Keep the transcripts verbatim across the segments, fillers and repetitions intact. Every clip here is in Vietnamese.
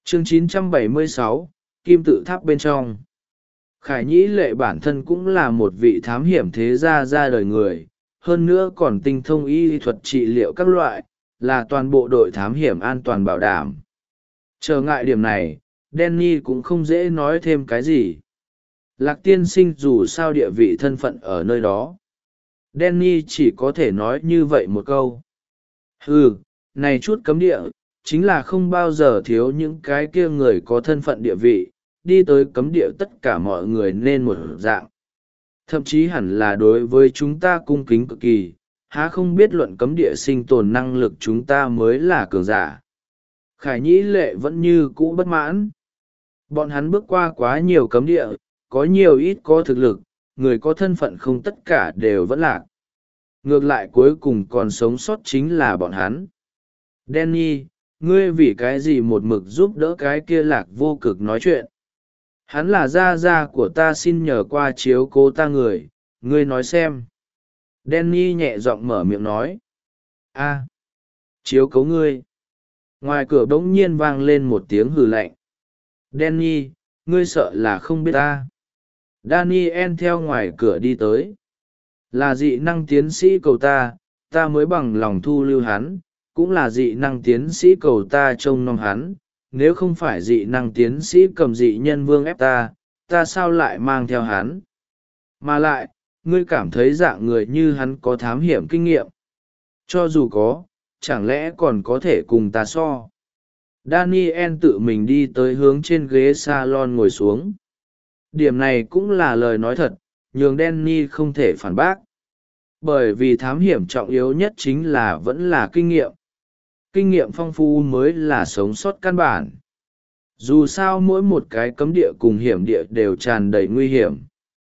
Chương chín trăm bảy mươi sáu, Kim tự tháp bên trong. Khải Nhĩ Lệ bản thân cũng là một vị thám hiểm thế gia ra đời người, hơn nữa còn tinh thông y thuật trị liệu các loại, là toàn bộ đội thám hiểm an toàn bảo đảm. Trở ngại điểm này, Danny cũng không dễ nói thêm cái gì. Lạc tiên sinh dù sao địa vị thân phận ở nơi đó. Danny chỉ có thể nói như vậy một câu. Ừ, này chút cấm địa, chính là không bao giờ thiếu những cái kia người có thân phận địa vị, đi tới cấm địa tất cả mọi người nên một dạng. Thậm chí hẳn là đối với chúng ta cung kính cực kỳ, há không biết luận cấm địa sinh tồn năng lực chúng ta mới là cường giả. Khải Nhĩ Lệ vẫn như cũ bất mãn. Bọn hắn bước qua quá nhiều cấm địa, có nhiều ít có thực lực, người có thân phận không tất cả đều vẫn lạc. Ngược lại cuối cùng còn sống sót chính là bọn hắn. Danny, ngươi vì cái gì một mực giúp đỡ cái kia lạc vô cực nói chuyện? Hắn là gia gia của ta, xin nhờ qua chiếu cố ta người, ngươi nói xem. Danny nhẹ giọng mở miệng nói. A, chiếu cố ngươi. Ngoài cửa bỗng nhiên vang lên một tiếng hừ lạnh. Danny, ngươi sợ là không biết ta. Daniel theo ngoài cửa đi tới. Là dị năng tiến sĩ cầu ta, ta mới bằng lòng thu lưu hắn, cũng là dị năng tiến sĩ cầu ta trông nom hắn. Nếu không phải dị năng tiến sĩ cầm dị nhân vương ép ta, ta sao lại mang theo hắn? Mà lại, ngươi cảm thấy dạng người như hắn có thám hiểm kinh nghiệm. Cho dù có, chẳng lẽ còn có thể cùng ta so? Daniel tự mình đi tới hướng trên ghế salon ngồi xuống. Điểm này cũng là lời nói thật, nhường Danny không thể phản bác. Bởi vì thám hiểm trọng yếu nhất chính là vẫn là kinh nghiệm. Kinh nghiệm phong phú mới là sống sót căn bản. Dù sao mỗi một cái cấm địa cùng hiểm địa đều tràn đầy nguy hiểm.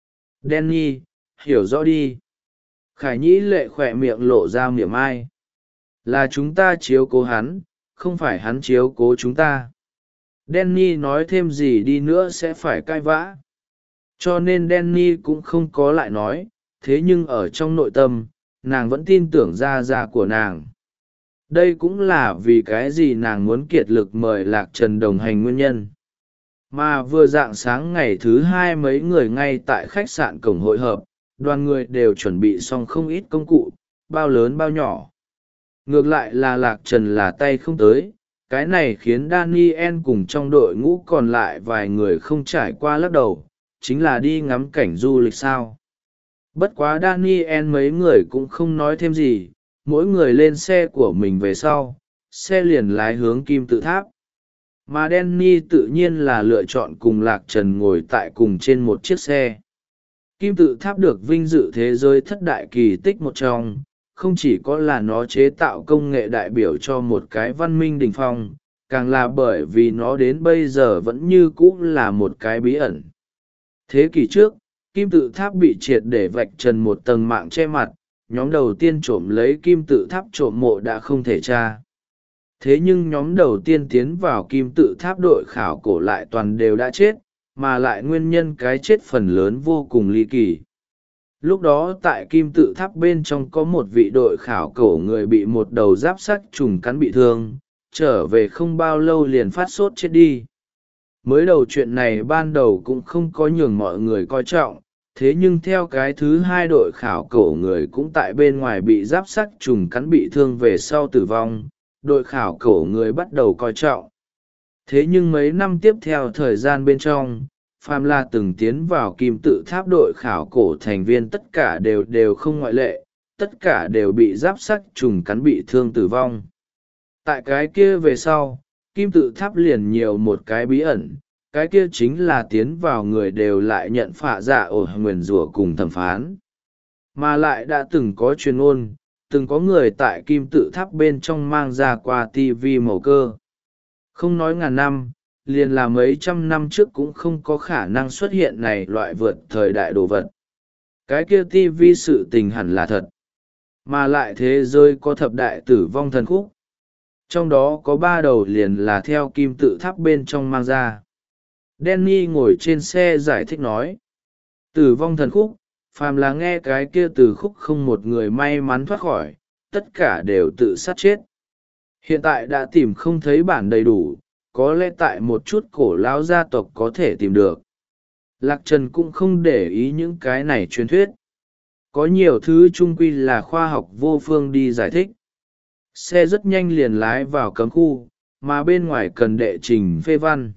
Danny, hiểu rõ đi. Khải Nhĩ Lệ khỏe miệng lộ ra miệng ai. Là chúng ta chiếu cố hắn, không phải hắn chiếu cố chúng ta. Danny nói thêm gì đi nữa sẽ phải cãi vã. Cho nên Danny cũng không có lại nói, thế nhưng ở trong nội tâm, nàng vẫn tin tưởng gia gia của nàng. Đây cũng là vì cái gì nàng muốn kiệt lực mời Lạc Trần đồng hành nguyên nhân. Mà vừa rạng sáng ngày thứ hai mấy người ngay tại khách sạn cổng hội hợp, đoàn người đều chuẩn bị xong không ít công cụ, bao lớn bao nhỏ. Ngược lại là Lạc Trần là tay không tới, cái này khiến Daniel cùng trong đội ngũ còn lại vài người không trải qua lắc đầu, chính là đi ngắm cảnh du lịch sao. Bất quá Daniel mấy người cũng không nói thêm gì, mỗi người lên xe của mình về sau, xe liền lái hướng kim tự tháp. Mà Danny tự nhiên là lựa chọn cùng Lạc Trần ngồi tại cùng trên một chiếc xe. Kim tự tháp được vinh dự thế giới thất đại kỳ tích một trong, không chỉ có là nó chế tạo công nghệ đại biểu cho một cái văn minh đỉnh phong, càng là bởi vì nó đến bây giờ vẫn như cũ là một cái bí ẩn. Thế kỷ trước, kim tự tháp bị triệt để vạch trần một tầng mạng che mặt, nhóm đầu tiên trộm lấy kim tự tháp trộm mộ đã không thể tra. Thế nhưng nhóm đầu tiên tiến vào kim tự tháp đội khảo cổ lại toàn đều đã chết, mà lại nguyên nhân cái chết phần lớn vô cùng ly kỳ. Lúc đó tại kim tự tháp bên trong có một vị đội khảo cổ người bị một đầu giáp sắt trùng cắn bị thương, trở về không bao lâu liền phát sốt chết đi. Mới đầu chuyện này ban đầu cũng không có nhường mọi người coi trọng, thế nhưng theo cái thứ hai đội khảo cổ người cũng tại bên ngoài bị giáp sắt trùng cắn bị thương về sau tử vong, đội khảo cổ người bắt đầu coi trọng. Thế nhưng mấy năm tiếp theo thời gian bên trong, phàm là từng tiến vào kim tự tháp đội khảo cổ thành viên tất cả đều đều không ngoại lệ, tất cả đều bị giáp sắt trùng cắn bị thương tử vong. Tại cái kia về sau, kim tự tháp liền nhiều một cái bí ẩn, cái kia chính là tiến vào người đều lại nhận phạ dạ ổ nguyền rủa cùng thẩm phán. Mà lại đã từng có truyền ngôn, từng có người tại kim tự tháp bên trong mang ra qua tivi màu cơ. Không nói ngàn năm, liền là mấy trăm năm trước cũng không có khả năng xuất hiện này loại vượt thời đại đồ vật. Cái kia tivi sự tình hẳn là thật. Mà lại thế giới có thập đại tử vong thần khúc. Trong đó có ba đầu liền là theo kim tự tháp bên trong mang ra. Danny ngồi trên xe giải thích nói. Tử vong thần khúc, phàm là nghe cái kia từ khúc không một người may mắn thoát khỏi, tất cả đều tự sát chết. Hiện tại đã tìm không thấy bản đầy đủ, có lẽ tại một chút cổ lão gia tộc có thể tìm được. Lạc Trần cũng không để ý những cái này truyền thuyết. Có nhiều thứ trung quy là khoa học vô phương đi giải thích. Xe rất nhanh liền lái vào cấm khu, mà bên ngoài cần đệ trình phê văn.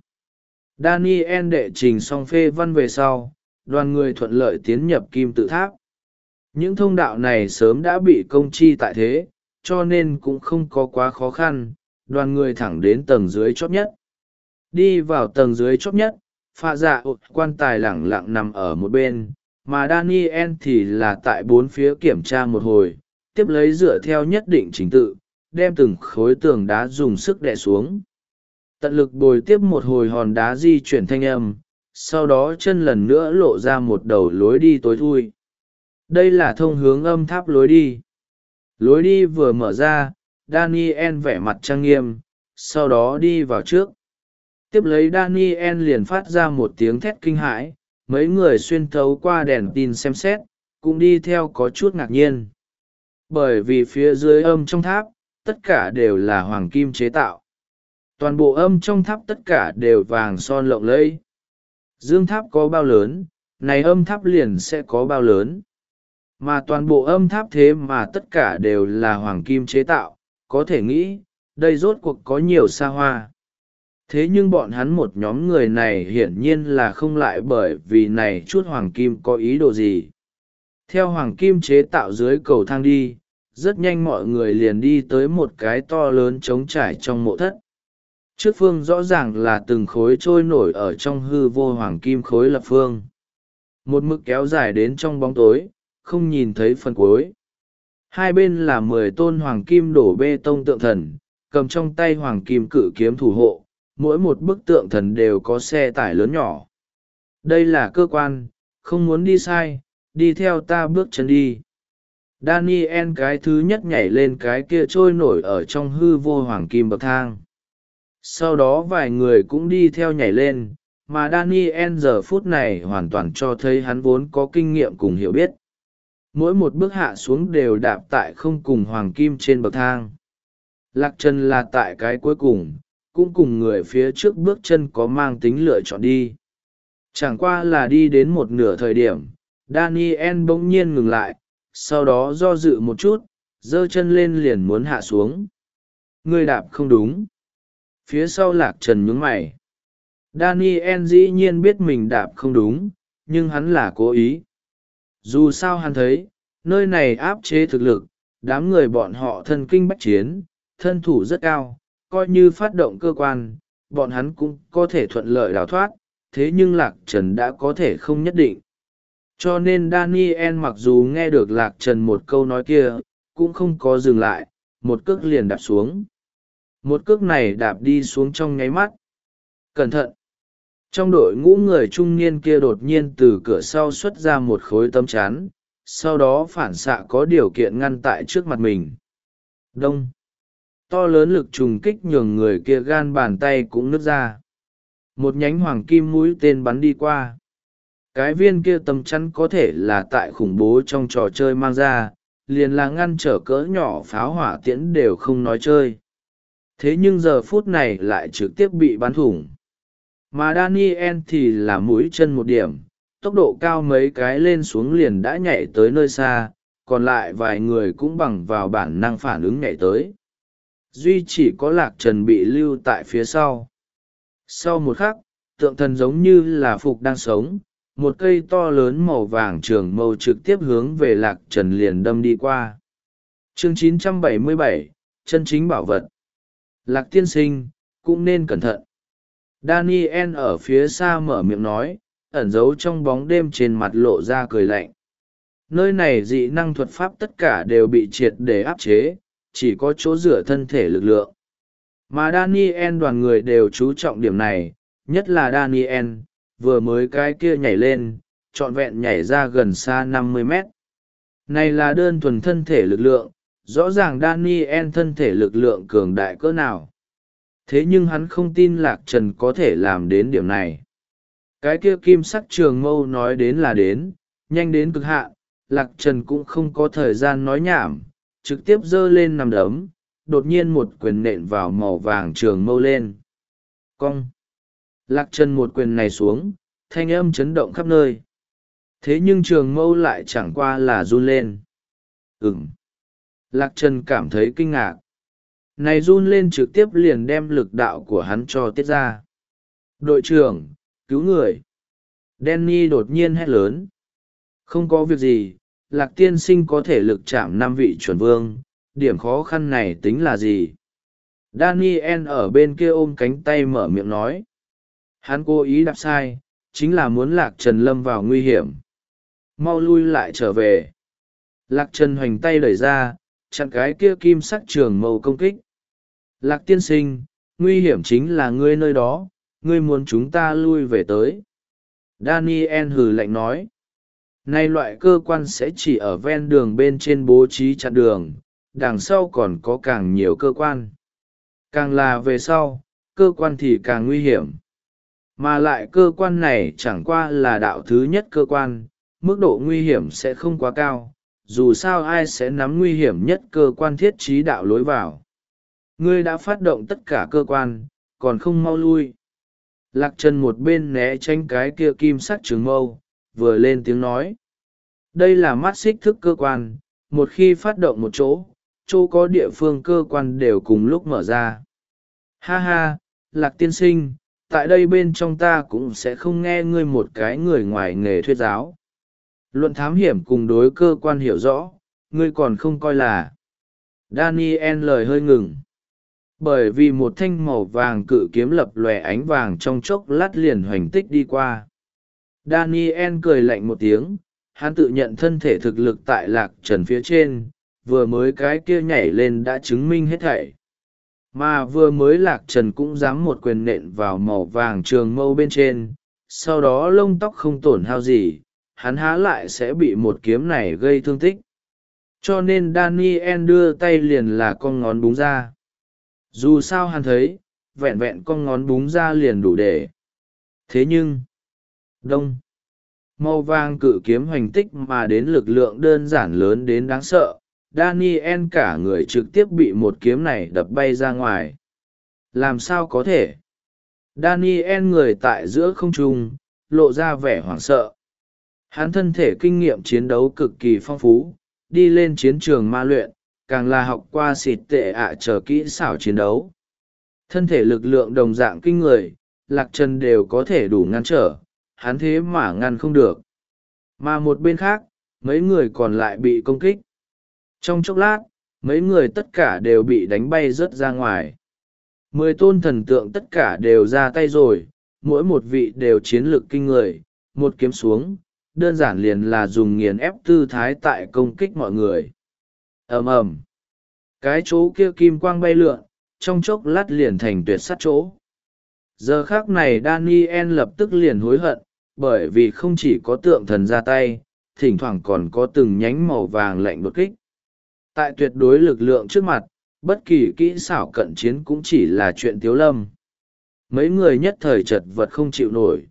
Daniel đệ trình xong phê văn về sau, đoàn người thuận lợi tiến nhập kim tự tháp. Những thông đạo này sớm đã bị công chi tại thế, cho nên cũng không có quá khó khăn, đoàn người thẳng đến tầng dưới chót nhất. Đi vào tầng dưới chót nhất, Phạ Dạ quan tài lẳng lặng nằm ở một bên, mà Daniel thì là tại bốn phía kiểm tra một hồi, tiếp lấy dựa theo nhất định trình tự, đem từng khối tường đá dùng sức đè xuống. Tận lực bồi tiếp một hồi hòn đá di chuyển thanh âm, sau đó chân lần nữa lộ ra một đầu lối đi tối thui. Đây là thông hướng âm tháp lối đi. Lối đi vừa mở ra, Daniel vẻ mặt trang nghiêm, sau đó đi vào trước. Tiếp lấy Daniel liền phát ra một tiếng thét kinh hãi, mấy người xuyên thấu qua đèn tin xem xét, cũng đi theo có chút ngạc nhiên. Bởi vì phía dưới âm trong tháp, tất cả đều là hoàng kim chế tạo. Toàn bộ âm trong tháp tất cả đều vàng son lộng lẫy. Dương tháp có bao lớn, này âm tháp liền sẽ có bao lớn. Mà toàn bộ âm tháp thế mà tất cả đều là hoàng kim chế tạo, có thể nghĩ, đây rốt cuộc có nhiều xa hoa. Thế nhưng bọn hắn một nhóm người này hiển nhiên là không lại bởi vì này chút hoàng kim có ý đồ gì. Theo hoàng kim chế tạo dưới cầu thang đi, rất nhanh mọi người liền đi tới một cái to lớn trống trải trong mộ thất. Trước phương rõ ràng là từng khối trôi nổi ở trong hư vô hoàng kim khối lập phương. Một mực kéo dài đến trong bóng tối, không nhìn thấy phần cuối. Hai bên là mười tôn hoàng kim đổ bê tông tượng thần, cầm trong tay hoàng kim cự kiếm thủ hộ, mỗi một bức tượng thần đều có xe tải lớn nhỏ. Đây là cơ quan, không muốn đi sai, đi theo ta bước chân đi. Daniel cái thứ nhất nhảy lên cái kia trôi nổi ở trong hư vô hoàng kim bậc thang. Sau đó vài người cũng đi theo nhảy lên, mà Daniel giờ phút này hoàn toàn cho thấy hắn vốn có kinh nghiệm cùng hiểu biết. Mỗi một bước hạ xuống đều đạp tại không cùng hoàng kim trên bậc thang. Lạc Trần là tại cái cuối cùng, cũng cùng người phía trước bước chân có mang tính lựa chọn đi. Chẳng qua là đi đến một nửa thời điểm, Daniel bỗng nhiên ngừng lại, sau đó do dự một chút, giơ chân lên liền muốn hạ xuống. Người đạp không đúng. Phía sau Lạc Trần nhướng mày. Daniel dĩ nhiên biết mình đạp không đúng, nhưng hắn là cố ý. Dù sao hắn thấy, nơi này áp chế thực lực, đám người bọn họ thân kinh bách chiến, thân thủ rất cao, coi như phát động cơ quan, bọn hắn cũng có thể thuận lợi đào thoát, thế nhưng Lạc Trần đã có thể không nhất định. Cho nên Daniel mặc dù nghe được Lạc Trần một câu nói kia, cũng không có dừng lại, một cước liền đạp xuống. Một cước này đạp đi xuống trong nháy mắt. Cẩn thận! Trong đội ngũ người trung niên kia đột nhiên từ cửa sau xuất ra một khối tấm chắn, sau đó phản xạ có điều kiện ngăn tại trước mặt mình. Đông! To lớn lực trùng kích nhường người kia gan bàn tay cũng nứt ra. Một nhánh hoàng kim mũi tên bắn đi qua. Cái viên kia tấm chắn có thể là tại khủng bố trong trò chơi mang ra, liền là ngăn trở cỡ nhỏ pháo hỏa tiễn đều không nói chơi. Thế nhưng giờ phút này lại trực tiếp bị bắn thủng. Mà Daniel thì là mũi chân một điểm, tốc độ cao mấy cái lên xuống liền đã nhảy tới nơi xa, còn lại vài người cũng bằng vào bản năng phản ứng nhảy tới. Duy chỉ có Lạc Trần bị lưu tại phía sau. Sau một khắc, tượng thần giống như là phục đang sống, một cây to lớn màu vàng trường mâu trực tiếp hướng về Lạc Trần liền đâm đi qua. Chương chín trăm bảy mươi bảy, chân chính bảo vật. Lạc tiên sinh, cũng nên cẩn thận. Daniel ở phía xa mở miệng nói, ẩn giấu trong bóng đêm trên mặt lộ ra cười lạnh. Nơi này dị năng thuật pháp tất cả đều bị triệt để áp chế, chỉ có chỗ dựa thân thể lực lượng. Mà Daniel đoàn người đều chú trọng điểm này, nhất là Daniel, vừa mới cái kia nhảy lên, trọn vẹn nhảy ra gần xa năm mươi mét. Này là đơn thuần thân thể lực lượng, rõ ràng Daniel thân thể lực lượng cường đại cỡ nào. Thế nhưng hắn không tin Lạc Trần có thể làm đến điểm này. Cái kia kim sắc trường mâu nói đến là đến, nhanh đến cực hạn, Lạc Trần cũng không có thời gian nói nhảm, trực tiếp giơ lên nằm đấm, đột nhiên một quyền nện vào màu vàng trường mâu lên. Cong. Lạc Trần một quyền này xuống, thanh âm chấn động khắp nơi. Thế nhưng trường mâu lại chẳng qua là run lên. Ừm. Lạc Trần cảm thấy kinh ngạc. Này run lên trực tiếp liền đem lực đạo của hắn cho tiết ra. Đội trưởng, cứu người. Danny đột nhiên hét lớn. Không có việc gì, Lạc tiên sinh có thể lực chạm năm vị chuẩn vương, điểm khó khăn này tính là gì? Daniel ở bên kia ôm cánh tay mở miệng nói. Hắn cố ý đạp sai, chính là muốn Lạc Trần lâm vào nguy hiểm. Mau lui lại trở về. Lạc Trần hoành tay đẩy ra, chặn cái kia kim sắc trường mâu công kích. Lạc tiên sinh, nguy hiểm chính là ngươi nơi đó, ngươi muốn chúng ta lui về tới. Daniel hừ lạnh nói. Nay loại cơ quan sẽ chỉ ở ven đường bên trên bố trí chặn đường, đằng sau còn có càng nhiều cơ quan. Càng là về sau, cơ quan thì càng nguy hiểm. Mà lại cơ quan này chẳng qua là đạo thứ nhất cơ quan, mức độ nguy hiểm sẽ không quá cao, dù sao ai sẽ nắm nguy hiểm nhất cơ quan thiết trí đạo lối vào. Ngươi đã phát động tất cả cơ quan, còn không mau lui. Lạc Trần một bên né tránh cái kia kim sắc trường mâu, vừa lên tiếng nói. Đây là mắt xích thức cơ quan, một khi phát động một chỗ, chỗ có địa phương cơ quan đều cùng lúc mở ra. Ha ha, Lạc tiên sinh, tại đây bên trong ta cũng sẽ không nghe ngươi một cái người ngoài nghề thuyết giáo. Luận thám hiểm cùng đối cơ quan hiểu rõ, ngươi còn không coi là. Daniel lời hơi ngừng. Bởi vì một thanh màu vàng cự kiếm lập lòe ánh vàng trong chốc lát liền hoành tích đi qua. Daniel cười lạnh một tiếng, hắn tự nhận thân thể thực lực tại Lạc Trần phía trên, vừa mới cái kia nhảy lên đã chứng minh hết thảy. Mà vừa mới Lạc Trần cũng dám một quyền nện vào màu vàng trường mâu bên trên, sau đó lông tóc không tổn hao gì, hắn há lại sẽ bị một kiếm này gây thương tích. Cho nên Daniel đưa tay liền là con ngón búng ra. Dù sao hắn thấy, vẹn vẹn con ngón búng ra liền đủ để. Thế nhưng, đông, màu vàng cự kiếm hoành tích mà đến lực lượng đơn giản lớn đến đáng sợ. Daniel cả người trực tiếp bị một kiếm này đập bay ra ngoài. Làm sao có thể? Daniel người tại giữa không trung, lộ ra vẻ hoảng sợ. Hắn thân thể kinh nghiệm chiến đấu cực kỳ phong phú, đi lên chiến trường ma luyện, càng là học qua xịt tệ ạ chờ kỹ xảo chiến đấu. Thân thể lực lượng đồng dạng kinh người, Lạc Trần đều có thể đủ ngăn trở, hắn thế mà ngăn không được. Mà một bên khác, mấy người còn lại bị công kích. Trong chốc lát, mấy người tất cả đều bị đánh bay rớt ra ngoài. Mười tôn thần tượng tất cả đều ra tay rồi, mỗi một vị đều chiến lược kinh người, một kiếm xuống, đơn giản liền là dùng nghiền ép tư thái tại công kích mọi người. Ầm ầm, cái chỗ kia kim quang bay lượn, trong chốc lát liền thành tuyệt sát chỗ. Giờ khác này Daniel lập tức liền hối hận, bởi vì không chỉ có tượng thần ra tay, thỉnh thoảng còn có từng nhánh màu vàng lạnh đột kích. Tại tuyệt đối lực lượng trước mặt, bất kỳ kỹ xảo cận chiến cũng chỉ là chuyện tiếu lâm. Mấy người nhất thời chật vật không chịu nổi.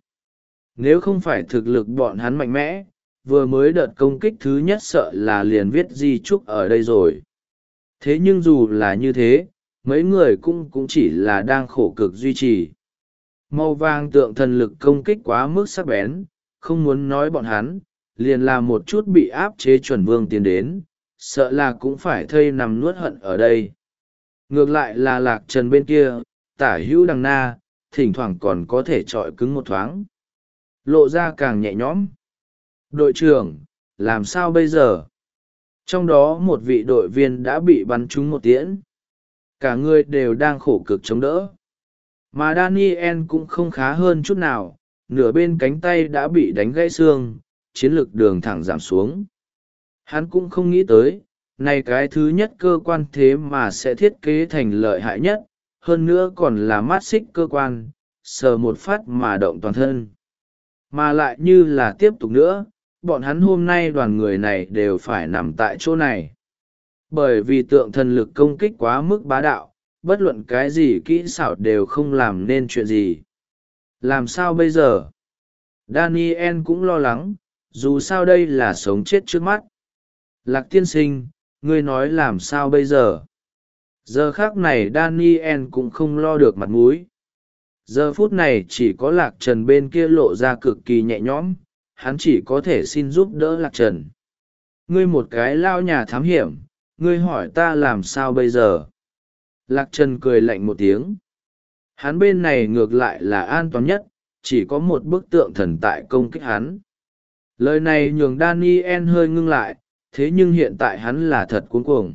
Nếu không phải thực lực bọn hắn mạnh mẽ, vừa mới đợt công kích thứ nhất sợ là liền viết di chúc ở đây rồi. Thế nhưng dù là như thế, mấy người cũng cũng chỉ là đang khổ cực duy trì. Màu vàng tượng thần lực công kích quá mức sắc bén, không muốn nói bọn hắn, liền là một chút bị áp chế chuẩn vương tiến đến, sợ là cũng phải thây nằm nuốt hận ở đây. Ngược lại là Lạc Trần bên kia, tả hữu đằng na, thỉnh thoảng còn có thể trọi cứng một thoáng. Lộ ra càng nhẹ nhõm. Đội trưởng, làm sao bây giờ? Trong đó một vị đội viên đã bị bắn trúng một tiễn. Cả người đều đang khổ cực chống đỡ. Mà Daniel cũng không khá hơn chút nào, nửa bên cánh tay đã bị đánh gãy xương, chiến lực đường thẳng giảm xuống. Hắn cũng không nghĩ tới, này cái thứ nhất cơ quan thế mà sẽ thiết kế thành lợi hại nhất, hơn nữa còn là mắt xích cơ quan, sờ một phát mà động toàn thân. Mà lại như là tiếp tục nữa, bọn hắn hôm nay đoàn người này đều phải nằm tại chỗ này. Bởi vì tượng thần lực công kích quá mức bá đạo, bất luận cái gì kỹ xảo đều không làm nên chuyện gì. Làm sao bây giờ? Daniel cũng lo lắng, dù sao đây là sống chết trước mắt. Lạc tiên sinh, ngươi nói làm sao bây giờ? Giờ khác này Daniel cũng không lo được mặt mũi. Giờ phút này chỉ có Lạc Trần bên kia lộ ra cực kỳ nhẹ nhõm, hắn chỉ có thể xin giúp đỡ Lạc Trần. Ngươi một cái lao nhà thám hiểm, ngươi hỏi ta làm sao bây giờ? Lạc Trần cười lạnh một tiếng. Hắn bên này ngược lại là an toàn nhất, chỉ có một bức tượng thần tại công kích hắn. Lời này nhường Daniel hơi ngưng lại, thế nhưng hiện tại hắn là thật cuống cuồng.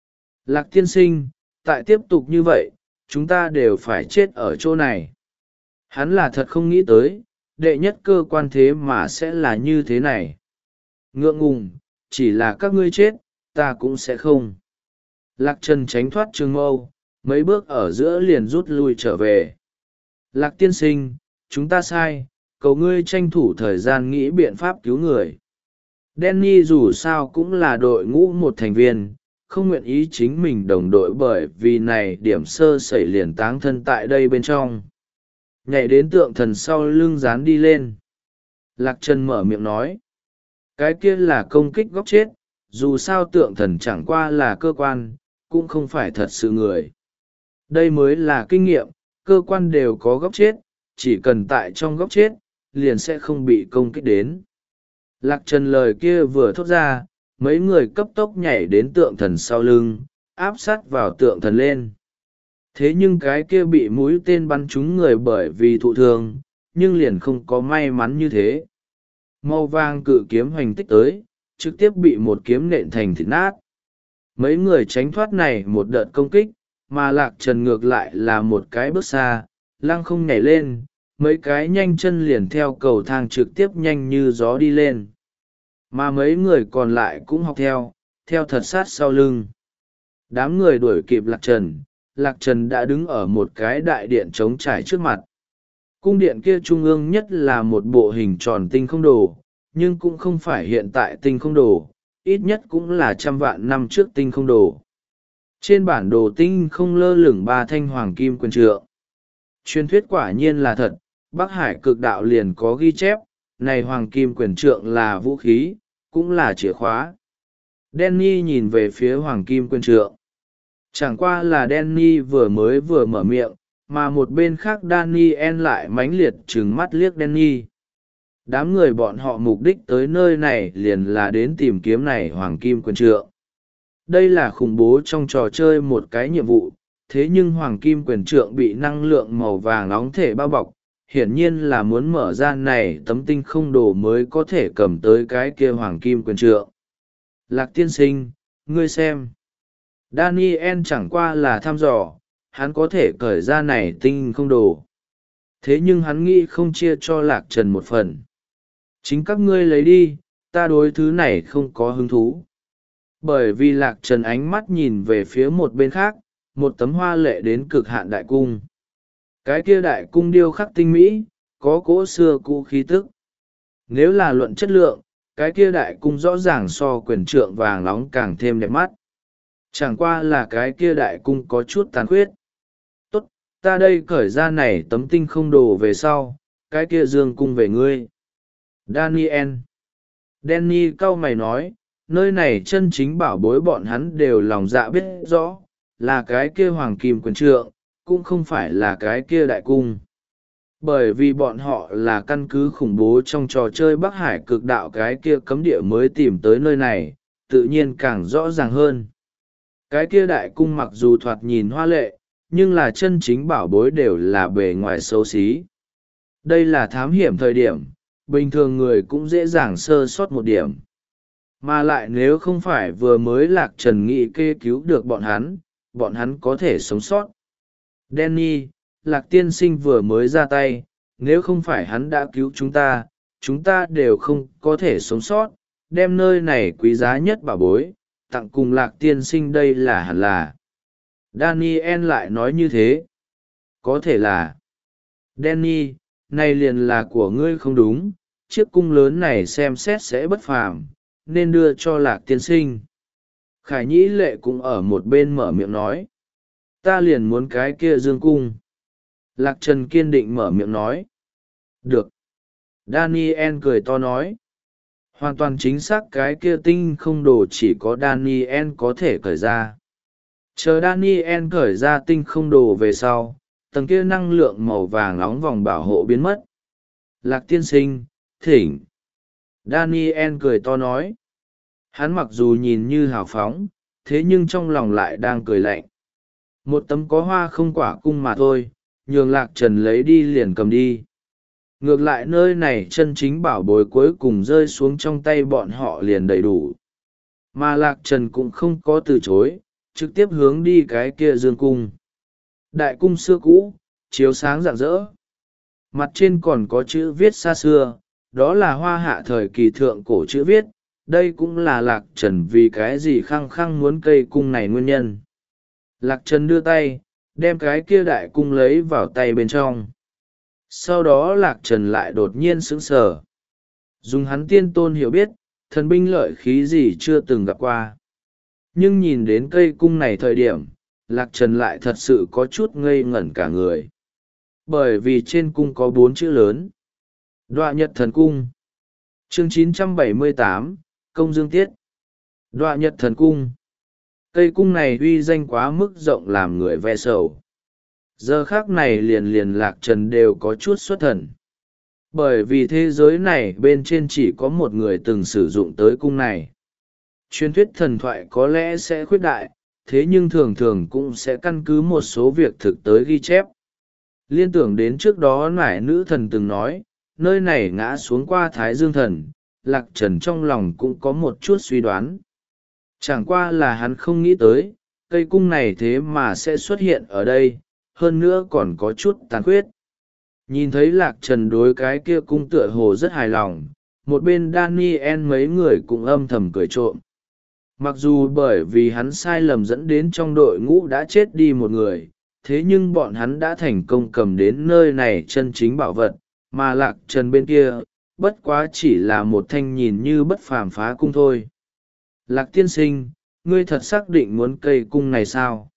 Lạc tiên sinh, tại tiếp tục như vậy, chúng ta đều phải chết ở chỗ này. Hắn là thật không nghĩ tới, đệ nhất cơ quan thế mà sẽ là như thế này. Ngượng ngùng, chỉ là các ngươi chết, ta cũng sẽ không. Lạc Trần tránh thoát trường mâu, mấy bước ở giữa liền rút lui trở về. Lạc tiên sinh, chúng ta sai, cầu ngươi tranh thủ thời gian nghĩ biện pháp cứu người. Danny dù sao cũng là đội ngũ một thành viên, không nguyện ý chính mình đồng đội bởi vì này điểm sơ sẩy liền táng thân tại đây bên trong. Nhảy đến tượng thần sau lưng dán đi lên. Lạc Trần mở miệng nói. Cái kia là công kích góc chết, dù sao tượng thần chẳng qua là cơ quan, cũng không phải thật sự người. Đây mới là kinh nghiệm, cơ quan đều có góc chết, chỉ cần tại trong góc chết, liền sẽ không bị công kích đến. Lạc Trần lời kia vừa thốt ra, mấy người cấp tốc nhảy đến tượng thần sau lưng, áp sát vào tượng thần lên. Thế nhưng cái kia bị mũi tên bắn trúng người bởi vì thụ thương, nhưng liền không có may mắn như thế. Màu vàng cự kiếm hoành tích tới, trực tiếp bị một kiếm nện thành thịt nát. Mấy người tránh thoát này một đợt công kích, mà Lạc Trần ngược lại là một cái bước xa, lăng không nhảy lên, mấy cái nhanh chân liền theo cầu thang trực tiếp nhanh như gió đi lên. Mà mấy người còn lại cũng học theo, theo thật sát sau lưng. Đám người đuổi kịp Lạc Trần, Lạc Trần đã đứng ở một cái đại điện trống trải trước mặt. Cung điện kia trung ương nhất là một bộ hình tròn tinh không đồ, nhưng cũng không phải hiện tại tinh không đồ, ít nhất cũng là trăm vạn năm trước tinh không đồ. Trên bản đồ tinh không lơ lửng ba thanh hoàng kim quyền trượng. Truyền thuyết quả nhiên là thật, Bắc Hải cực đạo liền có ghi chép, này hoàng kim quyền trượng là vũ khí, cũng là chìa khóa. Danny nhìn về phía hoàng kim quyền trượng. Chẳng qua là Danny vừa mới vừa mở miệng, mà một bên khác Daniel lại mãnh liệt trừng mắt liếc Danny. Đám người bọn họ mục đích tới nơi này liền là đến tìm kiếm này hoàng kim quyền trượng. Đây là khủng bố trong trò chơi một cái nhiệm vụ, thế nhưng hoàng kim quyền trượng bị năng lượng màu vàng nóng thể bao bọc, hiển nhiên là muốn mở ra này tấm tinh không đồ mới có thể cầm tới cái kia hoàng kim quyền trượng. Lạc tiên sinh, ngươi xem. Daniel chẳng qua là thăm dò, hắn có thể cởi ra này tinh không đồ. Thế nhưng hắn nghĩ không chia cho Lạc Trần một phần. Chính các ngươi lấy đi, ta đối thứ này không có hứng thú. Bởi vì Lạc Trần ánh mắt nhìn về phía một bên khác, một tấm hoa lệ đến cực hạn đại cung. Cái kia đại cung điêu khắc tinh mỹ, có cỗ xưa cũ khí tức. Nếu là luận chất lượng, cái kia đại cung rõ ràng so quyền trượng vàng nóng càng thêm đẹp mắt. Chẳng qua là cái kia đại cung có chút tàn khuyết. Tốt, ta đây cởi ra này tấm tinh không đồ về sau, cái kia dương cung về ngươi. Daniel. Danny cau mày nói, nơi này chân chính bảo bối bọn hắn đều lòng dạ biết rõ, là cái kia hoàng kim quyền trượng, cũng không phải là cái kia đại cung. Bởi vì bọn họ là căn cứ khủng bố trong trò chơi Bắc Hải cực đạo cái kia cấm địa mới tìm tới nơi này, tự nhiên càng rõ ràng hơn. Cái kia đại cung mặc dù thoạt nhìn hoa lệ, nhưng là chân chính bảo bối đều là bề ngoài xấu xí. Đây là thám hiểm thời điểm, bình thường người cũng dễ dàng sơ sót một điểm. Mà lại nếu không phải vừa mới Lạc Trần nghị kê cứu được bọn hắn, bọn hắn có thể sống sót. Danny, Lạc tiên sinh vừa mới ra tay, nếu không phải hắn đã cứu chúng ta, chúng ta đều không có thể sống sót, đem nơi này quý giá nhất bảo bối, tặng cùng Lạc tiên sinh đây là hẳn là. Daniel lại nói như thế. Có thể là. Danny, này liền là của ngươi không đúng, chiếc cung lớn này xem xét sẽ bất phàm, nên đưa cho Lạc tiên sinh. Khải Nhĩ Lệ cũng ở một bên mở miệng nói. Ta liền muốn cái kia dương cung. Lạc Trần kiên định mở miệng nói. Được. Daniel cười to nói. Hoàn toàn chính xác cái kia tinh không đồ chỉ có Daniel có thể cởi ra. Chờ Daniel cởi ra tinh không đồ về sau, tầng kia năng lượng màu vàng nóng vòng bảo hộ biến mất. Lạc tiên sinh, thỉnh. Daniel cười to nói. Hắn mặc dù nhìn như hào phóng, thế nhưng trong lòng lại đang cười lạnh. Một tấm có hoa không quả cung mà thôi, nhường Lạc Trần lấy đi liền cầm đi. Ngược lại nơi này chân chính bảo bối cuối cùng rơi xuống trong tay bọn họ liền đầy đủ. Mà Lạc Trần cũng không có từ chối, trực tiếp hướng đi cái kia dương cung. Đại cung xưa cũ, chiếu sáng rạng rỡ. Mặt trên còn có chữ viết xa xưa, đó là hoa hạ thời kỳ thượng cổ chữ viết. Đây cũng là Lạc Trần vì cái gì khăng khăng muốn cây cung này nguyên nhân. Lạc Trần đưa tay, đem cái kia đại cung lấy vào tay bên trong. Sau đó Lạc Trần lại đột nhiên sững sờ. Dùng hắn tiên tôn hiểu biết, thần binh lợi khí gì chưa từng gặp qua. Nhưng nhìn đến cây cung này thời điểm, Lạc Trần lại thật sự có chút ngây ngẩn cả người. Bởi vì trên cung có bốn chữ lớn. Đoạ Nhật Thần Cung. Chương chín trăm bảy mươi tám, Công Dương Tiết. Đoạ Nhật Thần Cung. Cây cung này uy danh quá mức rộng làm người ve sầu. Giờ khác này liền liền Lạc Trần đều có chút xuất thần. Bởi vì thế giới này bên trên chỉ có một người từng sử dụng tới cung này. Truyền thuyết thần thoại có lẽ sẽ khuyết đại, thế nhưng thường thường cũng sẽ căn cứ một số việc thực tới ghi chép. Liên tưởng đến trước đó nải nữ thần từng nói, nơi này ngã xuống qua Thái Dương thần, Lạc Trần trong lòng cũng có một chút suy đoán. Chẳng qua là hắn không nghĩ tới, cây cung này thế mà sẽ xuất hiện ở đây, hơn nữa còn có chút tàn khuyết. Nhìn thấy Lạc Trần đối cái kia cung tựa hồ rất hài lòng, một bên Daniel mấy người cũng âm thầm cười trộm. Mặc dù bởi vì hắn sai lầm dẫn đến trong đội ngũ đã chết đi một người, thế nhưng bọn hắn đã thành công cầm đến nơi này chân chính bảo vật, mà Lạc Trần bên kia, bất quá chỉ là một thanh nhìn như bất phàm phá cung thôi. Lạc tiên sinh, ngươi thật xác định muốn cây cung này sao?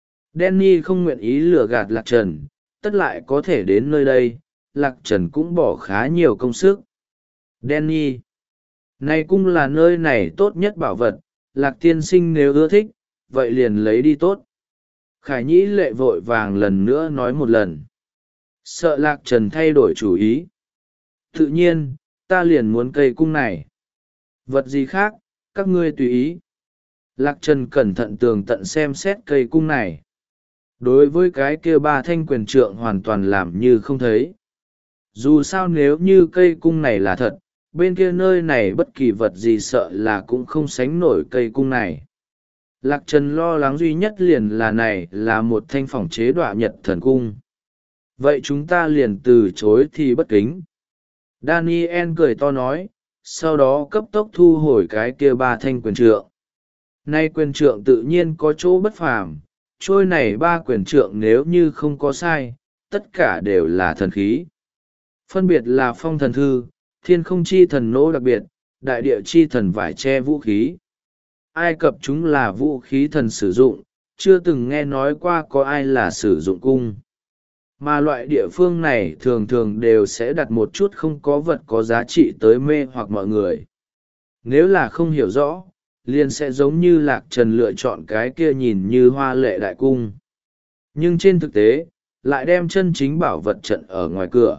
Danny không nguyện ý lừa gạt Lạc Trần, tất lại có thể đến nơi đây, Lạc Trần cũng bỏ khá nhiều công sức. Danny, này cung là nơi này tốt nhất bảo vật, Lạc tiên sinh nếu ưa thích, vậy liền lấy đi tốt. Khải Nhĩ Lệ vội vàng lần nữa nói một lần. Sợ Lạc Trần thay đổi chủ ý. Tự nhiên, ta liền muốn cây cung này. Vật gì khác, các ngươi tùy ý. Lạc Trần cẩn thận tường tận xem xét cây cung này. Đối với cái kia ba thanh quyền trượng hoàn toàn làm như không thấy. Dù sao nếu như cây cung này là thật, bên kia nơi này bất kỳ vật gì sợ là cũng không sánh nổi cây cung này. Lạc Trần lo lắng duy nhất liền là này là một thanh phỏng chế Đoạ Nhật Thần Cung. Vậy chúng ta liền từ chối thì bất kính. Daniel cười to nói, sau đó cấp tốc thu hồi cái kia ba thanh quyền trượng. Nay quyền trượng tự nhiên có chỗ bất phàm, trôi này ba quyền trượng nếu như không có sai, tất cả đều là thần khí. Phân biệt là phong thần thư, thiên không chi thần nỗ đặc biệt, đại địa chi thần vải che vũ khí. Ai Cập chúng là vũ khí thần sử dụng, chưa từng nghe nói qua có ai là sử dụng cung. Mà loại địa phương này thường thường đều sẽ đặt một chút không có vật có giá trị tới mê hoặc mọi người. Nếu là không hiểu rõ, liền sẽ giống như Lạc Trần lựa chọn cái kia nhìn như hoa lệ đại cung. Nhưng trên thực tế, lại đem chân chính bảo vật trận ở ngoài cửa.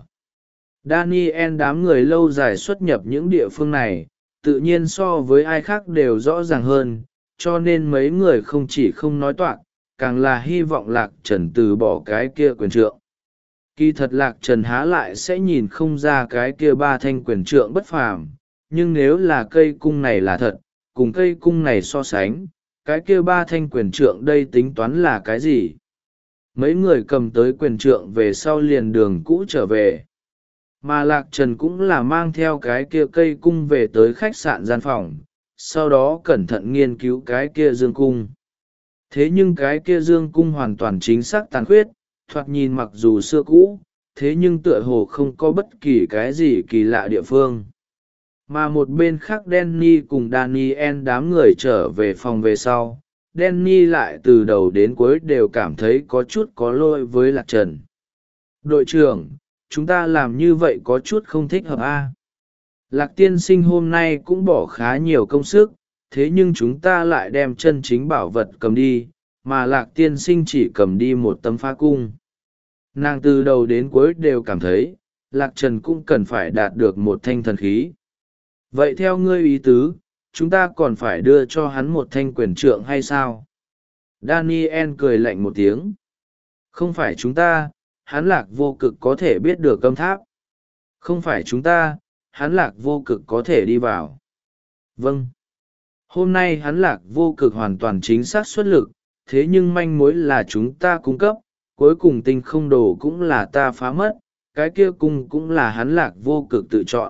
Daniel đám người lâu dài xuất nhập những địa phương này, tự nhiên so với ai khác đều rõ ràng hơn, cho nên mấy người không chỉ không nói toạc, càng là hy vọng Lạc Trần từ bỏ cái kia quyền trượng. Kỳ thật Lạc Trần há lại sẽ nhìn không ra cái kia ba thanh quyền trượng bất phàm, nhưng nếu là cây cung này là thật, cùng cây cung này so sánh, cái kia ba thanh quyền trượng đây tính toán là cái gì? Mấy người cầm tới quyền trượng về sau liền đường cũ trở về. Mà Lạc Trần cũng là mang theo cái kia cây cung về tới khách sạn gian phòng, sau đó cẩn thận nghiên cứu cái kia dương cung. Thế nhưng cái kia dương cung hoàn toàn chính xác tàn khuyết, thoạt nhìn mặc dù xưa cũ, thế nhưng tựa hồ không có bất kỳ cái gì kỳ lạ địa phương. Mà một bên khác Danny cùng Daniel đám người trở về phòng về sau, Danny lại từ đầu đến cuối đều cảm thấy có chút có lỗi với Lạc Trần. Đội trưởng, chúng ta làm như vậy có chút không thích hợp a. Lạc tiên sinh hôm nay cũng bỏ khá nhiều công sức, thế nhưng chúng ta lại đem chân chính bảo vật cầm đi, mà Lạc tiên sinh chỉ cầm đi một tấm phá cung. nàng từ đầu đến cuối đều cảm thấy Lạc Trần cũng cần phải đạt được một thanh thần khí. Vậy theo ngươi ý tứ, chúng ta còn phải đưa cho hắn một thanh quyền trượng hay sao? Daniel cười lạnh một tiếng. Không phải chúng ta, hắn Lạc Vô Cực có thể biết được cấm tháp. Không phải chúng ta, hắn Lạc Vô Cực có thể đi vào. Vâng. Hôm nay hắn Lạc Vô Cực hoàn toàn chính xác xuất lực, thế nhưng manh mối là chúng ta cung cấp, cuối cùng tinh không đồ cũng là ta phá mất, cái kia cung cũng là hắn Lạc Vô Cực tự chọn.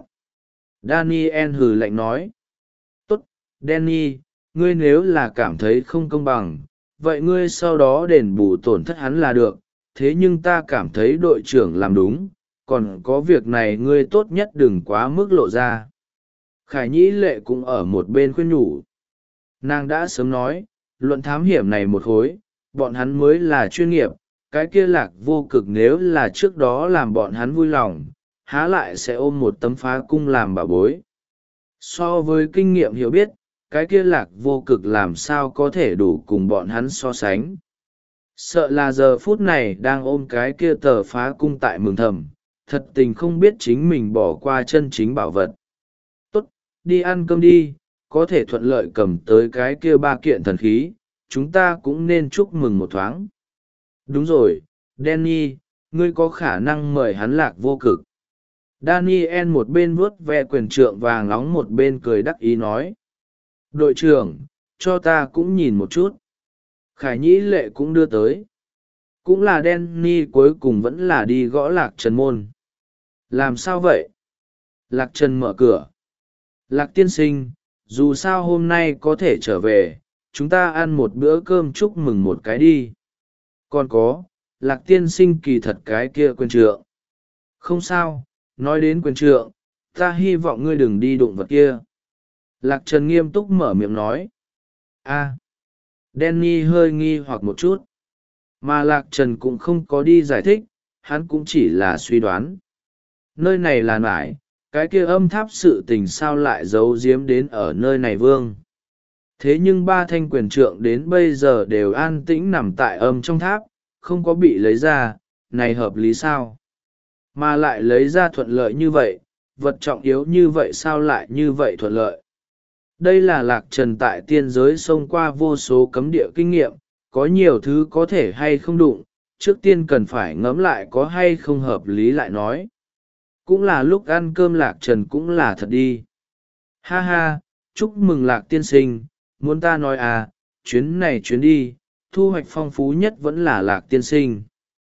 Daniel hừ lạnh nói. Tốt, Danny, ngươi nếu là cảm thấy không công bằng, vậy ngươi sau đó đền bù tổn thất hắn là được, thế nhưng ta cảm thấy đội trưởng làm đúng, còn có việc này ngươi tốt nhất đừng quá mức lộ ra. Khải Nhĩ Lệ cũng ở một bên khuyên nhủ. Nàng đã sớm nói, luận thám hiểm này một khối, bọn hắn mới là chuyên nghiệp, cái kia Lạc Vô Cực nếu là trước đó làm bọn hắn vui lòng, há lại sẽ ôm một tấm phá cung làm bảo bối. So với kinh nghiệm hiểu biết, cái kia Lạc Vô Cực làm sao có thể đủ cùng bọn hắn so sánh. Sợ là giờ phút này đang ôm cái kia tờ phá cung tại mừng thầm, thật tình không biết chính mình bỏ qua chân chính bảo vật. Tốt, đi ăn cơm đi, có thể thuận lợi cầm tới cái kia ba kiện thần khí, chúng ta cũng nên chúc mừng một thoáng. Đúng rồi, Danny, ngươi có khả năng mời hắn Lạc Vô Cực. Daniel một bên vuốt ve quyền trượng vàng nóng một bên cười đắc ý nói. Đội trưởng, cho ta cũng nhìn một chút. Khải Nhĩ Lệ cũng đưa tới. Cũng là Danny cuối cùng vẫn là đi gõ Lạc Trần môn. Làm sao vậy? Lạc Trần mở cửa. Lạc tiên sinh, dù sao hôm nay có thể trở về, chúng ta ăn một bữa cơm chúc mừng một cái đi. Còn có, Lạc tiên sinh kỳ thật cái kia quyền trượng. Không sao, nói đến quyền trượng, ta hy vọng ngươi đừng đi đụng vật kia. Lạc Trần nghiêm túc mở miệng nói. a à, Danny hơi nghi hoặc một chút. Mà Lạc Trần cũng không có đi giải thích, hắn cũng chỉ là suy đoán. Nơi này là nải, cái kia âm tháp sự tình sao lại giấu giếm đến ở nơi này vương. Thế nhưng ba thanh quyền trượng đến bây giờ đều an tĩnh nằm tại âm trong tháp, không có bị lấy ra, này hợp lý sao? Mà lại lấy ra thuận lợi như vậy, vật trọng yếu như vậy sao lại như vậy thuận lợi? Đây là Lạc Trần tại tiên giới xông qua vô số cấm địa kinh nghiệm, có nhiều thứ có thể hay không đụng, trước tiên cần phải ngẫm lại có hay không hợp lý lại nói. Cũng là lúc ăn cơm Lạc Trần cũng là thật đi. Ha ha, chúc mừng Lạc tiên sinh, muốn ta nói à, chuyến này chuyến đi, thu hoạch phong phú nhất vẫn là Lạc tiên sinh.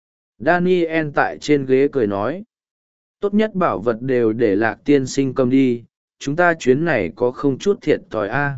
Daniel tại trên ghế cười nói. Tốt nhất bảo vật đều để Lạc tiên sinh cầm đi, chúng ta chuyến này có không chút thiệt thòi a.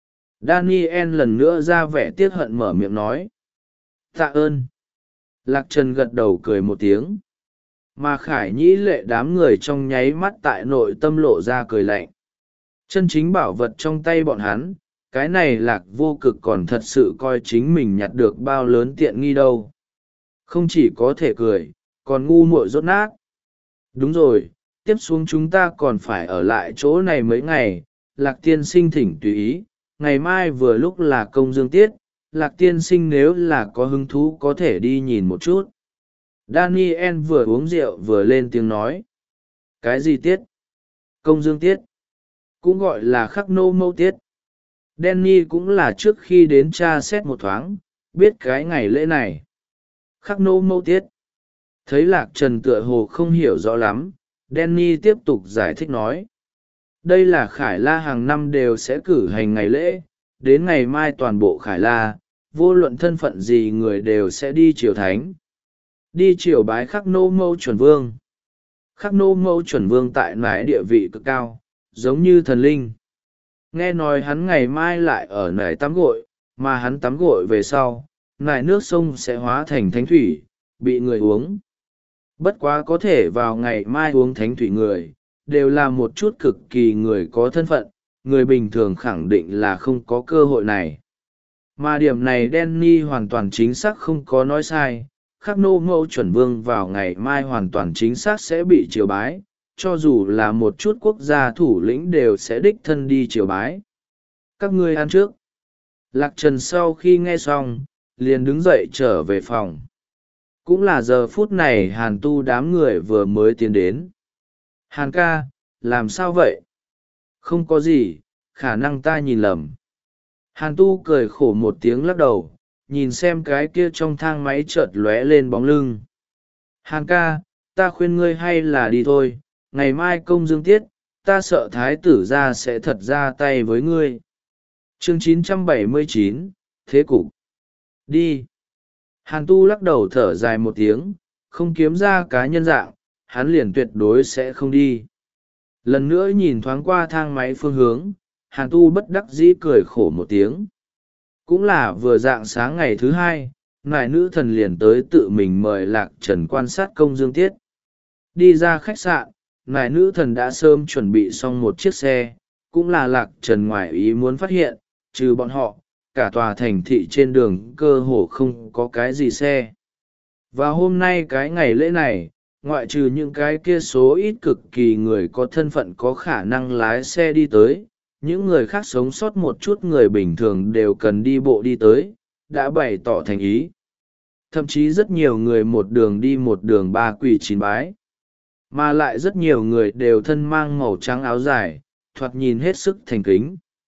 Daniel lần nữa ra vẻ tiếc hận mở miệng nói. Tạ ơn. Lạc Trần gật đầu cười một tiếng. Mà Khải Nhĩ Lệ đám người trong nháy mắt tại nội tâm lộ ra cười lạnh. Chân chính bảo vật trong tay bọn hắn, cái này Lạc Vô Cực còn thật sự coi chính mình nhặt được bao lớn tiện nghi đâu. Không chỉ có thể cười, còn ngu muội rốt nát. Đúng rồi, tiếp xuống chúng ta còn phải ở lại chỗ này mấy ngày, Lạc tiên sinh thỉnh tùy ý, ngày mai vừa lúc là công dương tiết, Lạc tiên sinh nếu là có hứng thú có thể đi nhìn một chút. Daniel vừa uống rượu vừa lên tiếng nói. Cái gì tiết? Công dương tiết. Cũng gọi là khắc nô mâu tiết. Danny cũng là trước khi đến tra xét một thoáng, biết cái ngày lễ này. Khắc nô mâu tiết. Thấy Lạc Trần tựa hồ không hiểu rõ lắm, Danny tiếp tục giải thích nói. Đây là Khải La hàng năm đều sẽ cử hành ngày lễ, đến ngày mai toàn bộ Khải La, vô luận thân phận gì người đều sẽ đi triều thánh. Đi triều bái khắc nô mâu chuẩn vương. Khắc nô mâu chuẩn vương tại nải địa vị cực cao, giống như thần linh. Nghe nói hắn ngày mai lại ở nải tắm gội, mà hắn tắm gội về sau, nải nước sông sẽ hóa thành thánh thủy, bị người uống. Bất quá có thể vào ngày mai uống thánh thủy người, đều là một chút cực kỳ người có thân phận, người bình thường khẳng định là không có cơ hội này. Mà điểm này Danny hoàn toàn chính xác không có nói sai, khắc nô mâu chuẩn vương vào ngày mai hoàn toàn chính xác sẽ bị triều bái, cho dù là một chút quốc gia thủ lĩnh đều sẽ đích thân đi triều bái. Các ngươi ăn trước. Lạc Trần sau khi nghe xong, liền đứng dậy trở về phòng. cũng là giờ phút này hàn tu đám người vừa mới tiến đến. Hàn ca, làm sao vậy? Không có gì, khả năng ta nhìn lầm. Hàn tu cười khổ một tiếng lắc đầu, nhìn xem cái kia trong thang máy chợt lóe lên bóng lưng. Hàn ca, ta khuyên ngươi hay là đi thôi, ngày mai công dương tiết, ta sợ thái tử ra sẽ thật ra tay với ngươi. Chương chín trăm bảy mươi chín, Thế cục. Đi. Hàn tu lắc đầu thở dài một tiếng, không kiếm ra cá nhân dạng, hắn liền tuyệt đối sẽ không đi. Lần nữa nhìn thoáng qua thang máy phương hướng, hàn tu bất đắc dĩ cười khổ một tiếng. Cũng là vừa dạng sáng ngày thứ hai, nải nữ thần liền tới tự mình mời lạc trần quan sát công dương tiết. Đi ra khách sạn, nải nữ thần đã sớm chuẩn bị xong một chiếc xe, cũng là lạc trần ngoài ý muốn phát hiện, trừ bọn họ, cả tòa thành thị trên đường cơ hồ không có cái gì xe. Và hôm nay cái ngày lễ này, ngoại trừ những cái kia số ít cực kỳ người có thân phận có khả năng lái xe đi tới, những người khác sống sót một chút người bình thường đều cần đi bộ đi tới, đã bày tỏ thành ý. Thậm chí rất nhiều người một đường đi một đường ba quỳ chín bái. Mà lại rất nhiều người đều thân mang màu trắng áo dài, thoạt nhìn hết sức thành kính.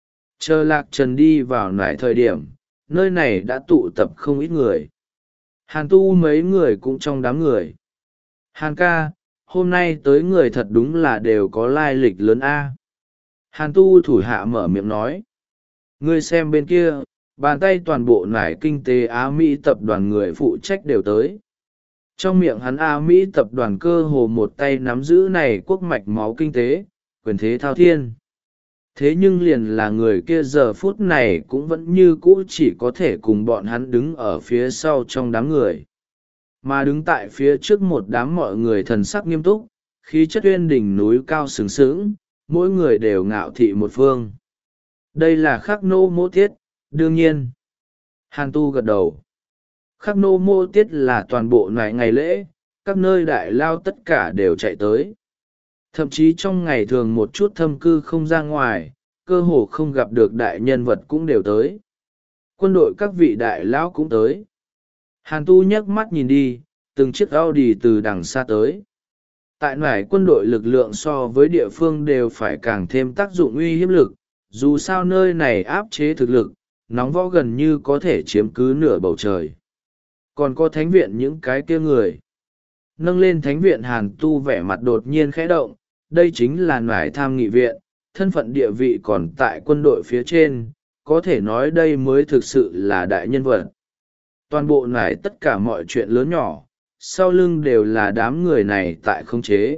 Chờ lạc trần đi vào nải thời điểm, nơi này đã tụ tập không ít người. Hàn tu mấy người cũng trong đám người. Hàn ca, hôm nay tới người thật đúng là đều có lai lịch lớn a. Hàn tu thủ hạ mở miệng nói. Ngươi xem bên kia, bàn tay toàn bộ nải kinh tế Á Mỹ tập đoàn người phụ trách đều tới. Trong miệng hắn Á Mỹ tập đoàn cơ hồ một tay nắm giữ này quốc mạch máu kinh tế, quyền thế thao thiên. Thế nhưng liền là người kia giờ phút này cũng vẫn như cũ chỉ có thể cùng bọn hắn đứng ở phía sau trong đám người. Mà đứng tại phía trước một đám mọi người thần sắc nghiêm túc, khí chất uyên đỉnh núi cao sừng sững, mỗi người đều ngạo thị một phương. Đây là khắc nô mô tiết, đương nhiên. Hàn tu gật đầu. Khắc nô mô tiết là toàn bộ ngày ngày lễ, các nơi đại lao tất cả đều chạy tới. Thậm chí trong ngày thường một chút thâm cư không ra ngoài, cơ hồ không gặp được đại nhân vật cũng đều tới. Quân đội các vị đại lão cũng tới. Hàn tu nhấc mắt nhìn đi, từng chiếc Audi từ đằng xa tới. Tại nải quân đội lực lượng so với địa phương đều phải càng thêm tác dụng uy hiếp lực, dù sao nơi này áp chế thực lực, nóng võ gần như có thể chiếm cứ nửa bầu trời. Còn có thánh viện những cái kia người. Nâng lên thánh viện Hàn tu vẻ mặt đột nhiên khẽ động, đây chính là nải tham nghị viện, thân phận địa vị còn tại quân đội phía trên, có thể nói đây mới thực sự là đại nhân vật. Toàn bộ nải tất cả mọi chuyện lớn nhỏ, sau lưng đều là đám người này tại khống chế.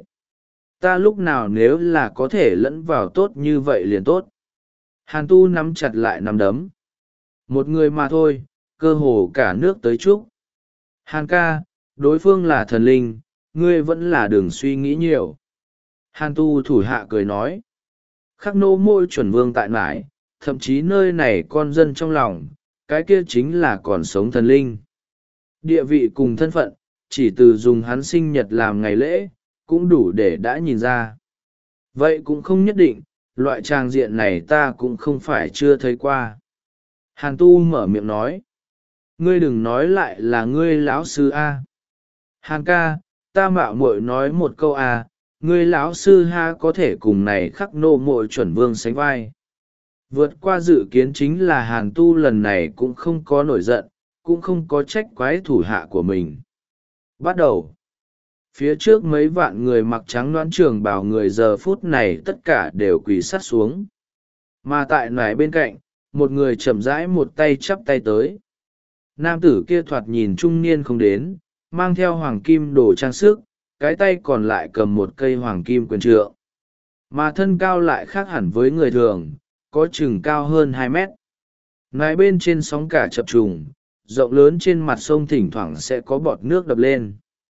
Ta lúc nào nếu là có thể lẫn vào tốt như vậy liền tốt. Hàn tu nắm chặt lại nắm đấm. Một người mà thôi, cơ hồ cả nước tới chúc. Hàn ca, đối phương là thần linh, ngươi vẫn là đừng suy nghĩ nhiều. Hàn tu thủ hạ cười nói. Khắc nô môi chuẩn vương tại nải, thậm chí nơi này con dân trong lòng, cái kia chính là còn sống thần linh. Địa vị cùng thân phận, chỉ từ dùng hắn sinh nhật làm ngày lễ, cũng đủ để đã nhìn ra. Vậy cũng không nhất định, loại trang diện này ta cũng không phải chưa thấy qua. Hàn tu mở miệng nói. Ngươi đừng nói lại là ngươi lão sư A. Hàn ca, ta mạo muội nói một câu A, ngươi lão sư ha có thể cùng này khắc nô mội chuẩn vương sánh vai. Vượt qua dự kiến chính là hàn tu lần này cũng không có nổi giận, cũng không có trách quái thủ hạ của mình. Bắt đầu. Phía trước mấy vạn người mặc trắng đoán trường bào người giờ phút này tất cả đều quỳ sát xuống. Mà tại nải bên cạnh, một người chậm rãi một tay chắp tay tới. Nam tử kia thoạt nhìn trung niên không đến, mang theo hoàng kim đồ trang sức, cái tay còn lại cầm một cây hoàng kim quyền trượng. Mà thân cao lại khác hẳn với người thường, có chừng cao hơn hai mét. Nải bên trên sóng cả chập trùng, rộng lớn trên mặt sông thỉnh thoảng sẽ có bọt nước đập lên.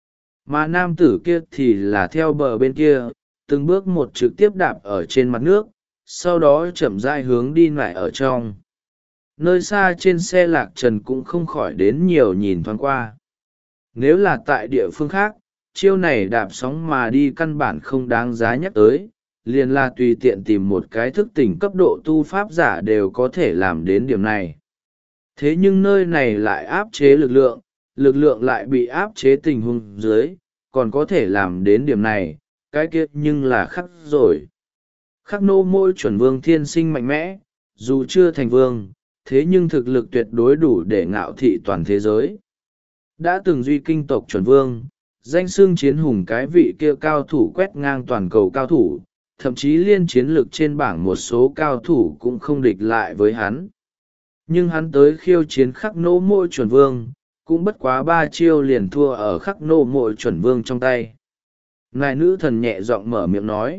Mà nam tử kia thì là theo bờ bên kia, từng bước một trực tiếp đạp ở trên mặt nước, sau đó chậm rãi hướng đi lại ở trong. Nơi xa trên xe lạc trần cũng không khỏi đến nhiều nhìn thoáng qua. Nếu là tại địa phương khác, chiêu này đạp sóng mà đi căn bản không đáng giá nhắc tới, liền là tùy tiện tìm một cái thức tỉnh cấp độ tu pháp giả đều có thể làm đến điểm này. Thế nhưng nơi này lại áp chế lực lượng, lực lượng lại bị áp chế tình huống dưới, còn có thể làm đến điểm này, cái kia nhưng là khắc rồi. Khắc nô môi chuẩn vương thiên sinh mạnh mẽ, dù chưa thành vương, thế nhưng thực lực tuyệt đối đủ để ngạo thị toàn thế giới. Đã từng duy kinh tộc chuẩn vương, danh xưng chiến hùng cái vị kia cao thủ quét ngang toàn cầu cao thủ, thậm chí liên chiến lực trên bảng một số cao thủ cũng không địch lại với hắn. Nhưng hắn tới khiêu chiến khắc nô môi chuẩn vương, cũng bất quá ba chiêu liền thua ở khắc nô môi chuẩn vương trong tay. Ngài nữ thần nhẹ giọng mở miệng nói.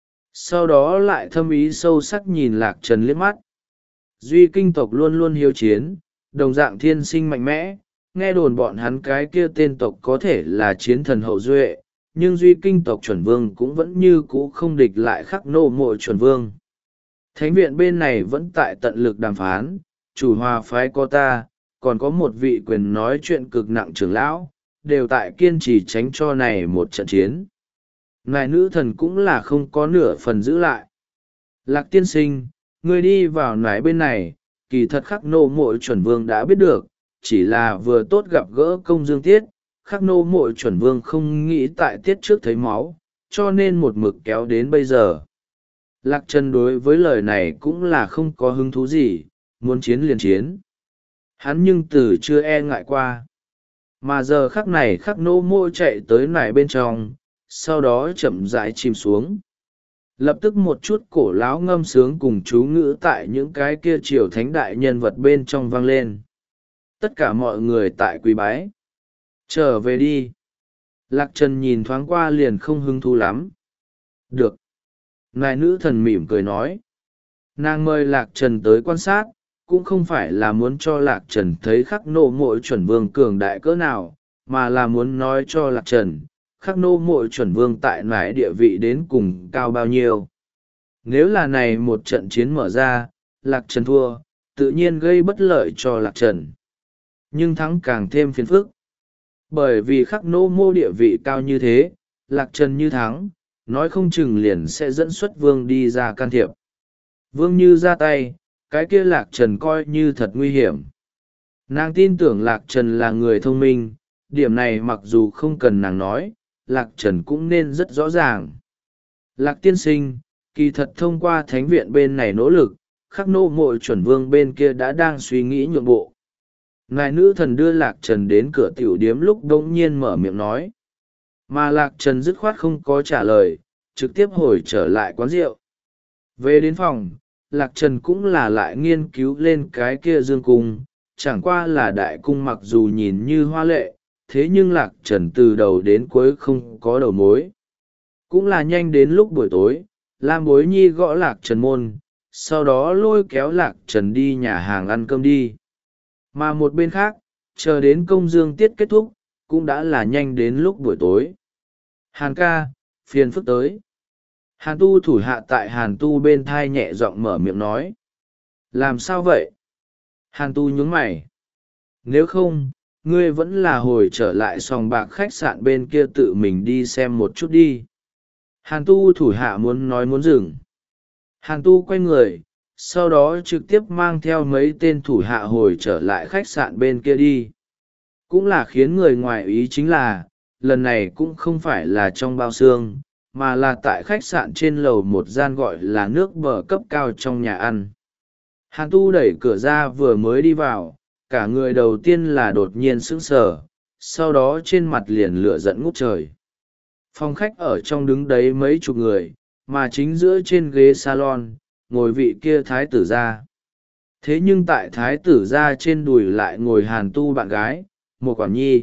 Sau đó lại thâm ý sâu sắc nhìn Lạc Trần liếc mắt. Duy kinh tộc luôn luôn hiếu chiến, đồng dạng thiên sinh mạnh mẽ, nghe đồn bọn hắn cái kia tên tộc có thể là chiến thần hậu duệ, nhưng duy kinh tộc chuẩn vương cũng vẫn như cũ không địch lại khắc nô mộ chuẩn vương. Thánh viện bên này vẫn tại tận lực đàm phán, chủ hòa phái có ta, còn có một vị quyền nói chuyện cực nặng trưởng lão, đều tại kiên trì tránh cho này một trận chiến. Ngài nữ thần cũng là không có nửa phần giữ lại. Lạc tiên sinh, người đi vào nải bên này, kỳ thật khắc nô mộ chuẩn vương đã biết được, chỉ là vừa tốt gặp gỡ công dương tiết, khắc nô mộ chuẩn vương không nghĩ tại tiết trước thấy máu, cho nên một mực kéo đến bây giờ. Lạc Trần đối với lời này cũng là không có hứng thú gì, muốn chiến liền chiến. Hắn nhưng từ chưa e ngại qua. Mà giờ khắc này khắc nô mộ chạy tới nải bên trong, sau đó chậm rãi chìm xuống. Lập tức một chút cổ láo ngâm sướng cùng chú ngữ tại những cái kia triều thánh đại nhân vật bên trong vang lên. Tất cả mọi người tại quý bái. Trở về đi. Lạc Trần nhìn thoáng qua liền không hứng thú lắm. Được. Ngài nữ thần mỉm cười nói. Nàng mời Lạc Trần tới quan sát, cũng không phải là muốn cho Lạc Trần thấy khắc nô mộ chuẩn vương cường đại cỡ nào, mà là muốn nói cho Lạc Trần, khắc nô mộ chuẩn vương tại nải địa vị đến cùng cao bao nhiêu. Nếu là này một trận chiến mở ra, Lạc Trần thua, tự nhiên gây bất lợi cho Lạc Trần. Nhưng thắng càng thêm phiền phức. Bởi vì khắc nô mô địa vị cao như thế, Lạc Trần như thắng, nói không chừng liền sẽ dẫn xuất vương đi ra can thiệp. Vương như ra tay, cái kia Lạc Trần coi như thật nguy hiểm. Nàng tin tưởng Lạc Trần là người thông minh, điểm này mặc dù không cần nàng nói, Lạc Trần cũng nên rất rõ ràng. Lạc tiên sinh, kỳ thật thông qua thánh viện bên này nỗ lực, khắc nô mộ chuẩn vương bên kia đã đang suy nghĩ nhượng bộ. Ngài nữ thần đưa Lạc Trần đến cửa tiểu điếm lúc đông nhiên mở miệng nói. Mà Lạc Trần dứt khoát không có trả lời, trực tiếp hồi trở lại quán rượu. Về đến phòng, Lạc Trần cũng là lại nghiên cứu lên cái kia dương cung, chẳng qua là đại cung mặc dù nhìn như hoa lệ, thế nhưng Lạc Trần từ đầu đến cuối không có đầu mối. Cũng là nhanh đến lúc buổi tối, Lam Bối Nhi gõ Lạc Trần môn, sau đó lôi kéo Lạc Trần đi nhà hàng ăn cơm đi. Mà một bên khác, chờ đến công dương tiết kết thúc, cũng đã là nhanh đến lúc buổi tối. Hàn ca, phiền phức tới. Hàn tu thủ hạ tại Hàn tu bên thai nhẹ giọng mở miệng nói. Làm sao vậy? Hàn tu nhướng mày. Nếu không, ngươi vẫn là hồi trở lại sòng bạc khách sạn bên kia tự mình đi xem một chút đi. Hàn tu thủ hạ muốn nói muốn dừng. Hàn tu quay người, sau đó trực tiếp mang theo mấy tên thủ hạ hồi trở lại khách sạn bên kia đi. Cũng là khiến người ngoài ý chính là, lần này cũng không phải là trong bao xương, mà là tại khách sạn trên lầu một gian gọi là nước bờ cấp cao trong nhà ăn. Hàn tu đẩy cửa ra vừa mới đi vào, cả người đầu tiên là đột nhiên sững sờ, sau đó trên mặt liền lửa giận ngút trời. Phòng khách ở trong đứng đấy mấy chục người, mà chính giữa trên ghế salon, ngồi vị kia thái tử gia. Thế nhưng tại thái tử gia trên đùi lại ngồi Hàn tu bạn gái, một quản nhi.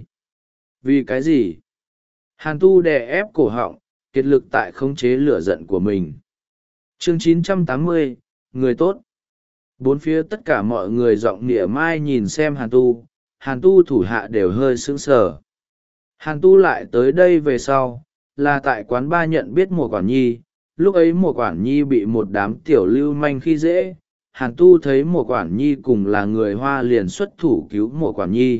Vì cái gì? Hàn tu đè ép cổ họng, kiệt lực tại khống chế lửa giận của mình. Chương chín trăm tám mươi, người tốt. Bốn phía tất cả mọi người giọng nịa mai nhìn xem Hàn tu, Hàn tu thủ hạ đều hơi sững sờ. Hàn tu lại tới đây về sau, là tại quán ba nhận biết một quản nhi, lúc ấy một quản nhi bị một đám tiểu lưu manh khi dễ, Hàn tu thấy một quản nhi cùng là người Hoa liền xuất thủ cứu một quản nhi.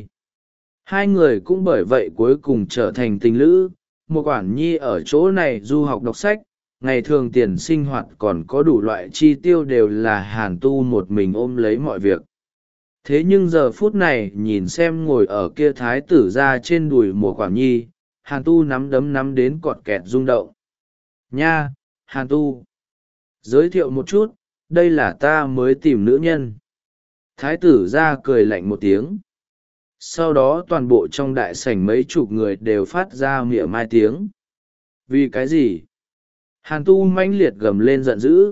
Hai người cũng bởi vậy cuối cùng trở thành tình lữ, một quản nhi ở chỗ này du học đọc sách, ngày thường tiền sinh hoạt còn có đủ loại chi tiêu đều là Hàn tu một mình ôm lấy mọi việc. thế nhưng giờ phút này nhìn xem ngồi ở kia thái tử ra trên đùi mùa quản nhi, hàn tu nắm đấm nắm đến cọt kẹt rung động. Nha, hàn tu, giới thiệu một chút, đây là ta mới tìm nữ nhân. Thái tử ra cười lạnh một tiếng. Sau đó toàn bộ trong đại sảnh mấy chục người đều phát ra mỉa mai tiếng. Vì cái gì? Hàn tu mãnh liệt gầm lên giận dữ.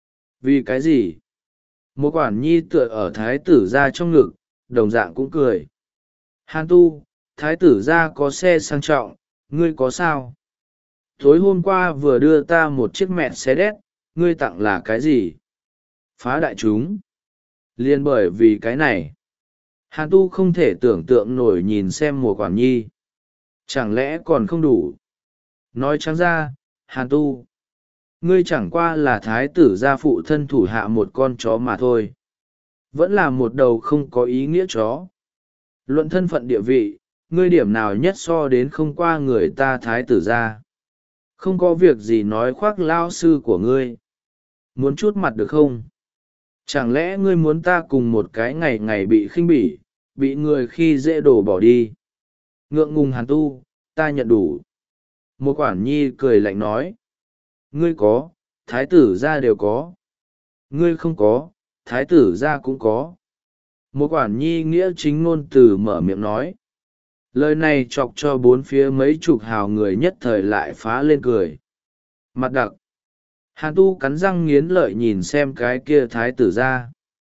Vì cái gì? Một quản nhi tựa ở thái tử ra trong ngực, đồng dạng cũng cười. Hàn tu, thái tử ra có xe sang trọng, ngươi có sao? Tối hôm qua vừa đưa ta một chiếc mẹ xe đét, ngươi tặng là cái gì? Phá đại chúng. Liên bởi vì cái này, hàn tu không thể tưởng tượng nổi nhìn xem mùa quản nhi. Chẳng lẽ còn không đủ? Nói trắng ra, hàn tu, ngươi chẳng qua là thái tử gia phụ thân thủ hạ một con chó mà thôi. Vẫn là một đầu không có ý nghĩa chó. Luận thân phận địa vị, ngươi điểm nào nhất so đến không qua người ta thái tử gia. Không có việc gì nói khoác lao sư của ngươi. Muốn chút mặt được không? Chẳng lẽ ngươi muốn ta cùng một cái ngày ngày bị khinh bỉ, bị người khi dễ đổ bỏ đi? Ngượng ngùng hàn tu, ta nhận đủ. Một quản nhi cười lạnh nói. Ngươi có, thái tử gia đều có. Ngươi không có, thái tử gia cũng có. Một quản nhi nghĩa chính ngôn từ mở miệng nói. Lời này chọc cho bốn phía mấy chục hào người nhất thời lại phá lên cười. Mặt đặc. Hàn tu cắn răng nghiến lợi nhìn xem cái kia thái tử gia.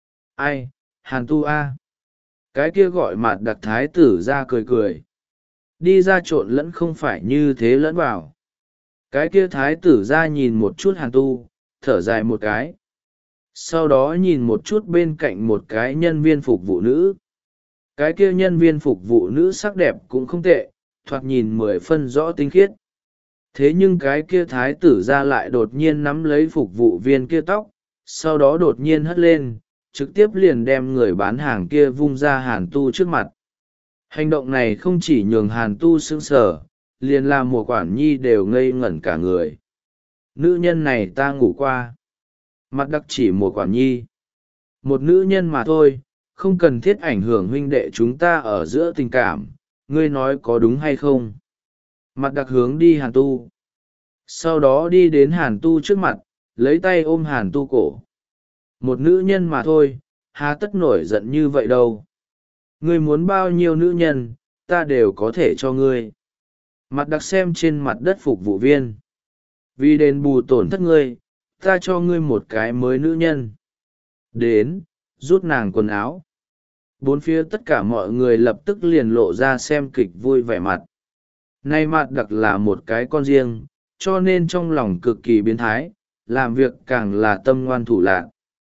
Ai, hàn tu a. Cái kia gọi mặt đặc thái tử gia cười cười. Đi ra trộn lẫn không phải như thế lẫn vào. Cái kia thái tử gia nhìn một chút hàn tu, thở dài một cái. Sau đó nhìn một chút bên cạnh một cái nhân viên phục vụ nữ. Cái kia nhân viên phục vụ nữ sắc đẹp cũng không tệ, thoạt nhìn mười phân rõ tinh khiết. Thế nhưng cái kia thái tử gia lại đột nhiên nắm lấy phục vụ viên kia tóc, sau đó đột nhiên hất lên, trực tiếp liền đem người bán hàng kia vung ra hàn tu trước mặt. Hành động này không chỉ nhường hàn tu sững sờ, liền làm mùa quản nhi đều ngây ngẩn cả người. Nữ nhân này ta ngủ qua. Mặt đặc chỉ mùa quản nhi. Một nữ nhân mà thôi, không cần thiết ảnh hưởng huynh đệ chúng ta ở giữa tình cảm, ngươi nói có đúng hay không? Mặt đặc hướng đi hàn tu. Sau đó đi đến hàn tu trước mặt, lấy tay ôm hàn tu cổ. Một nữ nhân mà thôi, há tất nổi giận như vậy đâu. Ngươi muốn bao nhiêu nữ nhân, ta đều có thể cho ngươi. Mặt đặc xem trên mặt đất phục vụ viên. Vì đền bù tổn thất ngươi, ta cho ngươi một cái mới nữ nhân. Đến, rút nàng quần áo. Bốn phía tất cả mọi người lập tức liền lộ ra xem kịch vui vẻ mặt. Nay mặt đặc là một cái con riêng, cho nên trong lòng cực kỳ biến thái, làm việc càng là tâm ngoan thủ lạn.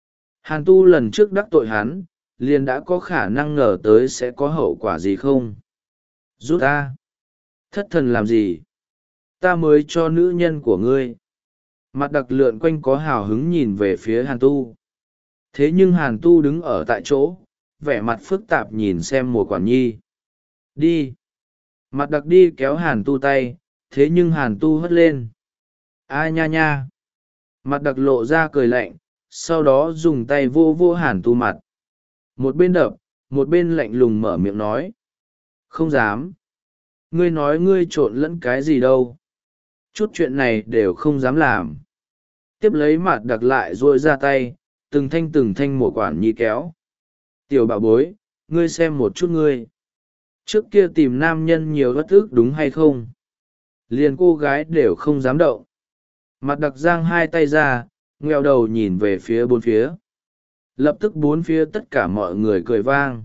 Hàn tu lần trước đắc tội hắn, liền đã có khả năng ngờ tới sẽ có hậu quả gì không? Rút ta! Thất thần làm gì? Ta mới cho nữ nhân của ngươi. Mặt đặc lượn quanh có hào hứng nhìn về phía hàn tu. Thế nhưng hàn tu đứng ở tại chỗ, vẻ mặt phức tạp nhìn xem mùa quản nhi. Đi! Mặt đặc đi kéo hàn tu tay, thế nhưng hàn tu hất lên. A nha nha! Mặt đặc lộ ra cười lạnh, sau đó dùng tay vô vô hàn tu mặt. Một bên đập, một bên lạnh lùng mở miệng nói. Không dám. Ngươi nói ngươi trộn lẫn cái gì đâu. Chút chuyện này đều không dám làm. Tiếp lấy mặt đặc lại rôi ra tay, từng thanh từng thanh mùa quản nhi kéo. Tiểu bảo bối, ngươi xem một chút ngươi. Trước kia tìm nam nhân nhiều bất ức đúng hay không? Liền cô gái đều không dám động. Mặt đặc giang hai tay ra, ngheo đầu nhìn về phía bốn phía. Lập tức bốn phía tất cả mọi người cười vang.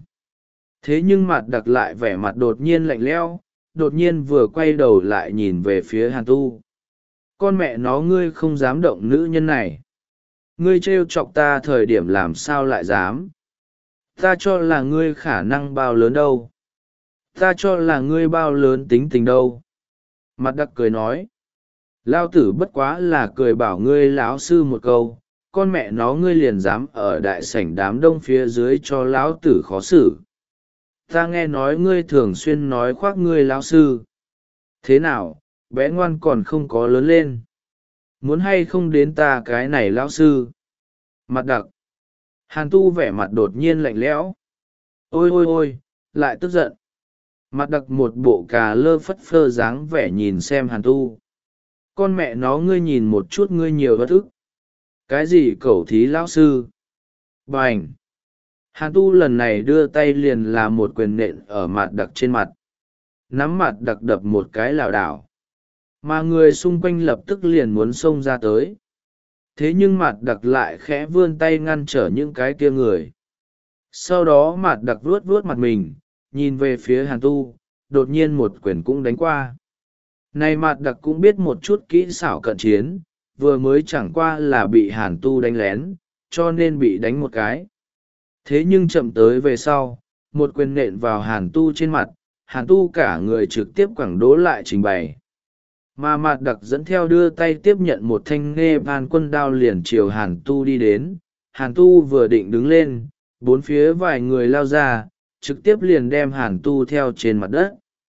Thế nhưng mặt đặc lại vẻ mặt đột nhiên lạnh lẽo, đột nhiên vừa quay đầu lại nhìn về phía hàn tu. Con mẹ nó ngươi không dám động nữ nhân này. Ngươi trêu chọc ta thời điểm làm sao lại dám. Ta cho là ngươi khả năng bao lớn đâu. Ta cho là ngươi bao lớn tính tình đâu. Mặt đặc cười nói. Lao tử bất quá là cười bảo ngươi lão sư một câu, con mẹ nó ngươi liền dám ở đại sảnh đám đông phía dưới cho lão tử khó xử. Ta nghe nói ngươi thường xuyên nói khoác ngươi lão sư. Thế nào, bé ngoan còn không có lớn lên. Muốn hay không đến ta cái này lão sư? Mặt đặc. Hàn tu vẻ mặt đột nhiên lạnh lẽo. Ôi ôi ôi, lại tức giận. Mặt đặc một bộ cà lơ phất phơ dáng vẻ nhìn xem hàn tu. Con mẹ nó ngươi nhìn một chút ngươi nhiều bất ức. Cái gì cẩu thí lão sư? Bành! Hàn tu lần này đưa tay liền là một quyền nện ở mặt đặc trên mặt. Nắm mặt đặc đập một cái lảo đảo. Mà người xung quanh lập tức liền muốn xông ra tới. Thế nhưng mặt đặc lại khẽ vươn tay ngăn trở những cái kia người. Sau đó mặt đặc vuốt vuốt mặt mình, nhìn về phía hàn tu, đột nhiên một quyền cũng đánh qua. Này mặt đặc cũng biết một chút kỹ xảo cận chiến, vừa mới chẳng qua là bị hàn tu đánh lén, cho nên bị đánh một cái. Thế nhưng chậm tới về sau, một quyền nện vào hàn tu trên mặt, hàn tu cả người trực tiếp quẳng đố lại trình bày. Mà mặt đặc dẫn theo đưa tay tiếp nhận một thanh nghe van quân đao liền chiều hàn tu đi đến. Hàn tu vừa định đứng lên, bốn phía vài người lao ra, trực tiếp liền đem hàn tu theo trên mặt đất.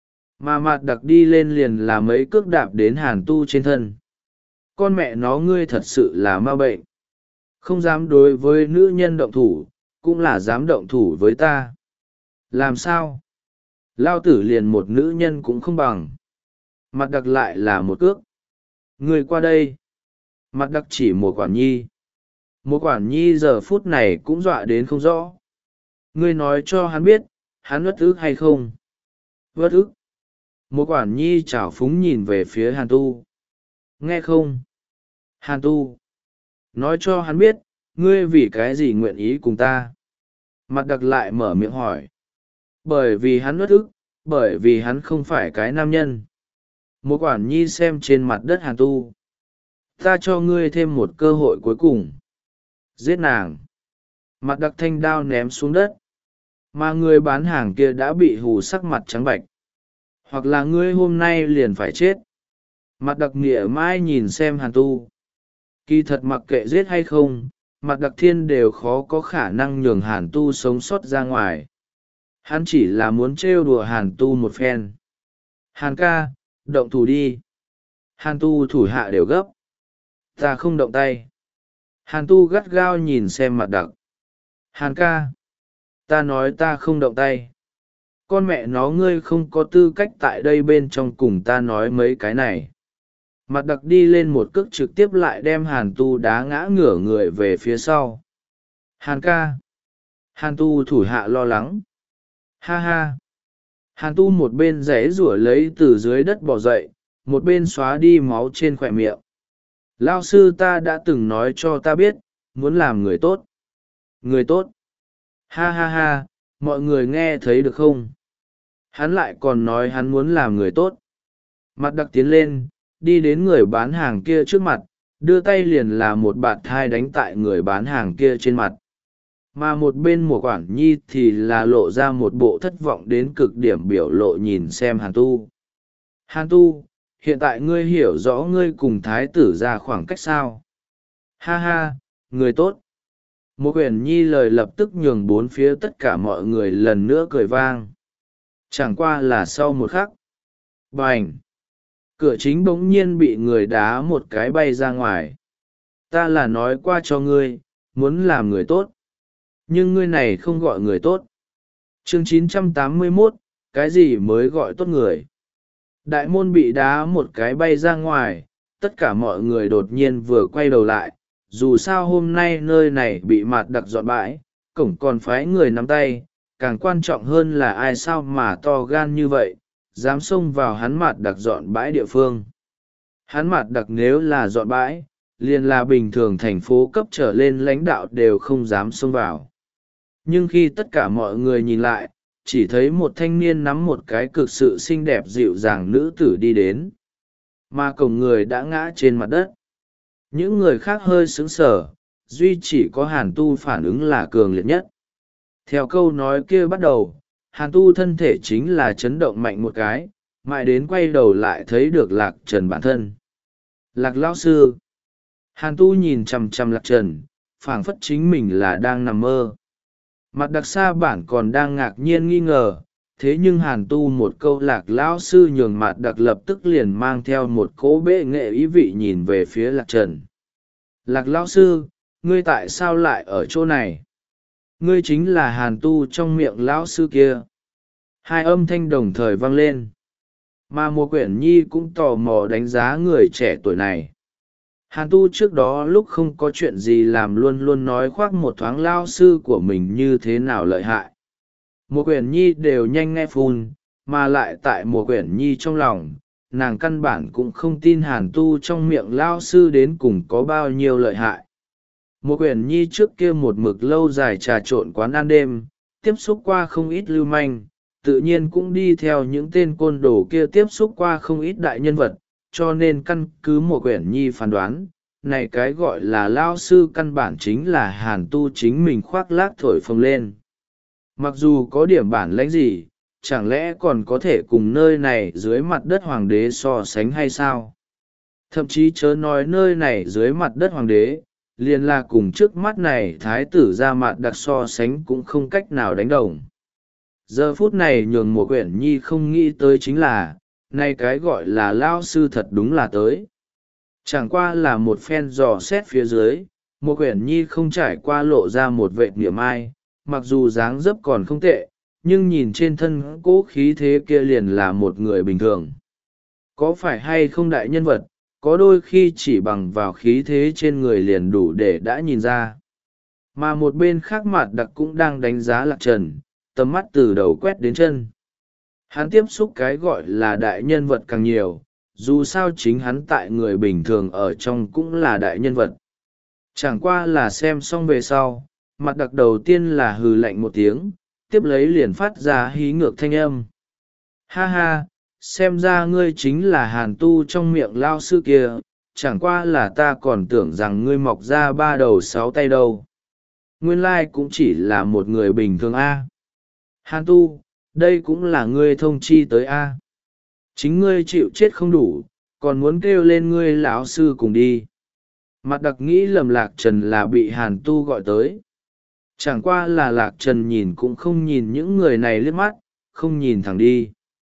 Mà mặt đặc đi lên liền là mấy cước đạp đến hàn tu trên thân. Con mẹ nó ngươi thật sự là ma bệnh. Không dám đối với nữ nhân động thủ, cũng là dám động thủ với ta. Làm sao? Lao tử liền một nữ nhân cũng không bằng. Mặt đặc lại là một cước. Người qua đây. Mặt đặc chỉ một quản nhi. Một quản nhi giờ phút này cũng dọa đến không rõ. Ngươi nói cho hắn biết, hắn uất ức hay không? Uất ức. Một quản nhi chảo phúng nhìn về phía hàn tu. Nghe không? Hàn tu. Nói cho hắn biết, ngươi vì cái gì nguyện ý cùng ta? Mặt đặc lại mở miệng hỏi. Bởi vì hắn uất ức, bởi vì hắn không phải cái nam nhân. Một quản nhi xem trên mặt đất hàn tu. Ta cho ngươi thêm một cơ hội cuối cùng. Giết nàng. Mặt đặc thanh đao ném xuống đất. Mà người bán hàng kia đã bị hù sắc mặt trắng bạch. Hoặc là ngươi hôm nay liền phải chết. Mặt đặc nghĩa mai nhìn xem hàn tu. Kỳ thật mặc kệ giết hay không, mặt đặc thiên đều khó có khả năng nhường hàn tu sống sót ra ngoài. Hắn chỉ là muốn trêu đùa hàn tu một phen. Hàn ca, động thủ đi. Hàn tu thủ hạ đều gấp. Ta không động tay. Hàn tu gắt gao nhìn xem mặt đặc. Hàn ca. Ta nói ta không động tay. Con mẹ nó ngươi không có tư cách tại đây bên trong cùng ta nói mấy cái này. Mặt đặc đi lên một cước trực tiếp lại đem hàn tu đá ngã ngửa người về phía sau. Hàn ca. Hàn tu thủ hạ lo lắng. Ha ha. Hàn tu một bên rẽ rủa lấy từ dưới đất bò dậy, một bên xóa đi máu trên khỏe miệng. Lao sư ta đã từng nói cho ta biết, muốn làm người tốt. Người tốt. Ha ha ha, mọi người nghe thấy được không? Hắn lại còn nói hắn muốn làm người tốt. Mặt đặc tiến lên, đi đến người bán hàng kia trước mặt, đưa tay liền là một bạt thai đánh tại người bán hàng kia trên mặt. Mà một bên mùa quản nhi thì là lộ ra một bộ thất vọng đến cực điểm biểu lộ nhìn xem hàn tu. Hàn tu, hiện tại ngươi hiểu rõ ngươi cùng thái tử ra khoảng cách sao? Ha ha, người tốt. Một quyển nhi lời lập tức nhường bốn phía tất cả mọi người lần nữa cười vang. Chẳng qua là sau một khắc. Bành! Cửa chính bỗng nhiên bị người đá một cái bay ra ngoài. Ta là nói qua cho ngươi, muốn làm người tốt. Nhưng ngươi này không gọi người tốt. Chương chín trăm tám mươi mốt, cái gì mới gọi tốt người? Đại môn bị đá một cái bay ra ngoài, tất cả mọi người đột nhiên vừa quay đầu lại. Dù sao hôm nay nơi này bị mạt đặc dọn bãi, cổng còn phái người nắm tay, càng quan trọng hơn là ai sao mà to gan như vậy, dám xông vào hắn mạt đặc dọn bãi địa phương. Hắn mạt đặc nếu là dọn bãi, liền là bình thường thành phố cấp trở lên lãnh đạo đều không dám xông vào. Nhưng khi tất cả mọi người nhìn lại, chỉ thấy một thanh niên nắm một cái cực sự xinh đẹp dịu dàng nữ tử đi đến. Mà cổng người đã ngã trên mặt đất. Những người khác hơi sững sờ, duy chỉ có hàn tu phản ứng là cường liệt nhất. Theo câu nói kia bắt đầu, hàn tu thân thể chính là chấn động mạnh một cái, mãi đến quay đầu lại thấy được lạc trần bản thân. Lạc lão sư. Hàn tu nhìn chằm chằm lạc trần, phảng phất chính mình là đang nằm mơ. Mặt đặc xa bản còn đang ngạc nhiên nghi ngờ, thế nhưng hàn tu một câu lạc lão sư nhường mặt đặc lập tức liền mang theo một cỗ bệ nghệ ý vị nhìn về phía lạc trần. Lạc lão sư, ngươi tại sao lại ở chỗ này? Ngươi chính là hàn tu trong miệng lão sư kia. Hai âm thanh đồng thời vang lên, mà mùa quyển nhi cũng tò mò đánh giá người trẻ tuổi này. Hàn tu trước đó lúc không có chuyện gì làm luôn luôn nói khoác một thoáng lao sư của mình như thế nào lợi hại. Mùa quyển nhi đều nhanh nghe phun, mà lại tại mùa quyển nhi trong lòng, nàng căn bản cũng không tin hàn tu trong miệng lao sư đến cùng có bao nhiêu lợi hại. Mùa quyển nhi trước kia một mực lâu dài trà trộn quán ăn đêm, tiếp xúc qua không ít lưu manh, tự nhiên cũng đi theo những tên côn đồ kia tiếp xúc qua không ít đại nhân vật, cho nên căn cứ mùa quyển nhi phán đoán, này cái gọi là lao sư căn bản chính là hàn tu chính mình khoác lác thổi phồng lên. Mặc dù có điểm bản lãnh gì, chẳng lẽ còn có thể cùng nơi này dưới mặt đất hoàng đế so sánh hay sao? Thậm chí chớ nói nơi này dưới mặt đất hoàng đế, liền là cùng trước mắt này thái tử ra mặt đặc so sánh cũng không cách nào đánh đồng. Giờ phút này nhường mùa quyển nhi không nghĩ tới chính là, nay cái gọi là lao sư thật đúng là tới. Chẳng qua là một phen dò xét phía dưới, mùa quyển nhi không trải qua lộ ra một vệ niệm ai, mặc dù dáng dấp còn không tệ, nhưng nhìn trên thân cố khí thế kia liền là một người bình thường. Có phải hay không đại nhân vật, có đôi khi chỉ bằng vào khí thế trên người liền đủ để đã nhìn ra. Mà một bên khác mặt đặc cũng đang đánh giá Lạc Trần, tầm mắt từ đầu quét đến chân. Hắn tiếp xúc cái gọi là đại nhân vật càng nhiều, dù sao chính hắn tại người bình thường ở trong cũng là đại nhân vật. Chẳng qua là xem xong về sau, mặt đặc đầu tiên là hừ lạnh một tiếng, tiếp lấy liền phát ra hí ngược thanh âm. Ha ha, xem ra ngươi chính là hàn tu trong miệng lao sư kia, chẳng qua là ta còn tưởng rằng ngươi mọc ra ba đầu sáu tay đâu. Nguyên lai cũng chỉ là một người bình thường a. Hàn tu, đây cũng là ngươi thông chi tới a. Chính ngươi chịu chết không đủ, còn muốn kêu lên ngươi lão sư cùng đi. Mặt đặc nghĩ lầm Lạc Trần là bị hàn tu gọi tới. Chẳng qua là Lạc Trần nhìn cũng không nhìn những người này liếc mắt, không nhìn thẳng đi.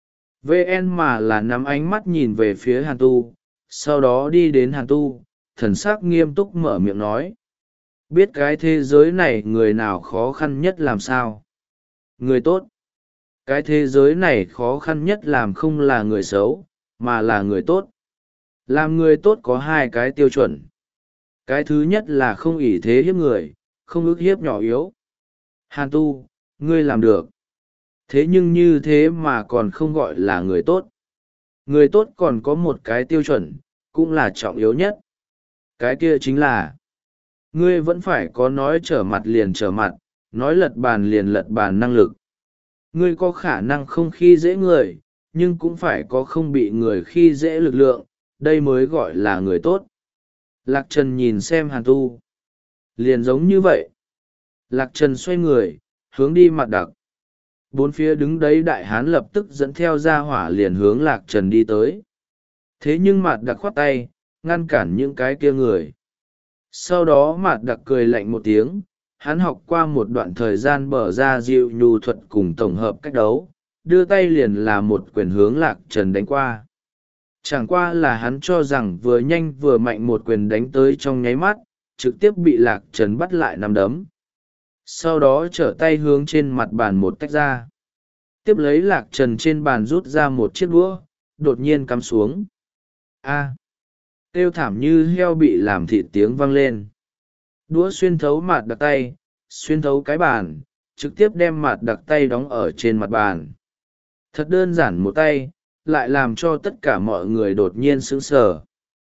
vê en mà là nắm ánh mắt nhìn về phía hàn tu, sau đó đi đến hàn tu, thần sắc nghiêm túc mở miệng nói. Biết cái thế giới này người nào khó khăn nhất làm sao? Người tốt. Cái thế giới này khó khăn nhất làm không là người xấu, mà là người tốt. Làm người tốt có hai cái tiêu chuẩn. Cái thứ nhất là không ỷ thế hiếp người, không ức hiếp nhỏ yếu. Hàn tu, ngươi làm được. Thế nhưng như thế mà còn không gọi là người tốt. Người tốt còn có một cái tiêu chuẩn, cũng là trọng yếu nhất. Cái kia chính là, ngươi vẫn phải có nói trở mặt liền trở mặt, nói lật bàn liền lật bàn năng lực. Ngươi có khả năng không khi dễ người, nhưng cũng phải có không bị người khi dễ lực lượng, đây mới gọi là người tốt. Lạc Trần nhìn xem hàn tu. Liền giống như vậy. Lạc Trần xoay người, hướng đi mặt đặc. Bốn phía đứng đấy đại hán lập tức dẫn theo ra hỏa liền hướng Lạc Trần đi tới. Thế nhưng mặt đặc khoát tay, ngăn cản những cái kia người. Sau đó mặt đặc cười lạnh một tiếng, hắn học qua một đoạn thời gian bở ra dịu nhu thuật cùng tổng hợp cách đấu, đưa tay liền là một quyền hướng Lạc Trần đánh qua. Chẳng qua là hắn cho rằng vừa nhanh vừa mạnh một quyền đánh tới trong nháy mắt, trực tiếp bị Lạc Trần bắt lại nắm đấm. Sau đó trở tay hướng trên mặt bàn một tách ra. Tiếp lấy Lạc Trần trên bàn rút ra một chiếc đũa, đột nhiên cắm xuống. A. Kêu thảm như heo bị làm thịt tiếng vang lên. Đũa xuyên thấu mặt đặc tay, xuyên thấu cái bàn, trực tiếp đem mặt đặc tay đóng ở trên mặt bàn. Thật đơn giản một tay, lại làm cho tất cả mọi người đột nhiên sững sờ.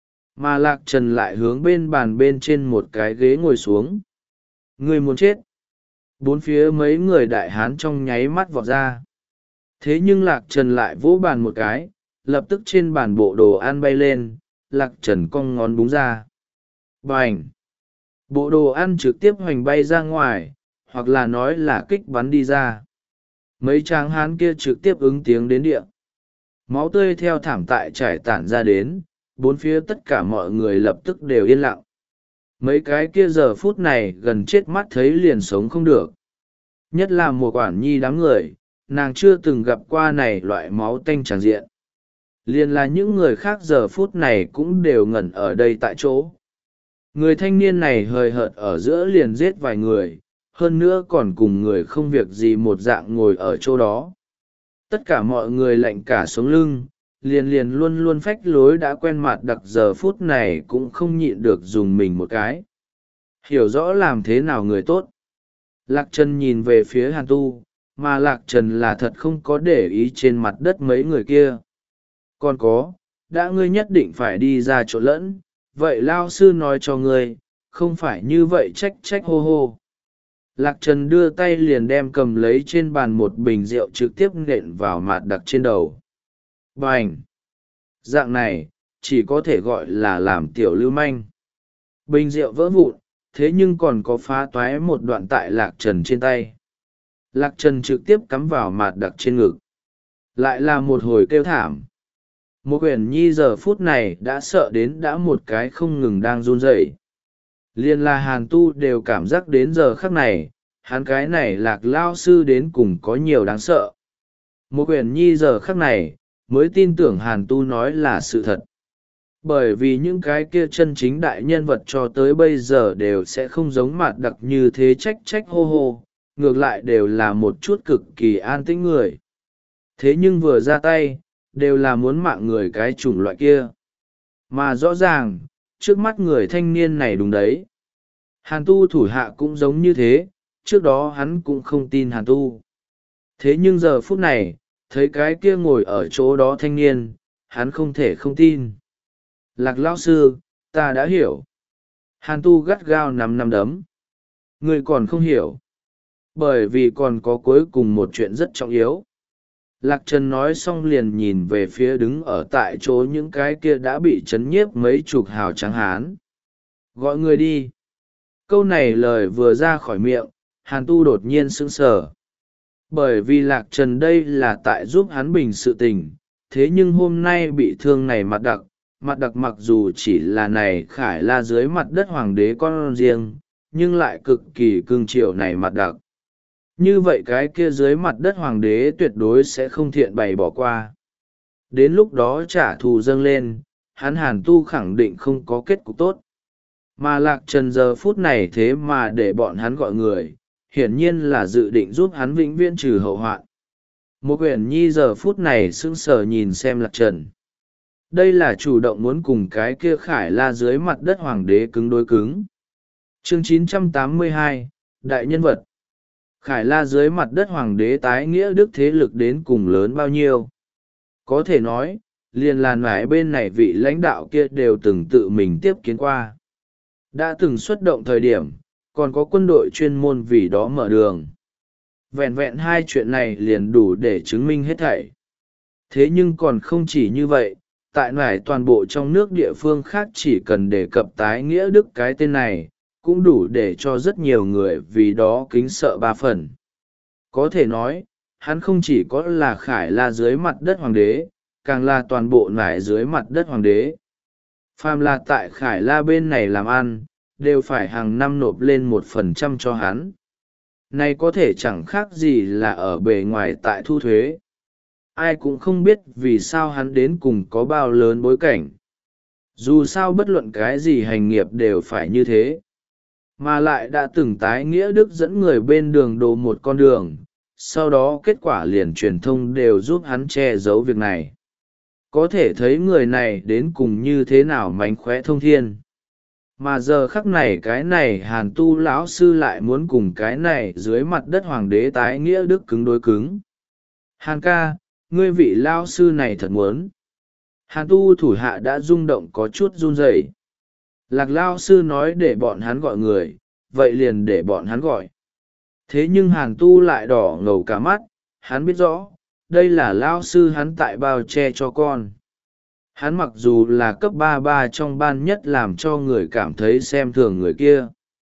Mà Lạc Trần lại hướng bên bàn bên trên một cái ghế ngồi xuống. Người muốn chết. Bốn phía mấy người đại hán trong nháy mắt vọt ra. Thế nhưng Lạc Trần lại vỗ bàn một cái, lập tức trên bàn bộ đồ ăn bay lên, Lạc Trần cong ngón búng ra. Bành! Bộ đồ ăn trực tiếp hoành bay ra ngoài, hoặc là nói là kích bắn đi ra. Mấy tráng hán kia trực tiếp ứng tiếng đến địa. Máu tươi theo thảm tại trải tản ra đến, bốn phía tất cả mọi người lập tức đều yên lặng. Mấy cái kia giờ phút này gần chết mắt thấy liền sống không được. Nhất là mùa quản nhi đám người, nàng chưa từng gặp qua này loại máu tanh tràn diện. Liền là những người khác giờ phút này cũng đều ngẩn ở đây tại chỗ. Người thanh niên này hời hợt ở giữa liền giết vài người, hơn nữa còn cùng người không việc gì một dạng ngồi ở chỗ đó. Tất cả mọi người lạnh cả sống lưng, liền liền luôn luôn phách lối đã quen mặt đặc giờ phút này cũng không nhịn được dùng mình một cái. Hiểu rõ làm thế nào người tốt. Lạc Trần nhìn về phía Hàn Tu, mà Lạc Trần là thật không có để ý trên mặt đất mấy người kia. Còn có, đã ngươi nhất định phải đi ra chỗ lẫn, vậy lao sư nói cho ngươi, không phải như vậy trách trách hô hô. Lạc Trần đưa tay liền đem cầm lấy trên bàn một bình rượu trực tiếp nện vào mặt đặc trên đầu. Bành! Dạng này, chỉ có thể gọi là làm tiểu lưu manh. Bình rượu vỡ vụn, thế nhưng còn có phá toái một đoạn tại Lạc Trần trên tay. Lạc Trần trực tiếp cắm vào mặt đặc trên ngực. Lại là một hồi kêu thảm. Một quyển nhi giờ phút này đã sợ đến đã một cái không ngừng đang run rẩy. Liên là Hàn Tu đều cảm giác đến giờ khắc này, hắn cái này Lạc lao sư đến cùng có nhiều đáng sợ. Một quyển nhi giờ khắc này, mới tin tưởng Hàn Tu nói là sự thật. Bởi vì những cái kia chân chính đại nhân vật cho tới bây giờ đều sẽ không giống mặt đặc như thế trách trách hô hô, ngược lại đều là một chút cực kỳ an tĩnh người. Thế nhưng vừa ra tay, đều là muốn mạng người cái chủng loại kia. Mà rõ ràng, trước mắt người thanh niên này đúng đấy. Hàn Tu thủ hạ cũng giống như thế, trước đó hắn cũng không tin Hàn Tu. Thế nhưng giờ phút này, thấy cái kia ngồi ở chỗ đó thanh niên, hắn không thể không tin. Lạc lão sư, ta đã hiểu. Hàn Tu gắt gao nắm nắm đấm. Người còn không hiểu. Bởi vì còn có cuối cùng một chuyện rất trọng yếu. Lạc Trần nói xong liền nhìn về phía đứng ở tại chỗ những cái kia đã bị chấn nhiếp mấy chục hào trắng hán. Gọi người đi. Câu này lời vừa ra khỏi miệng, Hàn Tu đột nhiên sững sờ. Bởi vì Lạc Trần đây là tại giúp hắn bình sự tình, thế nhưng hôm nay bị thương này mặt đặc, mặt đặc mặc dù chỉ là này khải la dưới mặt đất hoàng đế con riêng, nhưng lại cực kỳ cưng chiều này mặt đặc. Như vậy cái kia dưới mặt đất hoàng đế tuyệt đối sẽ không thiện bày bỏ qua. Đến lúc đó trả thù dâng lên, hắn Hàn Tu khẳng định không có kết cục tốt. Mà Lạc Trần giờ phút này thế mà để bọn hắn gọi người, hiển nhiên là dự định giúp hắn vĩnh viễn trừ hậu hoạn. Một quyển nhi giờ phút này sững sờ nhìn xem Lạc Trần. Đây là chủ động muốn cùng cái kia khải la dưới mặt đất hoàng đế cứng đối cứng. Chương chín trăm tám mươi hai, Đại nhân vật. Khải la dưới mặt đất hoàng đế tái nghĩa đức thế lực đến cùng lớn bao nhiêu. Có thể nói, liền làn mãi bên này vị lãnh đạo kia đều từng tự mình tiếp kiến qua. Đã từng xuất động thời điểm, còn có quân đội chuyên môn vì đó mở đường. Vẹn vẹn hai chuyện này liền đủ để chứng minh hết thảy. Thế nhưng còn không chỉ như vậy, tại nải toàn bộ trong nước địa phương khác chỉ cần đề cập tái nghĩa đức cái tên này, cũng đủ để cho rất nhiều người vì đó kính sợ ba phần. Có thể nói, hắn không chỉ có là khải la dưới mặt đất hoàng đế, càng là toàn bộ nải dưới mặt đất hoàng đế. Phàm là tại khải la bên này làm ăn, đều phải hàng năm nộp lên một phần trăm cho hắn. Này có thể chẳng khác gì là ở bề ngoài tại thu thuế. Ai cũng không biết vì sao hắn đến cùng có bao lớn bối cảnh. Dù sao bất luận cái gì hành nghiệp đều phải như thế. Mà lại đã từng tái nghĩa đức dẫn người bên đường đồ một con đường, sau đó kết quả liền truyền thông đều giúp hắn che giấu việc này. Có thể thấy người này đến cùng như thế nào mánh khóe thông thiên. Mà giờ khắc này cái này Hàn Tu lão sư lại muốn cùng cái này dưới mặt đất hoàng đế tái nghĩa đức cứng đối cứng. Hàn ca, ngươi vị lão sư này thật muốn. Hàn Tu thủ hạ đã rung động có chút run rẩy. Lạc lão sư nói để bọn hắn gọi người, vậy liền để bọn hắn gọi. Thế nhưng Hàn Tu lại đỏ ngầu cả mắt, hắn biết rõ, đây là lão sư hắn tại bao che cho con. Hắn mặc dù là cấp ba ba trong ban nhất làm cho người cảm thấy xem thường người kia.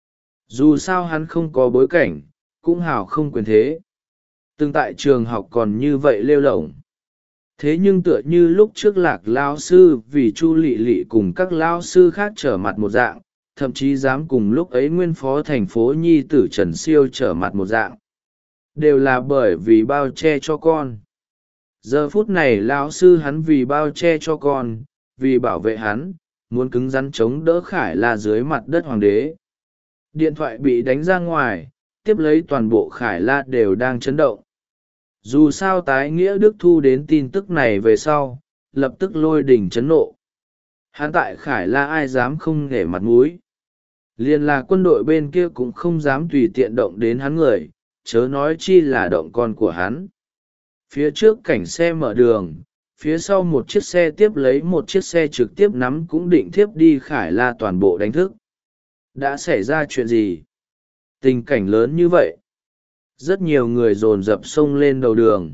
Dù sao hắn không có bối cảnh, cũng hào không quyền thế. Từng tại trường học còn như vậy lêu lổng. Thế nhưng tựa như lúc trước Lạc lao sư vì Chu Lị Lị cùng các lao sư khác trở mặt một dạng, thậm chí dám cùng lúc ấy nguyên phó thành phố nhi tử Trần Siêu trở mặt một dạng. Đều là bởi vì bao che cho con. Giờ phút này lão sư hắn vì bao che cho con, vì bảo vệ hắn, muốn cứng rắn chống đỡ khải la dưới mặt đất hoàng đế. Điện thoại bị đánh ra ngoài, tiếp lấy toàn bộ Khải La đều đang chấn động. Dù sao tái nghĩa Đức thu đến tin tức này về sau, lập tức lôi đình chấn nộ. Hắn tại Khải La ai dám không nể mặt mũi. Liền là quân đội bên kia cũng không dám tùy tiện động đến hắn người, chớ nói chi là động con của hắn. Phía trước cảnh xe mở đường, phía sau một chiếc xe tiếp lấy một chiếc xe trực tiếp nắm cũng định thiếp đi Khải La toàn bộ đánh thức. Đã xảy ra chuyện gì? Tình cảnh lớn như vậy. Rất nhiều người dồn dập xông lên đầu đường.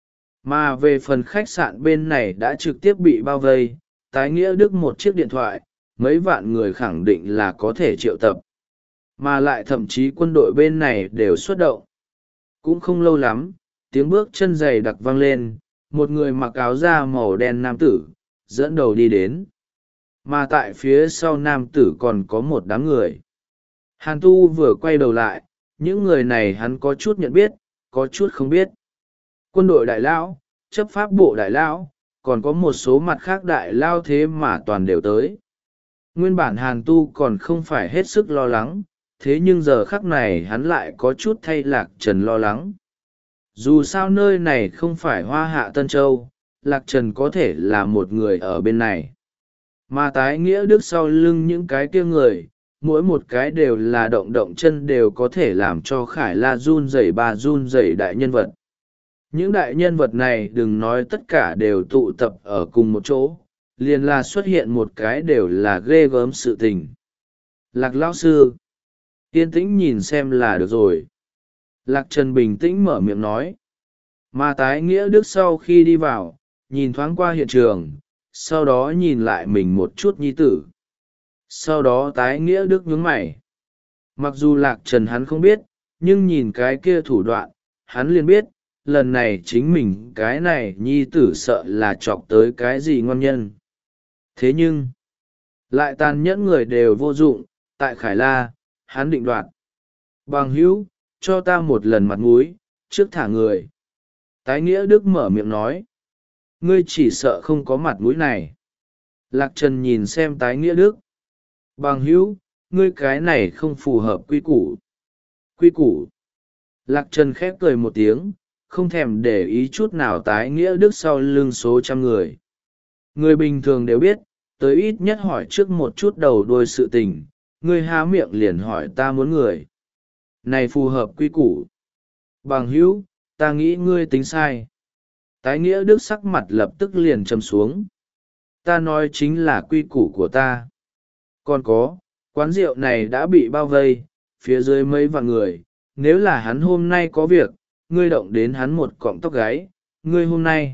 Mà về phần khách sạn bên này đã trực tiếp bị bao vây, tái nghĩa Đức một chiếc điện thoại, mấy vạn người khẳng định là có thể triệu tập. Mà lại thậm chí quân đội bên này đều xuất động. Cũng không lâu lắm, tiếng bước chân giày đặc vang lên, một người mặc áo da màu đen nam tử, dẫn đầu đi đến. Mà tại phía sau nam tử còn có một đám người. Hàn Tu vừa quay đầu lại, những người này hắn có chút nhận biết, có chút không biết. Quân đội đại lão, chấp pháp bộ đại lão, còn có một số mặt khác đại lao thế mà toàn đều tới. Nguyên bản Hàn Tu còn không phải hết sức lo lắng, thế nhưng giờ khắc này hắn lại có chút thay Lạc Trần lo lắng. Dù sao nơi này không phải Hoa Hạ Tân Châu, Lạc Trần có thể là một người ở bên này. Mà tái nghĩa Đức sau lưng những cái kia người, mỗi một cái đều là động động chân đều có thể làm cho Khải La run rẩy ba run rẩy đại nhân vật. Những đại nhân vật này đừng nói tất cả đều tụ tập ở cùng một chỗ, liền là xuất hiện một cái đều là ghê gớm sự tình. Lạc lão sư, yên tĩnh nhìn xem là được rồi. Lạc Trần bình tĩnh mở miệng nói. Mà tái nghĩa Đức sau khi đi vào, nhìn thoáng qua hiện trường, sau đó nhìn lại mình một chút nhi tử. Sau đó tái nghĩa Đức nhướng mày. Mặc dù Lạc Trần hắn không biết, nhưng nhìn cái kia thủ đoạn, hắn liền biết, lần này chính mình cái này nhi tử sợ là chọc tới cái gì ngon nhân. Thế nhưng, lại tàn nhẫn người đều vô dụng, tại Khải La, hắn định đoạt. Bằng hữu, cho ta một lần mặt mũi, trước thả người. Tái nghĩa Đức mở miệng nói. Ngươi chỉ sợ không có mặt mũi này. Lạc Trần nhìn xem tái nghĩa Đức. Bằng hữu, ngươi cái này không phù hợp quy củ. Quy củ. Lạc Trần khép cười một tiếng, không thèm để ý chút nào tái nghĩa Đức sau lưng số trăm người. Người bình thường đều biết, tới ít nhất hỏi trước một chút đầu đuôi sự tình, ngươi há miệng liền hỏi ta muốn người. Này phù hợp quy củ. Bằng hữu, ta nghĩ ngươi tính sai. Tái nghĩa Đức sắc mặt lập tức liền trầm xuống. Ta nói chính là quy củ của ta. Còn có, quán rượu này đã bị bao vây, phía dưới mấy vạn người, nếu là hắn hôm nay có việc, ngươi động đến hắn một cọng tóc gáy, ngươi hôm nay.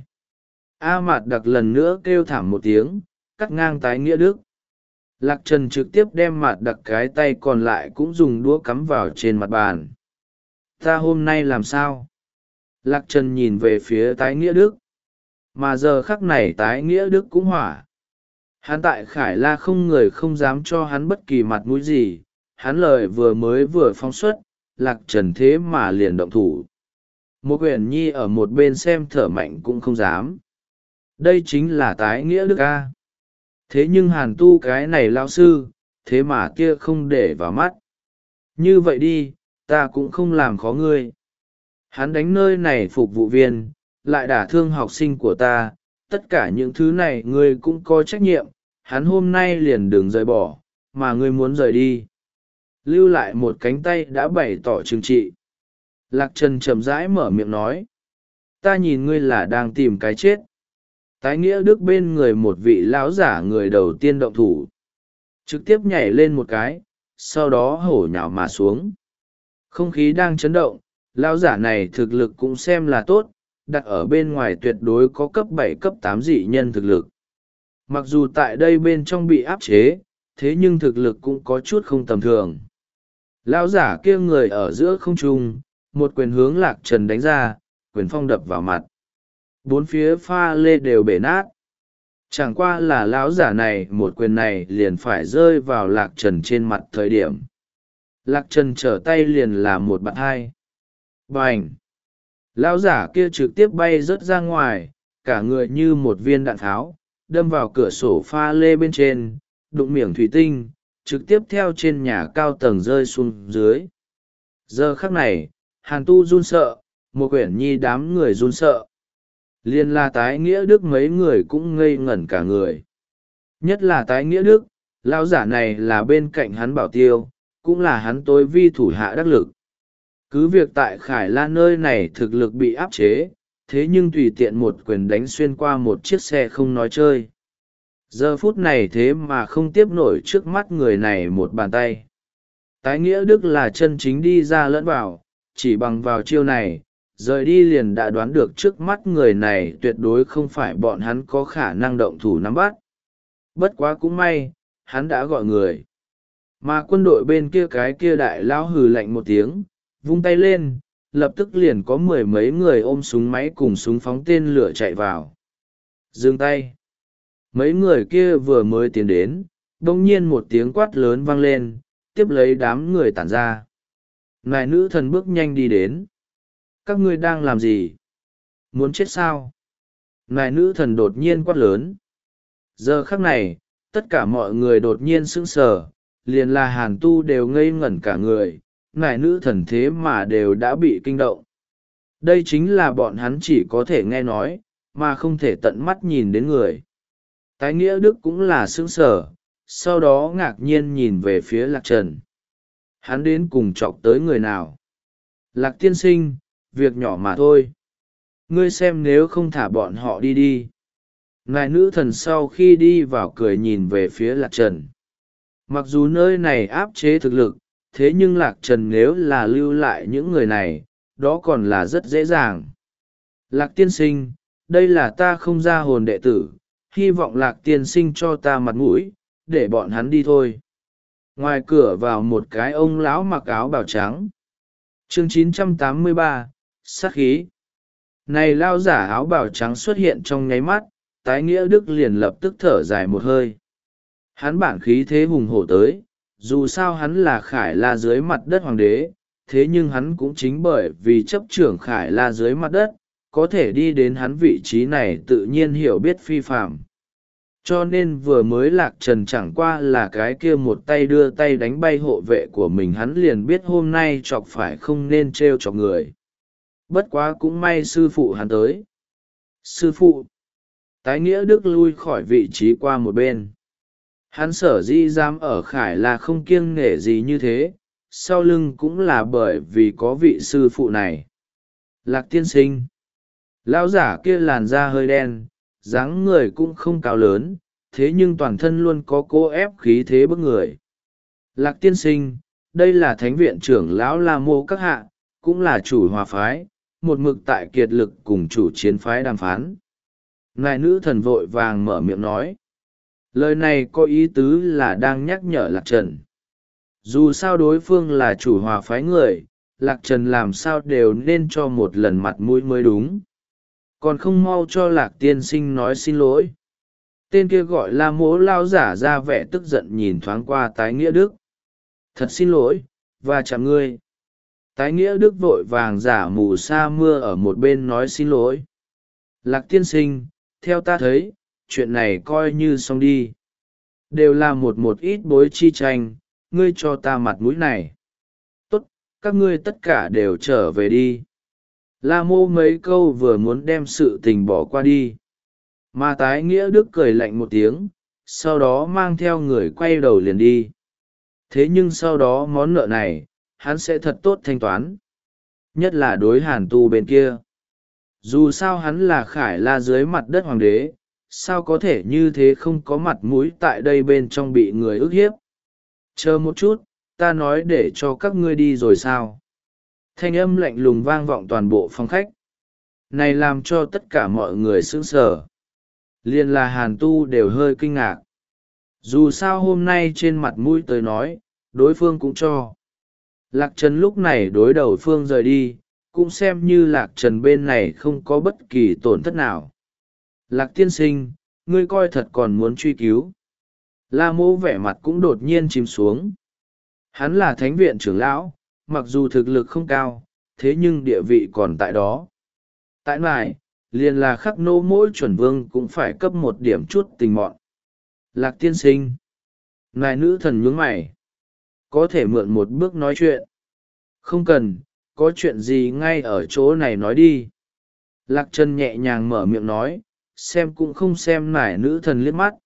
A Mạt Đặc lần nữa kêu thảm một tiếng, cắt ngang tái nghĩa Đức. Lạc Trần trực tiếp đem Mạt Đặc cái tay còn lại cũng dùng đũa cắm vào trên mặt bàn. Ta hôm nay làm sao? Lạc Trần nhìn về phía tái nghĩa Đức. Mà giờ khắc này tái nghĩa Đức cũng hỏa. Hắn tại Khải La không người không dám cho hắn bất kỳ mặt mũi gì, hắn lời vừa mới vừa phóng xuất, Lạc Trần thế mà liền động thủ. Một Uyển Nhi ở một bên xem thở mạnh cũng không dám. Đây chính là tái nghĩa Đức A. Thế nhưng Hàn Tu cái này lao sư, thế mà kia không để vào mắt. Như vậy đi, ta cũng không làm khó ngươi. Hắn đánh nơi này phục vụ viên, lại đả thương học sinh của ta, tất cả những thứ này ngươi cũng có trách nhiệm, hắn hôm nay liền đừng rời bỏ, mà ngươi muốn rời đi. Lưu lại một cánh tay đã bày tỏ trừng trị. Lạc Trần chậm rãi mở miệng nói. Ta nhìn ngươi là đang tìm cái chết. Tái nghĩa Đức bên người một vị lão giả người đầu tiên động thủ. Trực tiếp nhảy lên một cái, sau đó hổ nhào mà xuống. Không khí đang chấn động, lão giả này thực lực cũng xem là tốt, đặt ở bên ngoài tuyệt đối có cấp bảy cấp tám dị nhân thực lực. Mặc dù tại đây bên trong bị áp chế, thế nhưng thực lực cũng có chút không tầm thường. Lão giả kia người ở giữa không trung, một quyền hướng Lạc Trần đánh ra, quyền phong đập vào mặt. Bốn phía pha lê đều bể nát. Chẳng qua là lão giả này một quyền này liền phải rơi vào Lạc Trần trên mặt thời điểm. Lạc Trần trở tay liền là một bạn hai. Bành! Lão giả kia trực tiếp bay rớt ra ngoài, cả người như một viên đạn tháo, đâm vào cửa sổ pha lê bên trên, đụng miệng thủy tinh, trực tiếp theo trên nhà cao tầng rơi xuống dưới. Giờ khắc này, Hàn Tu run sợ, một quyển nhi đám người run sợ. Liên là tái nghĩa đức mấy người cũng ngây ngẩn cả người. Nhất là tái nghĩa đức, lão giả này là bên cạnh hắn bảo tiêu, cũng là hắn tối vi thủ hạ đắc lực. Cứ việc tại Khải La nơi này thực lực bị áp chế, thế nhưng tùy tiện một quyền đánh xuyên qua một chiếc xe không nói chơi. Giờ phút này thế mà không tiếp nổi trước mắt người này một bàn tay. Tái nghĩa đức là chân chính đi ra lẫn vào, chỉ bằng vào chiêu này, rời đi liền đã đoán được trước mắt người này tuyệt đối không phải bọn hắn có khả năng động thủ nắm bắt. Bất quá cũng may, hắn đã gọi người. Mà quân đội bên kia cái kia đại lão hừ lạnh một tiếng, vung tay lên, lập tức liền có mười mấy người ôm súng máy cùng súng phóng tên lửa chạy vào. Dừng tay. Mấy người kia vừa mới tiến đến, đông nhiên một tiếng quát lớn vang lên, tiếp lấy đám người tản ra. Nài nữ thần bước nhanh đi đến. Các ngươi đang làm gì? Muốn chết sao? Nài nữ thần đột nhiên quát lớn. Giờ khắc này, tất cả mọi người đột nhiên sững sờ, liền là Hàn Tu đều ngây ngẩn cả người, nài nữ thần thế mà đều đã bị kinh động. Đây chính là bọn hắn chỉ có thể nghe nói, mà không thể tận mắt nhìn đến người. Tái nghĩa đức cũng là sững sờ, sau đó ngạc nhiên nhìn về phía Lạc Trần. Hắn đến cùng chọc tới người nào? Lạc tiên sinh, việc nhỏ mà thôi. Ngươi xem nếu không thả bọn họ đi đi. Nài nữ thần sau khi đi vào cười nhìn về phía Lạc Trần. Mặc dù nơi này áp chế thực lực, thế nhưng Lạc Trần nếu là lưu lại những người này, đó còn là rất dễ dàng. Lạc tiên sinh, đây là ta không ra hồn đệ tử, hy vọng Lạc tiên sinh cho ta mặt mũi, để bọn hắn đi thôi. Ngoài cửa vào một cái ông lão mặc áo bào trắng. Chương chín trăm tám mươi ba, sát khí. Này lao giả áo bào trắng xuất hiện trong nháy mắt, tái nghĩa đức liền lập tức thở dài một hơi. Hắn bản khí thế hùng hổ tới, dù sao hắn là Khải La dưới mặt đất hoàng đế, thế nhưng hắn cũng chính bởi vì chấp trưởng Khải La dưới mặt đất, có thể đi đến hắn vị trí này tự nhiên hiểu biết phi phạm. Cho nên vừa mới Lạc Trần chẳng qua là cái kia một tay đưa tay đánh bay hộ vệ của mình, hắn liền biết hôm nay chọc phải không nên trêu chọc người. Bất quá cũng may sư phụ hắn tới. Sư phụ! Tái nghĩa đức lui khỏi vị trí qua một bên. Hắn sở dĩ dám ở Khải là không kiêng nể gì như thế, sau lưng cũng là bởi vì có vị sư phụ này. Lạc tiên sinh! Lão giả kia làn da hơi đen, dáng người cũng không cao lớn, thế nhưng toàn thân luôn có cố ép khí thế bức người. Lạc tiên sinh, đây là thánh viện trưởng lão La Mô các hạ, cũng là chủ hòa phái, một mực tại kiệt lực cùng chủ chiến phái đàm phán. Ngài nữ thần vội vàng mở miệng nói. Lời này có ý tứ là đang nhắc nhở Lạc Trần. Dù sao đối phương là chủ hòa phái người, Lạc Trần làm sao đều nên cho một lần mặt mũi mới đúng. Còn không mau cho Lạc tiên sinh nói xin lỗi. Tên kia gọi là mỗ lao giả ra vẻ tức giận nhìn thoáng qua tái nghĩa đức. Thật xin lỗi, và chạm ngươi. Tái nghĩa đức vội vàng giả mù sa mưa ở một bên nói xin lỗi. Lạc tiên sinh, theo ta thấy, chuyện này coi như xong đi. Đều là một một ít bối chi tranh, ngươi cho ta mặt mũi này. Tốt, các ngươi tất cả đều trở về đi. La mô mấy câu vừa muốn đem sự tình bỏ qua đi. Mà tái nghĩa đức cười lạnh một tiếng, sau đó mang theo người quay đầu liền đi. Thế nhưng sau đó món nợ này, hắn sẽ thật tốt thanh toán. Nhất là đối Hàn Tu bên kia. Dù sao hắn là Khải La dưới mặt đất hoàng đế, sao có thể như thế không có mặt mũi tại đây bên trong bị người ức hiếp. Chờ một chút, ta nói để cho các ngươi đi rồi sao? Thanh âm lạnh lùng vang vọng toàn bộ phòng khách. Này làm cho tất cả mọi người sững sờ. Liên là Hàn Tu đều hơi kinh ngạc. Dù sao hôm nay trên mặt mũi tới nói, đối phương cũng cho. Lạc Trần lúc này đối đầu phương rời đi, cũng xem như Lạc Trần bên này không có bất kỳ tổn thất nào. Lạc tiên sinh, ngươi coi thật còn muốn truy cứu. La Mô vẻ mặt cũng đột nhiên chìm xuống. Hắn là thánh viện trưởng lão, mặc dù thực lực không cao, thế nhưng địa vị còn tại đó. Tại này, liền là khắc nô mỗi chuẩn vương cũng phải cấp một điểm chút tình mọn. Lạc tiên sinh. Ngài nữ thần nhướng mày. Có thể mượn một bước nói chuyện. Không cần, có chuyện gì ngay ở chỗ này nói đi. Lạc Trần nhẹ nhàng mở miệng nói, xem cũng không xem nải nữ thần liếc mắt.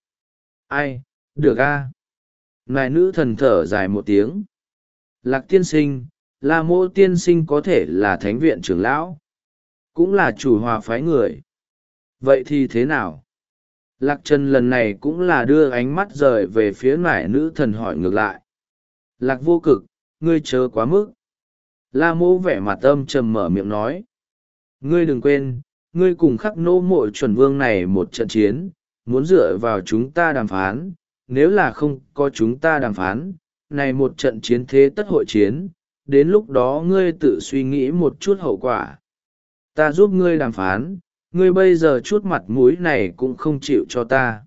Ai, được a. Nải nữ thần thở dài một tiếng. Lạc tiên sinh, La Mỗ tiên sinh có thể là thánh viện trưởng lão, cũng là chủ hòa phái người. Vậy thì thế nào? Lạc Trần lần này cũng là đưa ánh mắt rời về phía nải nữ thần hỏi ngược lại. Lạc vô cực, ngươi chớ quá mức. La Mỗ vẻ mặt âm trầm mở miệng nói. Ngươi đừng quên, ngươi cùng khắc nô mộ chuẩn vương này một trận chiến, muốn dựa vào chúng ta đàm phán, nếu là không có chúng ta đàm phán, này một trận chiến thế tất hội chiến, đến lúc đó ngươi tự suy nghĩ một chút hậu quả. Ta giúp ngươi đàm phán, ngươi bây giờ chút mặt mũi này cũng không chịu cho ta.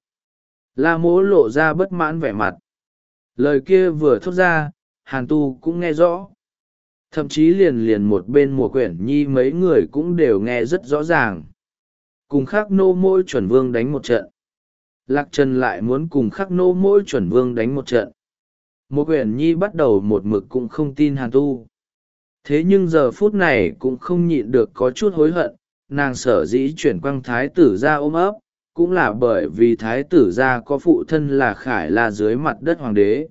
La Mỗ lộ ra bất mãn vẻ mặt. Lời kia vừa thốt ra, Hàn Tu cũng nghe rõ. Thậm chí liền liền một bên Mùa Quyển Nhi mấy người cũng đều nghe rất rõ ràng. Cùng khắc nô mỗi chuẩn vương đánh một trận. Lạc Trần lại muốn cùng khắc nô mỗi chuẩn vương đánh một trận. Mùa Quyển Nhi bắt đầu một mực cũng không tin Hàn Tu. Thế nhưng giờ phút này cũng không nhịn được có chút hối hận, nàng sở dĩ chuyển quang thái tử ra ôm ấp, cũng là bởi vì thái tử gia có phụ thân là Khải La dưới mặt đất hoàng đế.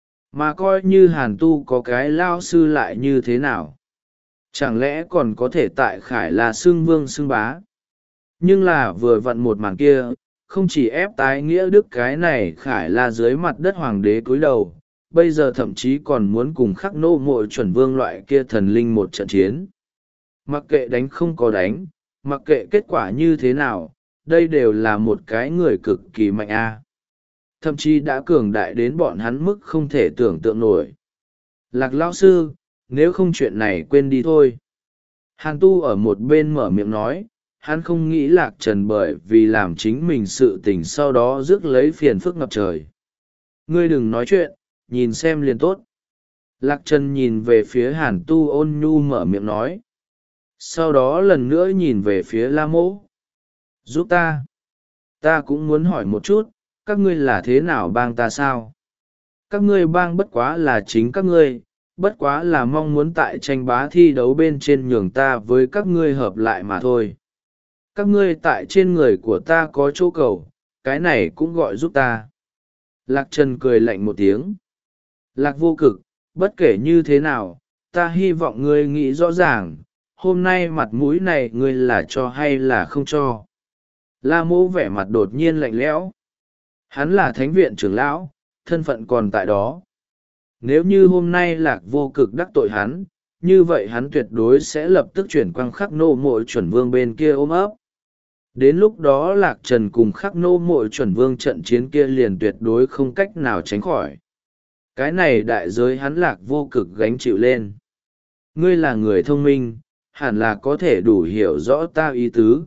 Mà coi như Hàn Tu có cái lao sư lại như thế nào? Chẳng lẽ còn có thể tại Khải La xưng vương xưng bá? Nhưng là vừa vặn một màn kia, không chỉ ép tái nghĩa đức cái này Khải La dưới mặt đất hoàng đế cúi đầu, bây giờ thậm chí còn muốn cùng khắc nô mộ chuẩn vương loại kia thần linh một trận chiến. Mặc kệ đánh không có đánh, mặc kệ kết quả như thế nào, đây đều là một cái người cực kỳ mạnh a. Thậm chí đã cường đại đến bọn hắn mức không thể tưởng tượng nổi. Lạc lão sư, nếu không chuyện này quên đi thôi. Hàn Tu ở một bên mở miệng nói, hắn không nghĩ Lạc Trần bởi vì làm chính mình sự tình sau đó rước lấy phiền phức ngập trời. Ngươi đừng nói chuyện, nhìn xem liền tốt. Lạc Trần nhìn về phía Hàn Tu ôn nhu mở miệng nói. Sau đó lần nữa nhìn về phía La Mỗ. Giúp ta. Ta cũng muốn hỏi một chút, các ngươi là thế nào bang ta sao? Các ngươi bang bất quá là chính các ngươi, bất quá là mong muốn tại tranh bá thi đấu bên trên nhường ta với các ngươi hợp lại mà thôi. Các ngươi tại trên người của ta có chỗ cầu, cái này cũng gọi giúp ta. Lạc Trần cười lạnh một tiếng. Lạc vô cực, bất kể như thế nào, ta hy vọng ngươi nghĩ rõ ràng, hôm nay mặt mũi này ngươi là cho hay là không cho. La Mỗ vẻ mặt đột nhiên lạnh lẽo. Hắn là thánh viện trưởng lão, thân phận còn tại đó. Nếu như hôm nay Lạc vô cực đắc tội hắn, như vậy hắn tuyệt đối sẽ lập tức chuyển quang khắc nô mộ chuẩn vương bên kia ôm ấp. Đến lúc đó Lạc Trần cùng khắc nô mộ chuẩn vương trận chiến kia liền tuyệt đối không cách nào tránh khỏi. Cái này đại giới hắn Lạc vô cực gánh chịu lên. Ngươi là người thông minh, hẳn là có thể đủ hiểu rõ ta ý tứ.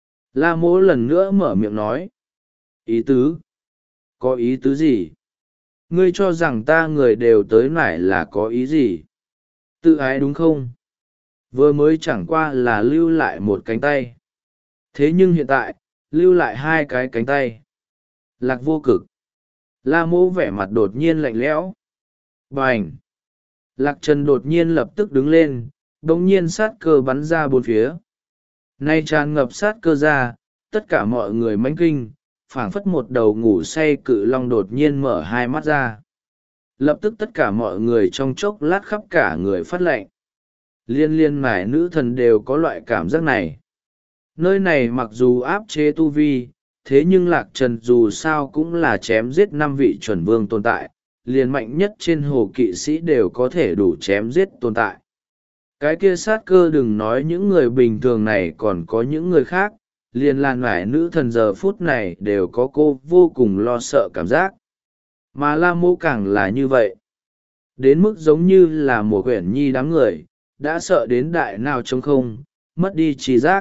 La Mỗ lần nữa mở miệng nói. Ý tứ? Có ý tứ gì? Ngươi cho rằng ta người đều tới nải là có ý gì? Tự ái đúng không? Vừa mới chẳng qua là lưu lại một cánh tay. Thế nhưng hiện tại, lưu lại hai cái cánh tay. Lạc vô cực. La Mỗ vẻ mặt đột nhiên lạnh lẽo. Bành! Lạc Trần đột nhiên lập tức đứng lên, đồng nhiên sát cơ bắn ra bốn phía. Nay tràn ngập sát cơ ra, tất cả mọi người mãnh kinh, phảng phất một đầu ngủ say cự long đột nhiên mở hai mắt ra. Lập tức tất cả mọi người trong chốc lát khắp cả người phát lạnh. Liên liên mải nữ thần đều có loại cảm giác này. Nơi này mặc dù áp chế tu vi, thế nhưng Lạc Trần dù sao cũng là chém giết năm vị chuẩn vương tồn tại, liền mạnh nhất trên hồ kỵ sĩ đều có thể đủ chém giết tồn tại. Cái kia sát cơ đừng nói những người bình thường này còn có những người khác, liền làn ngải nữ thần giờ phút này đều có cô vô cùng lo sợ cảm giác. Mà La Mỗ càng là như vậy. Đến mức giống như là một quyển nhi đám người, đã sợ đến đại nào trống không, mất đi trí giác.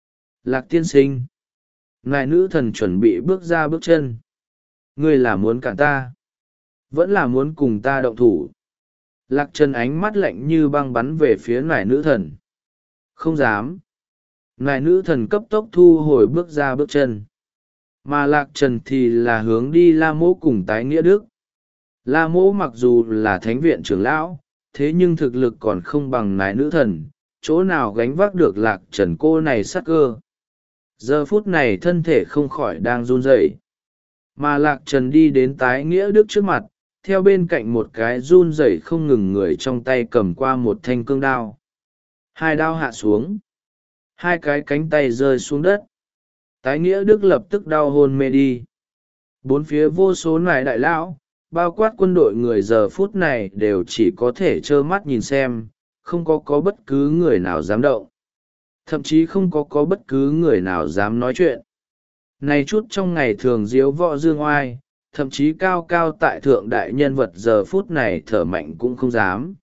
Lạc tiên sinh. Ngài nữ thần chuẩn bị bước ra bước chân. Ngươi là muốn cản ta. Vẫn là muốn cùng ta động thủ. Lạc Trần ánh mắt lạnh như băng bắn về phía nải nữ thần. Không dám. Nải nữ thần cấp tốc thu hồi bước ra bước chân. Mà Lạc Trần thì là hướng đi La Mỗ cùng tái nghĩa đức. La Mỗ mặc dù là thánh viện trưởng lão, thế nhưng thực lực còn không bằng nái nữ thần, chỗ nào gánh vác được Lạc Trần cô này sát cơ. Giờ phút này thân thể không khỏi đang run rẩy, mà Lạc Trần đi đến tái nghĩa đức trước mặt, theo bên cạnh một cái run rẩy không ngừng người trong tay cầm qua một thanh cương đao. Hai đao hạ xuống, hai cái cánh tay rơi xuống đất. Tái nghĩa đức lập tức đau hôn mê đi. Bốn phía vô số nải đại lão, bao quát quân đội người giờ phút này đều chỉ có thể trơ mắt nhìn xem, không có có bất cứ người nào dám động. Thậm chí không có có bất cứ người nào dám nói chuyện. Này chút trong ngày thường diếu võ dương oai, thậm chí cao cao tại thượng đại nhân vật giờ phút này thở mạnh cũng không dám.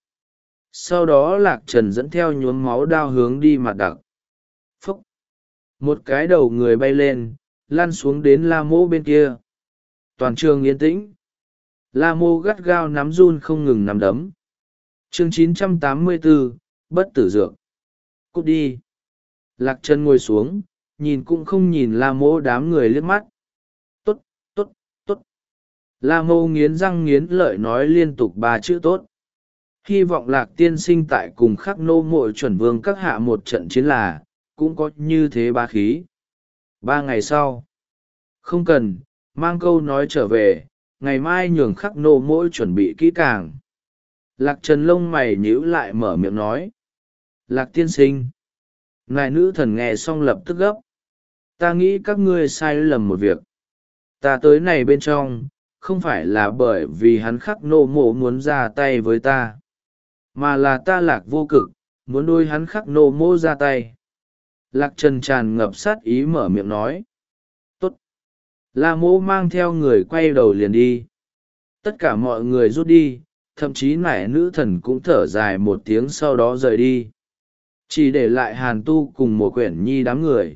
Sau đó Lạc Trần dẫn theo nhuốm máu đao hướng đi mặt đặc. Phúc! Một cái đầu người bay lên, lăn xuống đến La Mô bên kia. Toàn trường yên tĩnh. La Mô gắt gao nắm run không ngừng nắm đấm. Chương chín trăm tám mươi bốn, bất tử dược. Cút đi. Lạc Trần ngồi xuống, nhìn cũng không nhìn La Mô đám người liếc mắt. Tốt, tốt, tốt. La Mô nghiến răng nghiến lợi nói liên tục ba chữ tốt. Hy vọng Lạc tiên sinh tại cùng khắc nô mội chuẩn vương các hạ một trận chiến là, cũng có như thế ba khí. Ba ngày sau. Không cần, mang câu nói trở về, ngày mai nhường khắc nô mỗi chuẩn bị kỹ càng. Lạc Trần lông mày nhíu lại mở miệng nói. Lạc tiên sinh. Ngài nữ thần nghe xong lập tức gấp. Ta nghĩ các ngươi sai lầm một việc. Ta tới này bên trong, không phải là bởi vì hắn khắc nô mộ muốn ra tay với ta, mà là ta Lạc vô cực, muốn đôi hắn khắc nô mộ ra tay. Lạc Trần tràn ngập sát ý mở miệng nói. Tốt. La mô mang theo người quay đầu liền đi. Tất cả mọi người rút đi, thậm chí nải nữ thần cũng thở dài một tiếng sau đó rời đi. Chỉ để lại Hàn Tu cùng Mộ Quyển Nhi đám người.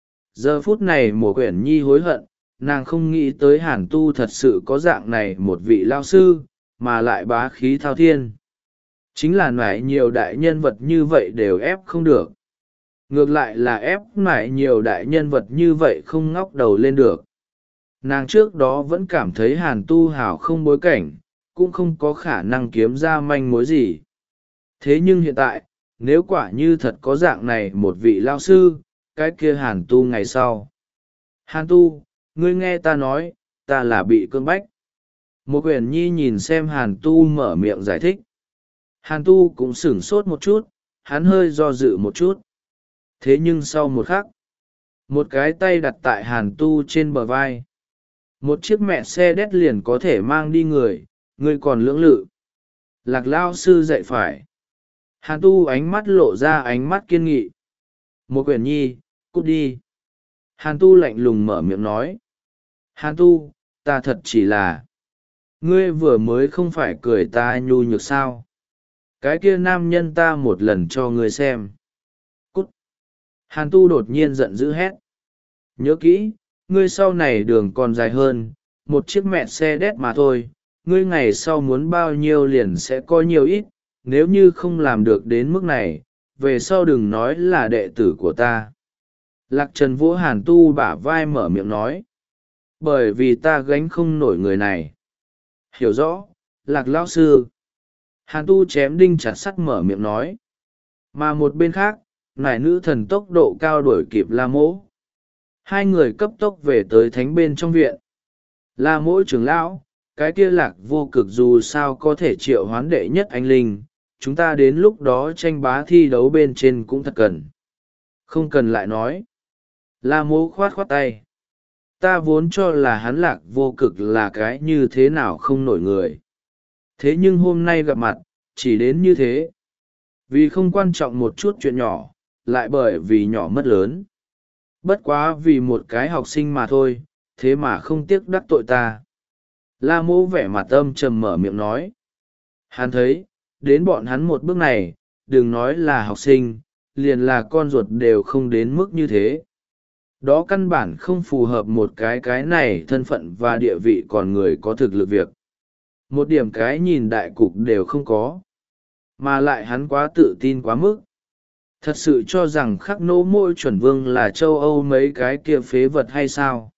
Giờ phút này Mộ Quyển Nhi hối hận, nàng không nghĩ tới Hàn Tu thật sự có dạng này một vị lao sư, mà lại bá khí thao thiên. Chính là nải nhiều đại nhân vật như vậy đều ép không được. Ngược lại là ép nải nhiều đại nhân vật như vậy không ngóc đầu lên được. Nàng trước đó vẫn cảm thấy Hàn Tu hảo không bối cảnh, cũng không có khả năng kiếm ra manh mối gì. Thế nhưng hiện tại, nếu quả như thật có dạng này một vị lao sư, cái kia Hàn Tu ngày sau. Hàn Tu, ngươi nghe ta nói, ta là bị cưỡng bách. Một Quyển Nhi nhìn xem Hàn Tu mở miệng giải thích. Hàn Tu cũng sửng sốt một chút, hắn hơi do dự một chút. Thế nhưng sau một khắc, một cái tay đặt tại Hàn Tu trên bờ vai. Một chiếc mẹ xe đét liền có thể mang đi người, ngươi còn lưỡng lự. Lạc lao sư dạy phải. Hàn Tu ánh mắt lộ ra ánh mắt kiên nghị. Một Quyển Nhi, cút đi. Hàn Tu lạnh lùng mở miệng nói. Hàn Tu, ta thật chỉ là. Ngươi vừa mới không phải cười ta nhu nhược sao. Cái kia nam nhân ta một lần cho ngươi xem. Cút. Hàn Tu đột nhiên giận dữ hét. Nhớ kỹ, ngươi sau này đường còn dài hơn, một chiếc mẹ xe đét mà thôi, ngươi ngày sau muốn bao nhiêu liền sẽ có nhiều ít, nếu như không làm được đến mức này, về sau đừng nói là đệ tử của ta. Lạc Trần vỗ Hàn Tu bả vai mở miệng nói. Bởi vì ta gánh không nổi người này. Hiểu rõ, Lạc lão sư. Hàn Tu chém đinh chặt sắt mở miệng nói. Mà một bên khác, nải nữ thần tốc độ cao đuổi kịp La Mỗ. Hai người cấp tốc về tới thánh bên trong viện. La Mỗ trưởng lão, cái kia Lạc vô cực dù sao có thể triệu hoán đệ nhất anh linh, chúng ta đến lúc đó tranh bá thi đấu bên trên cũng thật cần. Không cần lại nói. La Mỗ khoát khoát tay. Ta vốn cho là hắn Lạc vô cực là cái như thế nào không nổi người. Thế nhưng hôm nay gặp mặt, chỉ đến như thế. Vì không quan trọng một chút chuyện nhỏ, lại bởi vì nhỏ mất lớn. Bất quá vì một cái học sinh mà thôi, thế mà không tiếc đắc tội ta. La Mô vẻ mặt âm trầm mở miệng nói. Hắn thấy, đến bọn hắn một bước này, đừng nói là học sinh, liền là con ruột đều không đến mức như thế. Đó căn bản không phù hợp một cái cái này thân phận và địa vị còn người có thực lực việc. Một điểm cái nhìn đại cục đều không có. Mà lại hắn quá tự tin quá mức. Thật sự cho rằng khắc nô môi chuẩn vương là châu Âu mấy cái kia phế vật hay sao?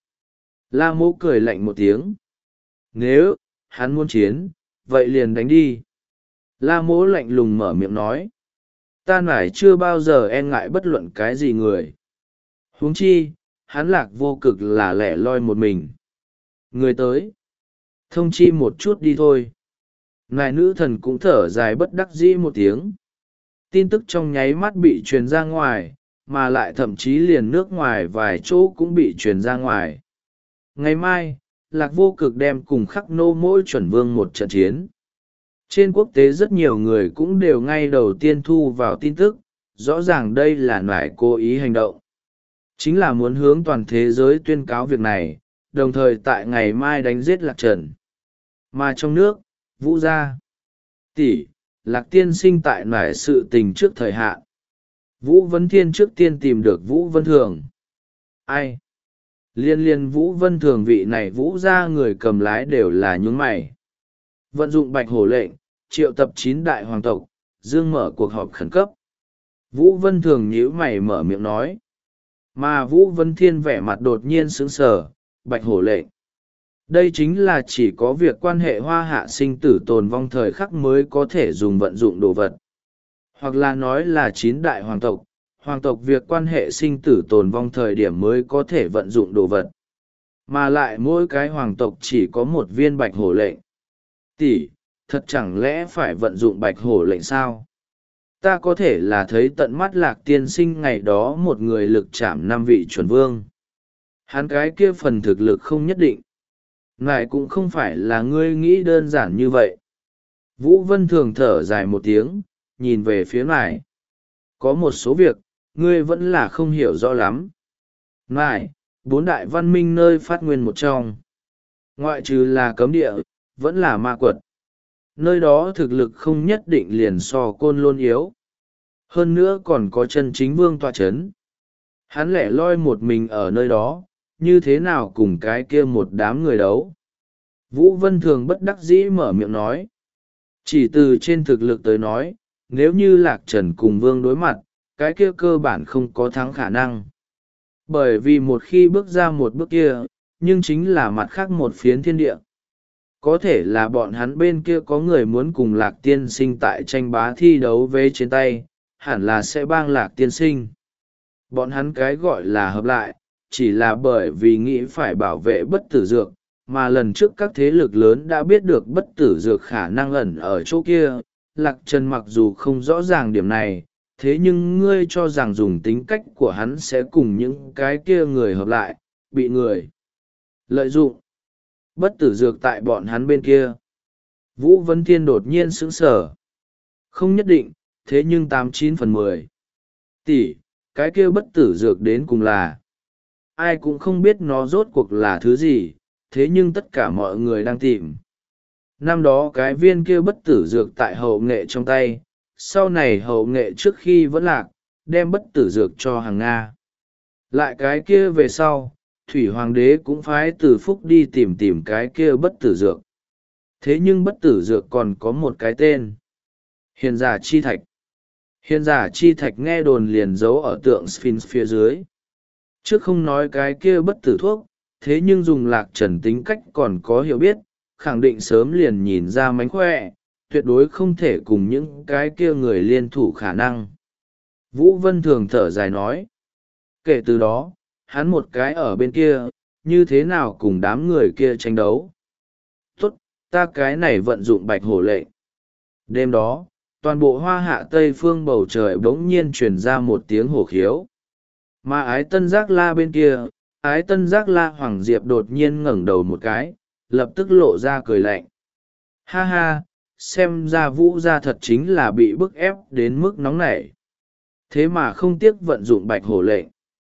La Mô cười lạnh một tiếng. Nếu, hắn muốn chiến, vậy liền đánh đi. La mỗ lạnh lùng mở miệng nói. Ta nải chưa bao giờ e ngại bất luận cái gì người. Huống chi, hắn Lạc Vô Cực là lẻ loi một mình. Người tới. Thông chi một chút đi thôi. Nài nữ thần cũng thở dài bất đắc dĩ một tiếng. Tin tức trong nháy mắt bị truyền ra ngoài, mà lại thậm chí liền nước ngoài vài chỗ cũng bị truyền ra ngoài. Ngày mai, Lạc Vô Cực đem cùng Khắc Nô mỗi chuẩn vương một trận chiến. Trên quốc tế rất nhiều người cũng đều ngay đầu tiên thu vào tin tức, rõ ràng đây là nải cố ý hành động. Chính là muốn hướng toàn thế giới tuyên cáo việc này, đồng thời tại ngày mai đánh giết Lạc Trần. Mà trong nước, Vũ gia tỷ Lạc tiên sinh tại nải sự tình trước thời hạn. Vũ Vân Thiên trước tiên tìm được Vũ Vân Thường. Ai? Liên liên Vũ Vân Thường vị này Vũ gia người cầm lái đều là nhún mày. Vận dụng bạch hổ lệnh, triệu tập chín đại hoàng tộc, dương mở cuộc họp khẩn cấp. Vũ Vân Thường nhíu mày mở miệng nói. Mà Vũ Vân Thiên vẻ mặt đột nhiên sững sờ, bạch hổ lệnh. Đây chính là chỉ có việc quan hệ hoa hạ sinh tử tồn vong thời khắc mới có thể dùng vận dụng đồ vật. Hoặc là nói là chín đại hoàng tộc, hoàng tộc việc quan hệ sinh tử tồn vong thời điểm mới có thể vận dụng đồ vật. Mà lại mỗi cái hoàng tộc chỉ có một viên bạch hổ lệnh. Tỷ, thật chẳng lẽ phải vận dụng bạch hổ lệnh sao? Ta có thể là thấy tận mắt Lạc tiên sinh ngày đó một người lực chạm năm vị chuẩn vương. Hắn cái kia phần thực lực không nhất định. Ngài cũng không phải là ngươi nghĩ đơn giản như vậy. Vũ Vân Thường thở dài một tiếng, nhìn về phía ngài. Có một số việc, ngươi vẫn là không hiểu rõ lắm. Ngài, bốn đại văn minh nơi phát nguyên một trong. Ngoại trừ là cấm địa, vẫn là ma quật. Nơi đó thực lực không nhất định liền so côn lôn yếu. Hơn nữa còn có chân chính vương tọa chấn. Hắn lẻ loi một mình ở nơi đó, như thế nào cùng cái kia một đám người đấu. Vũ Vân Thường bất đắc dĩ mở miệng nói. Chỉ từ trên thực lực tới nói, nếu như Lạc Trần cùng vương đối mặt, cái kia cơ bản không có thắng khả năng. Bởi vì một khi bước ra một bước kia, nhưng chính là mặt khác một phiến thiên địa. Có thể là bọn hắn bên kia có người muốn cùng Lạc tiên sinh tại tranh bá thi đấu vế trên tay, hẳn là sẽ bang Lạc tiên sinh. Bọn hắn cái gọi là hợp lại, chỉ là bởi vì nghĩ phải bảo vệ bất tử dược, mà lần trước các thế lực lớn đã biết được bất tử dược khả năng ẩn ở chỗ kia. Lạc Trần mặc dù không rõ ràng điểm này, thế nhưng ngươi cho rằng dùng tính cách của hắn sẽ cùng những cái kia người hợp lại, bị người lợi dụng. Bất tử dược tại bọn hắn bên kia. Vũ Vân Thiên đột nhiên sững sờ. Không nhất định, thế nhưng tám chín phần mười. Tỷ, cái kia bất tử dược đến cùng là. Ai cũng không biết nó rốt cuộc là thứ gì, thế nhưng tất cả mọi người đang tìm. Năm đó cái viên kia bất tử dược tại hậu nghệ trong tay, sau này hậu nghệ trước khi vẫn lạc, đem bất tử dược cho hàng Nga. Lại cái kia về sau, Thủy Hoàng đế cũng phái Từ Phúc đi tìm tìm cái kia bất tử dược. Thế nhưng bất tử dược còn có một cái tên. Hiền giả chi thạch. Hiền giả chi thạch nghe đồn liền giấu ở tượng Sphinx phía dưới. Trước không nói cái kia bất tử thuốc, thế nhưng dùng Lạc Trần tính cách còn có hiểu biết, khẳng định sớm liền nhìn ra mánh khỏe, tuyệt đối không thể cùng những cái kia người liên thủ khả năng. Vũ Vân Thường thở dài nói. Kể từ đó, hắn một cái ở bên kia, như thế nào cùng đám người kia tranh đấu. Tốt, ta cái này vận dụng bạch hổ lệnh. Đêm đó, toàn bộ hoa hạ tây phương bầu trời bỗng nhiên truyền ra một tiếng hổ khiếu. Mà ái tân giác la bên kia, ái tân giác la Hoàng Diệp đột nhiên ngẩng đầu một cái, lập tức lộ ra cười lạnh. Ha ha, xem ra Vũ gia thật chính là bị bức ép đến mức nóng nảy. Thế mà không tiếc vận dụng bạch hổ lệnh.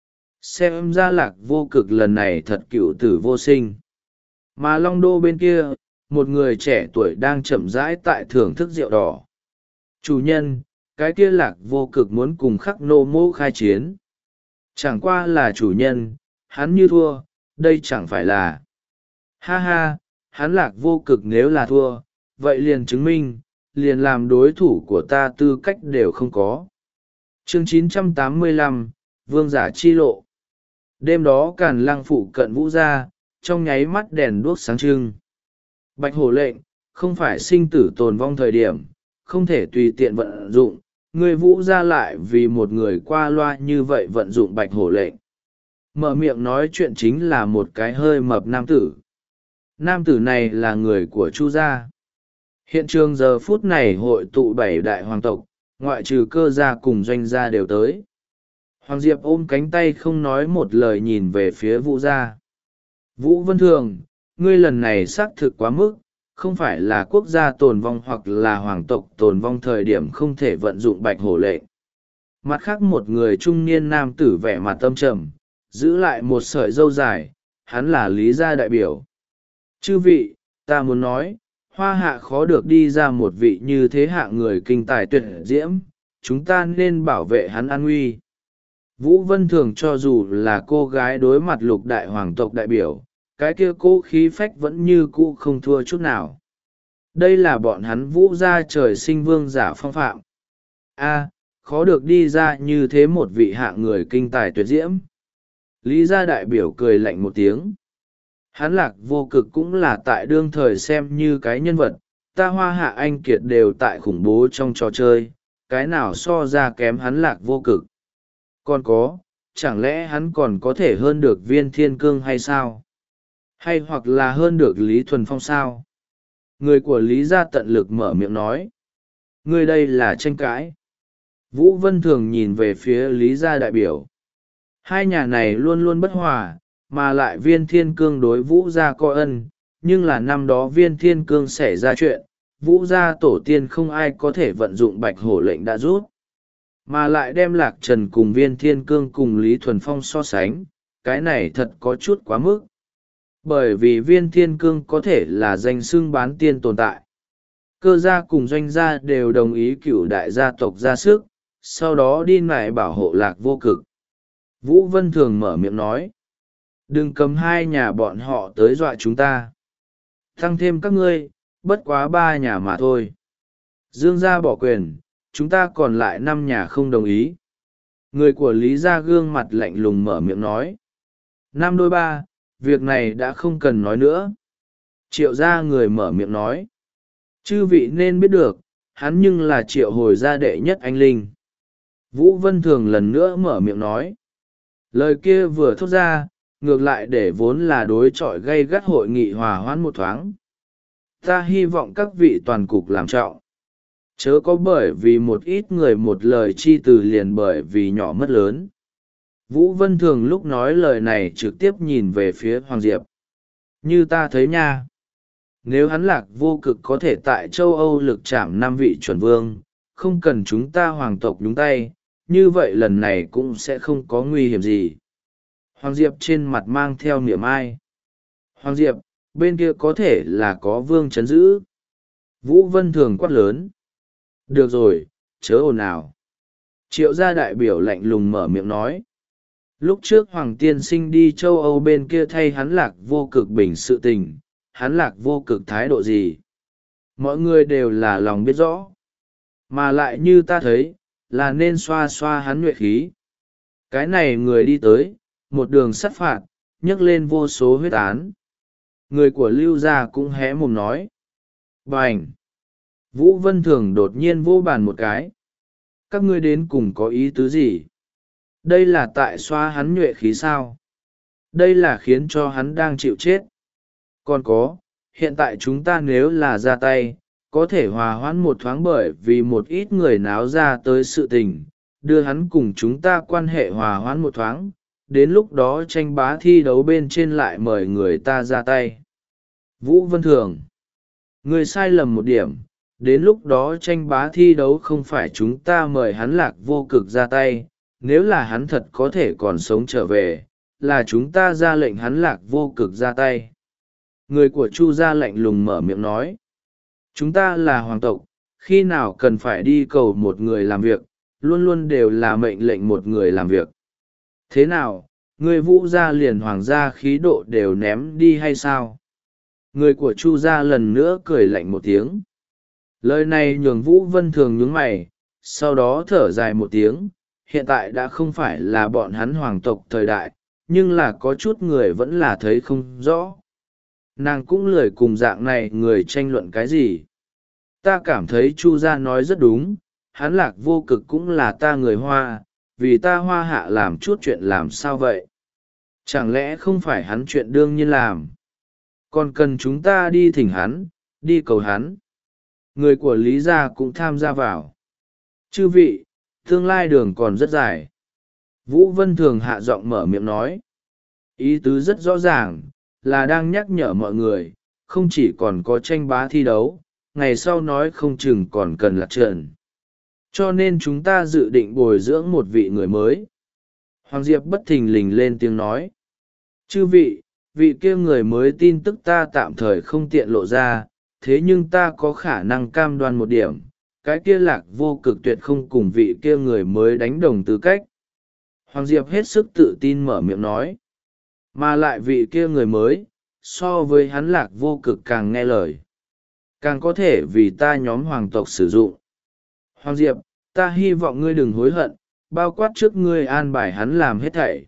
Xem ra Lạc Vô Cực lần này thật cựu tử vô sinh. Mà Long Đô bên kia, một người trẻ tuổi đang chậm rãi tại thưởng thức rượu đỏ. Chủ nhân, cái kia Lạc Vô Cực muốn cùng Khắc Nô Mô khai chiến. Chẳng qua là chủ nhân, hắn như thua, đây chẳng phải là. Ha ha, hắn Lạc Vô Cực nếu là thua, vậy liền chứng minh, liền làm đối thủ của ta tư cách đều không có. Chương chín trăm tám mươi lăm, Vương giả chi lộ. Đêm đó Càn Lăng phụ cận Vũ gia, trong nháy mắt đèn đuốc sáng trưng. Bạch hổ lệnh, không phải sinh tử tồn vong thời điểm, không thể tùy tiện vận dụng, ngươi Vũ gia lại vì một người qua loa như vậy vận dụng bạch hổ lệnh. Mở miệng nói chuyện chính là một cái hơi mập nam tử. Nam tử này là người của Chu gia. Hiện trường giờ phút này hội tụ bảy đại hoàng tộc, ngoại trừ Cơ gia cùng Doanh gia đều tới. Hoàng Diệp ôm cánh tay không nói một lời nhìn về phía Vũ gia. Vũ Vân Thường, ngươi lần này xác thực quá mức, không phải là quốc gia tồn vong hoặc là hoàng tộc tồn vong thời điểm không thể vận dụng bạch hổ lệnh. Mặt khác một người trung niên nam tử vẻ mặt tâm trầm, giữ lại một sợi râu dài, hắn là Lý gia đại biểu. Chư vị, ta muốn nói, hoa hạ khó được đi ra một vị như thế hạ người kinh tài tuyệt diễm, chúng ta nên bảo vệ hắn an nguy. Vũ Vân Thường cho dù là cô gái đối mặt lục đại hoàng tộc đại biểu, cái kia cố khí phách vẫn như cũ không thua chút nào. Đây là bọn hắn Vũ gia trời sinh vương giả phong phạm. A, khó được đi ra như thế một vị hạng người kinh tài tuyệt diễm. Lý gia đại biểu cười lạnh một tiếng. Hắn Lạc Vô Cực cũng là tại đương thời xem như cái nhân vật, ta Hoa Hạ anh kiệt đều tại khủng bố trong trò chơi, cái nào so ra kém hắn Lạc Vô Cực. Còn có, chẳng lẽ hắn còn có thể hơn được Viên Thiên Cương hay sao? Hay hoặc là hơn được Lý Thuần Phong sao? Người của Lý gia tận lực mở miệng nói. Người đây là tranh cãi. Vũ Vân Thường nhìn về phía Lý gia đại biểu. Hai nhà này luôn luôn bất hòa, mà lại Viên Thiên Cương đối Vũ gia có ân, nhưng là năm đó Viên Thiên Cương xảy ra chuyện, Vũ gia tổ tiên không ai có thể vận dụng bạch hổ lệnh đã rút. Mà lại đem Lạc Trần cùng Viên Thiên Cương cùng Lý Thuần Phong so sánh, cái này thật có chút quá mức. Bởi vì Viên Thiên Cương có thể là danh xưng bán tiên tồn tại. Cơ gia cùng Doanh gia đều đồng ý cựu đại gia tộc ra sức, sau đó đi lại bảo hộ Lạc Vô Cực. Vũ Vân Thường mở miệng nói. Đừng cầm hai nhà bọn họ tới dọa chúng ta. Tăng thêm các ngươi, bất quá ba nhà mà thôi. Dương gia bỏ quyền, chúng ta còn lại năm nhà không đồng ý. Người của Lý gia gương mặt lạnh lùng mở miệng nói. Năm đôi ba, việc này đã không cần nói nữa. Triệu gia người mở miệng nói. Chư vị nên biết được, hắn nhưng là triệu hồi gia đệ nhất anh linh. Vũ Vân Thường lần nữa mở miệng nói. Lời kia vừa thốt ra, ngược lại để vốn là đối chọi gây gắt hội nghị hòa hoãn một thoáng. Ta hy vọng các vị toàn cục làm trọng. Chớ có bởi vì một ít người một lời chi từ liền bởi vì nhỏ mất lớn. Vũ Vân Thường lúc nói lời này trực tiếp nhìn về phía Hoàng Diệp. Như ta thấy nha. Nếu hắn Lạc Vô Cực có thể tại châu Âu lực chạm năm vị chuẩn vương, không cần chúng ta hoàng tộc nhúng tay, như vậy lần này cũng sẽ không có nguy hiểm gì. Hoàng Diệp trên mặt mang theo niềm ai. Hoàng Diệp, bên kia có thể là có vương chấn giữ. Vũ Vân Thường quát lớn. Được rồi, chớ ồn ào. Triệu gia đại biểu lạnh lùng mở miệng nói. Lúc trước Hoàng Tiên Sinh đi châu Âu bên kia thay hắn Lạc Vô Cực bình sự tình, hắn Lạc Vô Cực thái độ gì? Mọi người đều là lòng biết rõ. Mà lại như ta thấy, là nên xoa xoa hắn nhuệ khí. Cái này người đi tới, một đường sắt phạt, nhấc lên vô số huyết án. Người của Lưu gia cũng hé mồm nói. Bành! Vũ Vân Thường đột nhiên vô bàn một cái. Các ngươi đến cùng có ý tứ gì? Đây là tại xoa hắn nhuệ khí sao? Đây là khiến cho hắn đang chịu chết. Còn có, hiện tại chúng ta nếu là ra tay, có thể hòa hoãn một thoáng bởi vì một ít người náo ra tới sự tình, đưa hắn cùng chúng ta quan hệ hòa hoãn một thoáng, đến lúc đó tranh bá thi đấu bên trên lại mời người ta ra tay. Vũ Vân Thường, người sai lầm một điểm, đến lúc đó tranh bá thi đấu không phải chúng ta mời hắn Lạc Vô Cực ra tay, nếu là hắn thật có thể còn sống trở về, là chúng ta ra lệnh hắn Lạc Vô Cực ra tay. Người của Chu gia lạnh lùng mở miệng nói. Chúng ta là hoàng tộc, khi nào cần phải đi cầu một người làm việc, luôn luôn đều là mệnh lệnh một người làm việc. Thế nào, người Vũ gia liền hoàng gia khí độ đều ném đi hay sao? Người của Chu gia lần nữa cười lạnh một tiếng. Lời này nhường Vũ Vân Thường nhướng mày, sau đó thở dài một tiếng. Hiện tại đã không phải là bọn hắn hoàng tộc thời đại, nhưng là có chút người vẫn là thấy không rõ. Nàng cũng lười cùng dạng này người tranh luận cái gì. ta cảm thấy chu gia nói rất đúng, hắn Lạc Vô Cực cũng là ta người Hoa, vì ta Hoa hạ làm chút chuyện làm sao vậy? Chẳng lẽ không phải hắn chuyện đương nhiên làm? Còn cần chúng ta đi thỉnh hắn, đi cầu hắn. Người của Lý gia cũng tham gia vào. Chư vị, tương lai đường còn rất dài. Vũ Vân Thường hạ giọng mở miệng nói. Ý tứ rất rõ ràng, là đang nhắc nhở mọi người, không chỉ còn có tranh bá thi đấu, ngày sau nói không chừng còn cần lạc trận. Cho nên chúng ta dự định bồi dưỡng một vị người mới. Hoàng Diệp bất thình lình lên tiếng nói. Chư vị, vị kia người mới tin tức ta tạm thời không tiện lộ ra, thế nhưng ta có khả năng cam đoan một điểm, cái kia Lạc Vô Cực tuyệt không cùng vị kia người mới đánh đồng tư cách. Hoàng Diệp hết sức tự tin mở miệng nói. Mà lại vị kia người mới, so với hắn Lạc Vô Cực càng nghe lời. Càng có thể vì ta nhóm hoàng tộc sử dụng. Hoàng Diệp, ta hy vọng ngươi đừng hối hận, bao quát trước ngươi an bài hắn làm hết thảy.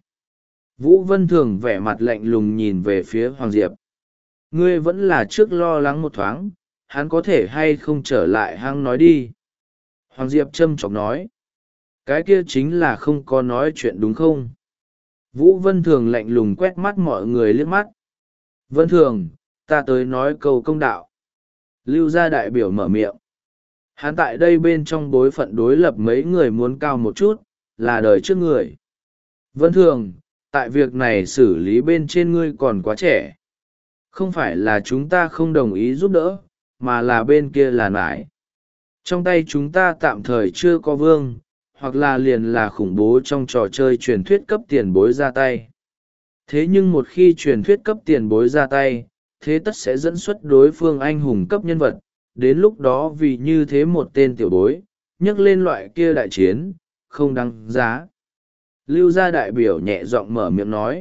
Vũ Vân Thường vẻ mặt lạnh lùng nhìn về phía Hoàng Diệp. Ngươi vẫn là trước lo lắng một thoáng, hắn có thể hay không trở lại hang nói đi. Hoàng Diệp châm chọc nói. Cái kia chính là không có nói chuyện đúng không? Vũ Vân Thường lạnh lùng quét mắt mọi người liếc mắt. Vân Thường, ta tới nói câu công đạo. Lưu gia đại biểu mở miệng. Hắn tại đây bên trong bối phận đối lập mấy người muốn cao một chút, là đời trước người. Vân Thường, tại việc này xử lý bên trên ngươi còn quá trẻ. Không phải là chúng ta không đồng ý giúp đỡ, mà là bên kia là nải. Trong tay chúng ta tạm thời chưa có vương, hoặc là liền là khủng bố trong trò chơi truyền thuyết cấp tiền bối ra tay. Thế nhưng một khi truyền thuyết cấp tiền bối ra tay, thế tất sẽ dẫn xuất đối phương anh hùng cấp nhân vật, đến lúc đó vì như thế một tên tiểu bối, nhắc lên loại kia đại chiến, không đáng giá. Lưu gia đại biểu nhẹ giọng mở miệng nói.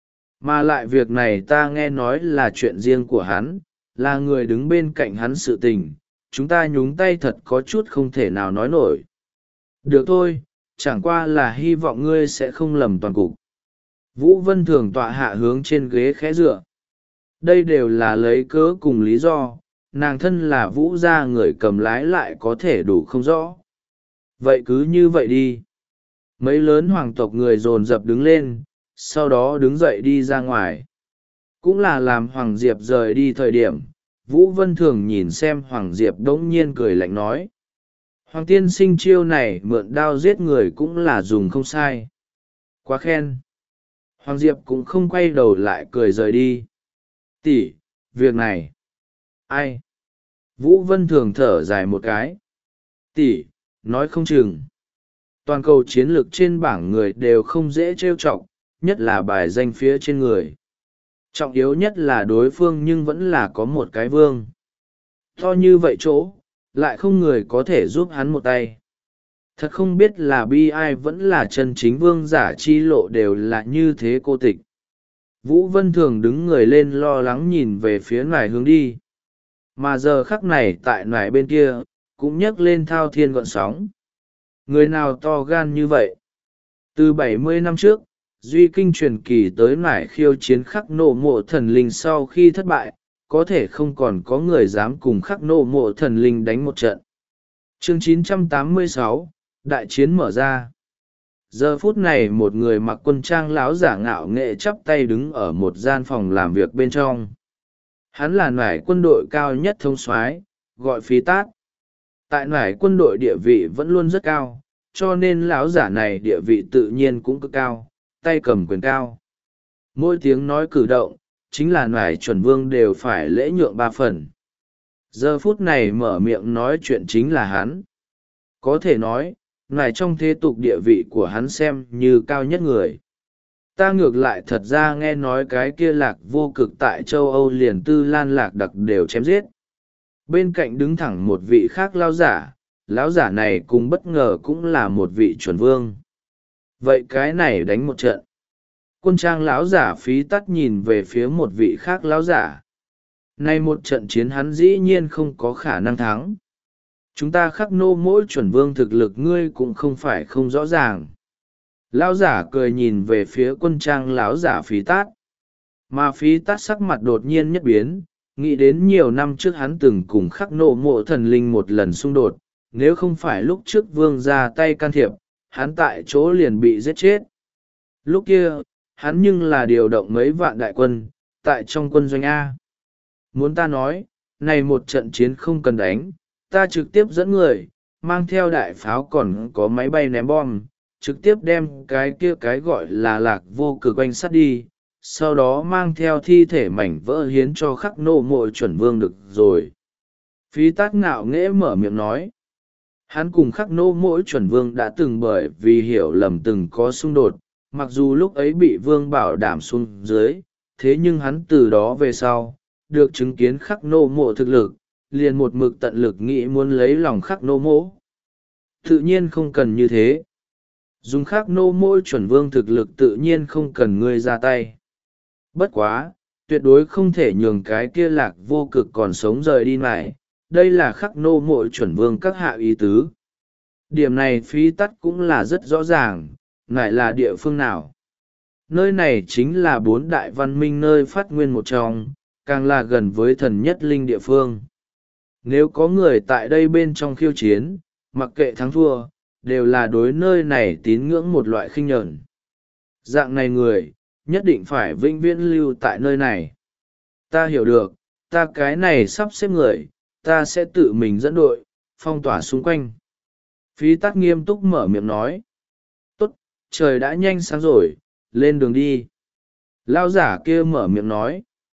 Mà lại việc này ta nghe nói là chuyện riêng của hắn, là người đứng bên cạnh hắn sự tình, chúng ta nhúng tay thật có chút không thể nào nói nổi. Được thôi, chẳng qua là hy vọng ngươi sẽ không lầm toàn cục. Vũ Vân Thường tọa hạ hướng trên ghế khẽ dựa. Đây đều là lấy cớ cùng lý do, nàng thân là Vũ gia người cầm lái lại có thể đủ không rõ. Vậy cứ như vậy đi. Mấy lớn hoàng tộc người dồn dập đứng lên, sau đó đứng dậy đi ra ngoài. Cũng là làm Hoàng Diệp rời đi thời điểm, Vũ Vân Thường nhìn xem Hoàng Diệp đống nhiên cười lạnh nói. Hoàng tiên sinh chiêu này mượn đao giết người cũng là dùng không sai. Quá khen. Hoàng Diệp cũng không quay đầu lại cười rời đi. Tỷ, việc này. Ai? Vũ Vân Thường thở dài một cái. Tỷ, nói không chừng. Toàn cầu chiến lược trên bảng người đều không dễ trêu chọc, nhất là bài danh phía trên người. Trọng yếu nhất là đối phương nhưng vẫn là có một cái vương. To như vậy chỗ, lại không người có thể giúp hắn một tay. Thật không biết là bi ai vẫn là chân chính vương giả chi lộ đều là như thế cô tịch. Vũ Vân Thường đứng người lên lo lắng nhìn về phía nải hướng đi. Mà giờ khắc này tại nải bên kia, cũng nhấc lên thao thiên gọn sóng. Người nào to gan như vậy? Từ bảy mươi năm trước, Duy Kinh truyền kỳ tới nải khiêu chiến khắc nộ mộ thần linh sau khi thất bại, có thể không còn có người dám cùng khắc nộ mộ thần linh đánh một trận. Chương chín trăm tám mươi sáu, Đại chiến mở ra. Giờ phút này một người mặc quân trang láo giả ngạo nghệ chắp tay đứng ở một gian phòng làm việc bên trong. Hắn là nải quân đội cao nhất thống soái, gọi Phí Tát. Tại nải quân đội địa vị vẫn luôn rất cao, cho nên láo giả này địa vị tự nhiên cũng cực cao, tay cầm quyền cao. Mỗi tiếng nói cử động, chính là nải chuẩn vương đều phải lễ nhượng ba phần. Giờ phút này mở miệng nói chuyện chính là hắn. Có thể nói, nải trong thế tục địa vị của hắn xem như cao nhất người. Ta ngược lại thật ra nghe nói cái kia Lạc Vô Cực tại châu Âu liền Tư Lan Lạc Đặc đều chém giết. Bên cạnh đứng thẳng một vị khác lão giả, lão giả này cũng bất ngờ cũng là một vị chuẩn vương. Vậy cái này đánh một trận. Quân trang lão giả Phí Tát nhìn về phía một vị khác lão giả. Nay một trận chiến hắn dĩ nhiên không có khả năng thắng. Chúng ta khắc nô mỗi chuẩn vương thực lực ngươi cũng không phải không rõ ràng. Lão giả cười nhìn về phía quân trang lão giả Phí Tát. Mà Phí Tát sắc mặt đột nhiên nhất biến, nghĩ đến nhiều năm trước hắn từng cùng khắc nộ mộ thần linh một lần xung đột, nếu không phải lúc trước vương ra tay can thiệp, hắn tại chỗ liền bị giết chết. Lúc kia, hắn nhưng là điều động mấy vạn đại quân, tại trong quân doanh A. Muốn ta nói, này một trận chiến không cần đánh, ta trực tiếp dẫn người, mang theo đại pháo còn có máy bay ném bom, trực tiếp đem cái kia cái gọi là lạc vô cực quanh sắt đi, sau đó mang theo thi thể mảnh vỡ hiến cho khắc nô mộ chuẩn vương được rồi. Phí tát ngạo nghễ mở miệng nói. Hắn cùng khắc nô mỗi chuẩn vương đã từng bởi vì hiểu lầm từng có xung đột, mặc dù lúc ấy bị vương bảo đảm xuống dưới, thế nhưng hắn từ đó về sau, được chứng kiến khắc nô mộ thực lực, liền một mực tận lực nghĩ muốn lấy lòng khắc nô mộ. Tự nhiên không cần như thế. Dùng khắc nô mỗi chuẩn vương thực lực tự nhiên không cần ngươi ra tay. Bất quá, tuyệt đối không thể nhường cái kia lạc vô cực còn sống rời đi lại, đây là khắc nô mộ chuẩn vương các hạ ý tứ. Điểm này phí tắt cũng là rất rõ ràng, lại là địa phương nào. Nơi này chính là bốn đại văn minh nơi phát nguyên một trong, càng là gần với thần nhất linh địa phương. Nếu có người tại đây bên trong khiêu chiến, mặc kệ thắng thua, đều là đối nơi này tín ngưỡng một loại khinh nhẫn. Dạng này người, nhất định phải vĩnh viễn lưu tại nơi này. Ta hiểu được, ta cái này sắp xếp người, ta sẽ tự mình dẫn đội, phong tỏa xung quanh. Phí tắc nghiêm túc mở miệng nói. Tốt, trời đã nhanh sáng rồi, lên đường đi. Lão giả kia mở miệng nói.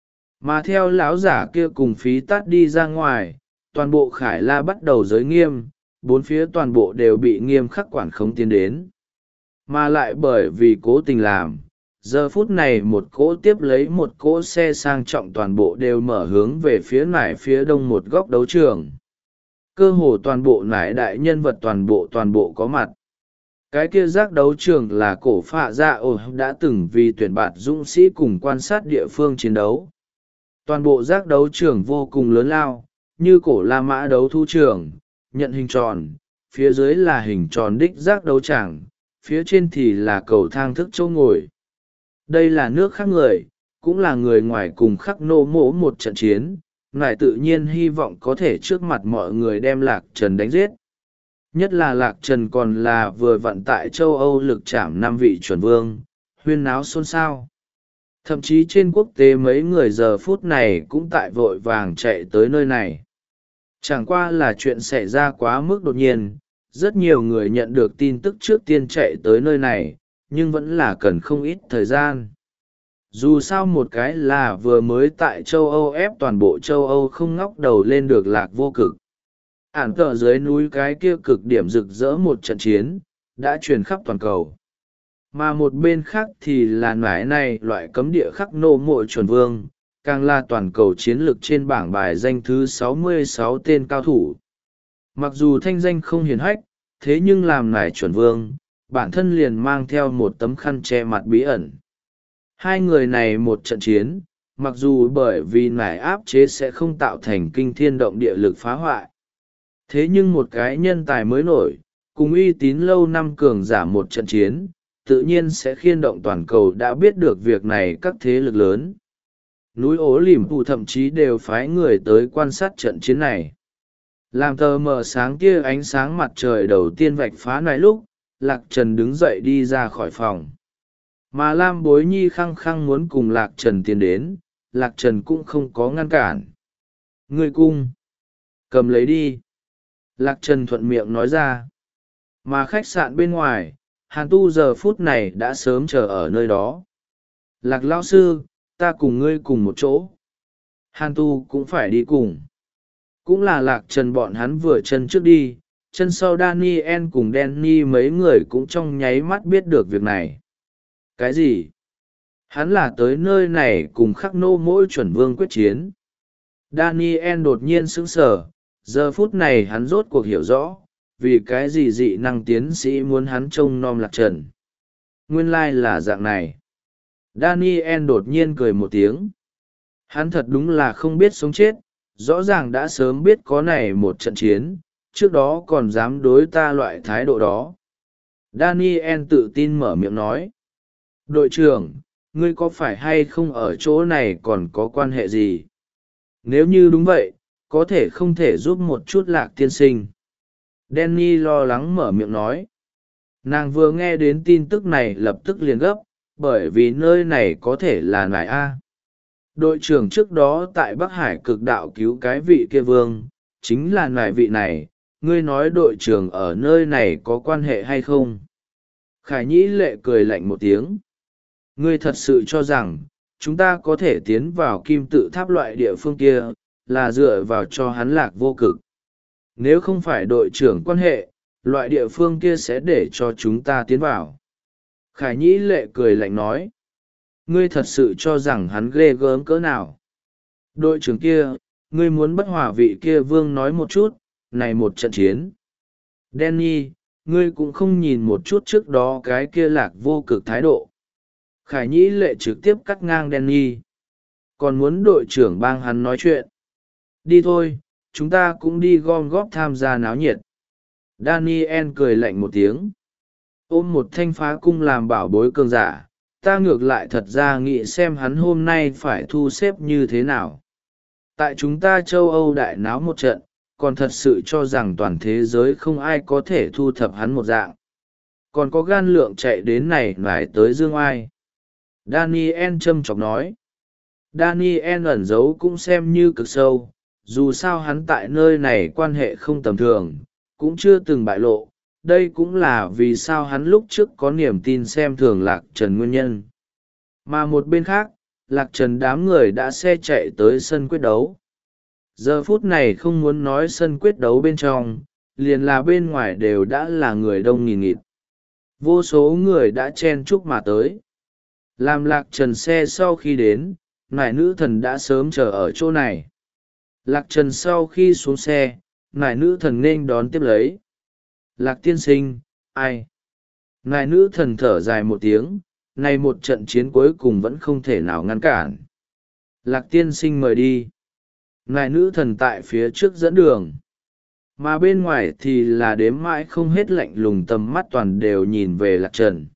Mà theo lão giả kia cùng phí tát đi ra ngoài, toàn bộ khải la bắt đầu giới nghiêm, bốn phía toàn bộ đều bị nghiêm khắc quản khống tiến đến. Mà lại bởi vì cố tình làm, giờ phút này một cỗ tiếp lấy một cỗ xe sang trọng toàn bộ đều mở hướng về phía nải phía đông một góc đấu trường. Cơ hồ toàn bộ nải đại nhân vật toàn bộ toàn bộ có mặt. Cái kia giác đấu trường là cổ phạ dạ ổ đã từng vì tuyển bạt dũng sĩ cùng quan sát địa phương chiến đấu. Toàn bộ giác đấu trường vô cùng lớn lao, như cổ La Mã đấu thu trường, nhận hình tròn, phía dưới là hình tròn đích giác đấu tràng, phía trên thì là cầu thang thức châu ngồi. Đây là nước khác người, cũng là người ngoài cùng khắc nô mỗ một trận chiến, ngài tự nhiên hy vọng có thể trước mặt mọi người đem Lạc Trần đánh giết. Nhất là Lạc Trần còn là vừa vận tại châu Âu lực chạm năm vị chuẩn vương, huyên náo xôn xao. Thậm chí trên quốc tế mấy người giờ phút này cũng tại vội vàng chạy tới nơi này. Chẳng qua là chuyện xảy ra quá mức đột nhiên, rất nhiều người nhận được tin tức trước tiên chạy tới nơi này, nhưng vẫn là cần không ít thời gian. Dù sao một cái là vừa mới tại châu Âu ép toàn bộ châu Âu không ngóc đầu lên được lạc vô cực. Ản cờ dưới núi cái kia cực điểm rực rỡ một trận chiến, đã truyền khắp toàn cầu. Mà một bên khác thì là nải này loại cấm địa khắc nô mộ chuẩn vương, càng là toàn cầu chiến lược trên bảng bài danh thứ sáu mươi sáu tên cao thủ. Mặc dù thanh danh không hiển hách, thế nhưng làm nải chuẩn vương, bản thân liền mang theo một tấm khăn che mặt bí ẩn. Hai người này một trận chiến, mặc dù bởi vì nải áp chế sẽ không tạo thành kinh thiên động địa lực phá hoại. Thế nhưng một cái nhân tài mới nổi, cùng uy tín lâu năm cường giả một trận chiến, tự nhiên sẽ khiên động toàn cầu đã biết được việc này các thế lực lớn. Núi ố lìm phụ thậm chí đều phái người tới quan sát trận chiến này. Làm tờ mờ sáng kia ánh sáng mặt trời đầu tiên vạch phá này lúc, Lạc Trần đứng dậy đi ra khỏi phòng. Mà Lam Bối Nhi khăng khăng muốn cùng Lạc Trần tiến đến, Lạc Trần cũng không có ngăn cản. Ngươi cung, cầm lấy đi. Lạc Trần thuận miệng nói ra. Mà khách sạn bên ngoài, Hàn Tu giờ phút này đã sớm chờ ở nơi đó. Lạc lão sư, ta cùng ngươi cùng một chỗ. Hàn Tu cũng phải đi cùng. Cũng là Lạc Trần bọn hắn vừa chân trước đi, chân sau Daniel cùng Danny mấy người cũng trong nháy mắt biết được việc này. Cái gì? Hắn là tới nơi này cùng khắc nô mỗi chuẩn vương quyết chiến. Daniel đột nhiên sững sờ, giờ phút này hắn rốt cuộc hiểu rõ, vì cái gì dị năng tiến sĩ muốn hắn trông nom Lạc Trần. Nguyên lai là dạng này. Daniel đột nhiên cười một tiếng. Hắn thật đúng là không biết sống chết, rõ ràng đã sớm biết có này một trận chiến, trước đó còn dám đối ta loại thái độ đó. Daniel tự tin mở miệng nói. Đội trưởng, ngươi có phải hay không ở chỗ này còn có quan hệ gì? Nếu như đúng vậy, có thể không thể giúp một chút Lạc tiên sinh. Danny lo lắng mở miệng nói. Nàng vừa nghe đến tin tức này lập tức liền gấp, bởi vì nơi này có thể là nải A. Đội trưởng trước đó tại Bắc Hải cực đạo cứu cái vị kia vương, chính là nải vị này, ngươi nói đội trưởng ở nơi này có quan hệ hay không? Khải Nhĩ Lệ cười lạnh một tiếng. Ngươi thật sự cho rằng, chúng ta có thể tiến vào kim tự tháp loại địa phương kia, là dựa vào cho hắn Lạc Vô Cực. Nếu không phải đội trưởng quan hệ, loại địa phương kia sẽ để cho chúng ta tiến vào. Khải Nhĩ Lệ cười lạnh nói. Ngươi thật sự cho rằng hắn ghê gớm cỡ nào? Đội trưởng kia, ngươi muốn bất hòa vị kia vương nói một chút, này một trận chiến. Danny, ngươi cũng không nhìn một chút trước đó cái kia Lạc Vô Cực thái độ. Khải Nhĩ Lệ trực tiếp cắt ngang Danny. Còn muốn đội trưởng bang hắn nói chuyện. Đi thôi, chúng ta cũng đi gom góp tham gia náo nhiệt. Daniel cười lạnh một tiếng. Ôm một thanh phá cung làm bảo bối cường giả, ta ngược lại thật ra nghĩ xem hắn hôm nay phải thu xếp như thế nào. Tại chúng ta châu Âu đại náo một trận, còn thật sự cho rằng toàn thế giới không ai có thể thu thập hắn một dạng. Còn có gan lượng chạy đến này lại tới dương ai. Daniel châm chọc nói. Daniel ẩn giấu cũng xem như cực sâu, dù sao hắn tại nơi này quan hệ không tầm thường, cũng chưa từng bại lộ. Đây cũng là vì sao hắn lúc trước có niềm tin xem thường Lạc Trần nguyên nhân. Mà một bên khác, Lạc Trần đám người đã xe chạy tới sân quyết đấu. Giờ phút này không muốn nói sân quyết đấu bên trong, liền là bên ngoài đều đã là người đông nghìn nghịt. Vô số người đã chen chúc mà tới. Làm Lạc Trần xe sau khi đến, nải nữ thần đã sớm chờ ở chỗ này. Lạc Trần sau khi xuống xe, nải nữ thần nên đón tiếp lấy. Lạc tiên sinh, ai? Nài nữ thần thở dài một tiếng, này một trận chiến cuối cùng vẫn không thể nào ngăn cản. Lạc tiên sinh mời đi. Nài nữ thần tại phía trước dẫn đường. Mà bên ngoài thì là đếm mãi không hết lạnh lùng tầm mắt toàn đều nhìn về Lạc Trần.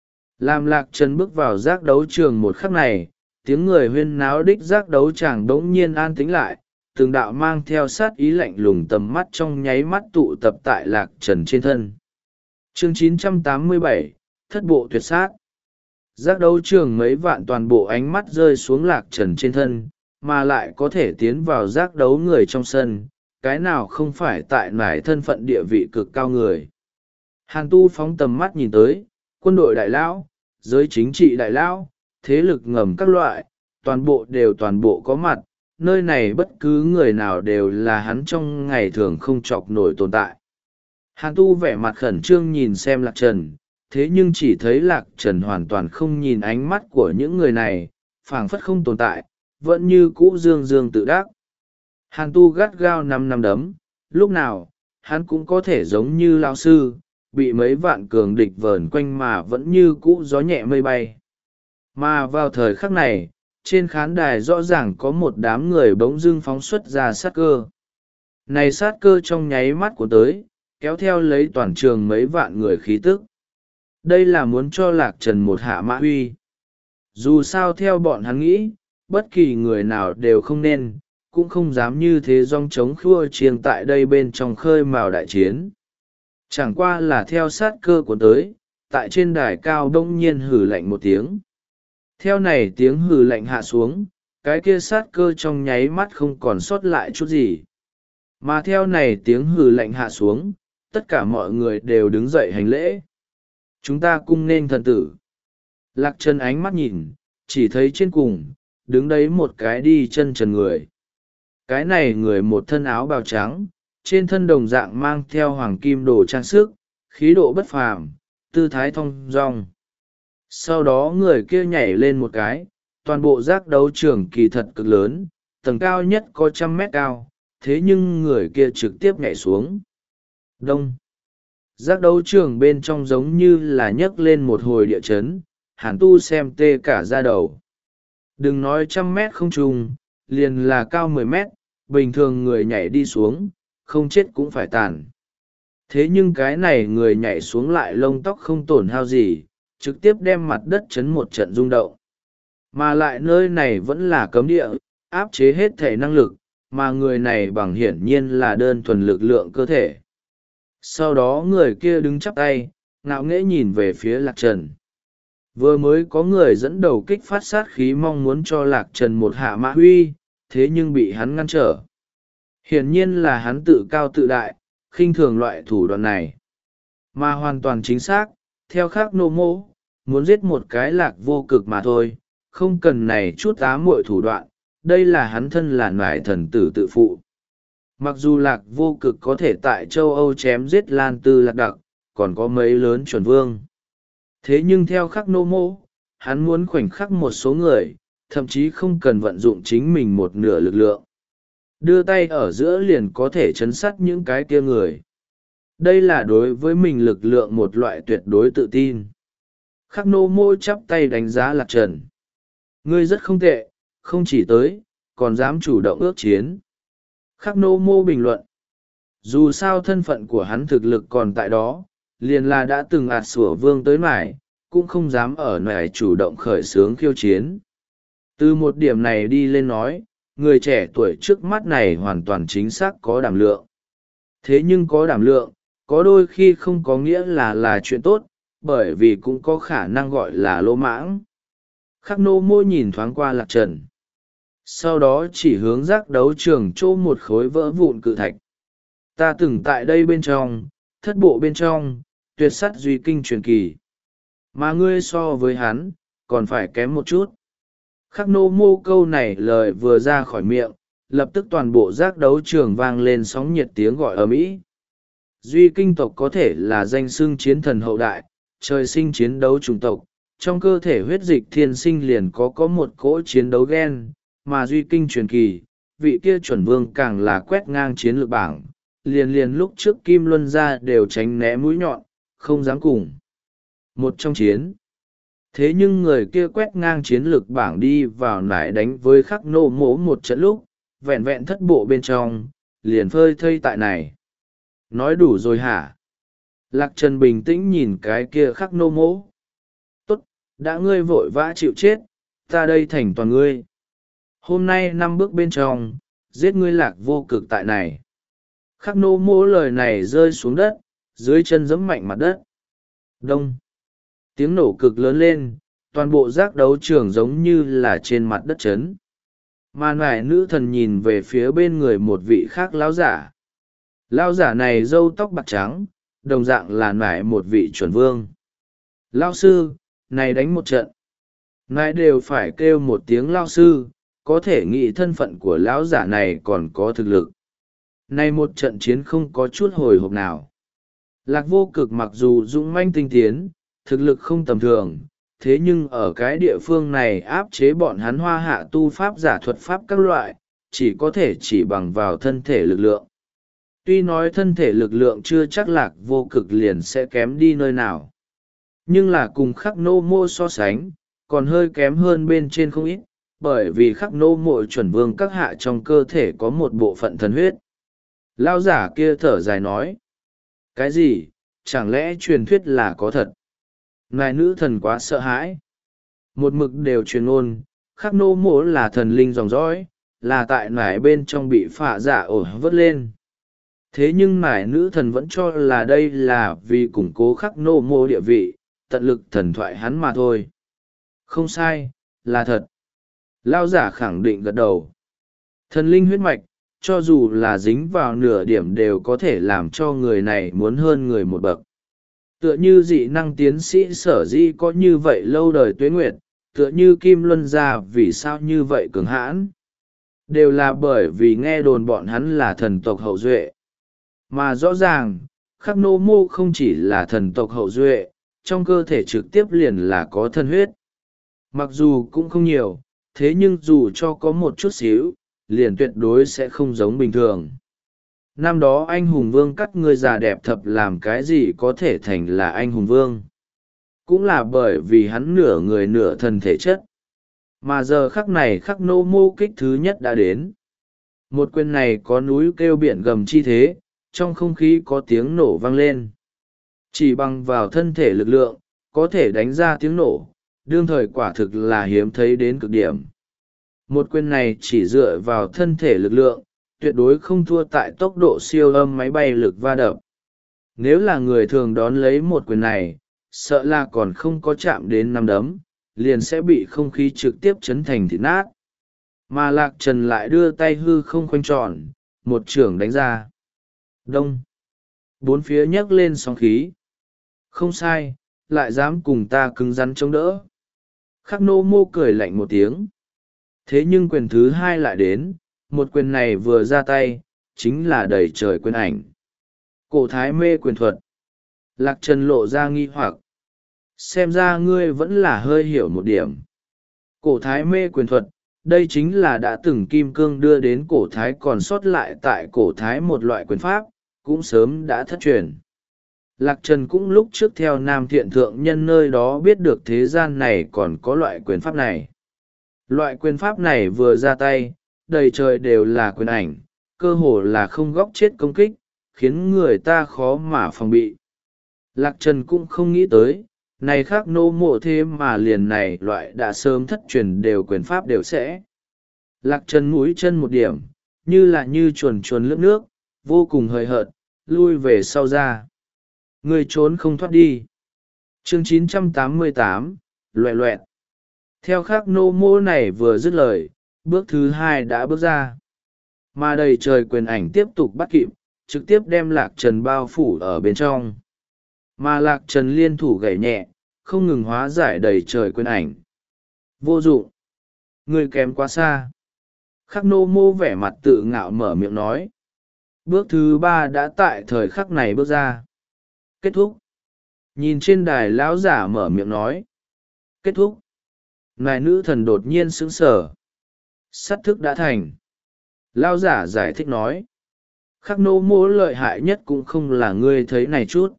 Làm Lạc Trần bước vào giác đấu trường một khắc này, tiếng người huyên náo đích giác đấu chàng đống nhiên an tĩnh lại. Từng đạo mang theo sát ý lạnh lùng tầm mắt trong nháy mắt tụ tập tại Lạc Trần trên thân. Chương chín trăm tám mươi bảy, Thất bộ tuyệt sát. Giác đấu trường mấy vạn toàn bộ ánh mắt rơi xuống Lạc Trần trên thân, mà lại có thể tiến vào giác đấu người trong sân, cái nào không phải tại nải thân phận địa vị cực cao người. Hàn Tu phóng tầm mắt nhìn tới, quân đội đại lão, giới chính trị đại lão, thế lực ngầm các loại, toàn bộ đều toàn bộ có mặt. Nơi này bất cứ người nào đều là hắn trong ngày thường không chọc nổi tồn tại. Hàn Tu vẻ mặt khẩn trương nhìn xem Lạc Trần, thế nhưng chỉ thấy Lạc Trần hoàn toàn không nhìn ánh mắt của những người này, phảng phất không tồn tại, vẫn như cũ dương dương tự đắc. Hàn Tu gắt gao năm năm đấm, lúc nào, hắn cũng có thể giống như lão sư, bị mấy vạn cường địch vờn quanh mà vẫn như cũ gió nhẹ mây bay. Mà vào thời khắc này, trên khán đài rõ ràng có một đám người bỗng dưng phóng xuất ra sát cơ. Này sát cơ trong nháy mắt của tới, kéo theo lấy toàn trường mấy vạn người khí tức. Đây là muốn cho Lạc Trần một hạ mã huy. Dù sao theo bọn hắn nghĩ, bất kỳ người nào đều không nên, cũng không dám như thế dòng chống khua chiêng tại đây bên trong khơi mào đại chiến. Chẳng qua là theo sát cơ của tới, tại trên đài cao đông nhiên hử lạnh một tiếng. Theo này tiếng hừ lạnh hạ xuống, cái kia sát cơ trong nháy mắt không còn sót lại chút gì. Mà theo này tiếng hừ lạnh hạ xuống, tất cả mọi người đều đứng dậy hành lễ. Chúng ta cung nên thần tử. Lạc Trần ánh mắt nhìn, chỉ thấy trên cùng, đứng đấy một cái đi chân trần người. Cái này người một thân áo bào trắng, trên thân đồng dạng mang theo hoàng kim đồ trang sức, khí độ bất phàm, tư thái thong dong. Sau đó người kia nhảy lên một cái, toàn bộ giác đấu trường kỳ thật cực lớn, tầng cao nhất có trăm mét cao, thế nhưng người kia trực tiếp nhảy xuống. Đông. Giác đấu trường bên trong giống như là nhấc lên một hồi địa chấn, Hàn Tu xem tê cả da đầu. Đừng nói trăm mét không trùng, liền là cao mười mét, bình thường người nhảy đi xuống, không chết cũng phải tàn. Thế nhưng cái này người nhảy xuống lại lông tóc không tổn hao gì, trực tiếp đem mặt đất chấn một trận rung động. Mà lại nơi này vẫn là cấm địa, áp chế hết thể năng lực, mà người này bằng hiển nhiên là đơn thuần lực lượng cơ thể. Sau đó người kia đứng chắp tay, ngạo nghễ nhìn về phía Lạc Trần. Vừa mới có người dẫn đầu kích phát sát khí mong muốn cho Lạc Trần một hạ mã huy, thế nhưng bị hắn ngăn trở. Hiển nhiên là hắn tự cao tự đại, khinh thường loại thủ đoạn này. Mà hoàn toàn chính xác, theo khác nô mô, muốn giết một cái Lạc Vô Cực mà thôi, không cần này chút ám muội thủ đoạn, đây là hắn thân là nải thần tử tự phụ. Mặc dù Lạc Vô Cực có thể tại châu Âu chém giết Lan Tư Lạc Đặc, còn có mấy lớn chuẩn vương. Thế nhưng theo khắc nô mô, hắn muốn khoảnh khắc một số người, thậm chí không cần vận dụng chính mình một nửa lực lượng. Đưa tay ở giữa liền có thể chấn sát những cái kia người. Đây là đối với mình lực lượng một loại tuyệt đối tự tin. Khắc nô mô chắp tay đánh giá Lạc Trần. Ngươi rất không tệ, không chỉ tới, còn dám chủ động ước chiến. Khắc nô mô bình luận. Dù sao thân phận của hắn thực lực còn tại đó, liền là đã từng ạt sủa vương tới mải, cũng không dám ở nải chủ động khởi xướng khiêu chiến. Từ một điểm này đi lên nói, người trẻ tuổi trước mắt này hoàn toàn chính xác có đảm lượng. Thế nhưng có đảm lượng, có đôi khi không có nghĩa là là chuyện tốt, bởi vì cũng có khả năng gọi là lỗ mãng. Khắc nô môi nhìn thoáng qua Lạc Trần. Sau đó chỉ hướng giác đấu trường chỗ một khối vỡ vụn cự thạch. Ta từng tại đây bên trong, thất bộ bên trong, tuyệt sắt duy kinh truyền kỳ. Mà ngươi so với hắn, còn phải kém một chút. Khắc nô mô câu này lời vừa ra khỏi miệng, lập tức toàn bộ giác đấu trường vang lên sóng nhiệt tiếng gọi ầm ĩ. Duy kinh tộc có thể là danh xưng chiến thần hậu đại, trời sinh chiến đấu chủng tộc, trong cơ thể huyết dịch thiên sinh liền có có một cỗ chiến đấu gen, mà duy kinh truyền kỳ, vị kia chuẩn vương càng là quét ngang chiến lược bảng, liền liền lúc trước Kim Luân ra đều tránh né mũi nhọn, không dám cùng một trong chiến. Thế nhưng người kia quét ngang chiến lược bảng đi vào nải đánh với khắc nô mỗ một trận lúc, vẹn vẹn thất bộ bên trong, liền phơi thây tại này. Nói đủ rồi hả? Lạc Trần bình tĩnh nhìn cái kia khắc nô mỗ. Tốt, đã ngươi vội vã chịu chết, ta đây thành toàn ngươi. Hôm nay năm bước bên trong, giết ngươi Lạc Vô Cực tại này. Khắc nô mỗ lời này rơi xuống đất, dưới chân giẫm mạnh mặt đất. Đông. Tiếng nổ cực lớn lên, toàn bộ giác đấu trường giống như là trên mặt đất chấn. Mà nải nữ thần nhìn về phía bên người một vị khác lão giả. Lão giả này râu tóc bạc trắng, đồng dạng là nải một vị chuẩn vương. Lão sư, này đánh một trận. Nải đều phải kêu một tiếng lão sư, có thể nghĩ thân phận của lão giả này còn có thực lực. Này một trận chiến không có chút hồi hộp nào. Lạc Vô Cực mặc dù dũng manh tinh tiến, thực lực không tầm thường, thế nhưng ở cái địa phương này áp chế bọn hắn hoa hạ tu pháp giả thuật pháp các loại, chỉ có thể chỉ bằng vào thân thể lực lượng. Tuy nói thân thể lực lượng chưa chắc Lạc Vô Cực liền sẽ kém đi nơi nào, nhưng là cùng khắc nô mô so sánh, còn hơi kém hơn bên trên không ít, bởi vì khắc nô mộ chuẩn vương các hạ trong cơ thể có một bộ phận thần huyết. Lao giả kia thở dài nói, cái gì, chẳng lẽ truyền thuyết là có thật? Ngài nữ thần quá sợ hãi. Một mực đều truyền ngôn, khắc nô mỗ là thần linh dòng dõi, là tại nải bên trong bị phạ giả ổ vớt lên. Thế nhưng nải nữ thần vẫn cho là đây là vì củng cố khắc nô mô địa vị, tận lực thần thoại hắn mà thôi. Không sai, là thật. Lao giả khẳng định gật đầu. Thần linh huyết mạch, cho dù là dính vào nửa điểm đều có thể làm cho người này muốn hơn người một bậc. Tựa như dị năng tiến sĩ sở di có như vậy lâu đời tuế nguyệt, tựa như Kim Luân gia vì sao như vậy cường hãn. Đều là bởi vì nghe đồn bọn hắn là thần tộc hậu duệ. Mà rõ ràng, khắc nô mô không chỉ là thần tộc hậu duệ, trong cơ thể trực tiếp liền là có thân huyết. Mặc dù cũng không nhiều, thế nhưng dù cho có một chút xíu, liền tuyệt đối sẽ không giống bình thường. Năm đó anh hùng vương cắt người già đẹp thập làm cái gì có thể thành là anh hùng vương. Cũng là bởi vì hắn nửa người nửa thần thể chất. Mà giờ khắc này khắc nô mô kích thứ nhất đã đến. Một quyền này có núi kêu biển gầm chi thế, trong không khí có tiếng nổ vang lên. Chỉ bằng vào thân thể lực lượng, có thể đánh ra tiếng nổ, đương thời quả thực là hiếm thấy đến cực điểm. Một quyền này chỉ dựa vào thân thể lực lượng, tuyệt đối không thua tại tốc độ siêu âm máy bay lực va đập. Nếu là người thường đón lấy một quyền này, sợ là còn không có chạm đến nắm đấm, liền sẽ bị không khí trực tiếp chấn thành thịt nát. Mà Lạc Trần lại đưa tay hư không khoanh tròn, một chưởng đánh ra. Đông. Bốn phía nhấc lên sóng khí. Không sai, lại dám cùng ta cứng rắn chống đỡ. Khắc nô mô cười lạnh một tiếng. Thế nhưng quyền thứ hai lại đến, một quyền này vừa ra tay, chính là đẩy trời quyền ảnh. Cổ thái mê quyền thuật. Lạc Trần lộ ra nghi hoặc. Xem ra ngươi vẫn là hơi hiểu một điểm. Cổ thái mê quyền thuật, đây chính là đã từng kim cương đưa đến cổ thái còn sót lại tại cổ thái một loại quyền pháp, cũng sớm đã thất truyền. Lạc Trần cũng lúc trước theo Nam Thiện Thượng Nhân nơi đó biết được thế gian này còn có loại quyền pháp này. Loại quyền pháp này vừa ra tay, đầy trời đều là quyền ảnh, cơ hồ là không góc chết công kích, khiến người ta khó mà phòng bị. Lạc Trần cũng không nghĩ tới, này khác nô mộ thế mà liền này loại đã sớm thất truyền đều quyền pháp đều sẽ. Lạc Trần mũi chân một điểm, như là như chuồn chuồn lướt nước, vô cùng hời hợt, lui về sau ra. Người trốn không thoát đi. Chương chín trăm tám mươi tám, loẹ loẹt. Theo khác nô mô này vừa dứt lời, bước thứ hai đã bước ra. Mà đầy trời quyền ảnh tiếp tục bắt kịp, trực tiếp đem Lạc Trần bao phủ ở bên trong. Mà Lạc Trần liên thủ gảy nhẹ, không ngừng hóa giải đầy trời quyền ảnh. Vô dụng. Người kém quá xa. Khắc nô mô vẻ mặt tự ngạo mở miệng nói. Bước thứ ba đã tại thời khắc này bước ra. Kết thúc. Nhìn trên đài lão giả mở miệng nói. Kết thúc. Ngài nữ thần đột nhiên sững sờ. Sát thức đã thành. Lão giả giải thích nói. Khắc nô mô lợi hại nhất cũng không là ngươi thấy này chút,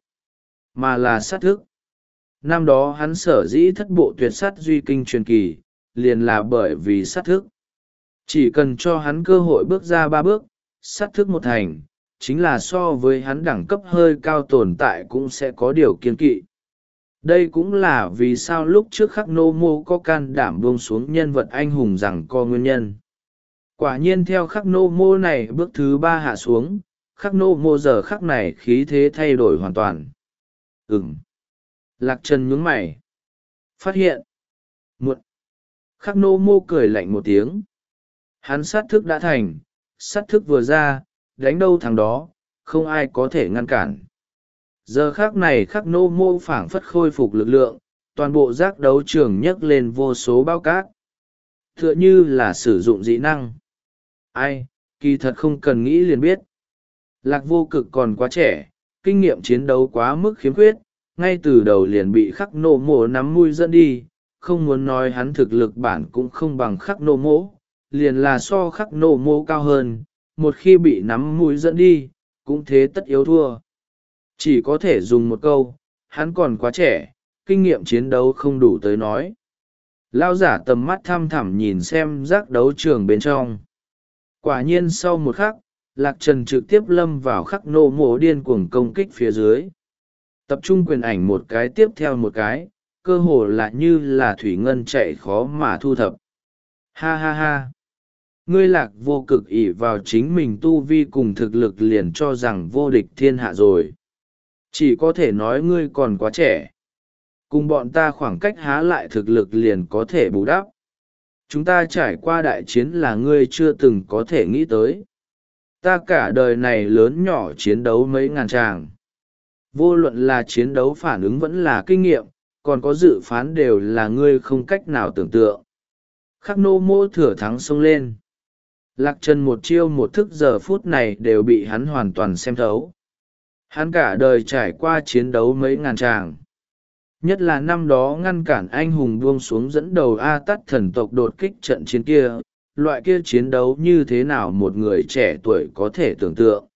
mà là sát thức. Năm đó hắn sở dĩ thất bộ tuyệt sát duy kinh truyền kỳ, liền là bởi vì sát thức. Chỉ cần cho hắn cơ hội bước ra ba bước, sát thức một thành, chính là so với hắn đẳng cấp hơi cao tồn tại cũng sẽ có điều kiên kỵ. Đây cũng là vì sao lúc trước khắc nô mô có can đảm buông xuống nhân vật anh hùng rằng co nguyên nhân. Quả nhiên theo khắc nô mô này bước thứ ba hạ xuống, khắc nô mô giờ khắc này khí thế thay đổi hoàn toàn. Ừm. Lạc Trần nhướng mày. Phát hiện. Muộn. Khắc nô mô cười lạnh một tiếng. Hắn sát thức đã thành, sát thức vừa ra, đánh đâu thằng đó, không ai có thể ngăn cản. Giờ khắc này khắc nô mô phảng phất khôi phục lực lượng, toàn bộ giác đấu trường nhấc lên vô số bao cát. Tựa như là sử dụng dị năng. Ai, kỳ thật không cần nghĩ liền biết. Lạc Vô Cực còn quá trẻ, kinh nghiệm chiến đấu quá mức khiếm khuyết, ngay từ đầu liền bị khắc nô mộ nắm mũi dẫn đi, không muốn nói hắn thực lực bản cũng không bằng khắc nô mộ, liền là so khắc nô mộ cao hơn, một khi bị nắm mũi dẫn đi, cũng thế tất yếu thua. Chỉ có thể dùng một câu, hắn còn quá trẻ, kinh nghiệm chiến đấu không đủ tới nói. Lao giả tầm mắt thăm thẳm nhìn xem giác đấu trường bên trong. Quả nhiên sau một khắc, Lạc Trần trực tiếp lâm vào khắc nô mộ điên cuồng công kích phía dưới. Tập trung quyền ảnh một cái tiếp theo một cái, cơ hồ là như là thủy ngân chạy khó mà thu thập. Ha ha ha! Ngươi Lạc Vô Cực ỷ vào chính mình tu vi cùng thực lực liền cho rằng vô địch thiên hạ rồi. Chỉ có thể nói ngươi còn quá trẻ. Cùng bọn ta khoảng cách há lại thực lực liền có thể bù đắp. Chúng ta trải qua đại chiến là ngươi chưa từng có thể nghĩ tới. Ta cả đời này lớn nhỏ chiến đấu mấy ngàn tràng. Vô luận là chiến đấu phản ứng vẫn là kinh nghiệm, còn có dự phán đều là ngươi không cách nào tưởng tượng. Khắc nô mô thừa thắng xông lên. Lạc Trần một chiêu một thức giờ phút này đều bị hắn hoàn toàn xem thấu. Hắn cả đời trải qua chiến đấu mấy ngàn tràng. Nhất là năm đó ngăn cản anh hùng buông xuống dẫn đầu A Tát thần tộc đột kích trận chiến kia, loại kia chiến đấu như thế nào một người trẻ tuổi có thể tưởng tượng.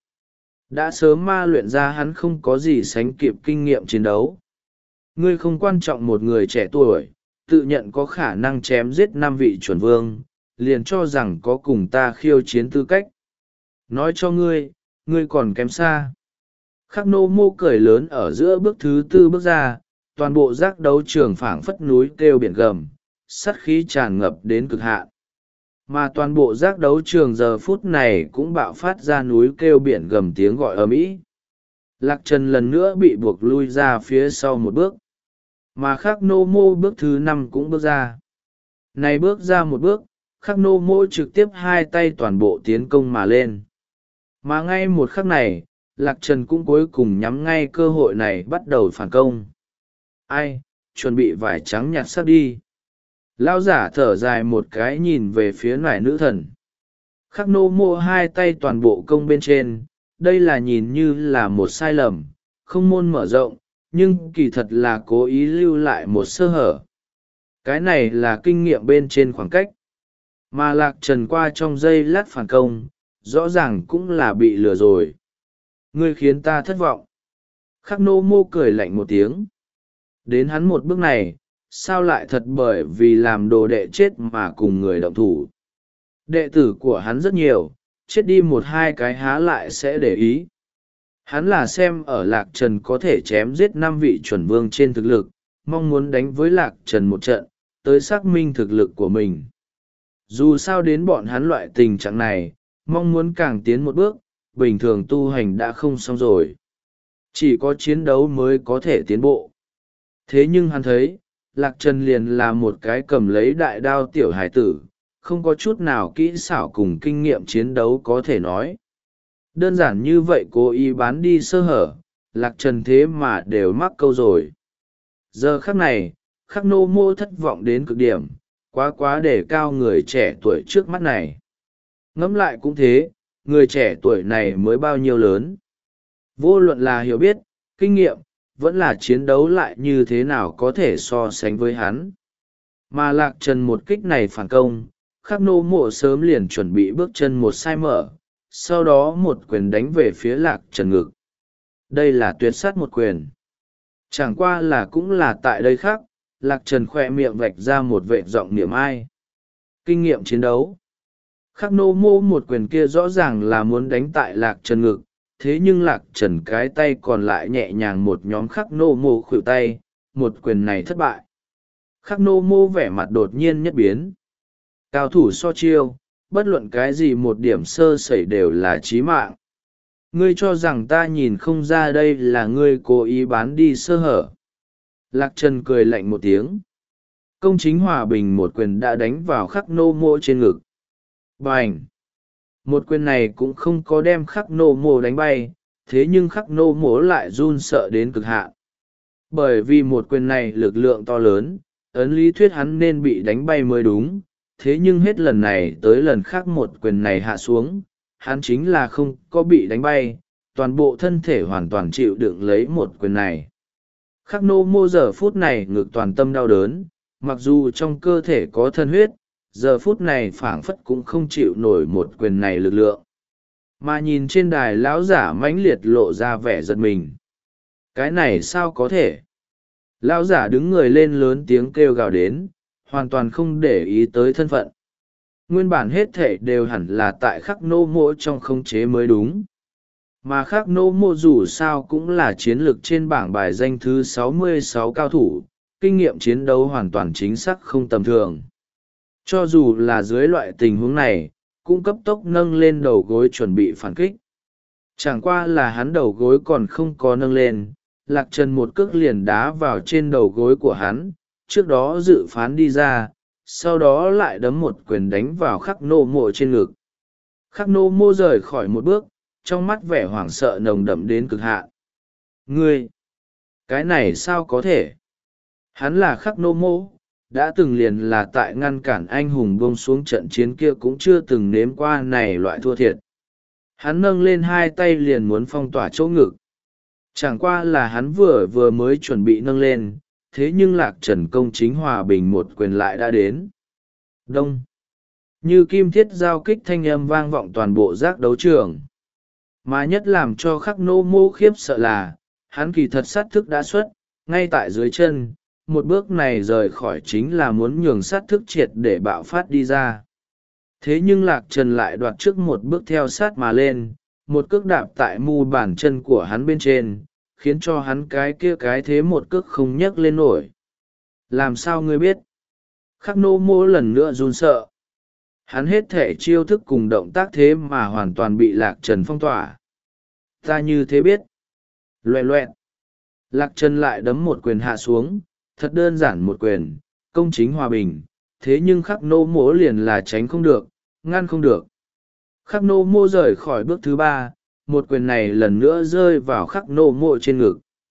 Đã sớm ma luyện ra hắn không có gì sánh kịp kinh nghiệm chiến đấu. Ngươi không quan trọng một người trẻ tuổi, tự nhận có khả năng chém giết năm vị chuẩn vương, liền cho rằng có cùng ta khiêu chiến tư cách. Nói cho ngươi, ngươi còn kém xa. Khắc nô mô cười lớn ở giữa bước thứ tư bước ra, toàn bộ giác đấu trường phảng phất núi kêu biển gầm, sắt khí tràn ngập đến cực hạn. mà toàn bộ giác đấu trường giờ phút này cũng bạo phát ra núi kêu biển gầm tiếng gọi ầm ĩ. Lạc trần lần nữa bị buộc lui ra phía sau một bước, mà khắc nô mô bước thứ năm cũng bước ra. Này bước ra một bước, khắc nô mô trực tiếp hai tay toàn bộ tiến công mà lên. Mà ngay một khắc này, lạc trần cũng cuối cùng nhắm ngay cơ hội này bắt đầu phản công. Ai, chuẩn bị vải trắng nhặt sắc đi. Lão giả thở dài một cái nhìn về phía nải nữ thần. Khắc nô mô hai tay toàn bộ công bên trên, đây là nhìn như là một sai lầm, không môn mở rộng, nhưng kỳ thật là cố ý lưu lại một sơ hở. Cái này là kinh nghiệm bên trên khoảng cách. Mà lạc trần qua trong giây lát phản công, rõ ràng cũng là bị lừa rồi. Ngươi khiến ta thất vọng. Khắc nô mô cười lạnh một tiếng. Đến hắn một bước này, sao lại thật bởi vì làm đồ đệ chết mà cùng người động thủ. Đệ tử của hắn rất nhiều, chết đi một hai cái há lại sẽ để ý. Hắn là xem ở lạc trần có thể chém giết năm vị chuẩn vương trên thực lực, mong muốn đánh với lạc trần một trận, tới xác minh thực lực của mình. Dù sao đến bọn hắn loại tình trạng này, mong muốn càng tiến một bước, bình thường tu hành đã không xong rồi. Chỉ có chiến đấu mới có thể tiến bộ. Thế nhưng hắn thấy, lạc trần liền là một cái cầm lấy đại đao tiểu hải tử, không có chút nào kỹ xảo cùng kinh nghiệm chiến đấu có thể nói. Đơn giản như vậy cố ý bán đi sơ hở, lạc trần thế mà đều mắc câu rồi. Giờ khắc này, khắc nô mô thất vọng đến cực điểm, quá quá để cao người trẻ tuổi trước mắt này. Ngẫm lại cũng thế, người trẻ tuổi này mới bao nhiêu lớn. Vô luận là hiểu biết, kinh nghiệm, vẫn là chiến đấu lại như thế nào có thể so sánh với hắn. Mà lạc trần một kích này phản công, khắc nô mộ sớm liền chuẩn bị bước chân một sai mở, sau đó một quyền đánh về phía lạc trần ngực. Đây là tuyệt sát một quyền. Chẳng qua là cũng là tại đây khác, lạc trần khoe miệng vạch ra một vệ giọng niệm ai. Kinh nghiệm chiến đấu. Khắc nô mô một quyền kia rõ ràng là muốn đánh tại lạc trần ngực, thế nhưng lạc trần cái tay còn lại nhẹ nhàng một nhóm khắc nô mô khuỷu tay, một quyền này thất bại. Khắc nô mô vẻ mặt đột nhiên nhất biến. Cao thủ so chiêu, bất luận cái gì một điểm sơ sẩy đều là chí mạng. Ngươi cho rằng ta nhìn không ra đây là ngươi cố ý bán đi sơ hở. Lạc trần cười lạnh một tiếng. Công chính hòa bình một quyền đã đánh vào khắc nô mô trên ngực. Bành! Một quyền này cũng không có đem khắc nô mô đánh bay, thế nhưng khắc nô mô lại run sợ đến cực hạn. Bởi vì một quyền này lực lượng to lớn, ấn lý thuyết hắn nên bị đánh bay mới đúng, thế nhưng hết lần này tới lần khác một quyền này hạ xuống, hắn chính là không có bị đánh bay, toàn bộ thân thể hoàn toàn chịu đựng lấy một quyền này. Khắc nô mô giờ phút này ngực toàn tâm đau đớn, mặc dù trong cơ thể có thân huyết, giờ phút này phảng phất cũng không chịu nổi một quyền này lực lượng. Mà nhìn trên đài lão giả mãnh liệt lộ ra vẻ giật mình. Cái này sao có thể? Lão giả đứng người lên lớn tiếng kêu gào đến, hoàn toàn không để ý tới thân phận. Nguyên bản hết thể đều hẳn là tại khắc nô mô trong khống chế mới đúng. Mà khắc nô mô dù sao cũng là chiến lược trên bảng bài danh thứ sáu mươi sáu cao thủ, kinh nghiệm chiến đấu hoàn toàn chính xác không tầm thường. Cho dù là dưới loại tình huống này, cũng cấp tốc nâng lên đầu gối chuẩn bị phản kích. Chẳng qua là hắn đầu gối còn không có nâng lên, lạc trần một cước liền đá vào trên đầu gối của hắn, trước đó dự phán đi ra, sau đó lại đấm một quyền đánh vào khắc nô mộ trên ngực. Khắc nô mô rời khỏi một bước, trong mắt vẻ hoảng sợ nồng đậm đến cực hạn. Ngươi! Cái này sao có thể? Hắn là khắc nô mô, đã từng liền là tại ngăn cản anh hùng buông xuống trận chiến kia cũng chưa từng nếm qua này loại thua thiệt. Hắn nâng lên hai tay liền muốn phong tỏa chỗ ngực. Chẳng qua là hắn vừa vừa mới chuẩn bị nâng lên, thế nhưng lạc trần công chính hòa bình một quyền lại đã đến. Đông! Như kim thiết giao kích thanh âm vang vọng toàn bộ giác đấu trường. Mà nhất làm cho khắc nô mô khiếp sợ là, hắn kỳ thật sát thức đã xuất, ngay tại dưới chân, một bước này rời khỏi chính là muốn nhường sát thức triệt để bạo phát đi ra. Thế nhưng lạc trần lại đoạt trước một bước theo sát mà lên, một cước đạp tại mu bàn chân của hắn bên trên, khiến cho hắn cái kia cái thế một cước không nhấc lên nổi. Làm sao ngươi biết? Khắc nô mô lần nữa run sợ. Hắn hết thể chiêu thức cùng động tác thế mà hoàn toàn bị Lạc Trần phong tỏa. Ta như thế biết. Loẹ loẹt. Lạc Trần lại đấm một quyền hạ xuống, thật đơn giản một quyền, công chính hòa bình, thế nhưng khắc nô mỗ liền là tránh không được, ngăn không được. Khắc nô mô rời khỏi bước thứ ba, một quyền này lần nữa rơi vào khắc nô mô trên ngực.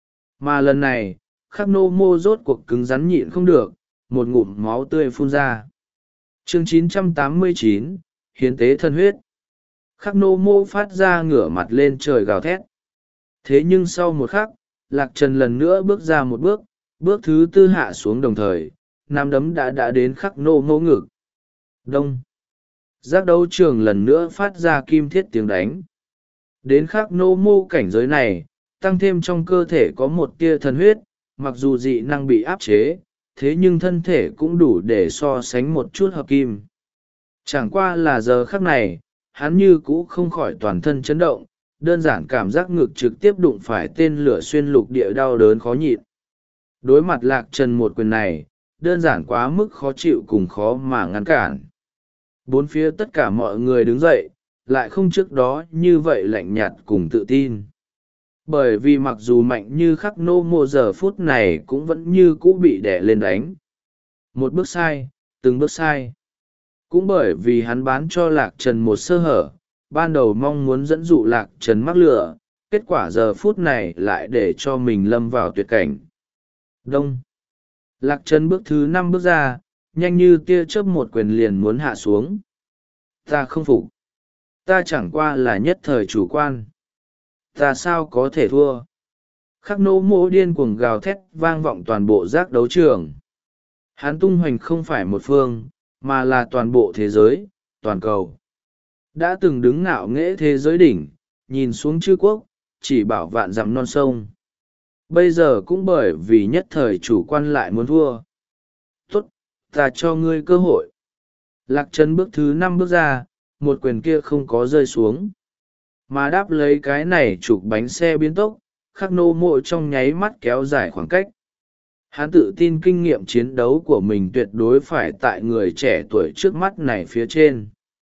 Mà lần này, khắc nô mô rốt cuộc cứng rắn nhịn không được, một ngụm máu tươi phun ra. Chương chín trăm tám mươi chín, Hiến tế thân huyết. Khắc nô mô phát ra ngửa mặt lên trời gào thét. Thế nhưng sau một khắc, Lạc Trần lần nữa bước ra một bước, bước thứ tư hạ xuống đồng thời, nắm đấm đã đã đến khắc nô mô ngực. Đông. Giác đấu trường lần nữa phát ra kim thiết tiếng đánh. Đến khắc nô mô cảnh giới này, tăng thêm trong cơ thể có một tia thần huyết, mặc dù dị năng bị áp chế, thế nhưng thân thể cũng đủ để so sánh một chút hợp kim. Chẳng qua là giờ khắc này, hắn như cũ không khỏi toàn thân chấn động, đơn giản cảm giác ngực trực tiếp đụng phải tên lửa xuyên lục địa đau đớn khó nhịn. Đối mặt Lạc Trần một quyền này, đơn giản quá mức khó chịu cùng khó mà ngăn cản. Bốn phía tất cả mọi người đứng dậy, lại không trước đó như vậy lạnh nhạt cùng tự tin. Bởi vì mặc dù mạnh như khắc nô mô giờ phút này cũng vẫn như cũ bị đè lên đánh. Một bước sai, từng bước sai. Cũng bởi vì hắn bán cho Lạc Trần một sơ hở, ban đầu mong muốn dẫn dụ Lạc Trần mắc lửa, kết quả giờ phút này lại để cho mình lâm vào tuyệt cảnh. Đông. Lạc Trần bước thứ năm bước ra, nhanh như tia chớp một quyền liền muốn hạ xuống. Ta không phục. Ta chẳng qua là nhất thời chủ quan. Ta sao có thể thua? Khắc nô mô điên cuồng gào thét vang vọng toàn bộ giác đấu trường. Hắn tung hoành không phải một phương, mà là toàn bộ thế giới, toàn cầu. Đã từng đứng ngạo nghễ thế giới đỉnh, nhìn xuống chư quốc, chỉ bảo vạn dặm non sông. Bây giờ cũng bởi vì nhất thời chủ quan lại muốn thua. Tốt, ta cho ngươi cơ hội. Lạc Trần bước thứ năm bước ra, một quyền kia không có rơi xuống. Mà đáp lấy cái này chụp bánh xe biến tốc, khắc nô mộ trong nháy mắt kéo dài khoảng cách. Hắn tự tin kinh nghiệm chiến đấu của mình tuyệt đối phải tại người trẻ tuổi trước mắt này phía trên.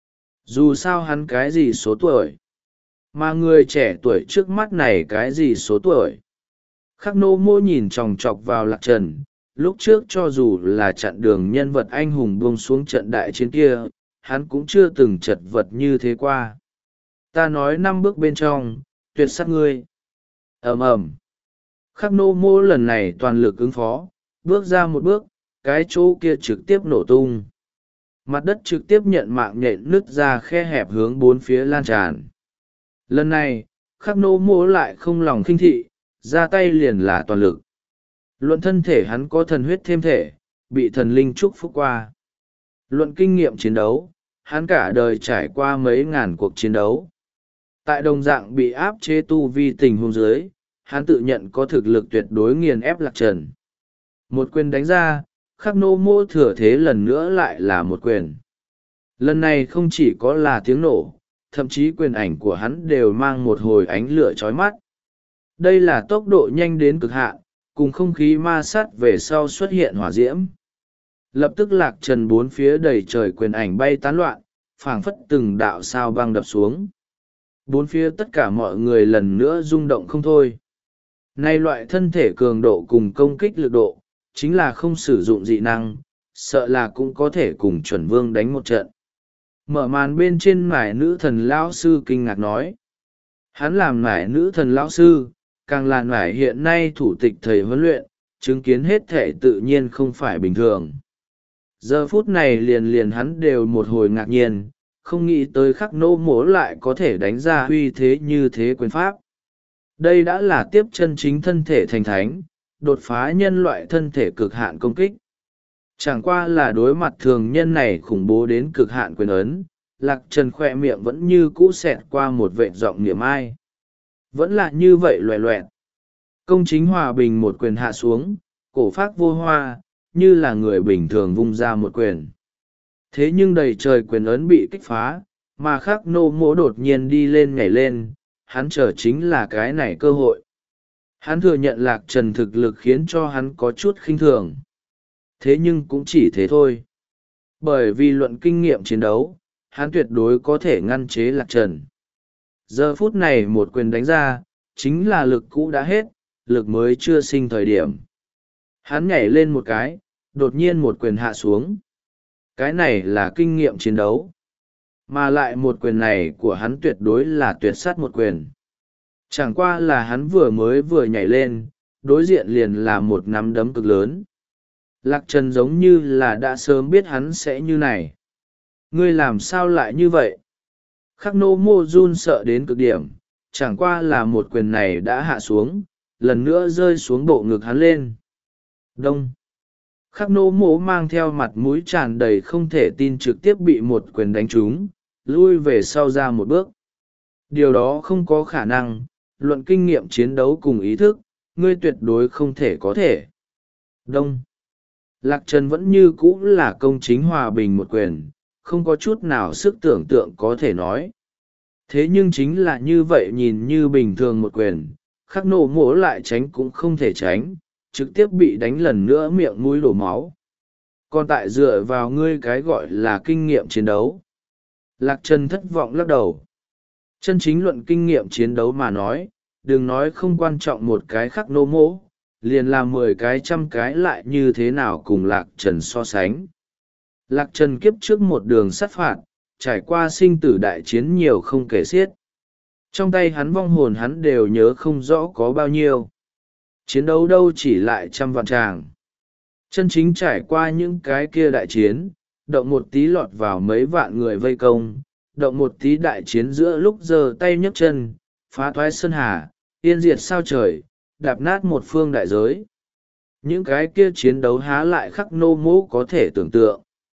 Dù sao hắn cái gì số tuổi, mà người trẻ tuổi trước mắt này cái gì số tuổi. Khắc nô mô nhìn chòng chọc vào Lạc Trần, lúc trước cho dù là chặn đường nhân vật anh hùng buông xuống trận đại chiến kia, hắn cũng chưa từng chật vật như thế qua. Ta nói năm bước bên trong, tuyệt sát ngươi. Ầm ầm. Khắc nô mô lần này toàn lực ứng phó, bước ra một bước, cái chỗ kia trực tiếp nổ tung. Mặt đất trực tiếp nhận mạng nhện nứt ra khe hẹp hướng bốn phía lan tràn. Lần này, khắc nô mô lại không lòng khinh thị, ra tay liền là toàn lực. Luận thân thể hắn có thần huyết thêm thể, bị thần linh chúc phúc qua. Luận kinh nghiệm chiến đấu, hắn cả đời trải qua mấy ngàn cuộc chiến đấu. Tại đồng dạng bị áp chế tu vi tình huống dưới, hắn tự nhận có thực lực tuyệt đối nghiền ép Lạc Trần. Một quyền đánh ra, khắc nô mô thừa thế lần nữa lại là một quyền. Lần này không chỉ có là tiếng nổ, thậm chí quyền ảnh của hắn đều mang một hồi ánh lửa chói mắt. Đây là tốc độ nhanh đến cực hạn, cùng không khí ma sát về sau xuất hiện hỏa diễm. Lập tức Lạc Trần bốn phía đầy trời quyền ảnh bay tán loạn, phảng phất từng đạo sao băng đập xuống. Bốn phía tất cả mọi người lần nữa rung động không thôi. Nay loại thân thể cường độ cùng công kích lực độ, chính là không sử dụng dị năng, sợ là cũng có thể cùng chuẩn vương đánh một trận. Mở màn bên trên mải nữ thần lão sư kinh ngạc nói. Hắn làm mải nữ thần lão sư, càng là mải hiện nay thủ tịch thầy huấn luyện, chứng kiến hết thể tự nhiên không phải bình thường. Giờ phút này liền liền hắn đều một hồi ngạc nhiên, không nghĩ tới khắc nô mỗ lại có thể đánh ra uy thế như thế quyền pháp. Đây đã là tiếp chân chính thân thể thành thánh, đột phá nhân loại thân thể cực hạn công kích. Chẳng qua là đối mặt thường nhân này khủng bố đến cực hạn quyền ấn, Lạc Trần khoe miệng vẫn như cũ xẹt qua một vệt giọng niệm ai. Vẫn là như vậy loẹ loẹt. Công chính hòa bình một quyền hạ xuống, cổ phác vô hoa, như là người bình thường vung ra một quyền. Thế nhưng đầy trời quyền ấn bị kích phá, mà khắc nô mỗ đột nhiên đi lên nhảy lên, hắn chờ chính là cái này cơ hội. Hắn thừa nhận Lạc Trần thực lực khiến cho hắn có chút khinh thường. Thế nhưng cũng chỉ thế thôi. Bởi vì luận kinh nghiệm chiến đấu, hắn tuyệt đối có thể ngăn chế Lạc Trần. Giờ phút này một quyền đánh ra, chính là lực cũ đã hết, lực mới chưa sinh thời điểm. Hắn nhảy lên một cái, đột nhiên một quyền hạ xuống. Cái này là kinh nghiệm chiến đấu. Mà lại một quyền này của hắn tuyệt đối là tuyệt sát một quyền. Chẳng qua là hắn vừa mới vừa nhảy lên, đối diện liền là một nắm đấm cực lớn. Lạc Trần giống như là đã sớm biết hắn sẽ như này. Ngươi làm sao lại như vậy? Khắc nô mô run sợ đến cực điểm, chẳng qua là một quyền này đã hạ xuống, lần nữa rơi xuống bộ ngực hắn lên. Đông. Khắc nô mô mang theo mặt mũi tràn đầy không thể tin trực tiếp bị một quyền đánh trúng, lui về sau ra một bước. Điều đó không có khả năng, luận kinh nghiệm chiến đấu cùng ý thức, ngươi tuyệt đối không thể có thể. Đông. Lạc Trần vẫn như cũ là công chính hòa bình một quyền, không có chút nào sức tưởng tượng có thể nói. Thế nhưng chính là như vậy, nhìn như bình thường một quyền, khắc nổ mỗ lại tránh cũng không thể tránh, trực tiếp bị đánh lần nữa miệng mũi đổ máu. Còn tại dựa vào ngươi cái gọi là kinh nghiệm chiến đấu. Lạc Trần thất vọng lắc đầu. Chân chính luận kinh nghiệm chiến đấu mà nói, đừng nói không quan trọng một cái khắc nô mỗ, liền là mười cái trăm cái lại như thế nào cùng Lạc Trần so sánh. Lạc Trần kiếp trước một đường sát phạt, trải qua sinh tử đại chiến nhiều không kể xiết. Trong tay hắn vong hồn hắn đều nhớ không rõ có bao nhiêu. Chiến đấu đâu chỉ lại trăm vạn tràng. Chân chính trải qua những cái kia đại chiến, động một tí lọt vào mấy vạn người vây công, động một tí đại chiến giữa lúc giơ tay nhấc chân, phá thoái sơn hà, yên diệt sao trời, đạp nát một phương đại giới. Những cái kia chiến đấu há lại khắc nô mỗ có thể tưởng tượng.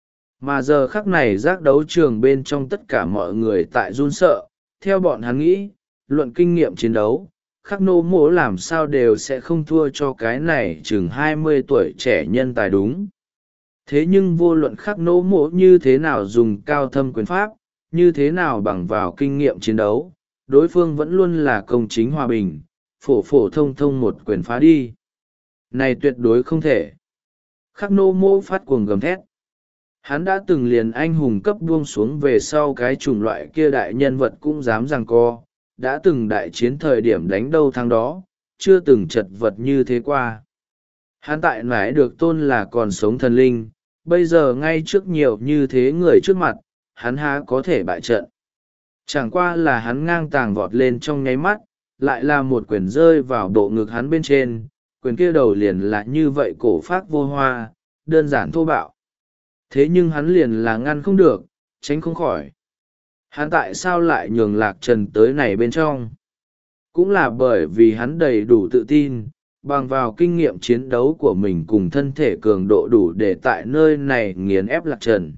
Mà giờ khắc này giác đấu trường bên trong tất cả mọi người tại run sợ, theo bọn hắn nghĩ, luận kinh nghiệm chiến đấu, khắc nô mỗ làm sao đều sẽ không thua cho cái này chừng hai mươi tuổi trẻ nhân tài đúng. Thế nhưng vô luận khắc nô mỗ như thế nào dùng cao thâm quyền pháp, như thế nào bằng vào kinh nghiệm chiến đấu, đối phương vẫn luôn là công chính hòa bình, phổ phổ thông thông một quyền phá đi. Này tuyệt đối không thể. Khắc nô mỗ phát cuồng gầm thét. Hắn đã từng liền anh hùng cấp buông xuống về sau cái chủng loại kia đại nhân vật cũng dám giằng co, đã từng đại chiến thời điểm đánh đâu thắng đó, chưa từng chật vật như thế qua. Hắn tại nãi được tôn là còn sống thần linh, bây giờ ngay trước nhiều như thế người trước mặt, hắn há có thể bại trận. Chẳng qua là hắn ngang tàng vọt lên trong nháy mắt, lại là một quyền rơi vào bộ ngực hắn bên trên, quyền kia đầu liền là như vậy cổ phác vô hoa, đơn giản thô bạo. Thế nhưng hắn liền là ngăn không được, tránh không khỏi. Hắn tại sao lại nhường Lạc Trần tới này bên trong? Cũng là bởi vì hắn đầy đủ tự tin, bằng vào kinh nghiệm chiến đấu của mình cùng thân thể cường độ đủ để tại nơi này nghiền ép Lạc Trần.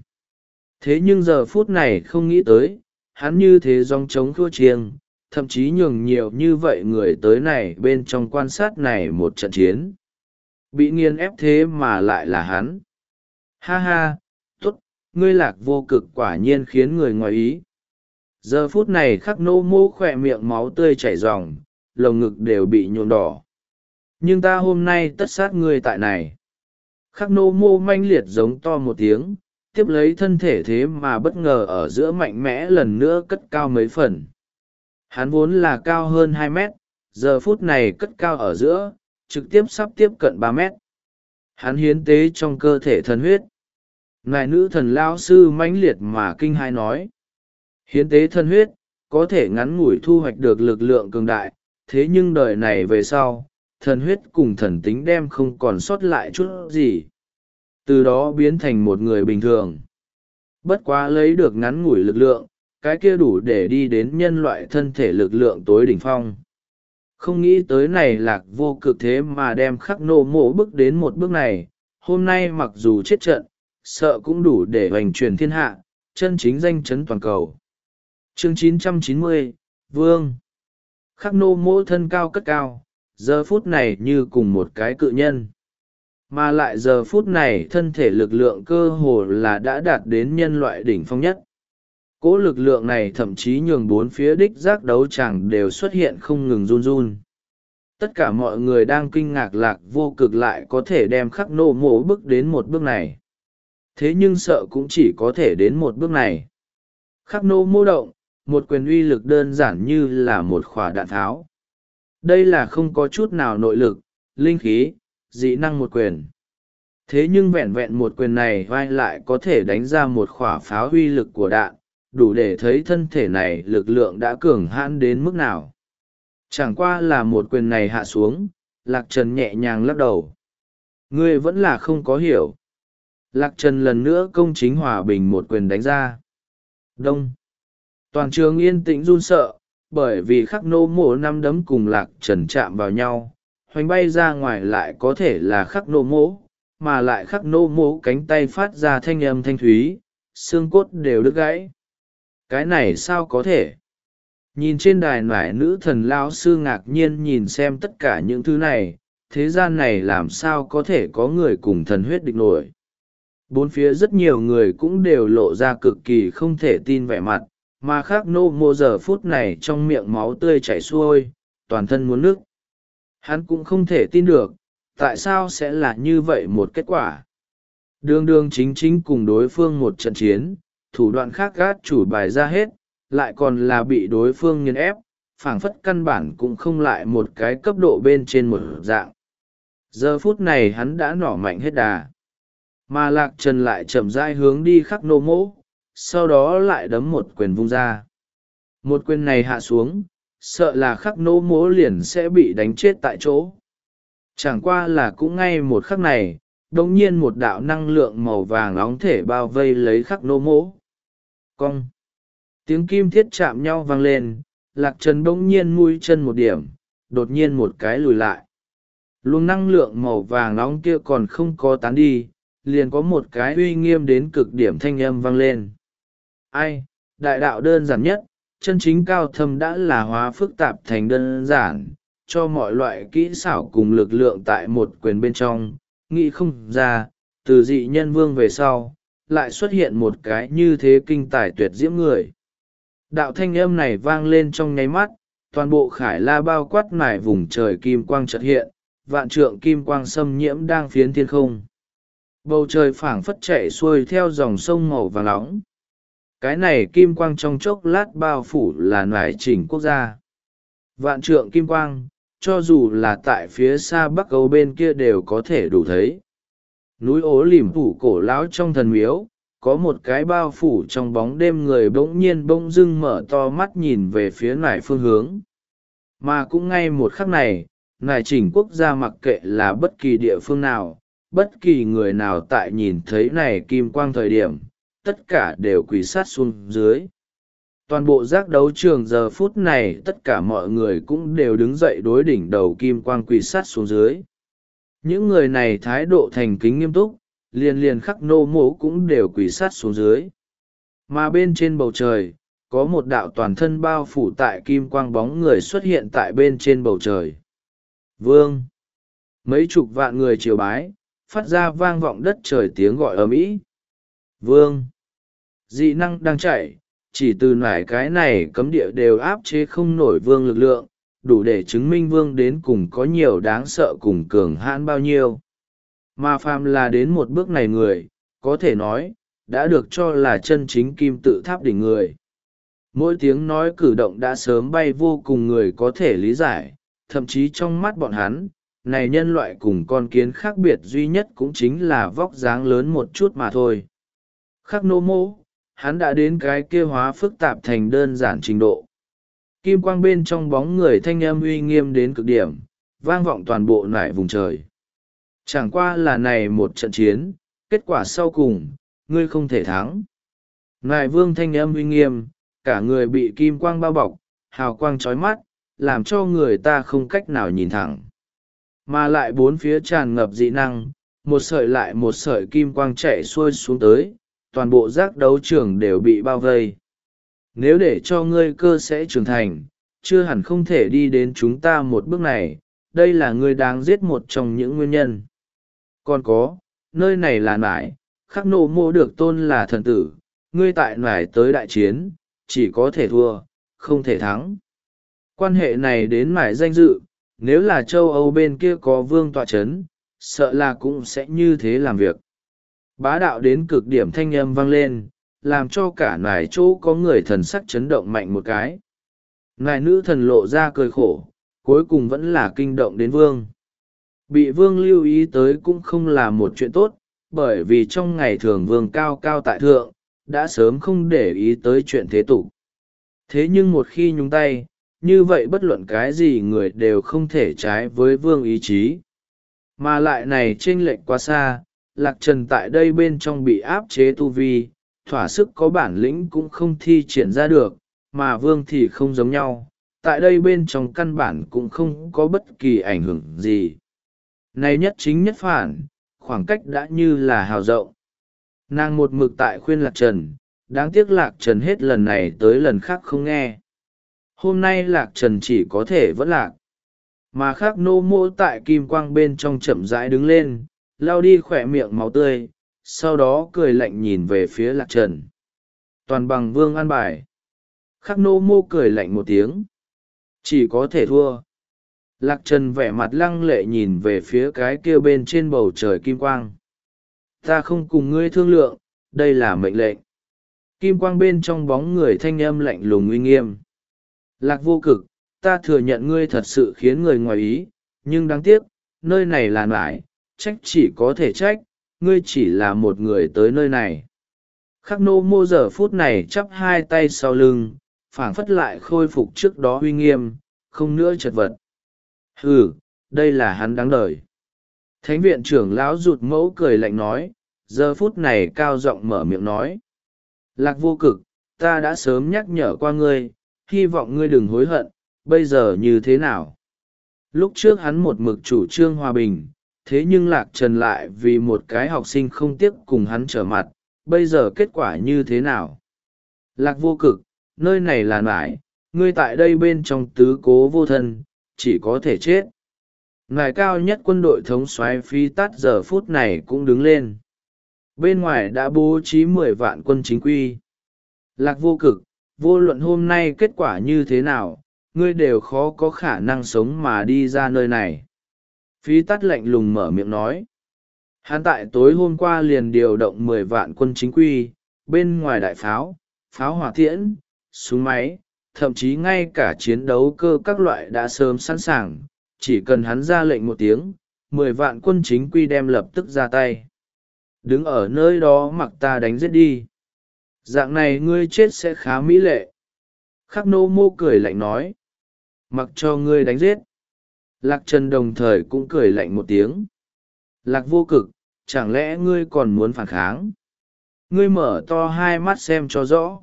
Thế nhưng giờ phút này không nghĩ tới, hắn như thế dòng trống thua chiêng, thậm chí nhường nhiều như vậy người tới này bên trong quan sát này một trận chiến. Bị nghiền ép thế mà lại là hắn. Ha ha, tốt, ngươi Lạc vô cực quả nhiên khiến người ngoài ý. Giờ phút này khắc nô mô khỏe miệng máu tươi chảy ròng, lồng ngực đều bị nhuộm đỏ. Nhưng ta hôm nay tất sát ngươi tại này. Khắc nô mô manh liệt giống to một tiếng, tiếp lấy thân thể thế mà bất ngờ ở giữa mạnh mẽ lần nữa cất cao mấy phần. Hắn vốn là cao hơn hai mét, giờ phút này cất cao ở giữa, trực tiếp sắp tiếp cận ba mét. Hắn hiến tế trong cơ thể thần huyết. Ngài nữ thần lao sư mãnh liệt mà kinh hai nói. Hiến tế thần huyết, có thể ngắn ngủi thu hoạch được lực lượng cường đại, thế nhưng đời này về sau, thần huyết cùng thần tính đem không còn sót lại chút gì. Từ đó biến thành một người bình thường. Bất quá lấy được ngắn ngủi lực lượng, cái kia đủ để đi đến nhân loại thân thể lực lượng tối đỉnh phong. Không nghĩ tới này Lạc vô cực thế mà đem khắc nô mộ bước đến một bước này, hôm nay mặc dù chết trận, sợ cũng đủ để hoành truyền thiên hạ, chân chính danh chấn toàn cầu. Chương chín trăm chín mươi, Vương. Khắc nô mộ thân cao cất cao, giờ phút này như cùng một cái cự nhân. Mà lại giờ phút này thân thể lực lượng cơ hồ là đã đạt đến nhân loại đỉnh phong nhất. Cỗ lực lượng này thậm chí nhường bốn phía đích giác đấu chẳng đều xuất hiện không ngừng run run. Tất cả mọi người đang kinh ngạc Lạc vô cực lại có thể đem khắc nô mộ bước đến một bước này. thế nhưng sợ cũng chỉ có thể đến một bước này. Khắc nô mô động, một quyền uy lực đơn giản như là một quả đạn tháo. Đây là không có chút nào nội lực, linh khí, dị năng một quyền. Thế nhưng vẹn vẹn một quyền này vai lại có thể đánh ra một quả pháo uy lực của đạn, đủ để thấy thân thể này lực lượng đã cường hãn đến mức nào. Chẳng qua là một quyền này hạ xuống, Lạc Trần nhẹ nhàng lắc đầu. Ngươi vẫn là không có hiểu. Lạc Trần lần nữa công chính hòa bình một quyền đánh ra. Đông. Toàn trường yên tĩnh run sợ, bởi vì khắc nô mộ năm đấm cùng Lạc Trần chạm vào nhau, hoành bay ra ngoài lại có thể là khắc nô mộ, mà lại khắc nô mộ cánh tay phát ra thanh âm thanh thúy, xương cốt đều đứt gãy. Cái này sao có thể? Nhìn trên đài nải nữ thần lao sư ngạc nhiên nhìn xem tất cả những thứ này, thế gian này làm sao có thể có người cùng thần huyết địch nổi. Bốn phía rất nhiều người cũng đều lộ ra cực kỳ không thể tin vẻ mặt, mà khác nô mô giờ phút này trong miệng máu tươi chảy xuôi, toàn thân muốn nước. Hắn cũng không thể tin được, tại sao sẽ là như vậy một kết quả. Đường đường chính chính cùng đối phương một trận chiến, thủ đoạn khác gát chủ bài ra hết, lại còn là bị đối phương nghiền ép, phảng phất căn bản cũng không lại một cái cấp độ bên trên một dạng. Giờ phút này hắn đã nỏ mạnh hết đà. Mà Lạc Trần lại chậm rãi hướng đi khắc nô mỗ, sau đó lại đấm một quyền vung ra. Một quyền này hạ xuống, sợ là khắc nô mỗ liền sẽ bị đánh chết tại chỗ. Chẳng qua là cũng ngay một khắc này, đồng nhiên một đạo năng lượng màu vàng nóng thể bao vây lấy khắc nô mỗ. Cong! Tiếng kim thiết chạm nhau vang lên, Lạc Trần bỗng nhiên mũi chân một điểm, đột nhiên một cái lùi lại. Luồng năng lượng màu vàng nóng kia còn không có tán đi, liền có một cái uy nghiêm đến cực điểm thanh âm vang lên. Ai, đại đạo đơn giản nhất, chân chính cao thâm đã là hóa phức tạp thành đơn giản, cho mọi loại kỹ xảo cùng lực lượng tại một quyền bên trong, nghĩ không ra, từ dị nhân vương về sau, lại xuất hiện một cái như thế kinh tài tuyệt diễm người. Đạo thanh âm này vang lên trong nháy mắt, toàn bộ khải la bao quát mải vùng trời kim quang chợt hiện, vạn trượng kim quang xâm nhiễm đang phiến thiên không. Bầu trời phảng phất chạy xuôi theo dòng sông màu vàng nóng. Cái này kim quang trong chốc lát bao phủ là nải chỉnh quốc gia. Vạn trượng kim quang, cho dù là tại phía xa bắc âu bên kia đều có thể đủ thấy. Núi ố lìm phủ cổ lão trong thần miếu, có một cái bao phủ trong bóng đêm người bỗng nhiên bỗng dưng mở to mắt nhìn về phía nải phương hướng. Mà cũng ngay một khắc này, nải chỉnh quốc gia mặc kệ là bất kỳ địa phương nào, bất kỳ người nào tại nhìn thấy này kim quang thời điểm, tất cả đều quỳ sát xuống dưới. Toàn bộ giác đấu trường giờ phút này tất cả mọi người cũng đều đứng dậy đối đỉnh đầu kim quang quỳ sát xuống dưới. Những người này thái độ thành kính nghiêm túc, liền liền khắc nô mộ cũng đều quỳ sát xuống dưới. Mà bên trên bầu trời, có một đạo toàn thân bao phủ tại kim quang bóng người xuất hiện tại bên trên bầu trời. Vương! Mấy chục vạn người triều bái, phát ra vang vọng đất trời tiếng gọi ầm ĩ. Vương! Dị năng đang chạy, chỉ từ nải cái này cấm địa đều áp chế không nổi vương lực lượng, đủ để chứng minh vương đến cùng có nhiều đáng sợ cùng cường hãn bao nhiêu. Mà phàm là đến một bước này người, có thể nói, đã được cho là chân chính kim tự tháp đỉnh người. Mỗi tiếng nói cử động đã sớm bay vô cùng người có thể lý giải, thậm chí trong mắt bọn hắn, này nhân loại cùng con kiến khác biệt duy nhất cũng chính là vóc dáng lớn một chút mà thôi. Khắc nô mô, hắn đã đến cái kia hóa phức tạp thành đơn giản trình độ. Kim quang bên trong bóng người thanh âm uy nghiêm đến cực điểm, vang vọng toàn bộ nải vùng trời. Chẳng qua là này một trận chiến, kết quả sau cùng, ngươi không thể thắng. Nải vương thanh âm uy nghiêm, cả người bị kim quang bao bọc, hào quang chói mắt, làm cho người ta không cách nào nhìn thẳng. Mà lại bốn phía tràn ngập dị năng, một sợi lại một sợi kim quang chạy xuôi xuống tới, toàn bộ giác đấu trường đều bị bao vây. Nếu để cho ngươi cơ sẽ trưởng thành, chưa hẳn không thể đi đến chúng ta một bước này, đây là ngươi đáng giết một trong những nguyên nhân. Còn có, nơi này là nải, khắc nộ mô được tôn là thần tử, ngươi tại nải tới đại chiến, chỉ có thể thua, không thể thắng. Quan hệ này đến nải danh dự, nếu là châu Âu bên kia có vương tọa chấn, sợ là cũng sẽ như thế làm việc. Bá đạo đến cực điểm thanh âm vang lên, làm cho cả nài chỗ có người thần sắc chấn động mạnh một cái. Nài nữ thần lộ ra cười khổ, cuối cùng vẫn là kinh động đến vương. Bị vương lưu ý tới cũng không là một chuyện tốt, bởi vì trong ngày thường vương cao cao tại thượng, đã sớm không để ý tới chuyện thế tục. Thế nhưng một khi nhúng tay, như vậy bất luận cái gì người đều không thể trái với vương ý chí. Mà lại này chênh lệch quá xa, Lạc Trần tại đây bên trong bị áp chế tu vi, thỏa sức có bản lĩnh cũng không thi triển ra được, mà vương thì không giống nhau, tại đây bên trong căn bản cũng không có bất kỳ ảnh hưởng gì. Này nhất chính nhất phản, khoảng cách đã như là hào rộng. Nàng một mực tại khuyên Lạc Trần, đáng tiếc Lạc Trần hết lần này tới lần khác không nghe. Hôm nay Lạc Trần chỉ có thể vẫn lạc. Mà khác nô mô tại kim quang bên trong chậm rãi đứng lên, lao đi khỏe miệng máu tươi, sau đó cười lạnh nhìn về phía Lạc Trần. Toàn bằng vương an bài. Khắc nô mô cười lạnh một tiếng. Chỉ có thể thua. Lạc Trần vẻ mặt lăng lệ nhìn về phía cái kia bên trên bầu trời kim quang. Ta không cùng ngươi thương lượng, đây là mệnh lệnh. Kim quang bên trong bóng người thanh âm lạnh lùng uy nghiêm. Lạc vô cực, ta thừa nhận ngươi thật sự khiến người ngoài ý, nhưng đáng tiếc, nơi này là nải, trách chỉ có thể trách, ngươi chỉ là một người tới nơi này. Khắc nô mô giờ phút này chắp hai tay sau lưng, phảng phất lại khôi phục trước đó uy nghiêm, không nữa chật vật. Ừ, đây là hắn đáng đời. Thánh viện trưởng lão rụt mẫu cười lạnh nói, giờ phút này cao giọng mở miệng nói. Lạc vô cực, ta đã sớm nhắc nhở qua ngươi, hy vọng ngươi đừng hối hận, bây giờ như thế nào? Lúc trước hắn một mực chủ trương hòa bình, thế nhưng Lạc Trần lại vì một cái học sinh không tiếc cùng hắn trở mặt, bây giờ kết quả như thế nào? Lạc vô cực, nơi này là nải, ngươi tại đây bên trong tứ cố vô thân, chỉ có thể chết. Ngài cao nhất quân đội thống soái Phi Tát giờ phút này cũng đứng lên. Bên ngoài đã bố trí mười vạn quân chính quy. Lạc vô cực, vô luận hôm nay kết quả như thế nào, ngươi đều khó có khả năng sống mà đi ra nơi này. Phi Tát lạnh lùng mở miệng nói. Hắn tại tối hôm qua liền điều động mười vạn quân chính quy, bên ngoài đại pháo, pháo hỏa tiễn, súng máy, thậm chí ngay cả chiến đấu cơ các loại đã sớm sẵn sàng, chỉ cần hắn ra lệnh một tiếng, mười vạn quân chính quy đem lập tức ra tay. Đứng ở nơi đó mặc ta đánh giết đi. Dạng này ngươi chết sẽ khá mỹ lệ. Khắc nô mô cười lạnh nói. Mặc cho ngươi đánh giết. Lạc Trần đồng thời cũng cười lạnh một tiếng. Lạc vô cực, chẳng lẽ ngươi còn muốn phản kháng? Ngươi mở to hai mắt xem cho rõ.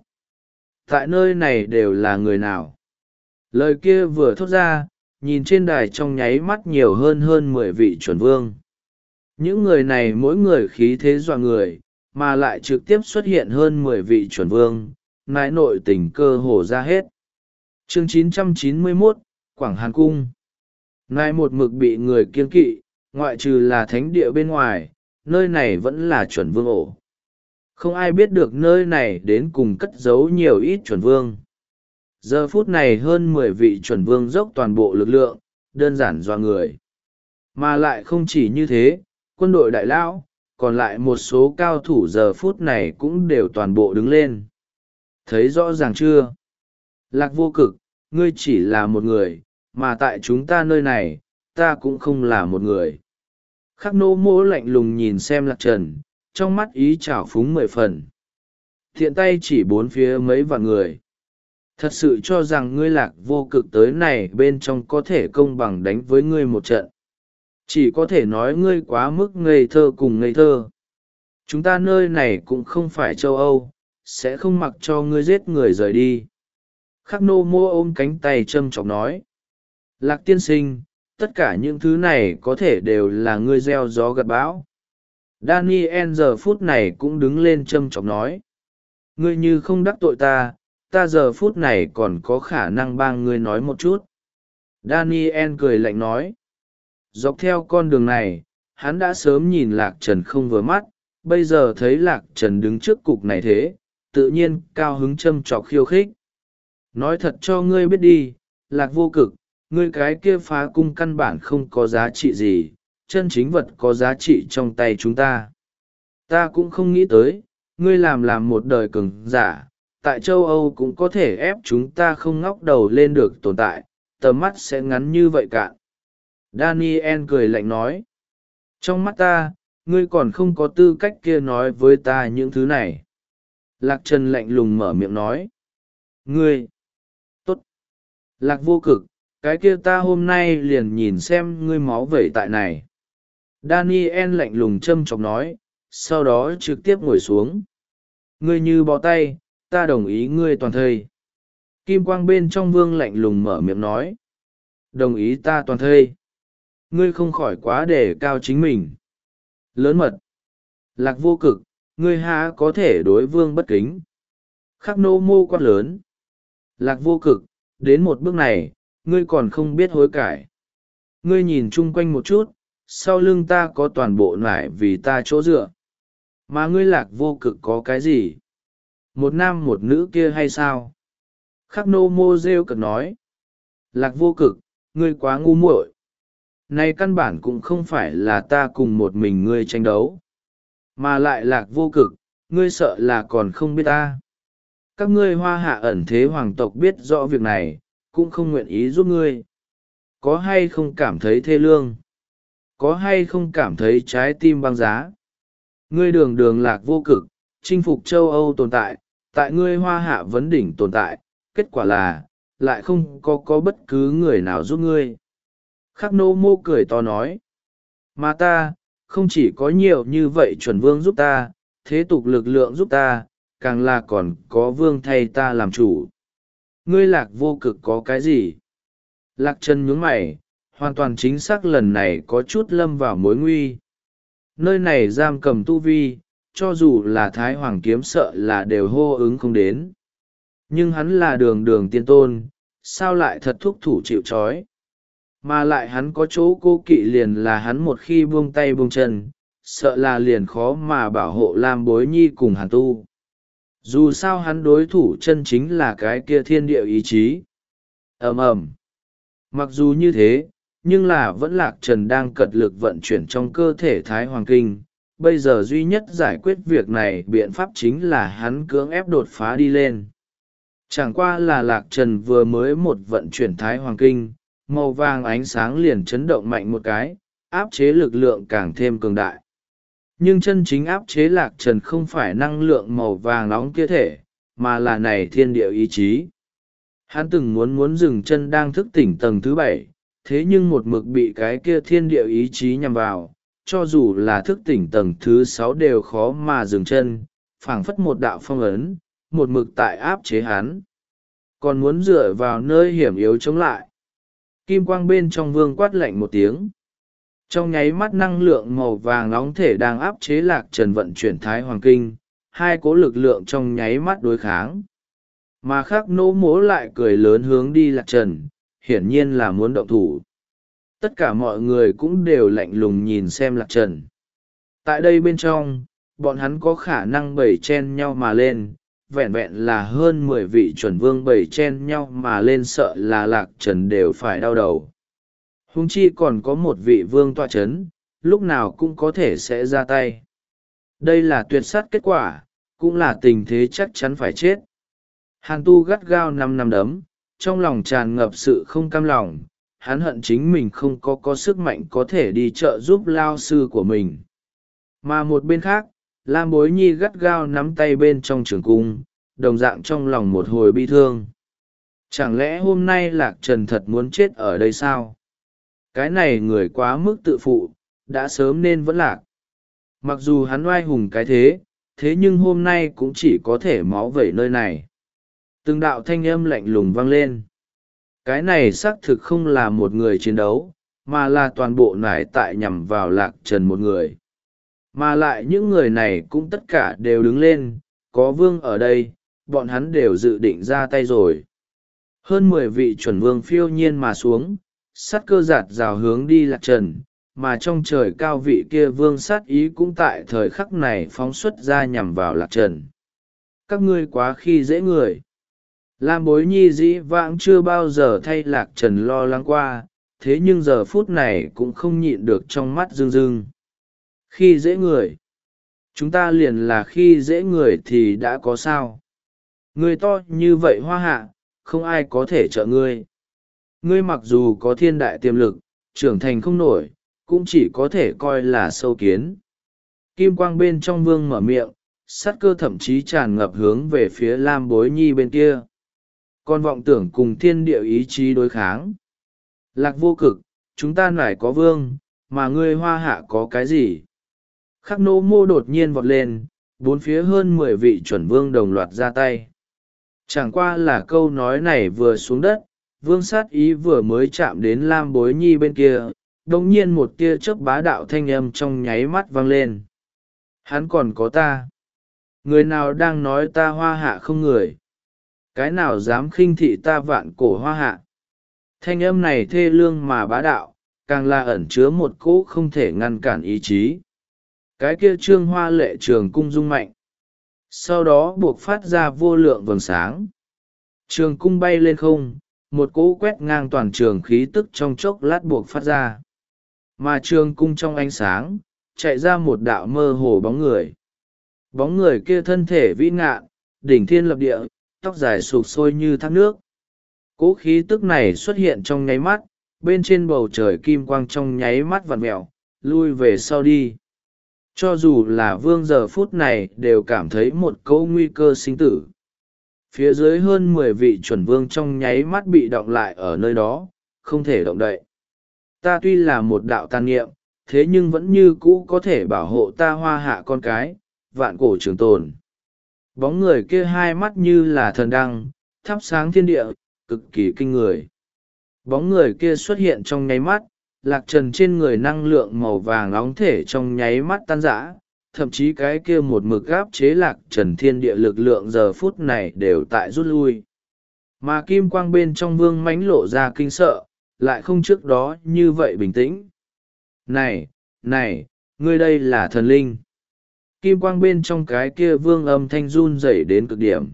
Tại nơi này đều là người nào? Lời kia vừa thốt ra, nhìn trên đài trong nháy mắt nhiều hơn hơn mười vị chuẩn vương. Những người này mỗi người khí thế dọa người, mà lại trực tiếp xuất hiện hơn mười vị chuẩn vương, nái nội tình cơ hồ ra hết. Chương chín trăm chín mươi mốt, Quảng Hàn Cung. Nái một mực bị người kiêng kỵ, ngoại trừ là thánh địa bên ngoài, nơi này vẫn là chuẩn vương ổ. Không ai biết được nơi này đến cùng cất giấu nhiều ít chuẩn vương. Giờ phút này hơn mười vị chuẩn vương dốc toàn bộ lực lượng, đơn giản dọa người. Mà lại không chỉ như thế, quân đội đại lão, còn lại một số cao thủ giờ phút này cũng đều toàn bộ đứng lên. Thấy rõ ràng chưa? Lạc vô cực, ngươi chỉ là một người, mà tại chúng ta nơi này, ta cũng không là một người. Khắc nô mỗ lạnh lùng nhìn xem Lạc Trần, trong mắt ý trào phúng mười phần. Thiện tay chỉ bốn phía mấy vạn người. Thật sự cho rằng ngươi Lạc vô cực tới này bên trong có thể công bằng đánh với ngươi một trận. Chỉ có thể nói ngươi quá mức ngây thơ cùng ngây thơ. Chúng ta nơi này cũng không phải châu Âu, sẽ không mặc cho ngươi giết người rời đi. Khắc nô mô ôm cánh tay châm chọc nói. Lạc tiên sinh, tất cả những thứ này có thể đều là ngươi gieo gió gặt bão. Daniel giờ phút này cũng đứng lên châm chọc nói. Ngươi như không đắc tội ta, ta giờ phút này còn có khả năng bang ngươi nói một chút. Daniel cười lạnh nói. Dọc theo con đường này, hắn đã sớm nhìn Lạc Trần không vừa mắt, bây giờ thấy Lạc Trần đứng trước cục này thế, tự nhiên cao hứng châm trọc khiêu khích. Nói thật cho ngươi biết đi, Lạc vô cực, ngươi cái kia phá cung căn bản không có giá trị gì, chân chính vật có giá trị trong tay chúng ta. Ta cũng không nghĩ tới, ngươi làm làm một đời cường giả, tại châu Âu cũng có thể ép chúng ta không ngóc đầu lên được tồn tại, tầm mắt sẽ ngắn như vậy cạn. Daniel cười lạnh nói. Trong mắt ta, ngươi còn không có tư cách kia nói với ta những thứ này. Lạc Trần lạnh lùng mở miệng nói. Ngươi! Tốt! Lạc Vô Cực, cái kia ta hôm nay liền nhìn xem ngươi máu vẩy tại này. Daniel lạnh lùng châm chọc nói, sau đó trực tiếp ngồi xuống. Ngươi như bó tay, ta đồng ý ngươi toàn thây. Kim quang bên trong vương lạnh lùng mở miệng nói. Đồng ý ta toàn thây. Ngươi không khỏi quá đề cao chính mình. Lớn mật. Lạc Vô Cực, ngươi há có thể đối vương bất kính. Khắc nô mô quát lớn. Lạc Vô Cực, đến một bước này, ngươi còn không biết hối cải. Ngươi nhìn chung quanh một chút, sau lưng ta có toàn bộ nải vì ta chỗ dựa. Mà ngươi Lạc Vô Cực có cái gì? Một nam một nữ kia hay sao? Khắc nô mô rêu cực nói. Lạc Vô Cực, ngươi quá ngu muội. Này căn bản cũng không phải là ta cùng một mình ngươi tranh đấu. Mà lại Lạc Vô Cực, ngươi sợ là còn không biết ta. Các ngươi hoa hạ ẩn thế hoàng tộc biết rõ việc này, cũng không nguyện ý giúp ngươi. Có hay không cảm thấy thê lương? Có hay không cảm thấy trái tim băng giá? Ngươi đường đường Lạc Vô Cực, chinh phục châu Âu tồn tại, tại ngươi hoa hạ vấn đỉnh tồn tại, kết quả là, lại không có có bất cứ người nào giúp ngươi. Khắc nô mô cười to nói. Mà ta, không chỉ có nhiều như vậy chuẩn vương giúp ta, thế tục lực lượng giúp ta, càng là còn có vương thay ta làm chủ. Ngươi Lạc Vô Cực có cái gì? Lạc Trần nhướng mày, hoàn toàn chính xác lần này có chút lâm vào mối nguy. Nơi này giam cầm tu vi, cho dù là Thái Hoàng kiếm sợ là đều hô ứng không đến. Nhưng hắn là đường đường tiên tôn, sao lại thật thúc thủ chịu trói? Mà lại hắn có chỗ cô kỵ liền là hắn một khi buông tay buông chân, sợ là liền khó mà bảo hộ Lam Bối Nhi cùng Hàn Tu. Dù sao hắn đối thủ chân chính là cái kia thiên địa ý chí. ầm ầm. Mặc dù như thế, nhưng là vẫn Lạc Trần đang cật lực vận chuyển trong cơ thể Thái Hoàng Kinh. Bây giờ duy nhất giải quyết việc này biện pháp chính là hắn cưỡng ép đột phá đi lên. Chẳng qua là Lạc Trần vừa mới một vận chuyển Thái Hoàng Kinh, màu vàng ánh sáng liền chấn động mạnh một cái, áp chế lực lượng càng thêm cường đại. Nhưng chân chính áp chế Lạc Trần không phải năng lượng màu vàng nóng kia thể, mà là này thiên địa ý chí. Hắn từng muốn muốn dừng chân đang thức tỉnh tầng thứ bảy, thế nhưng một mực bị cái kia thiên địa ý chí nhằm vào, cho dù là thức tỉnh tầng thứ sáu đều khó mà dừng chân, phảng phất một đạo phong ấn, một mực tại áp chế hắn. Còn muốn dựa vào nơi hiểm yếu chống lại. Kim quang bên trong vương quát lạnh một tiếng. Trong nháy mắt năng lượng màu vàng nóng thể đang áp chế Lạc Trần vận chuyển Thái Hoàng Kinh, hai cố lực lượng trong nháy mắt đối kháng. Mà khác nỗ mố lại cười lớn hướng đi Lạc Trần, hiển nhiên là muốn động thủ. Tất cả mọi người cũng đều lạnh lùng nhìn xem Lạc Trần. Tại đây bên trong, bọn hắn có khả năng bẩy chen nhau mà lên, vẹn vẹn là hơn mười vị chuẩn vương bẩy chen nhau mà lên sợ là Lạc Trần đều phải đau đầu. Huống chi còn có một vị vương tọa chấn, lúc nào cũng có thể sẽ ra tay. Đây là tuyệt sát kết quả, cũng là tình thế chắc chắn phải chết. Hàn Tu gắt gao năm năm đấm, trong lòng tràn ngập sự không cam lòng, hắn hận chính mình không có có sức mạnh có thể đi trợ giúp lao sư của mình. Mà một bên khác, Lam Bối Nhi gắt gao nắm tay bên trong trường cung, đồng dạng trong lòng một hồi bi thương. Chẳng lẽ hôm nay Lạc Trần thật muốn chết ở đây sao? Cái này người quá mức tự phụ, đã sớm nên vẫn lạc. Mặc dù hắn oai hùng cái thế, thế nhưng hôm nay cũng chỉ có thể máu vẩy nơi này. Từng đạo thanh âm lạnh lùng vang lên. Cái này xác thực không là một người chiến đấu, mà là toàn bộ nải tại nhằm vào Lạc Trần một người. Mà lại những người này cũng tất cả đều đứng lên, có vương ở đây, bọn hắn đều dự định ra tay rồi. Hơn mười vị chuẩn vương phiêu nhiên mà xuống, sát cơ giạt rào hướng đi Lạc Trần, mà trong trời cao vị kia vương sát ý cũng tại thời khắc này phóng xuất ra nhằm vào Lạc Trần. Các ngươi quá khi dễ người. Lam Bối Nhi dĩ vãng chưa bao giờ thay Lạc Trần lo lắng qua, thế nhưng giờ phút này cũng không nhịn được trong mắt rưng rưng. Khi dễ người. chúng ta liền là khi dễ người thì đã có sao. Ngươi to như vậy hoa hạ, không ai có thể trợ ngươi. Ngươi mặc dù có thiên đại tiềm lực, trưởng thành không nổi, cũng chỉ có thể coi là sâu kiến. Kim quang bên trong vương mở miệng, sát cơ thậm chí tràn ngập hướng về phía Lam Bối Nhi bên kia. Còn vọng tưởng cùng thiên địa ý chí đối kháng. Lạc vô cực, chúng ta nải có vương, mà ngươi hoa hạ có cái gì? Khắc nô mô đột nhiên vọt lên, bốn phía hơn mười vị chuẩn vương đồng loạt ra tay. Chẳng qua là câu nói này vừa xuống đất, vương sát ý vừa mới chạm đến Lam Bối Nhi bên kia, đồng nhiên một tia chớp bá đạo thanh âm trong nháy mắt vang lên. Hắn còn có ta. Người nào đang nói ta hoa hạ không người? Cái nào dám khinh thị ta vạn cổ hoa hạ? Thanh âm này thê lương mà bá đạo, càng là ẩn chứa một cỗ không thể ngăn cản ý chí. Cái kia trương hoa lệ trường cung rung mạnh. Sau đó buộc phát ra vô lượng vầng sáng. Trường cung bay lên không, một cỗ quét ngang toàn trường khí tức trong chốc lát buộc phát ra. Mà trường cung trong ánh sáng, chạy ra một đạo mơ hồ bóng người. Bóng người kia thân thể vĩ ngạn, đỉnh thiên lập địa, tóc dài sụp sôi như thác nước. Cỗ khí tức này xuất hiện trong nháy mắt, bên trên bầu trời kim quang trong nháy mắt vặn mẹo, lui về sau đi. Cho dù là vương giờ phút này đều cảm thấy một cỗ nguy cơ sinh tử. Phía dưới hơn mười vị chuẩn vương trong nháy mắt bị động lại ở nơi đó, không thể động đậy. Ta tuy là một đạo tàn niệm, thế nhưng vẫn như cũ có thể bảo hộ ta hoa hạ con cái, vạn cổ trường tồn. Bóng người kia hai mắt như là thần đăng, thắp sáng thiên địa, cực kỳ kinh người. Bóng người kia xuất hiện trong nháy mắt, lạc trần trên người năng lượng màu vàng nóng thể trong nháy mắt tan rã, thậm chí cái kia một mực gáp chế lạc trần thiên địa lực lượng giờ phút này đều tại rút lui. Mà kim quang bên trong vương mãnh lộ ra kinh sợ, lại không trước đó như vậy bình tĩnh. Này, này, ngươi đây là thần linh. Kim quang bên trong cái kia vương âm thanh run rẩy đến cực điểm.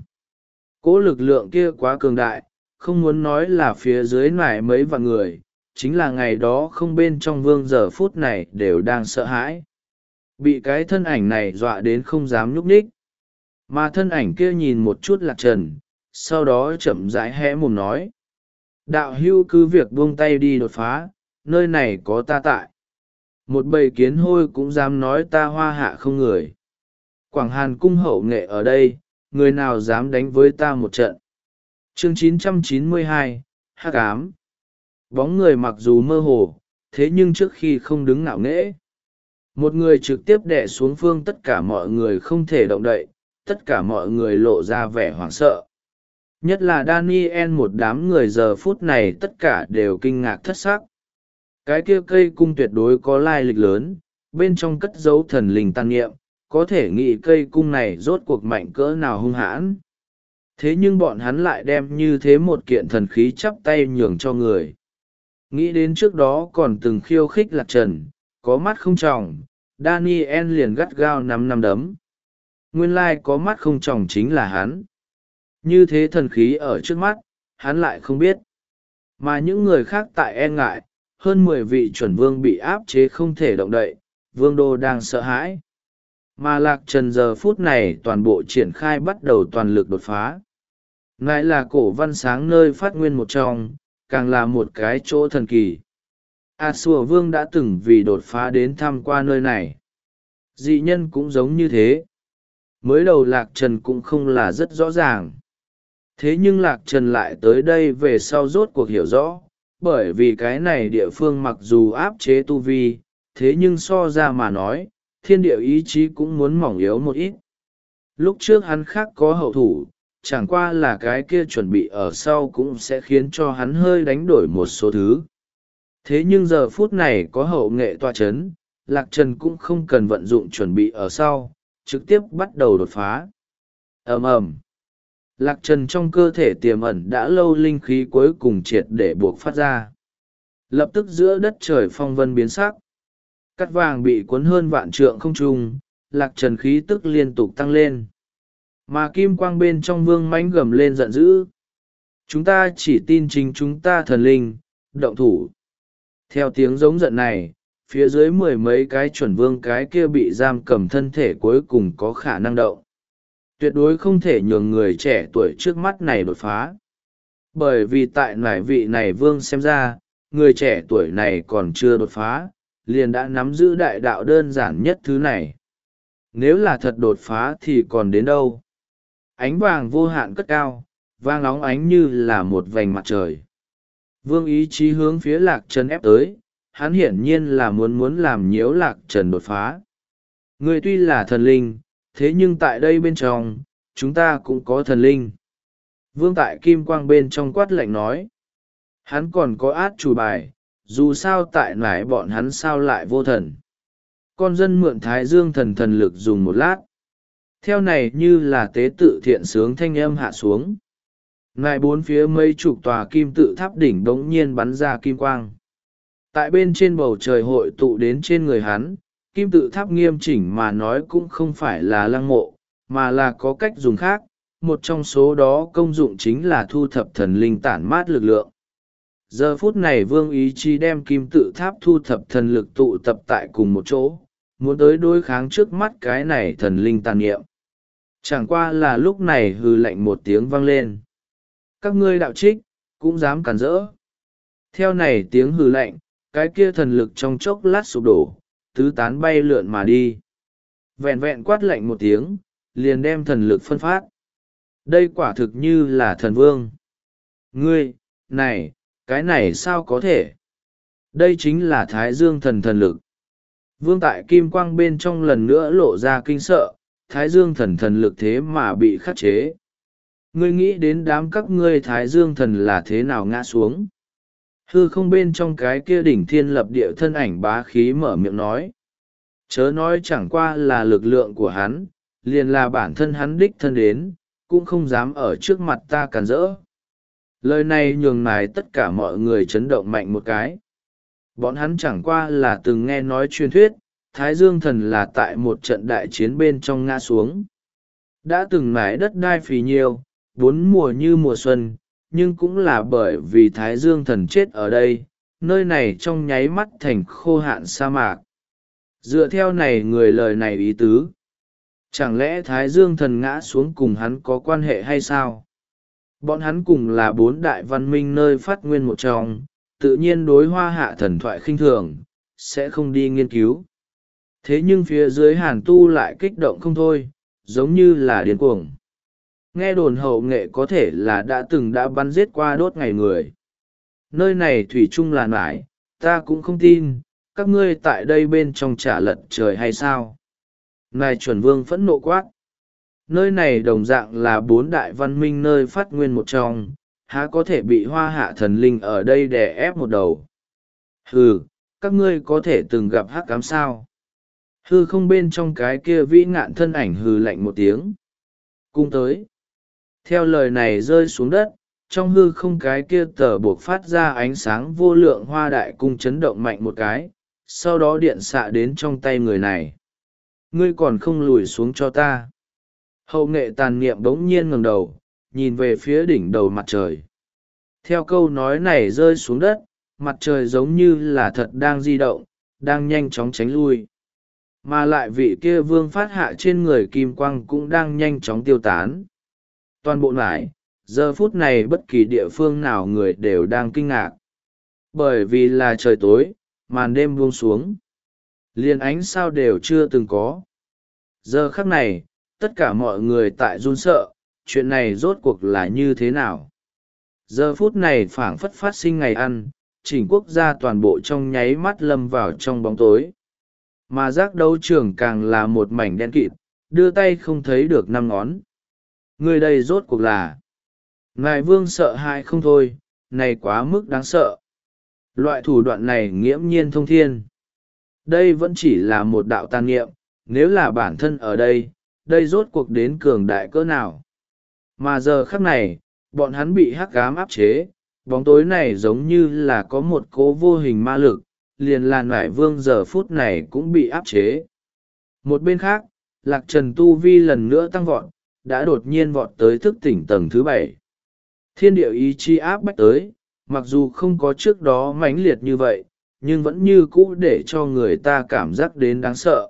Cỗ lực lượng kia quá cường đại, không muốn nói là phía dưới nải mấy vạn người, chính là ngày đó không bên trong vương giờ phút này đều đang sợ hãi. Bị cái thân ảnh này dọa đến không dám nhúc nhích. Mà thân ảnh kia nhìn một chút lạc trần, sau đó chậm rãi hé mồm nói. Đạo hưu cứ việc buông tay đi đột phá, nơi này có ta tại. Một bầy kiến hôi cũng dám nói ta hoa hạ không người. Quảng Hàn cung hậu nghệ ở đây, người nào dám đánh với ta một trận. Chương chín trăm chín mươi hai, Hắc ám. Bóng người mặc dù mơ hồ, thế nhưng trước khi không đứng ngạo nghễ. Một người trực tiếp đè xuống phương tất cả mọi người không thể động đậy, tất cả mọi người lộ ra vẻ hoảng sợ. Nhất là Daniel một đám người giờ phút này tất cả đều kinh ngạc thất sắc. Cái kia cây cung tuyệt đối có lai lịch lớn, bên trong cất giấu thần linh tàn niệm, có thể nghĩ cây cung này rốt cuộc mạnh cỡ nào hung hãn. Thế nhưng bọn hắn lại đem như thế một kiện thần khí chắp tay nhường cho người. Nghĩ đến trước đó còn từng khiêu khích lạc trần, có mắt không tròng, Daniel liền gắt gao nắm nắm đấm. Nguyên lai có mắt không tròng chính là hắn. Như thế thần khí ở trước mắt, hắn lại không biết. Mà những người khác tại e ngại, hơn mười vị chuẩn vương bị áp chế không thể động đậy, vương đô đang sợ hãi. Mà lạc trần giờ phút này toàn bộ triển khai bắt đầu toàn lực đột phá. Lại là cổ văn sáng nơi phát nguyên một trong, càng là một cái chỗ thần kỳ. A Sùa Vương đã từng vì đột phá đến thăm qua nơi này. Dị nhân cũng giống như thế. Mới đầu lạc trần cũng không là rất rõ ràng. Thế nhưng lạc trần lại tới đây về sau rốt cuộc hiểu rõ, bởi vì cái này địa phương mặc dù áp chế tu vi, thế nhưng so ra mà nói, thiên địa ý chí cũng muốn mỏng yếu một ít. Lúc trước hắn khác có hậu thủ, chẳng qua là cái kia chuẩn bị ở sau cũng sẽ khiến cho hắn hơi đánh đổi một số thứ. Thế nhưng giờ phút này có hậu nghệ tọa chấn, lạc trần cũng không cần vận dụng chuẩn bị ở sau, trực tiếp bắt đầu đột phá. Ầm ầm. Lạc trần trong cơ thể tiềm ẩn đã lâu linh khí cuối cùng triệt để buộc phát ra. Lập tức giữa đất trời phong vân biến sắc. Cắt vàng bị cuốn hơn vạn trượng không trung, lạc trần khí tức liên tục tăng lên. Mà kim quang bên trong vương mãnh gầm lên giận dữ. Chúng ta chỉ tin chính chúng ta thần linh, động thủ. Theo tiếng giống giận này, phía dưới mười mấy cái chuẩn vương cái kia bị giam cầm thân thể cuối cùng có khả năng động. Tuyệt đối không thể nhường người trẻ tuổi trước mắt này đột phá. Bởi vì tại nải vị này vương xem ra, người trẻ tuổi này còn chưa đột phá, liền đã nắm giữ đại đạo đơn giản nhất thứ này. Nếu là thật đột phá thì còn đến đâu? Ánh vàng vô hạn cất cao, vang óng ánh như là một vành mặt trời. Vương ý chí hướng phía Lạc Trần ép tới, hắn hiển nhiên là muốn muốn làm nhiễu Lạc Trần đột phá. Người tuy là thần linh, thế nhưng tại đây bên trong, chúng ta cũng có thần linh. Vương tại kim quang bên trong quát lạnh nói. Hắn còn có át chủ bài, dù sao tại nải bọn hắn sao lại vô thần. Con dân mượn Thái Dương thần thần lực dùng một lát. Theo này như là tế tự thiện sướng thanh âm hạ xuống. Nải bốn phía mấy chục tòa kim tự tháp đỉnh đống nhiên bắn ra kim quang. Tại bên trên bầu trời hội tụ đến trên người hắn, kim tự tháp nghiêm chỉnh mà nói cũng không phải là lăng mộ, mà là có cách dùng khác. Một trong số đó công dụng chính là thu thập thần linh tản mát lực lượng. Giờ phút này vương ý chí đem kim tự tháp thu thập thần lực tụ tập tại cùng một chỗ, muốn tới đối kháng trước mắt cái này thần linh tàn niệm. Chẳng qua là lúc này hừ lạnh một tiếng vang lên. Các ngươi đạo trích, cũng dám cản rỡ. Theo này tiếng hừ lạnh, cái kia thần lực trong chốc lát sụp đổ, tứ tán bay lượn mà đi. Vẹn vẹn quát lạnh một tiếng, liền đem thần lực phân phát. Đây quả thực như là thần vương. Ngươi, này, cái này sao có thể? Đây chính là Thái Dương thần thần lực. Vương tại kim quang bên trong lần nữa lộ ra kinh sợ, Thái Dương thần thần lực thế mà bị khắc chế. Ngươi nghĩ đến đám các ngươi Thái Dương thần là thế nào ngã xuống? Hư không bên trong cái kia đỉnh thiên lập địa thân ảnh bá khí mở miệng nói. Chớ nói chẳng qua là lực lượng của hắn, liền là bản thân hắn đích thân đến, cũng không dám ở trước mặt ta cản rỡ. Lời này nhường nài tất cả mọi người chấn động mạnh một cái. Bọn hắn chẳng qua là từng nghe nói truyền thuyết, Thái Dương thần là tại một trận đại chiến bên trong ngã xuống. Đã từng mái đất đai phì nhiêu, bốn mùa như mùa xuân, nhưng cũng là bởi vì Thái Dương thần chết ở đây, nơi này trong nháy mắt thành khô hạn sa mạc. Dựa theo này người lời này ý tứ. Chẳng lẽ Thái Dương thần ngã xuống cùng hắn có quan hệ hay sao? Bọn hắn cùng là bốn đại văn minh nơi phát nguyên một trong, tự nhiên đối hoa hạ thần thoại khinh thường, sẽ không đi nghiên cứu. Thế nhưng phía dưới hàn tu lại kích động không thôi, giống như là điên cuồng. Nghe đồn hậu nghệ có thể là đã từng đã bắn giết qua đốt ngày người. Nơi này thủy chung là nải, ta cũng không tin, các ngươi tại đây bên trong trả lật trời hay sao? Này chuẩn vương phẫn nộ quát. Nơi này đồng dạng là bốn đại văn minh nơi phát nguyên một trong, há có thể bị hoa hạ thần linh ở đây đè ép một đầu. Hừ, các ngươi có thể từng gặp hắc ám sao? Hư không bên trong cái kia vĩ ngạn thân ảnh hừ lạnh một tiếng. Cung tới. Theo lời này rơi xuống đất, trong hư không cái kia tờ buộc phát ra ánh sáng vô lượng hoa đại cung chấn động mạnh một cái, sau đó điện xạ đến trong tay người này. Ngươi còn không lùi xuống cho ta. Hậu nghệ tàn niệm bỗng nhiên ngẩng đầu, nhìn về phía đỉnh đầu mặt trời. Theo câu nói này rơi xuống đất, mặt trời giống như là thật đang di động, đang nhanh chóng tránh lui. Mà lại vị kia vương phát hạ trên người kim quang cũng đang nhanh chóng tiêu tán. Toàn bộ nải, giờ phút này bất kỳ địa phương nào người đều đang kinh ngạc. Bởi vì là trời tối, màn đêm buông xuống. Liền ánh sao đều chưa từng có. Giờ khắc này, tất cả mọi người tại run sợ, chuyện này rốt cuộc là như thế nào? Giờ phút này phảng phất phát sinh ngày ăn, chỉnh quốc gia toàn bộ trong nháy mắt lâm vào trong bóng tối. Mà giác đấu trường càng là một mảnh đen kịt, đưa tay không thấy được năm ngón. Người đây rốt cuộc là... Ngài vương sợ hãi không thôi, này quá mức đáng sợ. Loại thủ đoạn này nghiễm nhiên thông thiên. Đây vẫn chỉ là một đạo tàn niệm, nếu là bản thân ở đây, đây rốt cuộc đến cường đại cỡ nào. Mà giờ khắc này, bọn hắn bị hắc ám áp chế, bóng tối này giống như là có một cỗ vô hình ma lực, liền là nải vương giờ phút này cũng bị áp chế. Một bên khác, Lạc Trần tu vi lần nữa tăng vọt, đã đột nhiên vọt tới thức tỉnh tầng thứ bảy. Thiên địa ý chi áp bách tới, mặc dù không có trước đó mãnh liệt như vậy, nhưng vẫn như cũ để cho người ta cảm giác đến đáng sợ.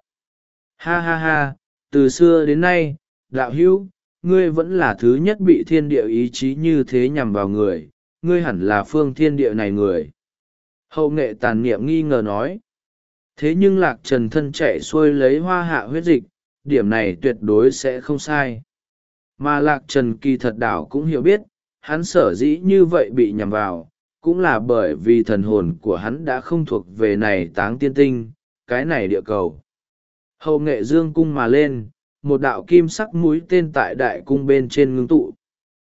Ha ha ha, từ xưa đến nay, đạo hữu, ngươi vẫn là thứ nhất bị thiên địa ý chí như thế nhằm vào người, ngươi hẳn là phương thiên địa này người. Hậu nghệ tàn niệm nghi ngờ nói. Thế nhưng Lạc Trần thân chạy xuôi lấy hoa hạ huyết dịch, điểm này tuyệt đối sẽ không sai. Mà Lạc Trần kỳ thật đảo cũng hiểu biết, hắn sở dĩ như vậy bị nhằm vào, cũng là bởi vì thần hồn của hắn đã không thuộc về này táng tiên tinh, cái này địa cầu. Hậu nghệ dương cung mà lên, một đạo kim sắc mũi tên tại đại cung bên trên ngưng tụ.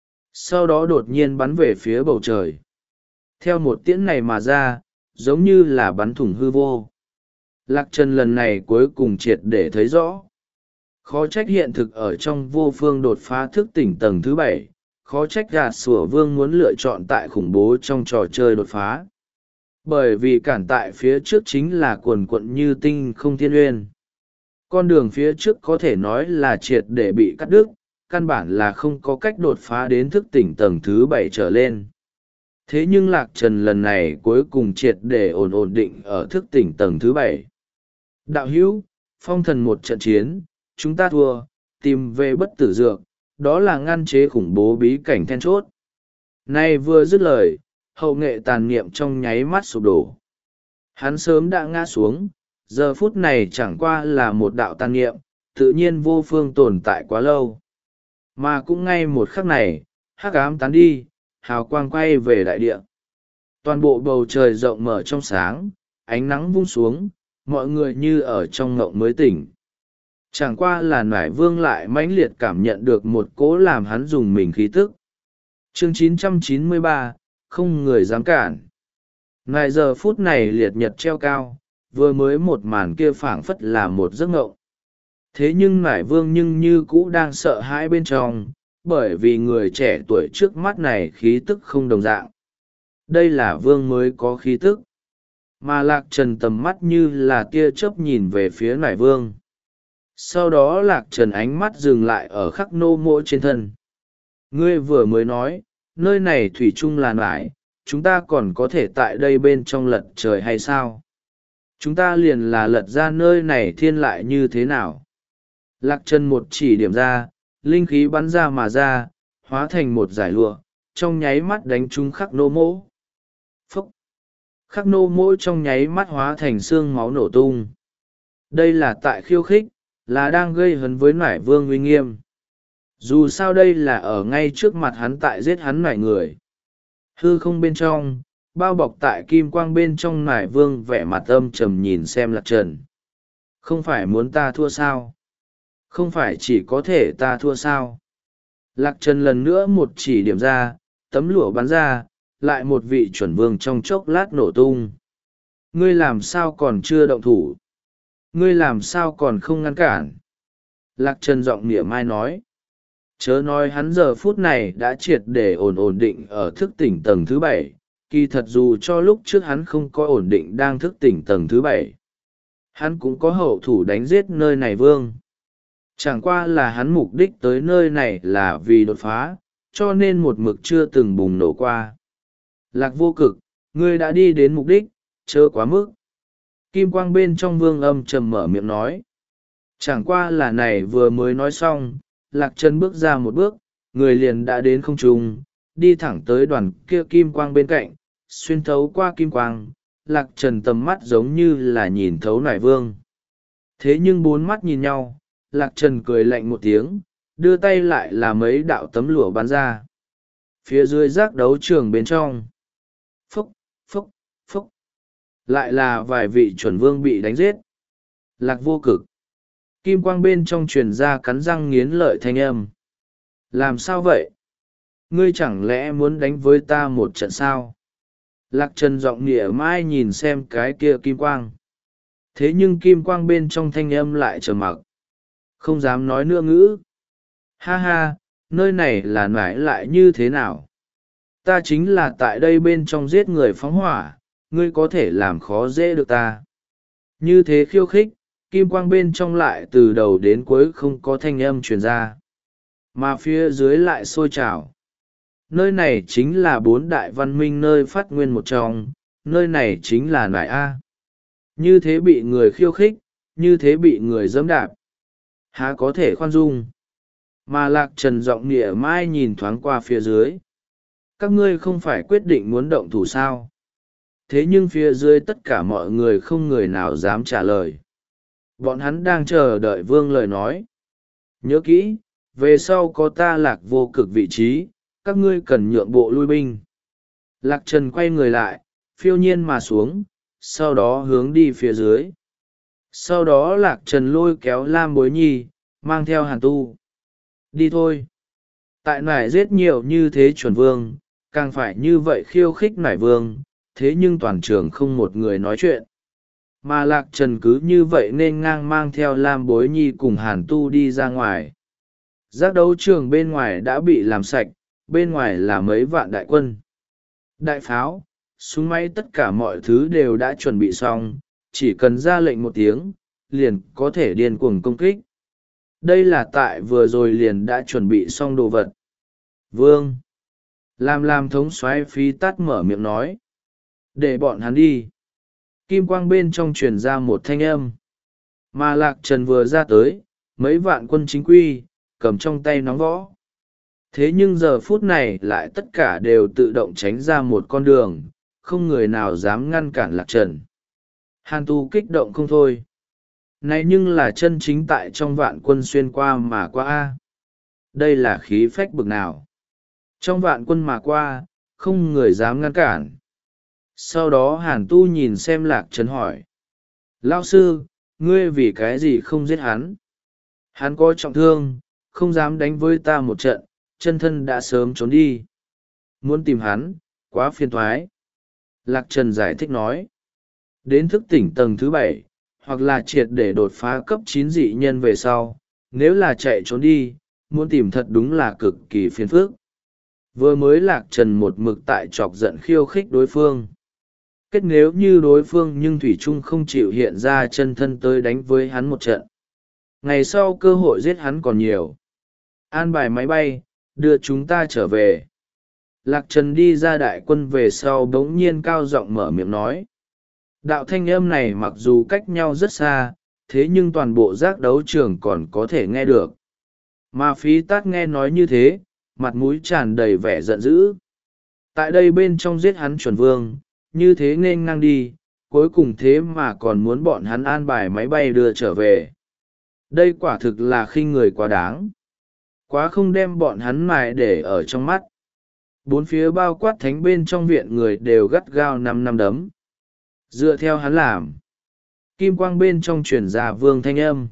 Sau đó đột nhiên bắn về phía bầu trời. Theo một tiễn này mà ra, giống như là bắn thủng hư vô. Lạc Trần lần này cuối cùng triệt để thấy rõ. Khó trách hiện thực ở trong vô phương đột phá thức tỉnh tầng thứ bảy, khó trách gạt sủa vương muốn lựa chọn tại khủng bố trong trò chơi đột phá. Bởi vì cản tại phía trước chính là quần quận như tinh không thiên uyên. Con đường phía trước có thể nói là triệt để bị cắt đứt, căn bản là không có cách đột phá đến thức tỉnh tầng thứ bảy trở lên. Thế nhưng Lạc Trần lần này cuối cùng triệt để ổn ổn định ở thức tỉnh tầng thứ bảy. Đạo hữu, phong thần một trận chiến, chúng ta thua, tìm về bất tử dược, đó là ngăn chế khủng bố bí cảnh then chốt. Nay vừa dứt lời, hậu nghệ tàn niệm trong nháy mắt sụp đổ. Hắn sớm đã ngã xuống, giờ phút này chẳng qua là một đạo tàn niệm, tự nhiên vô phương tồn tại quá lâu. Mà cũng ngay một khắc này, hắc ám tán đi, hào quang quay về đại địa. Toàn bộ bầu trời rộng mở trong sáng, ánh nắng vung xuống, mọi người như ở trong ngộng mới tỉnh. Chẳng qua là nải vương lại mãnh liệt cảm nhận được một cỗ làm hắn dùng mình khí tức. Chương chín trăm chín mươi ba, không người dám cản. Ngài giờ phút này liệt nhật treo cao, vừa mới một màn kia phảng phất là một giấc ngộng. Thế nhưng nải vương nhưng như cũ đang sợ hãi bên trong, bởi vì người trẻ tuổi trước mắt này khí tức không đồng dạng. Đây là vương mới có khí tức. Mà Lạc Trần tầm mắt như là tia chớp nhìn về phía nải vương. Sau đó Lạc Trần ánh mắt dừng lại ở khắc nô mỗ trên thân. Ngươi vừa mới nói, nơi này thủy chung là nải, chúng ta còn có thể tại đây bên trong lật trời hay sao? Chúng ta liền là lật ra nơi này thiên lại như thế nào? Lạc Trần một chỉ điểm ra, linh khí bắn ra mà ra, hóa thành một giải lụa, trong nháy mắt đánh trúng khắc nô mỗ. Phúc! Khắc nô mỗ trong nháy mắt hóa thành xương máu nổ tung. Đây là tại khiêu khích, là đang gây hấn với nải vương uy nghiêm. Dù sao đây là ở ngay trước mặt hắn tại giết hắn nải người. Hư không bên trong, bao bọc tại kim quang bên trong nải vương vẻ mặt âm trầm nhìn xem Lạc Trần. Không phải muốn ta thua sao? Không phải chỉ có thể ta thua sao? Lạc Trần lần nữa một chỉ điểm ra, tấm lụa bắn ra, lại một vị chuẩn vương trong chốc lát nổ tung. Ngươi làm sao còn chưa động thủ? Ngươi làm sao còn không ngăn cản? Lạc Trần giọng mỉa mai nói. Chớ nói hắn giờ phút này đã triệt để ổn ổn định ở thức tỉnh tầng thứ bảy, kỳ thật dù cho lúc trước hắn không có ổn định đang thức tỉnh tầng thứ bảy. Hắn cũng có hậu thủ đánh giết nơi này vương. Chẳng qua là hắn mục đích tới nơi này là vì đột phá, cho nên một mực chưa từng bùng nổ qua. Lạc vô cực, ngươi đã đi đến mục đích, chớ quá mức. Kim quang bên trong vương âm trầm mở miệng nói. Chẳng qua là này vừa mới nói xong, Lạc Trần bước ra một bước, người liền đã đến không trung, đi thẳng tới đoàn kia kim quang bên cạnh, xuyên thấu qua kim quang, Lạc Trần tầm mắt giống như là nhìn thấu nải vương. Thế nhưng bốn mắt nhìn nhau, Lạc Trần cười lạnh một tiếng, đưa tay lại là mấy đạo tấm lụa bắn ra. Phía dưới giác đấu trường bên trong. Phúc, phúc, phúc. Lại là vài vị chuẩn vương bị đánh giết. Lạc vô cực. Kim quang bên trong truyền ra cắn răng nghiến lợi thanh âm. Làm sao vậy? Ngươi chẳng lẽ muốn đánh với ta một trận sao? Lạc Trần giọng nịa mai nhìn xem cái kia kim quang. Thế nhưng kim quang bên trong thanh âm lại trầm mặc. Không dám nói nữa ngữ. Ha ha, nơi này là nải lại như thế nào? Ta chính là tại đây bên trong giết người phóng hỏa, ngươi có thể làm khó dễ được ta. Như thế khiêu khích, kim quang bên trong lại từ đầu đến cuối không có thanh âm truyền ra. Mà phía dưới lại sôi trào. Nơi này chính là bốn đại văn minh nơi phát nguyên một trong, nơi này chính là nải a. Như thế bị người khiêu khích, như thế bị người dẫm đạp, há có thể khoan dung. Mà Lạc Trần giọng nịa mai nhìn thoáng qua phía dưới. Các ngươi không phải quyết định muốn động thủ sao? Thế nhưng phía dưới tất cả mọi người không người nào dám trả lời. Bọn hắn đang chờ đợi vương lời nói. Nhớ kỹ, về sau có ta Lạc vô cực vị trí, các ngươi cần nhượng bộ lui binh. Lạc Trần quay người lại, phiêu nhiên mà xuống, sau đó hướng đi phía dưới. Sau đó Lạc Trần lôi kéo Lam Bối Nhi, mang theo Hàn Tu. Đi thôi. Tại nải giết nhiều như thế chuẩn vương, càng phải như vậy khiêu khích nải vương, thế nhưng toàn trường không một người nói chuyện. Mà Lạc Trần cứ như vậy nên ngang mang theo Lam Bối Nhi cùng Hàn Tu đi ra ngoài. Giác đấu trường bên ngoài đã bị làm sạch, bên ngoài là mấy vạn đại quân. Đại pháo, súng máy tất cả mọi thứ đều đã chuẩn bị xong, chỉ cần ra lệnh một tiếng, liền có thể điên cuồng công kích. Đây là tại vừa rồi liền đã chuẩn bị xong đồ vật. Vương! Làm làm thống soái Phí Tát mở miệng nói. Để bọn hắn đi. Kim quang bên trong truyền ra một thanh âm. Mà Lạc Trần vừa ra tới, mấy vạn quân chính quy, cầm trong tay nóng võ. Thế nhưng giờ phút này lại tất cả đều tự động tránh ra một con đường, không người nào dám ngăn cản Lạc Trần. Hàn Tu kích động không thôi. Này nhưng là chân chính tại trong vạn quân xuyên qua mà qua a. Đây là khí phách bực nào. Trong vạn quân mà qua, không người dám ngăn cản. Sau đó Hàn Tu nhìn xem Lạc Trần hỏi. Lão sư, ngươi vì cái gì không giết hắn? Hắn có trọng thương, không dám đánh với ta một trận, chân thân đã sớm trốn đi. Muốn tìm hắn, quá phiền thoái. Lạc Trần giải thích nói. Đến thức tỉnh tầng thứ bảy, hoặc là triệt để đột phá cấp chín dị nhân về sau, nếu là chạy trốn đi, muốn tìm thật đúng là cực kỳ phiền phức. Vừa mới Lạc Trần một mực tại chọc giận khiêu khích đối phương. Kết nếu như đối phương nhưng Thủy Trung không chịu hiện ra chân thân tới đánh với hắn một trận. Ngày sau cơ hội giết hắn còn nhiều. An bài máy bay, đưa chúng ta trở về. Lạc Trần đi ra đại quân về sau bỗng nhiên cao giọng mở miệng nói. Đạo thanh âm này mặc dù cách nhau rất xa, thế nhưng toàn bộ giác đấu trường còn có thể nghe được. Mà Phí Tát nghe nói như thế, mặt mũi tràn đầy vẻ giận dữ. Tại đây bên trong giết hắn chuẩn vương, như thế nên ngang đi, cuối cùng thế mà còn muốn bọn hắn an bài máy bay đưa trở về. Đây quả thực là khinh người quá đáng. Quá không đem bọn hắn mài để ở trong mắt. Bốn phía bao quát thánh bên trong viện người đều gắt gao năm năm đấm. Dựa theo hắn làm. Kim quang bên trong truyền ra vương thanh âm.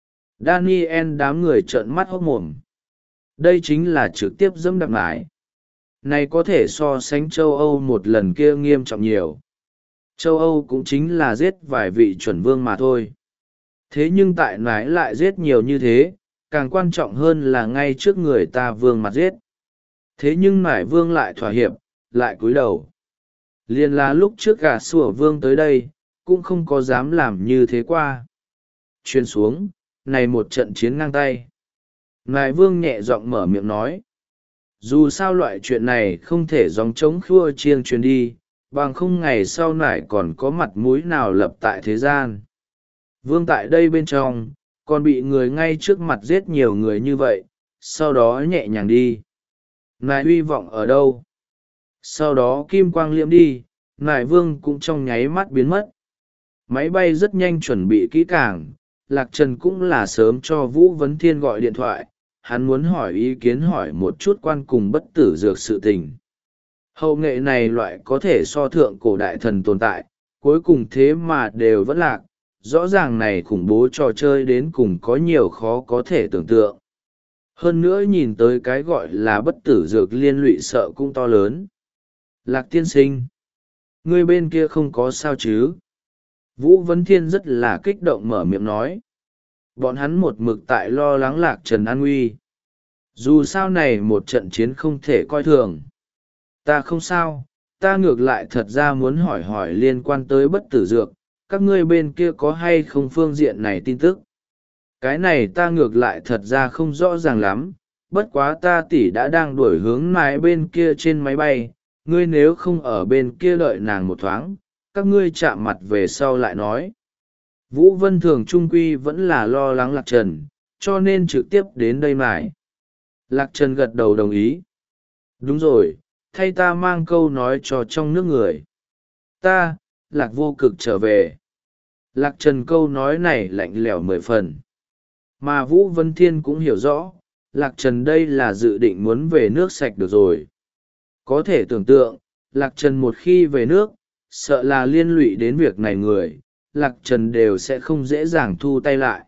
Daniel đám người trợn mắt hốt mồm. Đây chính là trực tiếp dẫm đạp lại. Này có thể so sánh châu Âu một lần kia nghiêm trọng nhiều. Châu Âu cũng chính là giết vài vị chuẩn vương mà thôi. Thế nhưng tại nái lại giết nhiều như thế, càng quan trọng hơn là ngay trước người ta vương mặt giết. Thế nhưng nải vương lại thỏa hiệp, lại cúi đầu. Liên là lúc trước gà sủa vương tới đây, cũng không có dám làm như thế qua. Chuyên xuống, này một trận chiến ngang tay. Nải vương nhẹ giọng mở miệng nói. Dù sao loại chuyện này không thể dòng chống khua chiêng truyền đi, bằng không ngày sau nải còn có mặt mũi nào lập tại thế gian. Vương tại đây bên trong, còn bị người ngay trước mặt giết nhiều người như vậy, sau đó nhẹ nhàng đi. Nải uy vọng ở đâu? Sau đó kim quang liệm đi, nải vương cũng trong nháy mắt biến mất. Máy bay rất nhanh chuẩn bị kỹ càng, Lạc Trần cũng là sớm cho Vũ Vấn Thiên gọi điện thoại, hắn muốn hỏi ý kiến hỏi một chút quan cùng bất tử dược sự tình. Hậu nghệ này loại có thể so thượng cổ đại thần tồn tại, cuối cùng thế mà đều vẫn lạc, rõ ràng này khủng bố trò chơi đến cùng có nhiều khó có thể tưởng tượng. Hơn nữa nhìn tới cái gọi là bất tử dược liên lụy sợ cũng to lớn. Lạc tiên sinh, người bên kia không có sao chứ? Vũ Vấn Thiên rất là kích động mở miệng nói. Bọn hắn một mực tại lo lắng Lạc Trần an nguy. Dù sao này một trận chiến không thể coi thường. Ta không sao, ta ngược lại thật ra muốn hỏi hỏi liên quan tới bất tử dược, các ngươi bên kia có hay không phương diện này tin tức. Cái này ta ngược lại thật ra không rõ ràng lắm, bất quá ta tỷ đã đang đuổi hướng mái bên kia trên máy bay, ngươi nếu không ở bên kia đợi nàng một thoáng, các ngươi chạm mặt về sau lại nói. Vũ Vân Thường trung quy vẫn là lo lắng Lạc Trần, cho nên trực tiếp đến đây mải. Lạc Trần gật đầu đồng ý. Đúng rồi, thay ta mang câu nói cho trong nước người. Ta, Lạc Vô Cực trở về. Lạc Trần câu nói này lạnh lẽo mười phần. Mà Vũ Vân Thiên cũng hiểu rõ, Lạc Trần đây là dự định muốn về nước sạch được rồi. Có thể tưởng tượng, Lạc Trần một khi về nước, sợ là liên lụy đến việc này người, Lạc Trần đều sẽ không dễ dàng thu tay lại.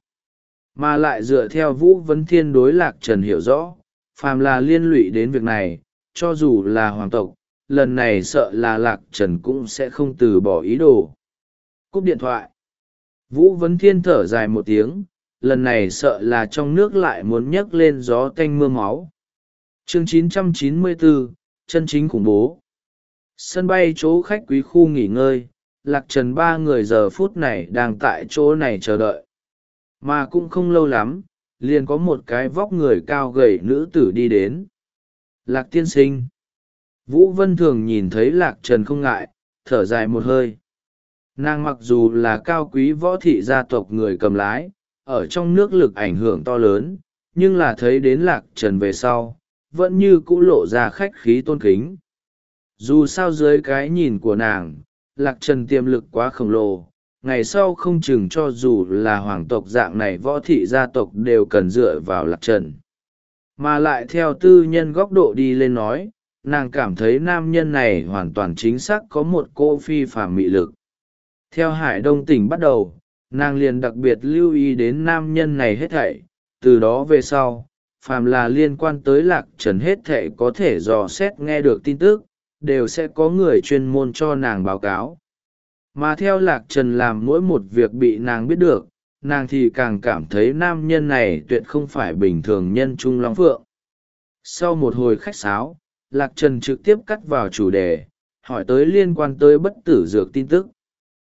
Mà lại dựa theo Vũ Vân Thiên đối Lạc Trần hiểu rõ, phàm là liên lụy đến việc này, cho dù là hoàng tộc, lần này sợ là Lạc Trần cũng sẽ không từ bỏ ý đồ. Cúp điện thoại. Vũ Vân Thiên thở dài một tiếng, lần này sợ là trong nước lại muốn nhấc lên gió tanh mưa máu. Chương chín trăm chín mươi bốn, chân chính khủng bố. Sân bay chỗ khách quý khu nghỉ ngơi, Lạc Trần ba người giờ phút này đang tại chỗ này chờ đợi. Mà cũng không lâu lắm, liền có một cái vóc người cao gầy nữ tử đi đến. Lạc tiên sinh. Vũ Vân Thường nhìn thấy Lạc Trần không ngại, thở dài một hơi. Nàng mặc dù là cao quý võ thị gia tộc người cầm lái, ở trong nước lực ảnh hưởng to lớn, nhưng là thấy đến Lạc Trần về sau, vẫn như cũ lộ ra khách khí tôn kính. Dù sao dưới cái nhìn của nàng, Lạc Trần tiềm lực quá khổng lồ, ngày sau không chừng cho dù là hoàng tộc dạng này võ thị gia tộc đều cần dựa vào Lạc Trần. Mà lại theo tư nhân góc độ đi lên nói, nàng cảm thấy nam nhân này hoàn toàn chính xác có một cô phi phàm mị lực. Theo Hải Đông tỉnh bắt đầu, nàng liền đặc biệt lưu ý đến nam nhân này hết thảy, từ đó về sau, phàm là liên quan tới Lạc Trần hết thảy có thể dò xét nghe được tin tức, đều sẽ có người chuyên môn cho nàng báo cáo. Mà theo Lạc Trần làm mỗi một việc bị nàng biết được, nàng thì càng cảm thấy nam nhân này tuyệt không phải bình thường nhân trung long phượng. Sau một hồi khách sáo, Lạc Trần trực tiếp cắt vào chủ đề, hỏi tới liên quan tới bất tử dược tin tức.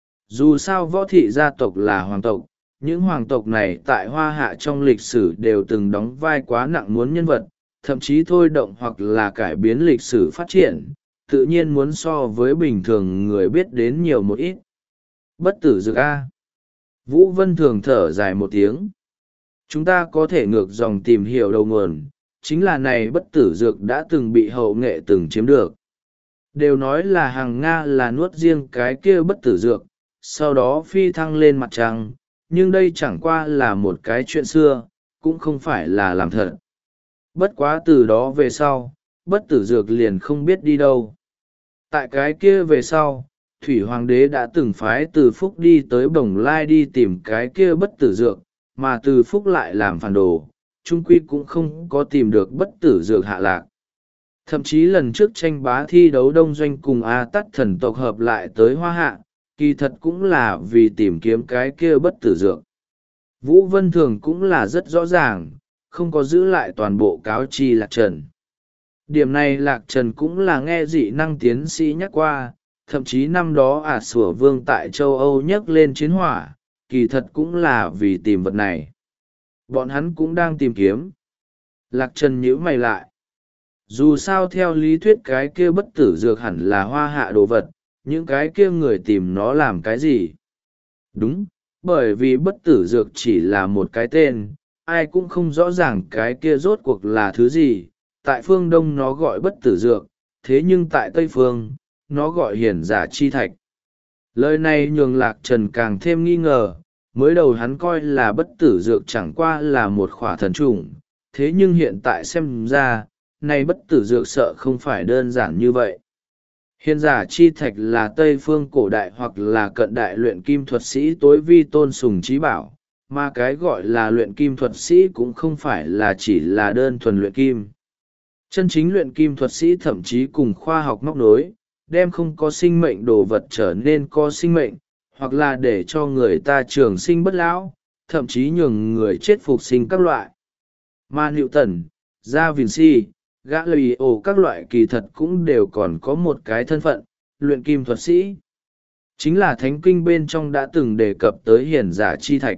Dù sao võ thị gia tộc là hoàng tộc, những hoàng tộc này tại Hoa Hạ trong lịch sử đều từng đóng vai quá nặng muốn nhân vật, thậm chí thôi động hoặc là cải biến lịch sử phát triển, tự nhiên muốn so với bình thường người biết đến nhiều một ít. Bất tử dược A. Vũ Vân Thường thở dài một tiếng. Chúng ta có thể ngược dòng tìm hiểu đầu nguồn, chính là này bất tử dược đã từng bị hậu nghệ từng chiếm được. Đều nói là hàng Nga là nuốt riêng cái kia bất tử dược, sau đó phi thăng lên mặt trăng, nhưng đây chẳng qua là một cái chuyện xưa, cũng không phải là làm thật. Bất quá từ đó về sau, bất tử dược liền không biết đi đâu. Tại cái kia về sau, Thủy Hoàng đế đã từng phái Từ Phúc đi tới Bồng Lai đi tìm cái kia bất tử dược, mà Từ Phúc lại làm phản đồ, trung quy cũng không có tìm được bất tử dược hạ lạc. Thậm chí lần trước tranh bá thi đấu đông doanh cùng A Tắt thần tộc hợp lại tới Hoa Hạ, kỳ thật cũng là vì tìm kiếm cái kia bất tử dược. Vũ Vân Thường cũng là rất rõ ràng, không có giữ lại toàn bộ cáo chi Lạc Trần. Điểm này Lạc Trần cũng là nghe dị năng tiến sĩ nhắc qua, thậm chí năm đó ả sủa vương tại châu Âu nhắc lên chiến hỏa, kỳ thật cũng là vì tìm vật này. Bọn hắn cũng đang tìm kiếm. Lạc Trần nhíu mày lại. Dù sao theo lý thuyết cái kia bất tử dược hẳn là Hoa Hạ đồ vật, những cái kia người tìm nó làm cái gì? Đúng, bởi vì bất tử dược chỉ là một cái tên, ai cũng không rõ ràng cái kia rốt cuộc là thứ gì. Tại phương Đông nó gọi bất tử dược, thế nhưng tại Tây Phương, nó gọi hiển giả chi thạch. Lời này nhường Lạc Trần càng thêm nghi ngờ, mới đầu hắn coi là bất tử dược chẳng qua là một khỏa thần trùng, thế nhưng hiện tại xem ra, này bất tử dược sợ không phải đơn giản như vậy. Hiền giả chi thạch là Tây phương cổ đại hoặc là cận đại luyện kim thuật sĩ tối vi tôn sùng trí bảo, mà cái gọi là luyện kim thuật sĩ cũng không phải là chỉ là đơn thuần luyện kim. Chân chính luyện kim thuật sĩ thậm chí cùng khoa học móc nối, đem không có sinh mệnh đồ vật trở nên có sinh mệnh, hoặc là để cho người ta trường sinh bất lão, thậm chí nhường người chết phục sinh các loại. Mà Newton, Da Vinci, Galileo các loại kỳ thật cũng đều còn có một cái thân phận, luyện kim thuật sĩ. Chính là thánh kinh bên trong đã từng đề cập tới hiển giả chi thạch.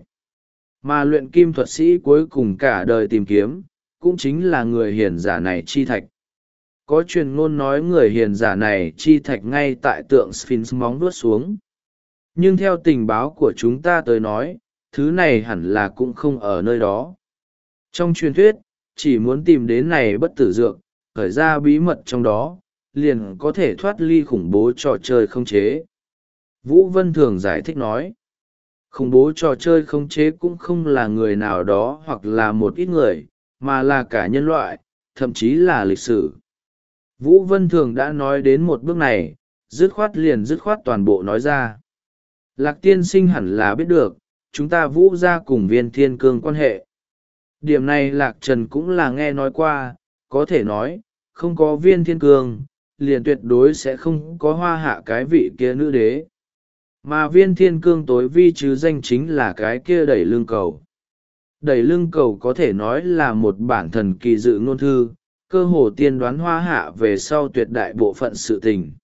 Mà luyện kim thuật sĩ cuối cùng cả đời tìm kiếm, cũng chính là người hiển giả này chi thạch. Có truyền ngôn nói người hiền giả này chi thạch ngay tại tượng Sphinx móng vuốt xuống. Nhưng theo tình báo của chúng ta tới nói, thứ này hẳn là cũng không ở nơi đó. Trong truyền thuyết, chỉ muốn tìm đến này bất tử dược, khởi ra bí mật trong đó, liền có thể thoát ly khủng bố trò chơi không chế. Vũ Vân Thường giải thích nói, khủng bố trò chơi không chế cũng không là người nào đó hoặc là một ít người, mà là cả nhân loại, thậm chí là lịch sử. Vũ Vân Thường đã nói đến một bước này, dứt khoát liền dứt khoát toàn bộ nói ra. Lạc tiên sinh hẳn là biết được, chúng ta Vũ ra cùng Viên Thiên Cương quan hệ. Điểm này Lạc Trần cũng là nghe nói qua, có thể nói, không có Viên Thiên Cương, liền tuyệt đối sẽ không có Hoa Hạ cái vị kia nữ đế. Mà Viên Thiên Cương tối vi chứ danh chính là cái kia đẩy lưng cầu. Đẩy lưng cầu có thể nói là một bản thần kỳ dự ngôn thư, cơ hồ tiên đoán Hoa Hạ về sau tuyệt đại bộ phận sự tình.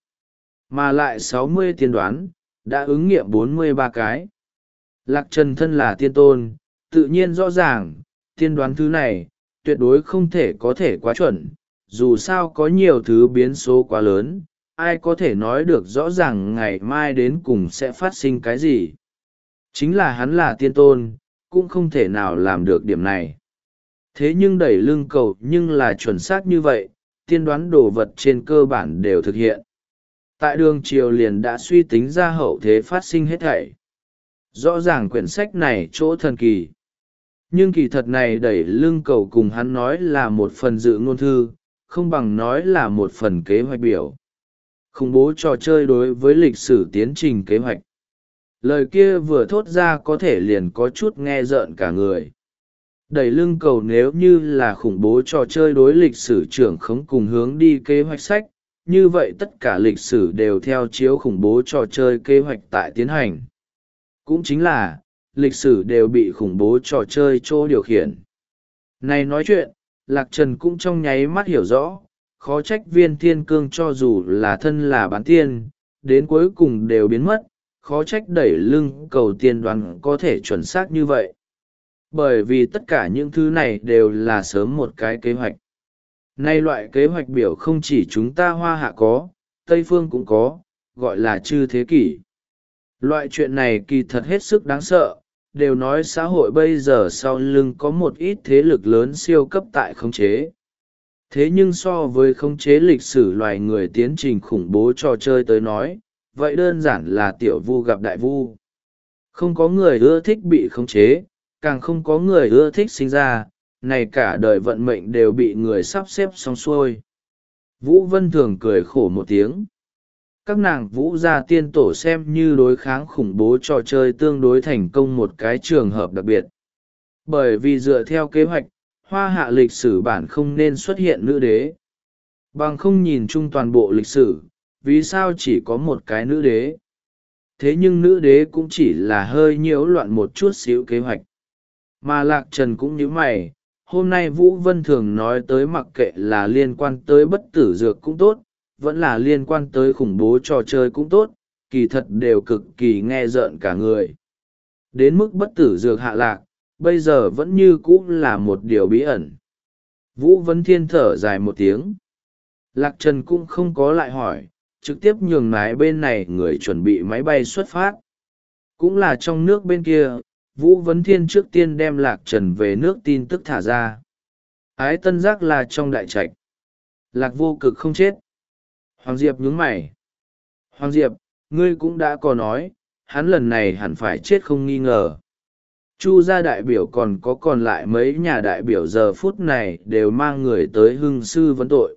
Mà lại sáu mươi tiên đoán, đã ứng nghiệm bốn mươi ba cái. Lạc Trần thân là tiên tôn, tự nhiên rõ ràng, tiên đoán thứ này, tuyệt đối không thể có thể quá chuẩn, dù sao có nhiều thứ biến số quá lớn, ai có thể nói được rõ ràng ngày mai đến cùng sẽ phát sinh cái gì. Chính là hắn là tiên tôn, cũng không thể nào làm được điểm này. Thế nhưng đẩy lưng cầu nhưng là chuẩn xác như vậy, tiên đoán đồ vật trên cơ bản đều thực hiện. Tại đường triều liền đã suy tính ra hậu thế phát sinh hết thảy. Rõ ràng quyển sách này chỗ thần kỳ. Nhưng kỳ thật này đẩy lưng cầu cùng hắn nói là một phần dự ngôn thư, không bằng nói là một phần kế hoạch biểu. Khủng bố trò chơi đối với lịch sử tiến trình kế hoạch. Lời kia vừa thốt ra có thể liền có chút nghe rợn cả người. Đẩy lưng cầu nếu như là khủng bố trò chơi đối lịch sử trưởng khống cùng hướng đi kế hoạch sách, như vậy tất cả lịch sử đều theo chiếu khủng bố trò chơi kế hoạch tại tiến hành. Cũng chính là, lịch sử đều bị khủng bố trò chơi chỗ điều khiển. Này nói chuyện, Lạc Trần cũng trong nháy mắt hiểu rõ, khó trách Viên Thiên Cương cho dù là thân là bán tiên, đến cuối cùng đều biến mất, khó trách đẩy lưng cầu tiên đoán có thể chuẩn xác như vậy. Bởi vì tất cả những thứ này đều là sớm một cái kế hoạch. Nay loại kế hoạch biểu không chỉ chúng ta Hoa Hạ có, Tây Phương cũng có, gọi là chư thế kỷ. Loại chuyện này kỳ thật hết sức đáng sợ, đều nói xã hội bây giờ sau lưng có một ít thế lực lớn siêu cấp tại khống chế. Thế nhưng so với khống chế lịch sử loài người tiến trình khủng bố trò chơi tới nói, vậy đơn giản là tiểu vu gặp đại vu. Không có người ưa thích bị khống chế, càng không có người ưa thích sinh ra, này cả đời vận mệnh đều bị người sắp xếp xong xuôi. Vũ Vân Thường cười khổ một tiếng. Các nàng Vũ gia tiên tổ xem như đối kháng khủng bố trò chơi tương đối thành công một cái trường hợp đặc biệt. Bởi vì dựa theo kế hoạch, Hoa Hạ lịch sử bản không nên xuất hiện nữ đế. Bằng không nhìn chung toàn bộ lịch sử, vì sao chỉ có một cái nữ đế? Thế nhưng nữ đế cũng chỉ là hơi nhiễu loạn một chút xíu kế hoạch. Mà Lạc Trần cũng như mày, hôm nay Vũ Vân Thường nói tới mặc kệ là liên quan tới bất tử dược cũng tốt, vẫn là liên quan tới khủng bố trò chơi cũng tốt, kỳ thật đều cực kỳ nghe rợn cả người. Đến mức bất tử dược hạ lạc, bây giờ vẫn như cũ là một điều bí ẩn. Vũ Vân Thiên thở dài một tiếng. Lạc Trần cũng không có lại hỏi, trực tiếp nhường lái bên này người chuẩn bị máy bay xuất phát. Cũng là trong nước bên kia, Vũ Vấn Thiên trước tiên đem Lạc Trần về nước tin tức thả ra. Ái Tân Giác là trong đại trạch. Lạc Vô Cực không chết. Hoàng Diệp nhướng mày. Hoàng Diệp, ngươi cũng đã có nói, hắn lần này hẳn phải chết không nghi ngờ. Chu gia đại biểu còn có còn lại mấy nhà đại biểu giờ phút này đều mang người tới hưng sư vấn tội.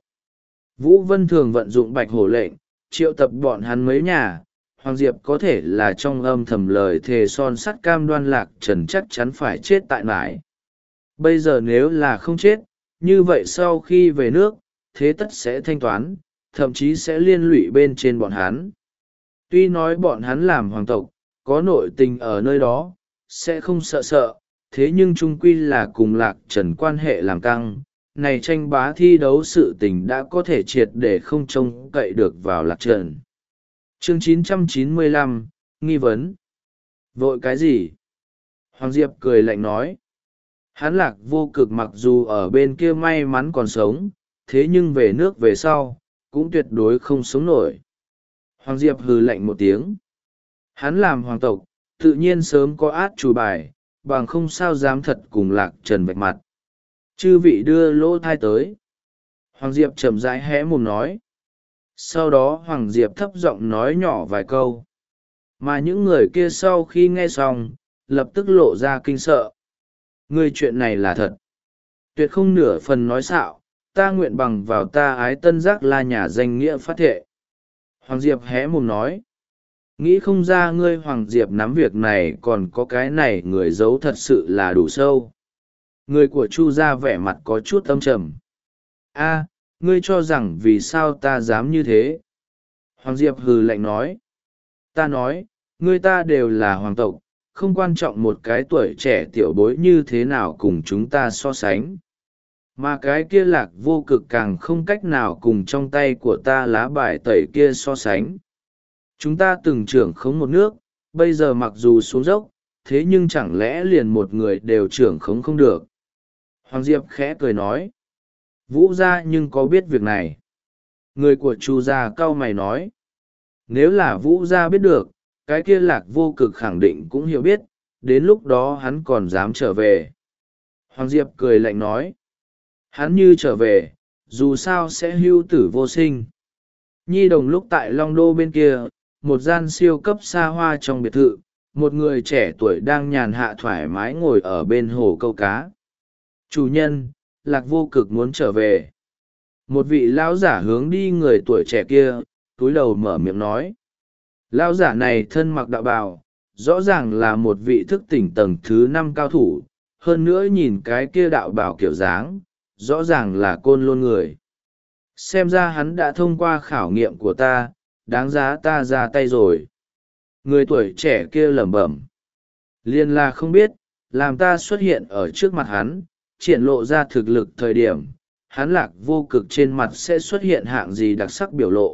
Vũ Vân Thường vận dụng bạch hổ lệnh, triệu tập bọn hắn mấy nhà. Hoàng Diệp có thể là trong âm thầm lời thề son sắt cam đoan Lạc Trần chắc chắn phải chết tại nải. Bây giờ nếu là không chết, như vậy sau khi về nước, thế tất sẽ thanh toán, thậm chí sẽ liên lụy bên trên bọn hắn. Tuy nói bọn hắn làm hoàng tộc, có nội tình ở nơi đó, sẽ không sợ sợ, thế nhưng chung quy là cùng Lạc Trần quan hệ làm căng. Này tranh bá thi đấu sự tình đã có thể triệt để không trông cậy được vào Lạc Trần. Chương chín trăm chín mươi lăm, nghi vấn. Vội cái gì? Hoàng Diệp cười lạnh nói. Hắn Lạc Vô Cực mặc dù ở bên kia may mắn còn sống, thế nhưng về nước về sau cũng tuyệt đối không sống nổi. Hoàng Diệp hừ lạnh một tiếng. Hắn làm hoàng tộc tự nhiên sớm có át chủ bài, bằng không sao dám thật cùng Lạc Trần vạch mặt. Chư vị đưa lỗ thai tới. Hoàng Diệp chậm rãi hé mồm nói. Sau đó Hoàng Diệp thấp giọng nói nhỏ vài câu. Mà những người kia sau khi nghe xong lập tức lộ ra kinh sợ. Ngươi chuyện này là thật. Tuyệt không nửa phần nói xạo, ta nguyện bằng vào ta ái Tân Giác La nhà danh nghĩa phát thệ. Hoàng Diệp hé mồm nói. Nghĩ không ra ngươi Hoàng Diệp nắm việc này còn có cái này người giấu thật sự là đủ sâu. Người của Chu gia vẻ mặt có chút âm trầm. A, ngươi cho rằng vì sao ta dám như thế? Hoàng Diệp hừ lạnh nói. Ta nói, ngươi ta đều là hoàng tộc, không quan trọng một cái tuổi trẻ tiểu bối như thế nào cùng chúng ta so sánh. Mà cái kia Lạc Vô Cực càng không cách nào cùng trong tay của ta lá bài tẩy kia so sánh. Chúng ta từng trưởng khống một nước, bây giờ mặc dù xuống dốc, thế nhưng chẳng lẽ liền một người đều trưởng khống không được. Hoàng Diệp khẽ cười nói. Vũ gia nhưng có biết việc này. Người của Chu gia cau mày nói. Nếu là Vũ gia biết được, cái kia Lạc Vô Cực khẳng định cũng hiểu biết, đến lúc đó hắn còn dám trở về. Hoàng Diệp cười lạnh nói. Hắn như trở về, dù sao sẽ hưu tử vô sinh. Nhi đồng lúc tại Long Đô bên kia, một gian siêu cấp xa hoa trong biệt thự, một người trẻ tuổi đang nhàn hạ thoải mái ngồi ở bên hồ câu cá. Chủ nhân, Lạc Vô Cực muốn trở về. Một vị lão giả hướng đi người tuổi trẻ kia, túi đầu mở miệng nói. Lão giả này thân mặc đạo bào, rõ ràng là một vị thức tỉnh tầng thứ năm cao thủ, hơn nữa nhìn cái kia đạo bào kiểu dáng, rõ ràng là côn lôn người. Xem ra hắn đã thông qua khảo nghiệm của ta, đáng giá ta ra tay rồi. Người tuổi trẻ kia lẩm bẩm. Liên là không biết, làm ta xuất hiện ở trước mặt hắn, triển lộ ra thực lực thời điểm, hắn Lạc Vô Cực trên mặt sẽ xuất hiện hạng gì đặc sắc biểu lộ.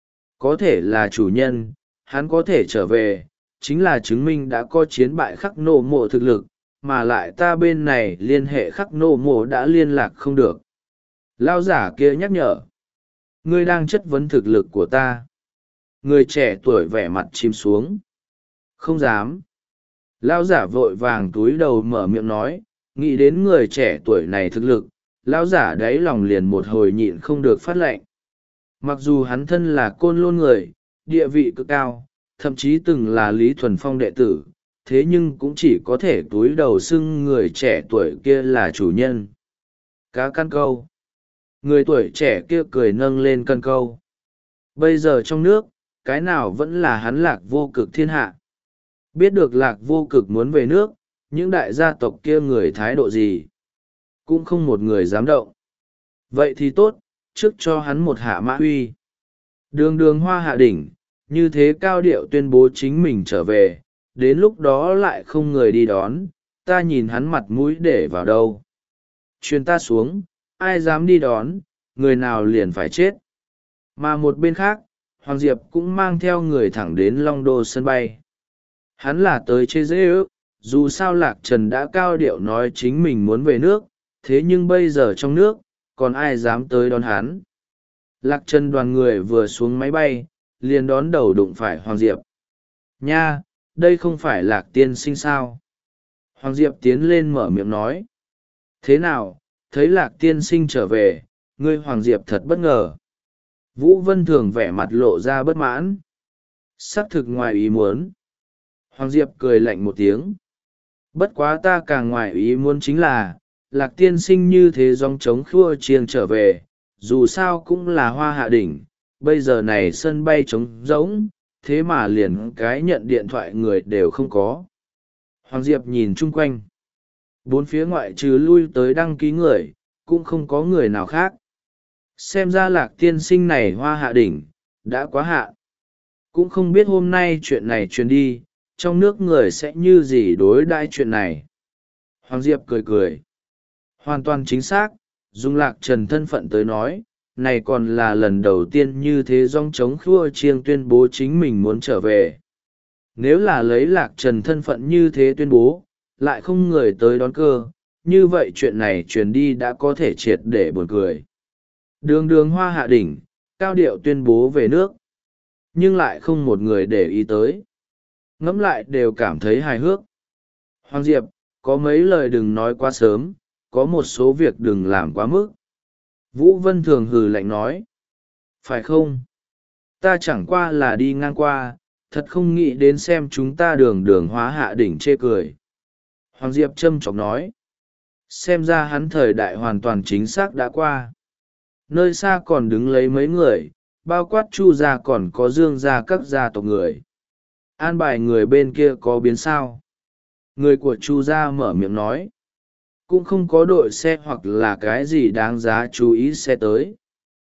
Có thể là chủ nhân, hắn có thể trở về, chính là chứng minh đã có chiến bại khắc nô mộ thực lực, mà lại ta bên này liên hệ khắc nô mộ đã liên lạc không được. Lao giả kia nhắc nhở. Ngươi đang chất vấn thực lực của ta. Người trẻ tuổi vẻ mặt chìm xuống. Không dám. Lao giả vội vàng túi đầu mở miệng nói, nghĩ đến người trẻ tuổi này thực lực, lão giả đáy lòng liền một hồi nhịn không được phát lệnh. Mặc dù hắn thân là côn lôn người, địa vị cực cao, thậm chí từng là Lý Thuần Phong đệ tử, thế nhưng cũng chỉ có thể túi đầu xưng người trẻ tuổi kia là chủ nhân. Cá căn câu. Người tuổi trẻ kia cười nâng lên cân câu. Bây giờ trong nước, cái nào vẫn là hắn Lạc Vô Cực thiên hạ. Biết được Lạc Vô Cực muốn về nước, những đại gia tộc kia người thái độ gì? Cũng không một người dám động. Vậy thì tốt, trước cho hắn một hạ mã huy. Đường đường hoa hạ đỉnh, như thế cao điệu tuyên bố chính mình trở về, đến lúc đó lại không người đi đón, ta nhìn hắn mặt mũi để vào đâu. Truyền ta xuống, ai dám đi đón, người nào liền phải chết. Mà một bên khác, Hoàng Diệp cũng mang theo người thẳng đến Long Đô sân bay. Hắn là tới chê dễ ước, dù sao Lạc Trần đã cao điệu nói chính mình muốn về nước, thế nhưng bây giờ trong nước, còn ai dám tới đón hắn. Lạc Trần đoàn người vừa xuống máy bay, liền đón đầu đụng phải Hoàng Diệp. Nha, đây không phải Lạc tiên sinh sao? Hoàng Diệp tiến lên mở miệng nói. Thế nào, thấy Lạc tiên sinh trở về, ngươi Hoàng Diệp thật bất ngờ. Vũ Vân Thường vẻ mặt lộ ra bất mãn. Xác thực ngoài ý muốn. Hoàng Diệp cười lạnh một tiếng. Bất quá ta càng ngoài ý muốn chính là, Lạc tiên sinh như thế dòng trống khua chiêng trở về, dù sao cũng là hoa hạ đỉnh, bây giờ này sân bay trống rỗng, thế mà liền cái nhận điện thoại người đều không có. Hoàng Diệp nhìn chung quanh. Bốn phía ngoại trừ lui tới đăng ký người, cũng không có người nào khác. Xem ra Lạc tiên sinh này hoa hạ đỉnh, đã quá hạ. Cũng không biết hôm nay chuyện này truyền đi, trong nước người sẽ như gì đối đãi chuyện này. Hoàng Diệp cười cười. Hoàn toàn chính xác, dùng Lạc Trần thân phận tới nói, này còn là lần đầu tiên như thế dòng trống khua chiêng tuyên bố chính mình muốn trở về. Nếu là lấy Lạc Trần thân phận như thế tuyên bố, lại không người tới đón cơ, như vậy chuyện này truyền đi đã có thể triệt để buồn cười. Đường đường hoa hạ đỉnh, cao điệu tuyên bố về nước, nhưng lại không một người để ý tới. Ngẫm lại đều cảm thấy hài hước. Hoàng Diệp, có mấy lời đừng nói quá sớm, có một số việc đừng làm quá mức. Vũ Vân Thường hừ lạnh nói. Phải không? Ta chẳng qua là đi ngang qua, thật không nghĩ đến xem chúng ta đường đường hóa hạ đỉnh chê cười. Hoàng Diệp châm chọc nói. Xem ra hắn thời đại hoàn toàn chính xác đã qua. Nơi xa còn đứng lấy mấy người, bao quát Chu gia còn có Dương gia các gia tộc người. An bài người bên kia có biến sao? Người của Chu gia mở miệng nói. Cũng không có đội xe hoặc là cái gì đáng giá chú ý xe tới.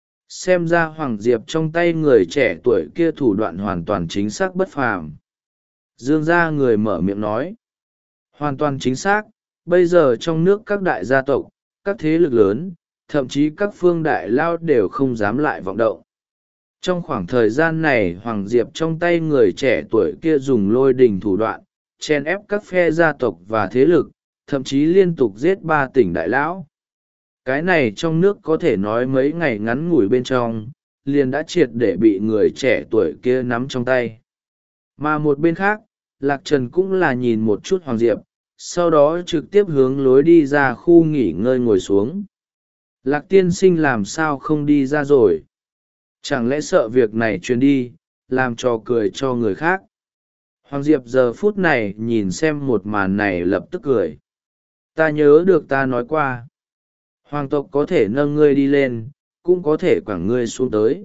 Xem ra Hoàng Diệp trong tay người trẻ tuổi kia thủ đoạn hoàn toàn chính xác bất phàm. Dương gia người mở miệng nói. Hoàn toàn chính xác, bây giờ trong nước các đại gia tộc, các thế lực lớn, thậm chí các phương đại lao đều không dám lại vọng động. Trong khoảng thời gian này Hoàng Diệp trong tay người trẻ tuổi kia dùng lôi đình thủ đoạn, chen ép các phe gia tộc và thế lực, thậm chí liên tục giết ba tỉnh đại lão. Cái này trong nước có thể nói mấy ngày ngắn ngủi bên trong, liền đã triệt để bị người trẻ tuổi kia nắm trong tay. Mà một bên khác, Lạc Trần cũng là nhìn một chút Hoàng Diệp, sau đó trực tiếp hướng lối đi ra khu nghỉ ngơi ngồi xuống. Lạc tiên sinh làm sao không đi ra rồi? Chẳng lẽ sợ việc này truyền đi, làm trò cười cho người khác? Hoàng Diệp giờ phút này nhìn xem một màn này lập tức cười. Ta nhớ được ta nói qua. Hoàng tộc có thể nâng ngươi đi lên, cũng có thể quẳng ngươi xuống tới.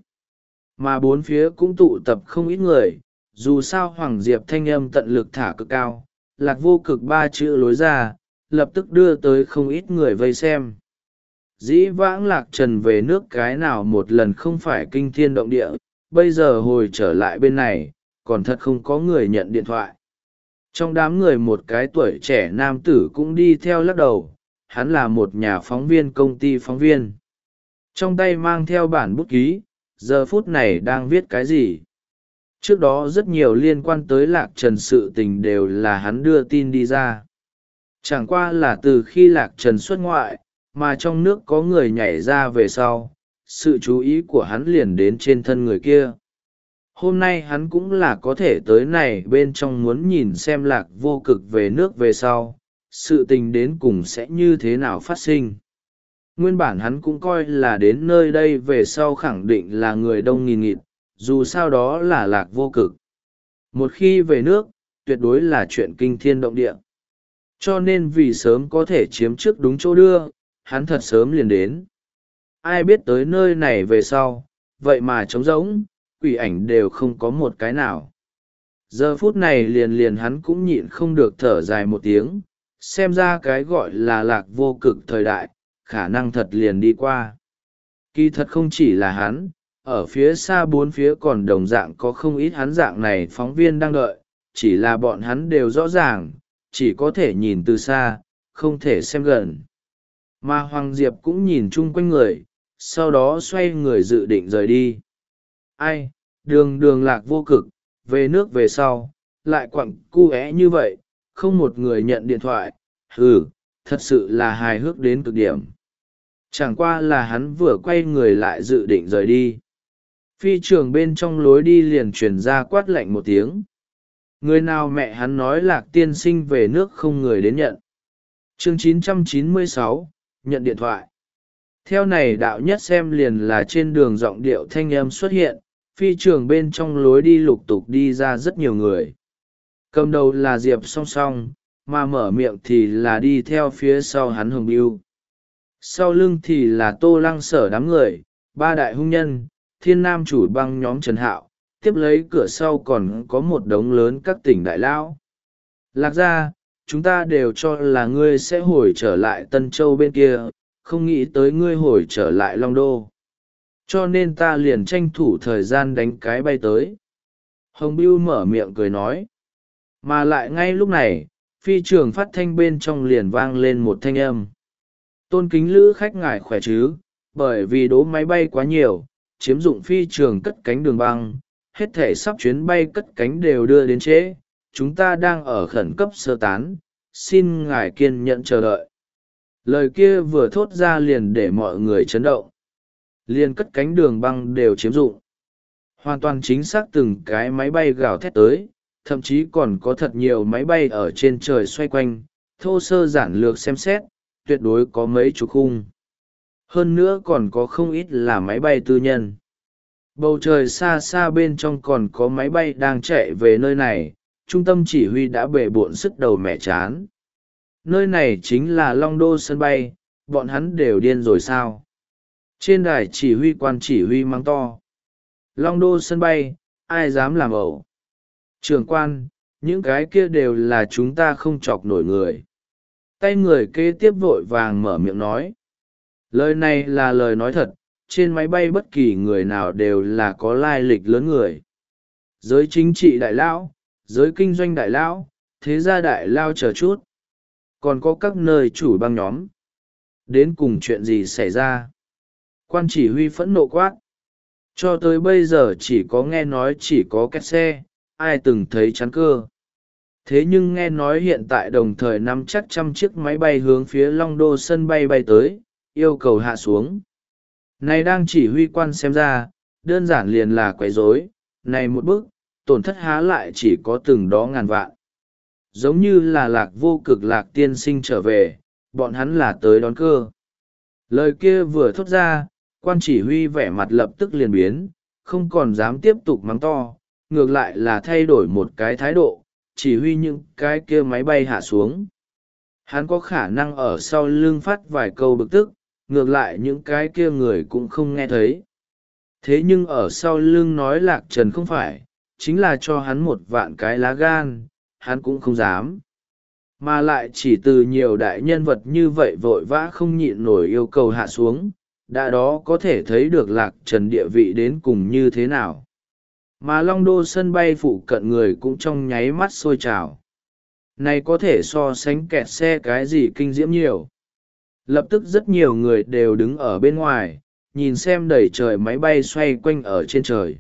Mà bốn phía cũng tụ tập không ít người, dù sao Hoàng Diệp thanh âm tận lực thả cực cao, lạc vô cực ba chữ lối ra, lập tức đưa tới không ít người vây xem. Dĩ vãng Lạc Trần về nước cái nào một lần không phải kinh thiên động địa, bây giờ hồi trở lại bên này, còn thật không có người nhận điện thoại. Trong đám người một cái tuổi trẻ nam tử cũng đi theo lắc đầu, hắn là một nhà phóng viên công ty phóng viên. Trong tay mang theo bản bút ký, giờ phút này đang viết cái gì. Trước đó rất nhiều liên quan tới Lạc Trần sự tình đều là hắn đưa tin đi ra. Chẳng qua là từ khi Lạc Trần xuất ngoại, mà trong nước có người nhảy ra về sau, sự chú ý của hắn liền đến trên thân người kia. Hôm nay hắn cũng là có thể tới này bên trong muốn nhìn xem Lạc vô cực về nước về sau, sự tình đến cùng sẽ như thế nào phát sinh. Nguyên bản hắn cũng coi là đến nơi đây về sau khẳng định là người đông nghìn nghịt, dù sao đó là Lạc vô cực. Một khi về nước, tuyệt đối là chuyện kinh thiên động địa. Cho nên vì sớm có thể chiếm trước đúng chỗ đưa, hắn thật sớm liền đến. Ai biết tới nơi này về sau, vậy mà trống rỗng, quỷ ảnh đều không có một cái nào. Giờ phút này liền liền hắn cũng nhịn không được thở dài một tiếng, xem ra cái gọi là Lạc vô cực thời đại, khả năng thật liền đi qua. Kỳ thật không chỉ là hắn, ở phía xa bốn phía còn đồng dạng có không ít hắn dạng này phóng viên đang đợi, chỉ là bọn hắn đều rõ ràng, chỉ có thể nhìn từ xa, không thể xem gần. Mà Hoàng Diệp cũng nhìn chung quanh người, sau đó xoay người dự định rời đi. Ai, đường đường Lạc vô cực, về nước về sau, lại quặng cu é như vậy, không một người nhận điện thoại, ừ, thật sự là hài hước đến cực điểm. Chẳng qua là hắn vừa quay người lại dự định rời đi. Phi trường bên trong lối đi liền truyền ra quát lạnh một tiếng. Người nào mẹ hắn nói Lạc tiên sinh về nước không người đến nhận. Chương chín trăm chín mươi sáu, nhận điện thoại. Theo này đạo nhất xem liền là trên đường giọng điệu thanh âm xuất hiện, phi trường bên trong lối đi lục tục đi ra rất nhiều người. Cầm đầu là Diệp song song, mà mở miệng thì là đi theo phía sau hắn Hồng Bưu. Sau lưng thì là Tô Lăng Sở đám người, ba đại hung nhân, Thiên Nam chủ băng nhóm Trần Hạo, tiếp lấy cửa sau còn có một đống lớn các tỉnh đại lão. Lạc ra, chúng ta đều cho là ngươi sẽ hồi trở lại Tân Châu bên kia, không nghĩ tới ngươi hồi trở lại Long Đô. Cho nên ta liền tranh thủ thời gian đánh cái bay tới. Hồng Bưu mở miệng cười nói. Mà lại ngay lúc này, phi trường phát thanh bên trong liền vang lên một thanh âm. Tôn kính lữ khách ngài khỏe chứ, bởi vì đố máy bay quá nhiều, chiếm dụng phi trường cất cánh đường băng, hết thể sắp chuyến bay cất cánh đều đưa đến trễ, chúng ta đang ở khẩn cấp sơ tán, xin ngài kiên nhẫn chờ đợi. Lời kia vừa thốt ra liền để mọi người chấn động. liền cất cánh đường băng đều chiếm dụng. Hoàn toàn chính xác từng cái máy bay gào thét tới, thậm chí còn có thật nhiều máy bay ở trên trời xoay quanh, thô sơ giản lược xem xét, tuyệt đối có mấy chục khung. Hơn nữa còn có không ít là máy bay tư nhân. Bầu trời xa xa bên trong còn có máy bay đang chạy về nơi này, trung tâm chỉ huy đã bể bộn sức đầu mẹ chán. Nơi này chính là Long Đô sân bay, bọn hắn đều điên rồi sao? Trên đài chỉ huy quan chỉ huy mắng to. Long Đô sân bay, ai dám làm ẩu? Trưởng quan, những cái kia đều là chúng ta không chọc nổi người. Tay người kế tiếp vội vàng mở miệng nói. Lời này là lời nói thật, trên máy bay bất kỳ người nào đều là có lai lịch lớn người. Giới chính trị đại lão, giới kinh doanh đại lão, thế gia đại lao chờ chút. Còn có các nơi chủ băng nhóm. Đến cùng chuyện gì xảy ra? Quan chỉ huy phẫn nộ quát. Cho tới bây giờ chỉ có nghe nói chỉ có kẹt xe, ai từng thấy chắn cơ. Thế nhưng nghe nói hiện tại đồng thời nắm chắc trăm chiếc máy bay hướng phía Long Đô sân bay bay tới, yêu cầu hạ xuống. Này đang chỉ huy quan xem ra, đơn giản liền là quấy rối, này một bước, tổn thất há lại chỉ có từng đó ngàn vạn. Giống như là lạc vô cực lạc tiên sinh trở về, bọn hắn là tới đón cơ. Lời kia vừa thốt ra, quan chỉ huy vẻ mặt lập tức liền biến, không còn dám tiếp tục mắng to, ngược lại là thay đổi một cái thái độ, chỉ huy những cái kia máy bay hạ xuống. Hắn có khả năng ở sau lưng phát vài câu bực tức, ngược lại những cái kia người cũng không nghe thấy. Thế nhưng ở sau lưng nói Lạc Trần không phải, chính là cho hắn một vạn cái lá gan, hắn cũng không dám. Mà lại chỉ từ nhiều đại nhân vật như vậy vội vã không nhịn nổi yêu cầu hạ xuống, đã đó có thể thấy được Lạc Trần địa vị đến cùng như thế nào. Mà Long Đô sân bay phụ cận người cũng trong nháy mắt sôi trào. Này có thể so sánh kẹt xe cái gì kinh diễm nhiều. Lập tức rất nhiều người đều đứng ở bên ngoài, nhìn xem đầy trời máy bay xoay quanh ở trên trời.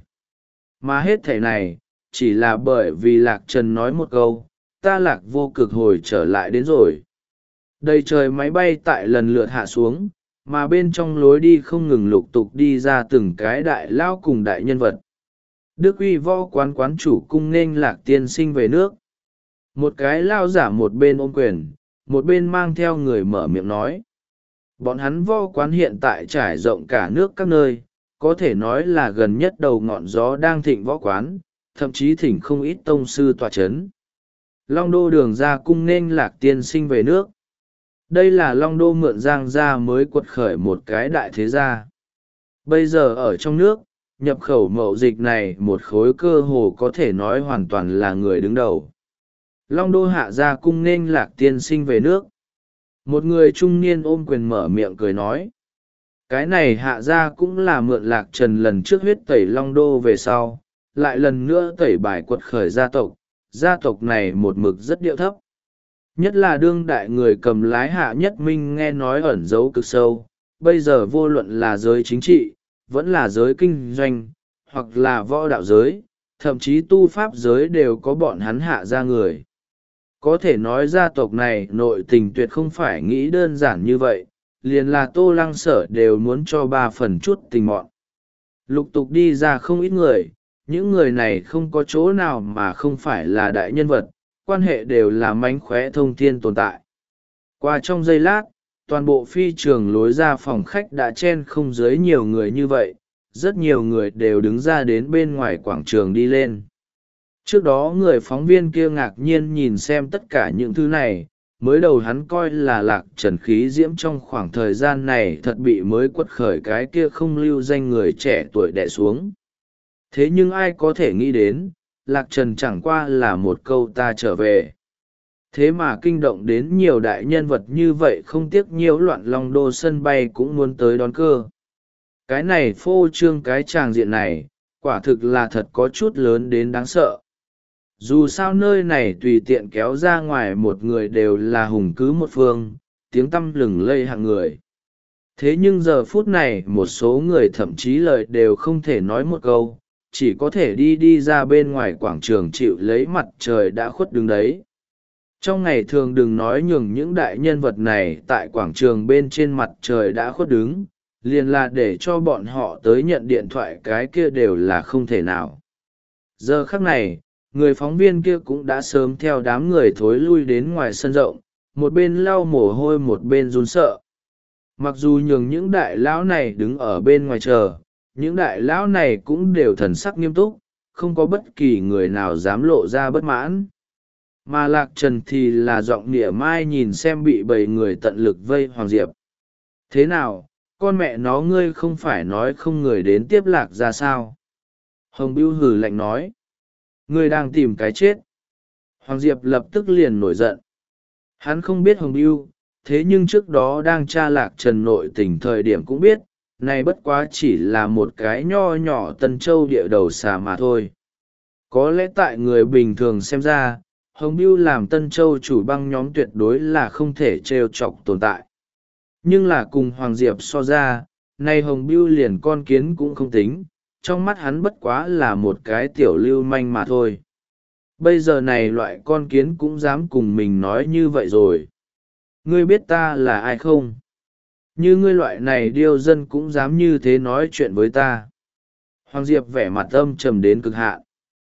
Mà hết thể này, chỉ là bởi vì Lạc Trần nói một câu, ta Lạc vô cực hồi trở lại đến rồi. Đầy trời máy bay tại lần lượt hạ xuống, mà bên trong lối đi không ngừng lục tục đi ra từng cái đại lao cùng đại nhân vật. Đức uy võ quán quán chủ cung nghênh Lạc tiên sinh về nước. Một cái lao giả một bên ôm quyền, một bên mang theo người mở miệng nói. Bọn hắn võ quán hiện tại trải rộng cả nước các nơi, có thể nói là gần nhất đầu ngọn gió đang thịnh võ quán, thậm chí thỉnh không ít tông sư tọa chấn. Long Đô đường ra cung nghênh Lạc tiên sinh về nước. Đây là Long Đô mượn Giang gia mới quật khởi một cái đại thế gia. Bây giờ ở trong nước, nhập khẩu mậu dịch này một khối cơ hồ có thể nói hoàn toàn là người đứng đầu. Long Đô hạ gia cung nghênh Lạc tiên sinh về nước. Một người trung niên ôm quyền mở miệng cười nói. Cái này hạ gia cũng là mượn Lạc Trần lần trước huyết tẩy Long Đô về sau, lại lần nữa tẩy bài quật khởi gia tộc. Gia tộc này một mực rất điệu thấp. Nhất là đương đại người cầm lái Hạ Nhất Minh nghe nói ẩn giấu cực sâu, bây giờ vô luận là giới chính trị, vẫn là giới kinh doanh, hoặc là võ đạo giới, thậm chí tu pháp giới đều có bọn hắn hạ ra người. Có thể nói gia tộc này nội tình tuyệt không phải nghĩ đơn giản như vậy, liền là Tô Lăng Sở đều muốn cho ba phần chút tình mọn. Lục tục đi ra không ít người, những người này không có chỗ nào mà không phải là đại nhân vật, quan hệ đều là mánh khóe thông thiên tồn tại. Qua trong giây lát, toàn bộ phi trường lối ra phòng khách đã chen không dưới nhiều người như vậy, rất nhiều người đều đứng ra đến bên ngoài quảng trường đi lên. Trước đó người phóng viên kia ngạc nhiên nhìn xem tất cả những thứ này, mới đầu hắn coi là Lạc Trần khí diễm trong khoảng thời gian này thật bị mới quật khởi cái kia không lưu danh người trẻ tuổi đè xuống. Thế nhưng ai có thể nghĩ đến, Lạc Trần chẳng qua là một câu ta trở về. Thế mà kinh động đến nhiều đại nhân vật như vậy không tiếc nhiễu loạn Long Đô sân bay cũng muốn tới đón cơ. Cái này phô trương cái tràng diện này, quả thực là thật có chút lớn đến đáng sợ. Dù sao nơi này tùy tiện kéo ra ngoài một người đều là hùng cứ một phương, tiếng tăm lừng lây hạng người. Thế nhưng giờ phút này một số người thậm chí lời đều không thể nói một câu, chỉ có thể đi đi ra bên ngoài quảng trường chịu lấy mặt trời đã khuất đứng đấy. Trong ngày thường đừng nói nhường những đại nhân vật này tại quảng trường bên trên mặt trời đã khuất đứng, liền là để cho bọn họ tới nhận điện thoại cái kia đều là không thể nào. Giờ khắc này, người phóng viên kia cũng đã sớm theo đám người thối lui đến ngoài sân rộng, một bên lau mồ hôi một bên run sợ. Mặc dù nhường những đại lão này đứng ở bên ngoài chờ, những đại lão này cũng đều thần sắc nghiêm túc, không có bất kỳ người nào dám lộ ra bất mãn. Mà Lạc Trần thì là giọng nịa mai nhìn xem bị bầy người tận lực vây Hoàng Diệp. Thế nào, con mẹ nó ngươi không phải nói không người đến tiếp Lạc ra sao? Hồng Bưu hừ lạnh nói. Ngươi đang tìm cái chết. Hoàng Diệp lập tức liền nổi giận. Hắn không biết Hồng Bưu, thế nhưng trước đó đang tra Lạc Trần nội tình thời điểm cũng biết, này bất quá chỉ là một cái nho nhỏ Tân Châu địa đầu xà mà thôi. Có lẽ tại người bình thường xem ra, Hồng Bưu làm Tân Châu chủ băng nhóm tuyệt đối là không thể trêu chọc tồn tại. Nhưng là cùng Hoàng Diệp so ra, nay Hồng Bưu liền con kiến cũng không tính, trong mắt hắn bất quá là một cái tiểu lưu manh mà thôi. Bây giờ này loại con kiến cũng dám cùng mình nói như vậy rồi. Ngươi biết ta là ai không? Như ngươi loại này điêu dân cũng dám như thế nói chuyện với ta. Hoàng Diệp vẻ mặt âm trầm đến cực hạn.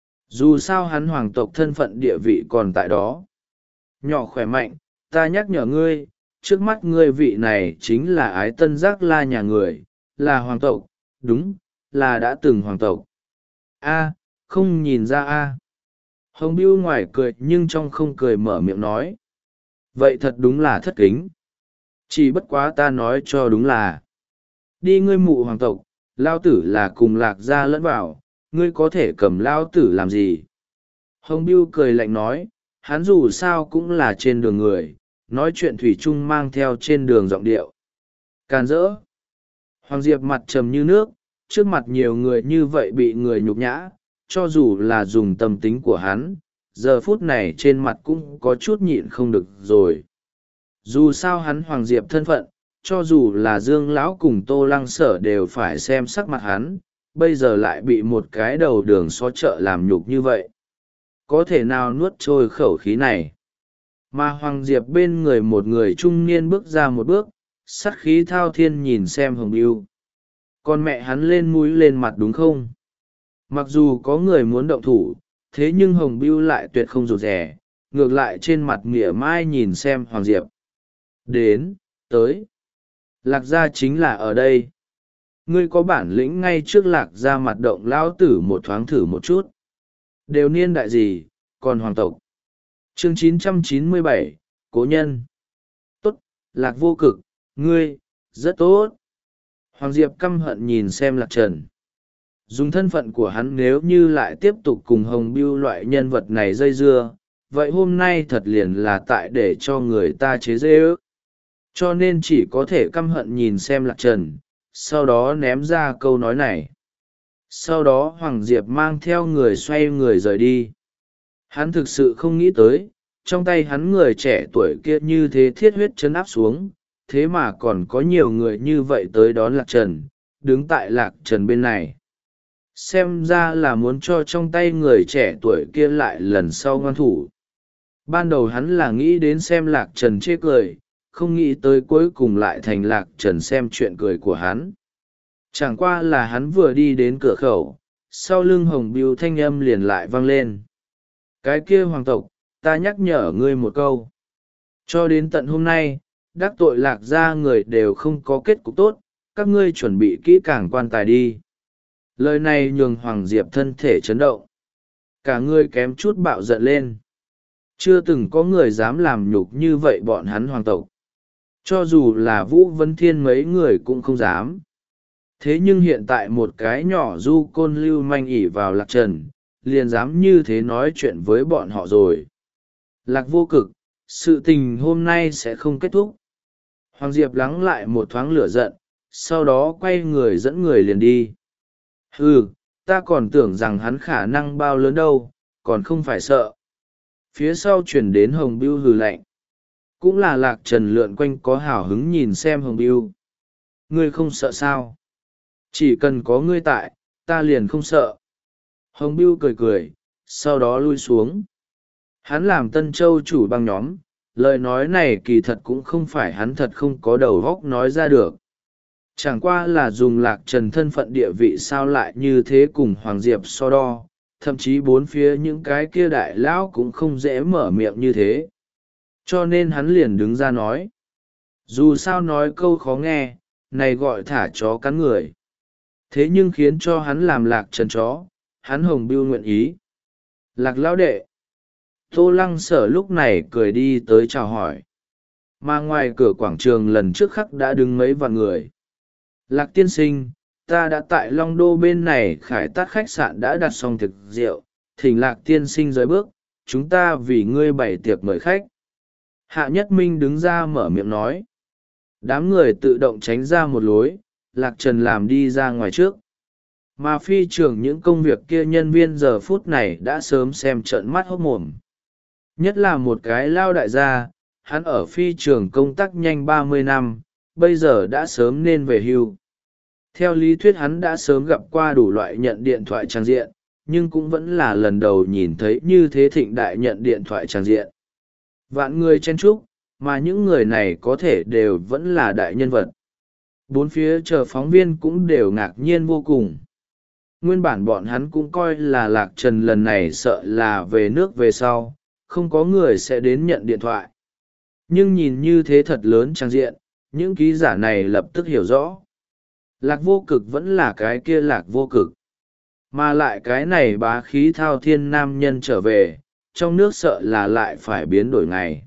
Dù sao hắn hoàng tộc thân phận địa vị còn tại đó. Nhỏ khỏe mạnh, ta nhắc nhở ngươi, trước mắt ngươi vị này chính là ái tân giác la nhà người, là hoàng tộc, đúng, là đã từng hoàng tộc. A, không nhìn ra a. Hồng Bưu ngoài cười nhưng trong không cười mở miệng nói. Vậy thật đúng là thất kính. Chỉ bất quá ta nói cho đúng là. Đi ngươi mụ hoàng tộc, lao tử là cùng Lạc gia lẫn vào, ngươi có thể cầm lao tử làm gì? Hồng Bưu cười lạnh nói, hắn dù sao cũng là trên đường người, nói chuyện thủy chung mang theo trên đường giọng điệu. Càn rỡ. Hoàng Diệp mặt trầm như nước, trước mặt nhiều người như vậy bị người nhục nhã, cho dù là dùng tâm tính của hắn, giờ phút này trên mặt cũng có chút nhịn không được rồi. Dù sao hắn Hoàng Diệp thân phận, cho dù là Dương Lão cùng Tô Lăng Sở đều phải xem sắc mặt hắn, bây giờ lại bị một cái đầu đường xó chợ làm nhục như vậy. Có thể nào nuốt trôi khẩu khí này? Mà Hoàng Diệp bên người một người trung niên bước ra một bước, sắt khí thao thiên nhìn xem Hồng Bưu. Con mẹ hắn lên mũi lên mặt đúng không? Mặc dù có người muốn động thủ, thế nhưng Hồng Bưu lại tuyệt không rụt rè, ngược lại trên mặt mỉa mai nhìn xem Hoàng Diệp. Đến, tới. Lạc gia chính là ở đây. Ngươi có bản lĩnh ngay trước Lạc gia mặt động lão tử một thoáng thử một chút. Đều niên đại gì, còn hoàng tộc. Chương chín trăm chín mươi bảy, Cố nhân. Tốt, Lạc vô cực, ngươi, rất tốt. Hoàng Diệp căm hận nhìn xem Lạc Trần. Dùng thân phận của hắn nếu như lại tiếp tục cùng Hồng Bưu loại nhân vật này dây dưa, vậy hôm nay thật liền là tại để cho người ta chế dê ước. Cho nên chỉ có thể căm hận nhìn xem Lạc Trần, sau đó ném ra câu nói này. Sau đó Hoàng Diệp mang theo người xoay người rời đi. Hắn thực sự không nghĩ tới, trong tay hắn người trẻ tuổi kia như thế thiết huyết chấn áp xuống, thế mà còn có nhiều người như vậy tới đón Lạc Trần, đứng tại Lạc Trần bên này. Xem ra là muốn cho trong tay người trẻ tuổi kia lại lần sau ngoan thủ. Ban đầu hắn là nghĩ đến xem Lạc Trần chê cười, không nghĩ tới cuối cùng lại thành Lạc Trần xem chuyện cười của hắn. Chẳng qua là hắn vừa đi đến cửa khẩu, sau lưng Hồng Bưu thanh âm liền lại vang lên. Cái kia hoàng tộc, ta nhắc nhở ngươi một câu. Cho đến tận hôm nay, đắc tội Lạc gia người đều không có kết cục tốt, các ngươi chuẩn bị kỹ càng quan tài đi. Lời này nhường Hoàng Diệp thân thể chấn động. Cả người kém chút bạo giận lên. Chưa từng có người dám làm nhục như vậy bọn hắn hoàng tộc. Cho dù là Vũ Vân Thiên mấy người cũng không dám. Thế nhưng hiện tại một cái nhỏ du côn lưu manh ỉ vào Lạc Trần, liền dám như thế nói chuyện với bọn họ rồi. Lạc vô cực, sự tình hôm nay sẽ không kết thúc. Hoàng Diệp lắng lại một thoáng lửa giận, sau đó quay người dẫn người liền đi. Ừ, ta còn tưởng rằng hắn khả năng bao lớn đâu, còn không phải sợ. Phía sau chuyển đến Hồng Bưu hừ lạnh. Cũng là Lạc Trần lượn quanh có hào hứng nhìn xem Hồng Bưu. Ngươi không sợ sao? Chỉ cần có ngươi tại, ta liền không sợ. Hồng Bưu cười cười, sau đó lui xuống. Hắn làm Tân Châu chủ băng nhóm, lời nói này kỳ thật cũng không phải hắn thật không có đầu góc nói ra được. Chẳng qua là dùng Lạc Trần thân phận địa vị sao lại như thế cùng Hoàng Diệp so đo, thậm chí bốn phía những cái kia đại lão cũng không dễ mở miệng như thế. Cho nên hắn liền đứng ra nói. Dù sao nói câu khó nghe, này gọi thả chó cắn người. Thế nhưng khiến cho hắn làm Lạc Trần chó, hắn hồng bưu nguyện ý. Lạc lão đệ. Tô Lăng Sở lúc này cười đi tới chào hỏi. Mà ngoài cửa quảng trường lần trước khắc đã đứng mấy vạn người. Lạc tiên sinh, ta đã tại Long Đô bên này khải tát khách sạn đã đặt xong thực rượu, thỉnh Lạc tiên sinh rời bước, chúng ta vì ngươi bày tiệc mời khách. Hạ Nhất Minh đứng ra mở miệng nói. Đám người tự động tránh ra một lối, Lạc Trần làm đi ra ngoài trước. Mà phi trường những công việc kia nhân viên giờ phút này đã sớm xem trợn mắt hốt mồm. Nhất là một cái lao đại gia, hắn ở phi trường công tác nhanh ba mươi năm, bây giờ đã sớm nên về hưu. Theo lý thuyết hắn đã sớm gặp qua đủ loại nhận điện thoại trang diện, nhưng cũng vẫn là lần đầu nhìn thấy như thế thịnh đại nhận điện thoại trang diện. Vạn người chen chúc, mà những người này có thể đều vẫn là đại nhân vật. Bốn phía chờ phóng viên cũng đều ngạc nhiên vô cùng. Nguyên bản bọn hắn cũng coi là Lạc Trần lần này sợ là về nước về sau, không có người sẽ đến nhận điện thoại. Nhưng nhìn như thế thật lớn trang diện, những ký giả này lập tức hiểu rõ. Lạc Vô Cực vẫn là cái kia Lạc Vô Cực. Mà lại cái này bá khí thao thiên nam nhân trở về, trong nước sợ là lại phải biến đổi ngày.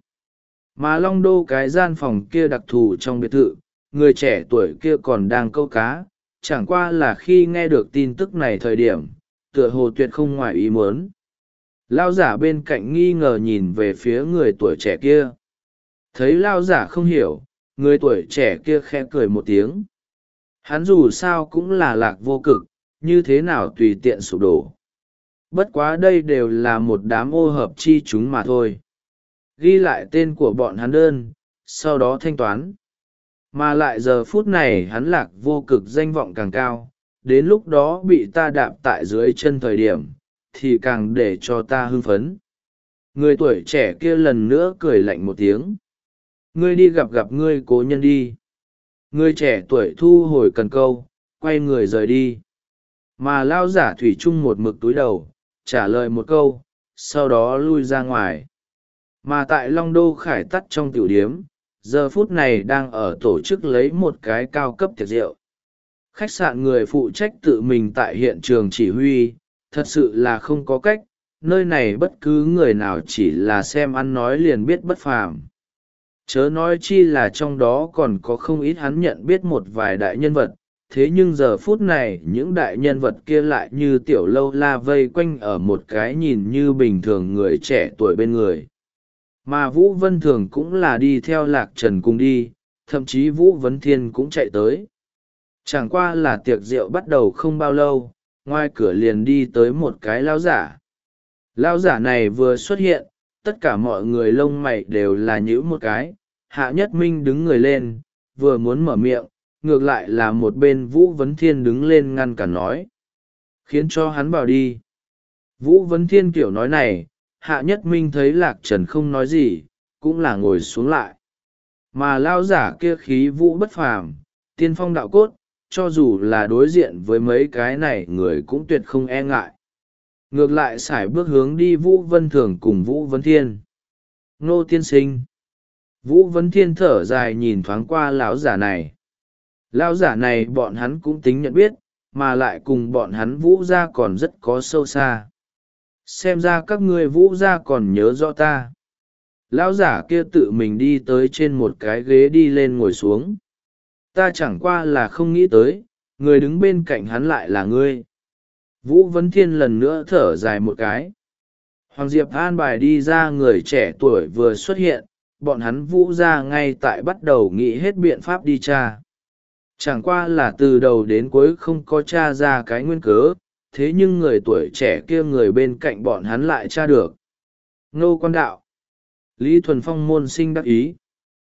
Mà Long Đô cái gian phòng kia đặc thù trong biệt thự, người trẻ tuổi kia còn đang câu cá, chẳng qua là khi nghe được tin tức này thời điểm, tựa hồ tuyệt không ngoài ý muốn. Lao giả bên cạnh nghi ngờ nhìn về phía người tuổi trẻ kia. Thấy lao giả không hiểu, người tuổi trẻ kia khẽ cười một tiếng. Hắn dù sao cũng là Lạc Vô Cực, như thế nào tùy tiện sụp đổ. Bất quá đây đều là một đám ô hợp chi chúng mà thôi. Ghi lại tên của bọn hắn đơn, sau đó thanh toán. Mà lại giờ phút này hắn Lạc Vô Cực danh vọng càng cao, đến lúc đó bị ta đạp tại dưới chân thời điểm, thì càng để cho ta hưng phấn. Người tuổi trẻ kia lần nữa cười lạnh một tiếng. Ngươi đi gặp gặp ngươi cố nhân đi. Người trẻ tuổi thu hồi cần câu, quay người rời đi. Mà lao giả thủy chung một mực túi đầu, trả lời một câu, sau đó lui ra ngoài. Mà tại Long Đô khải tắt trong tiểu điếm, giờ phút này đang ở tổ chức lấy một cái cao cấp tiệc rượu. Khách sạn người phụ trách tự mình tại hiện trường chỉ huy, thật sự là không có cách, nơi này bất cứ người nào chỉ là xem ăn nói liền biết bất phàm. Chớ nói chi là trong đó còn có không ít hắn nhận biết một vài đại nhân vật, thế nhưng giờ phút này những đại nhân vật kia lại như tiểu lâu la vây quanh ở một cái nhìn như bình thường người trẻ tuổi bên người. Mà Vũ Vân Thường cũng là đi theo Lạc Trần cùng đi, thậm chí Vũ Vấn Thiên cũng chạy tới. Chẳng qua là tiệc rượu bắt đầu không bao lâu, ngoài cửa liền đi tới một cái lão giả. Lão giả này vừa xuất hiện, tất cả mọi người lông mày đều là nhíu một cái. Hạ Nhất Minh đứng người lên, vừa muốn mở miệng, ngược lại là một bên Vũ Vấn Thiên đứng lên ngăn cản nói. Khiến cho hắn vào đi. Vũ Vấn Thiên kiểu nói này, Hạ Nhất Minh thấy Lạc Trần không nói gì, cũng là ngồi xuống lại. Mà lao giả kia khí vũ bất phàm, tiên phong đạo cốt, cho dù là đối diện với mấy cái này người cũng tuyệt không e ngại. Ngược lại sải bước hướng đi Vũ Vân Thường cùng Vũ Vấn Thiên. Nô tiên sinh. Vũ Vấn Thiên thở dài nhìn thoáng qua lão giả này. Lão giả này bọn hắn cũng tính nhận biết, mà lại cùng bọn hắn Vũ gia còn rất có sâu xa. Xem ra các ngươi Vũ gia còn nhớ rõ ta. Lão giả kia tự mình đi tới trên một cái ghế đi lên ngồi xuống. Ta chẳng qua là không nghĩ tới, người đứng bên cạnh hắn lại là ngươi. Vũ Vấn Thiên lần nữa thở dài một cái. Hoàng Diệp an bài đi ra người trẻ tuổi vừa xuất hiện, bọn hắn Vũ gia ngay tại bắt đầu nghĩ hết biện pháp đi tra. Chẳng qua là từ đầu đến cuối không có tra ra cái nguyên cớ, thế nhưng người tuổi trẻ kia người bên cạnh bọn hắn lại tra được. Ngô Quan Đạo. Lý Thuần Phong môn sinh đắc ý.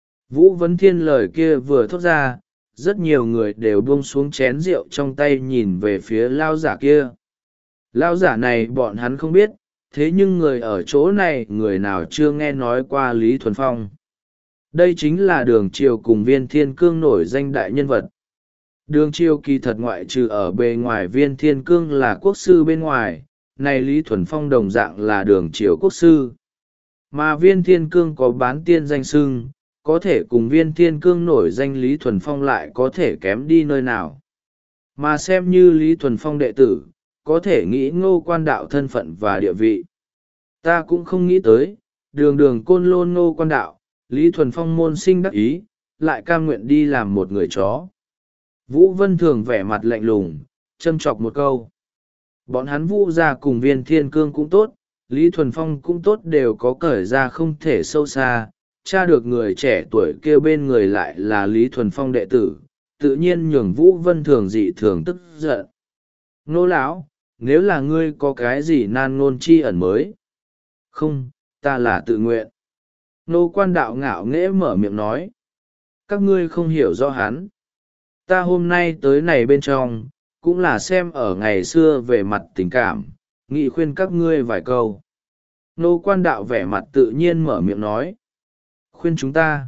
Vũ Vấn Thiên lời kia vừa thốt ra, rất nhiều người đều buông xuống chén rượu trong tay nhìn về phía lao giả kia. Lao giả này bọn hắn không biết, thế nhưng người ở chỗ này người nào chưa nghe nói qua Lý Thuần Phong. Đây chính là đường triều cùng Viên Thiên Cương nổi danh đại nhân vật. Đường triều kỳ thật ngoại trừ ở bề ngoài viên thiên cương là quốc sư bên ngoài, này Lý Thuần Phong đồng dạng là đường triều quốc sư. Mà viên thiên cương có bán tiên danh sưng, có thể cùng viên thiên cương nổi danh Lý Thuần Phong lại có thể kém đi nơi nào. Mà xem như Lý Thuần Phong đệ tử, có thể nghĩ ngô quan đạo thân phận và địa vị. Ta cũng không nghĩ tới, đường đường côn lôn ngô quan đạo, Lý Thuần Phong môn sinh đắc ý, lại cam nguyện đi làm một người chó. Vũ Vân Thường vẻ mặt lạnh lùng, châm chọc một câu. Bọn hắn Vũ ra cùng viên thiên cương cũng tốt, Lý Thuần Phong cũng tốt đều có cởi ra không thể sâu xa, tra được người trẻ tuổi kêu bên người lại là Lý Thuần Phong đệ tử, tự nhiên nhường Vũ Vân Thường dị thường tức giận. Nô lão, nếu là ngươi có cái gì nan ngôn chi ẩn mới? Không, ta là tự nguyện. Nô quan đạo ngạo nghễ mở miệng nói. Các ngươi không hiểu rõ hắn. Ta hôm nay tới này bên trong, cũng là xem ở ngày xưa về mặt tình cảm, nghị khuyên các ngươi vài câu. Nô quan đạo vẻ mặt tự nhiên mở miệng nói. Khuyên chúng ta.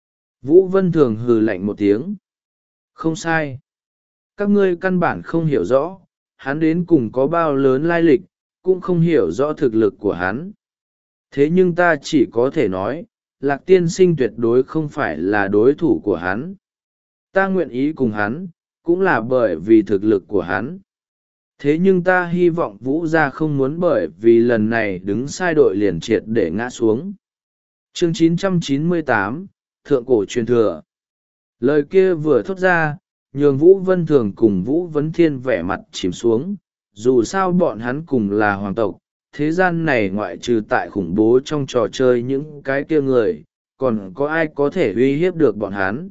Vũ Vân Thường hừ lạnh một tiếng. Không sai. Các ngươi căn bản không hiểu rõ, hắn đến cùng có bao lớn lai lịch, cũng không hiểu rõ thực lực của hắn. Thế nhưng ta chỉ có thể nói, Lạc tiên sinh tuyệt đối không phải là đối thủ của hắn. Ta nguyện ý cùng hắn, cũng là bởi vì thực lực của hắn. Thế nhưng ta hy vọng Vũ gia không muốn bởi vì lần này đứng sai đội liền triệt để ngã xuống. Chương chín trăm chín mươi tám, Thượng cổ truyền thừa. Lời kia vừa thốt ra, nhường Vũ Vân Thường cùng Vũ Vấn Thiên vẻ mặt chìm xuống, dù sao bọn hắn cùng là hoàng tộc, thế gian này ngoại trừ tại khủng bố trong trò chơi những cái kia người, còn có ai có thể uy hiếp được bọn hắn.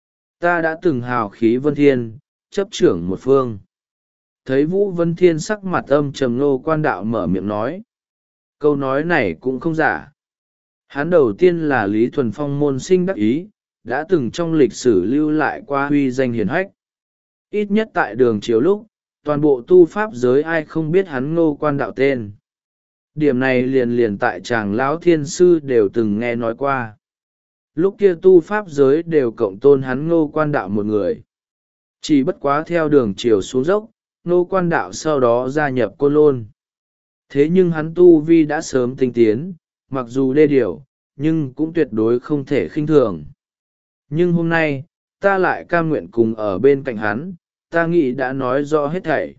Ta đã từng hào khí Vân Thiên, chấp trưởng một phương. Thấy Vũ Vân Thiên sắc mặt âm trầm, Nô quan đạo mở miệng nói. Câu nói này cũng không giả. Hắn đầu tiên là Lý Thuần Phong môn sinh đắc ý, đã từng trong lịch sử lưu lại qua huy danh hiển hách. Ít nhất tại đường chiều lúc, toàn bộ tu pháp giới ai không biết hắn Ngô quan đạo tên. Điểm này liền liền tại chàng lão thiên sư đều từng nghe nói qua. Lúc kia tu pháp giới đều cộng tôn hắn Ngô quan đạo một người. Chỉ bất quá theo đường chiều xuống dốc, Ngô quan đạo sau đó gia nhập Côn Lôn. Thế nhưng hắn tu vi đã sớm tinh tiến, mặc dù đê điều, nhưng cũng tuyệt đối không thể khinh thường. Nhưng hôm nay, ta lại cam nguyện cùng ở bên cạnh hắn, ta nghĩ đã nói rõ hết thảy.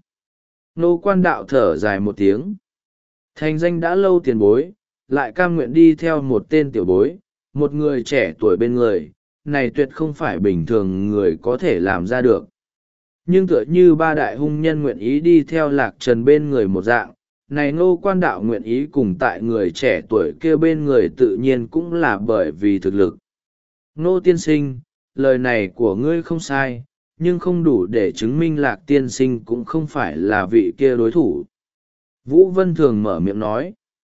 Nô quan đạo thở dài một tiếng. Thành danh đã lâu tiền bối, lại cam nguyện đi theo một tên tiểu bối, một người trẻ tuổi bên người, này tuyệt không phải bình thường người có thể làm ra được. Nhưng tựa như ba đại hung nhân nguyện ý đi theo Lạc Trần bên người một dạng, này Ngô quan đạo nguyện ý cùng tại người trẻ tuổi kia bên người tự nhiên cũng là bởi vì thực lực. Ngô tiên sinh, lời này của ngươi không sai, nhưng không đủ để chứng minh Lạc tiên sinh cũng không phải là vị kia đối thủ. Vũ Vân Thường mở miệng nói.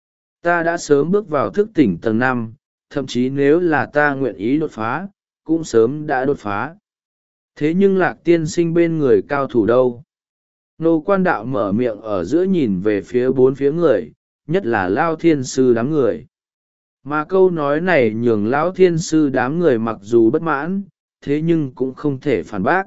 Ta đã sớm bước vào thức tỉnh tầng năm, thậm chí nếu là ta nguyện ý đột phá, cũng sớm đã đột phá. Thế nhưng Lạc tiên sinh bên người cao thủ đâu? Nô quan đạo mở miệng ở giữa nhìn về phía bốn phía người, nhất là Lao Thiên Sư đám người. Mà câu nói này nhường Lão Thiên Sư đám người mặc dù bất mãn, thế nhưng cũng không thể phản bác.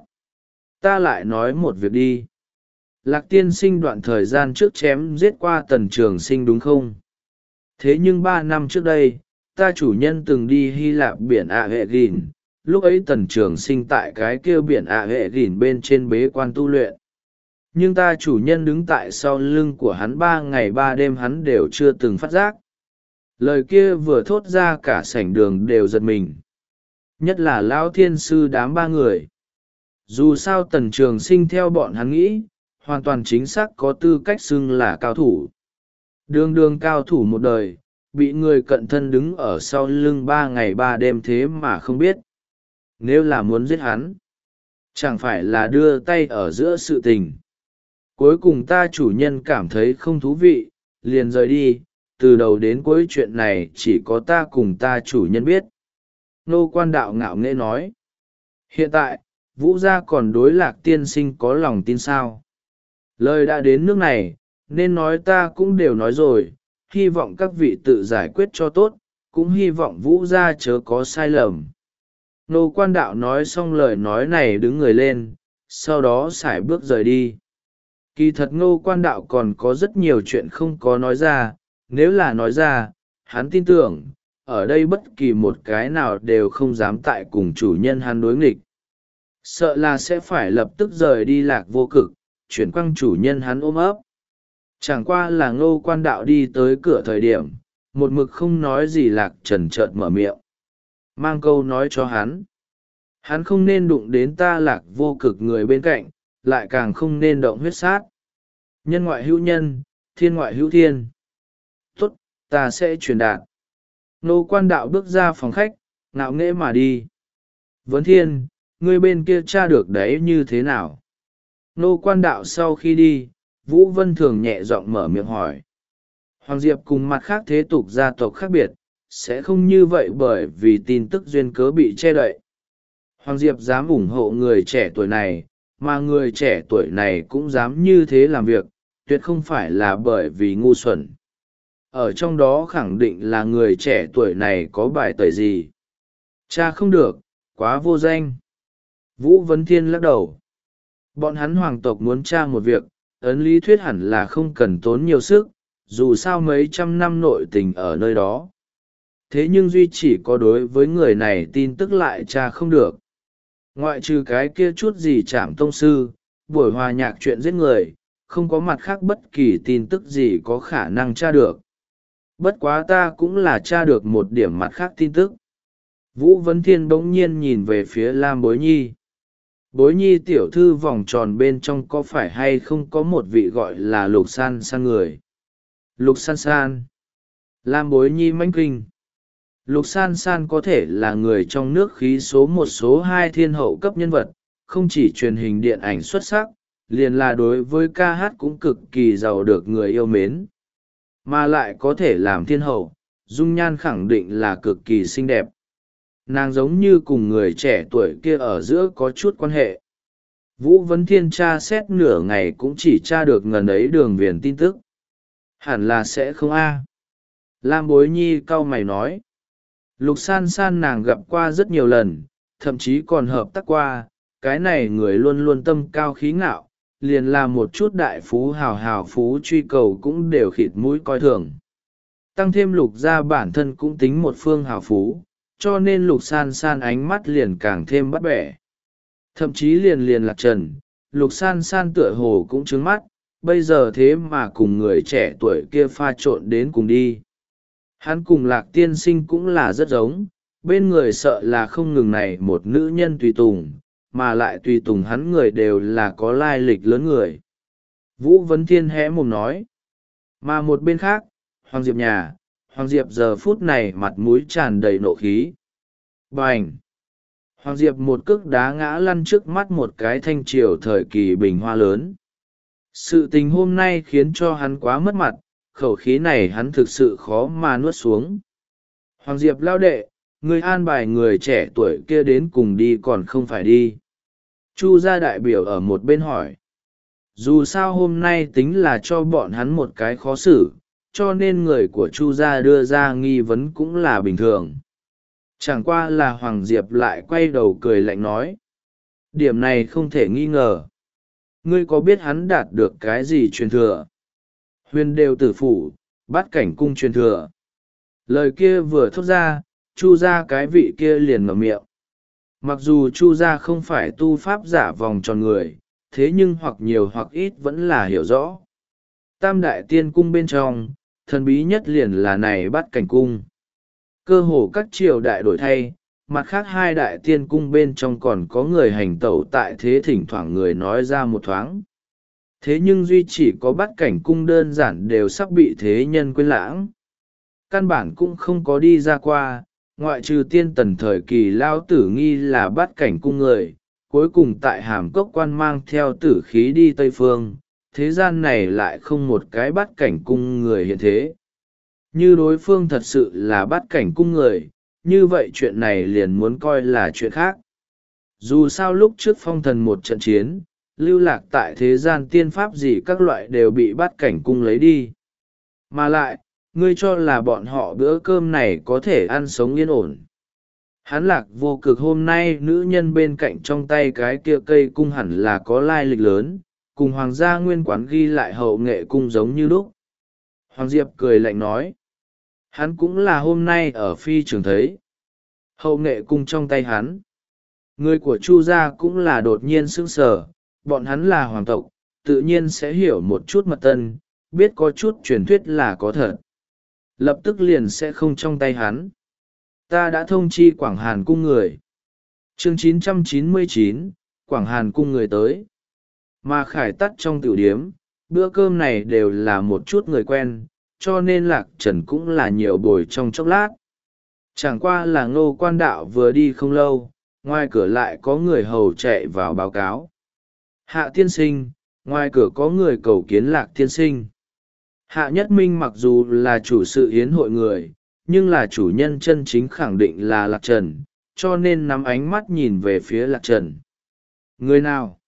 Ta lại nói một việc đi. Lạc tiên sinh đoạn thời gian trước chém giết qua Tần Trường Sinh đúng không? Thế nhưng ba năm trước đây, ta chủ nhân từng đi Hy Lạp biển ạ hệ gìn, lúc ấy Tần Trường Sinh tại cái kia biển ạ hệ gìn bên trên bế quan tu luyện. Nhưng ta chủ nhân đứng tại sau lưng của hắn ba ngày ba đêm hắn đều chưa từng phát giác. Lời kia vừa thốt ra cả sảnh đường đều giật mình. Nhất là Lão Thiên Sư đám ba người. Dù sao Tần Trường Sinh theo bọn hắn nghĩ, hoàn toàn chính xác có tư cách xưng là cao thủ. Đường đường cao thủ một đời, bị người cận thân đứng ở sau lưng ba ngày ba đêm thế mà không biết. Nếu là muốn giết hắn, chẳng phải là đưa tay ở giữa sự tình. Cuối cùng ta chủ nhân cảm thấy không thú vị, liền rời đi, từ đầu đến cuối chuyện này chỉ có ta cùng ta chủ nhân biết. Nô quan đạo ngạo nghễ nói. Hiện tại, Vũ gia còn đối Lạc tiên sinh có lòng tin sao? Lời đã đến nước này, nên nói ta cũng đều nói rồi, hy vọng các vị tự giải quyết cho tốt, cũng hy vọng Vũ gia chớ có sai lầm. Nô quan đạo nói xong lời nói này đứng người lên, sau đó sải bước rời đi. Kỳ thật Ngô Quan Đạo còn có rất nhiều chuyện không có nói ra, nếu là nói ra, hắn tin tưởng, ở đây bất kỳ một cái nào đều không dám tại cùng chủ nhân hắn đối nghịch. Sợ là sẽ phải lập tức rời đi Lạc Vô Cực, chuyển quăng chủ nhân hắn ôm ấp. Chẳng qua là Ngô Quan Đạo đi tới cửa thời điểm, một mực không nói gì Lạc Trần chợt mở miệng. Mang câu nói cho hắn. Hắn không nên đụng đến ta Lạc Vô Cực người bên cạnh, lại càng không nên động huyết sát. Nhân ngoại hữu nhân, thiên ngoại hữu thiên. Tốt, ta sẽ truyền đạt. Ngô Quan Đạo bước ra phòng khách, ngạo nghễ mà đi. Vấn Thiên, ngươi bên kia tra được đấy như thế nào? Ngô Quan Đạo sau khi đi, Vũ Vân Thường nhẹ giọng mở miệng hỏi. Hoàng Diệp cùng mặt khác thế tục gia tộc khác biệt, sẽ không như vậy bởi vì tin tức duyên cớ bị che đậy. Hoàng Diệp dám ủng hộ người trẻ tuổi này, mà người trẻ tuổi này cũng dám như thế làm việc, tuyệt không phải là bởi vì ngu xuẩn. Ở trong đó khẳng định là người trẻ tuổi này có bài tẩy gì. Cha không được, quá vô danh. Vũ Vấn Thiên lắc đầu. Bọn hắn hoàng tộc muốn tra một việc, ấn lý thuyết hẳn là không cần tốn nhiều sức, dù sao mấy trăm năm nội tình ở nơi đó. Thế nhưng duy chỉ có đối với người này tin tức lại tra không được. Ngoại trừ cái kia chút gì Trảm Tông Sư, buổi hòa nhạc chuyện giết người, không có mặt khác bất kỳ tin tức gì có khả năng tra được. Bất quá ta cũng là tra được một điểm mặt khác tin tức. Vũ Vấn Thiên bỗng nhiên nhìn về phía Lam Bối Nhi. Bối Nhi tiểu thư vòng tròn bên trong có phải hay không có một vị gọi là Lục San San người? Lục San San. Lam Bối Nhi mãnh kinh. Lục San San có thể là người trong nước khí số một số hai thiên hậu cấp nhân vật, không chỉ truyền hình điện ảnh xuất sắc, liền là đối với ca hát cũng cực kỳ giàu được người yêu mến. Mà lại có thể làm thiên hậu, dung nhan khẳng định là cực kỳ xinh đẹp. Nàng giống như cùng người trẻ tuổi kia ở giữa có chút quan hệ. Vũ Vấn Thiên tra xét nửa ngày cũng chỉ tra được ngần ấy đường viền tin tức. Hẳn là sẽ không a. Lam Bối Nhi cau mày nói. Lục San San nàng gặp qua rất nhiều lần, thậm chí còn hợp tác qua, cái này người luôn luôn tâm cao khí ngạo, liền là một chút đại phú hào hào phú truy cầu cũng đều khịt mũi coi thường. Tăng thêm Lục gia bản thân cũng tính một phương hào phú, cho nên Lục San San ánh mắt liền càng thêm bắt bẻ. Thậm chí liền liền Lạc Trần, Lục San San tựa hồ cũng trứng mắt, bây giờ thế mà cùng người trẻ tuổi kia pha trộn đến cùng đi. Hắn cùng Lạc tiên sinh cũng là rất giống, bên người sợ là không ngừng này một nữ nhân tùy tùng, mà lại tùy tùng hắn người đều là có lai lịch lớn người. Vũ Vấn Thiên hé mồm nói. Mà một bên khác, Hoàng Diệp nhà, Hoàng Diệp giờ phút này mặt mũi tràn đầy nộ khí. Bành! Hoàng Diệp một cước đá ngã lăn trước mắt một cái thanh triều thời kỳ bình hoa lớn. Sự tình hôm nay khiến cho hắn quá mất mặt, khẩu khí này hắn thực sự khó mà nuốt xuống. Hoàng Diệp lao đệ, người an bài người trẻ tuổi kia đến cùng đi còn không phải đi. Chu gia đại biểu ở một bên hỏi. Dù sao hôm nay tính là cho bọn hắn một cái khó xử, cho nên người của Chu gia đưa ra nghi vấn cũng là bình thường. Chẳng qua là Hoàng Diệp lại quay đầu cười lạnh nói. Điểm này không thể nghi ngờ. Ngươi có biết hắn đạt được cái gì truyền thừa? Huyền đều tử phủ, bát cảnh cung truyền thừa. Lời kia vừa thốt ra, Chu gia cái vị kia liền mở miệng. Mặc dù Chu gia không phải tu pháp giả vòng tròn người, thế nhưng hoặc nhiều hoặc ít vẫn là hiểu rõ. Tam đại tiên cung bên trong, thần bí nhất liền là này bát cảnh cung. Cơ hồ các triều đại đổi thay, mặt khác hai đại tiên cung bên trong còn có người hành tẩu tại thế thỉnh thoảng người nói ra một thoáng. Thế nhưng duy chỉ có bát cảnh cung đơn giản đều sắp bị thế nhân quên lãng. Căn bản cũng không có đi ra qua, ngoại trừ tiên tần thời kỳ lao tử nghi là bát cảnh cung người, cuối cùng tại hàm cốc quan mang theo tử khí đi Tây Phương, thế gian này lại không một cái bát cảnh cung người hiện thế. Như đối phương thật sự là bát cảnh cung người, như vậy chuyện này liền muốn coi là chuyện khác. Dù sao lúc trước phong thần một trận chiến, lưu lạc tại thế gian tiên pháp gì các loại đều bị bát cảnh cung lấy đi. Mà lại, ngươi cho là bọn họ bữa cơm này có thể ăn sống yên ổn. Hắn Lạc Vô Cực hôm nay nữ nhân bên cạnh trong tay cái kia cây cung hẳn là có lai lịch lớn, cùng hoàng gia nguyên quán ghi lại hậu nghệ cung giống như lúc. Hoàng Diệp cười lạnh nói, hắn cũng là hôm nay ở phi trường thấy hậu nghệ cung trong tay hắn. Người của Chu gia cũng là đột nhiên sững sờ, bọn hắn là hoàng tộc, tự nhiên sẽ hiểu một chút mật tân, biết có chút truyền thuyết là có thật. Lập tức liền sẽ không trong tay hắn. Ta đã thông chi Quảng Hàn cung người. Chương chín trăm chín mươi chín, Quảng Hàn cung người tới. Mà khải tắt trong tiểu điếm, bữa cơm này đều là một chút người quen, cho nên Lạc Trần cũng là nhiều bồi trong chốc lát. Chẳng qua là Ngô Quan Đạo vừa đi không lâu, ngoài cửa lại có người hầu chạy vào báo cáo. Hạ tiên sinh, ngoài cửa có người cầu kiến Lạc tiên sinh. Hạ Nhất Minh mặc dù là chủ sự yến hội người, nhưng là chủ nhân chân chính khẳng định là Lạc Trần, cho nên nắm ánh mắt nhìn về phía Lạc Trần. Người nào?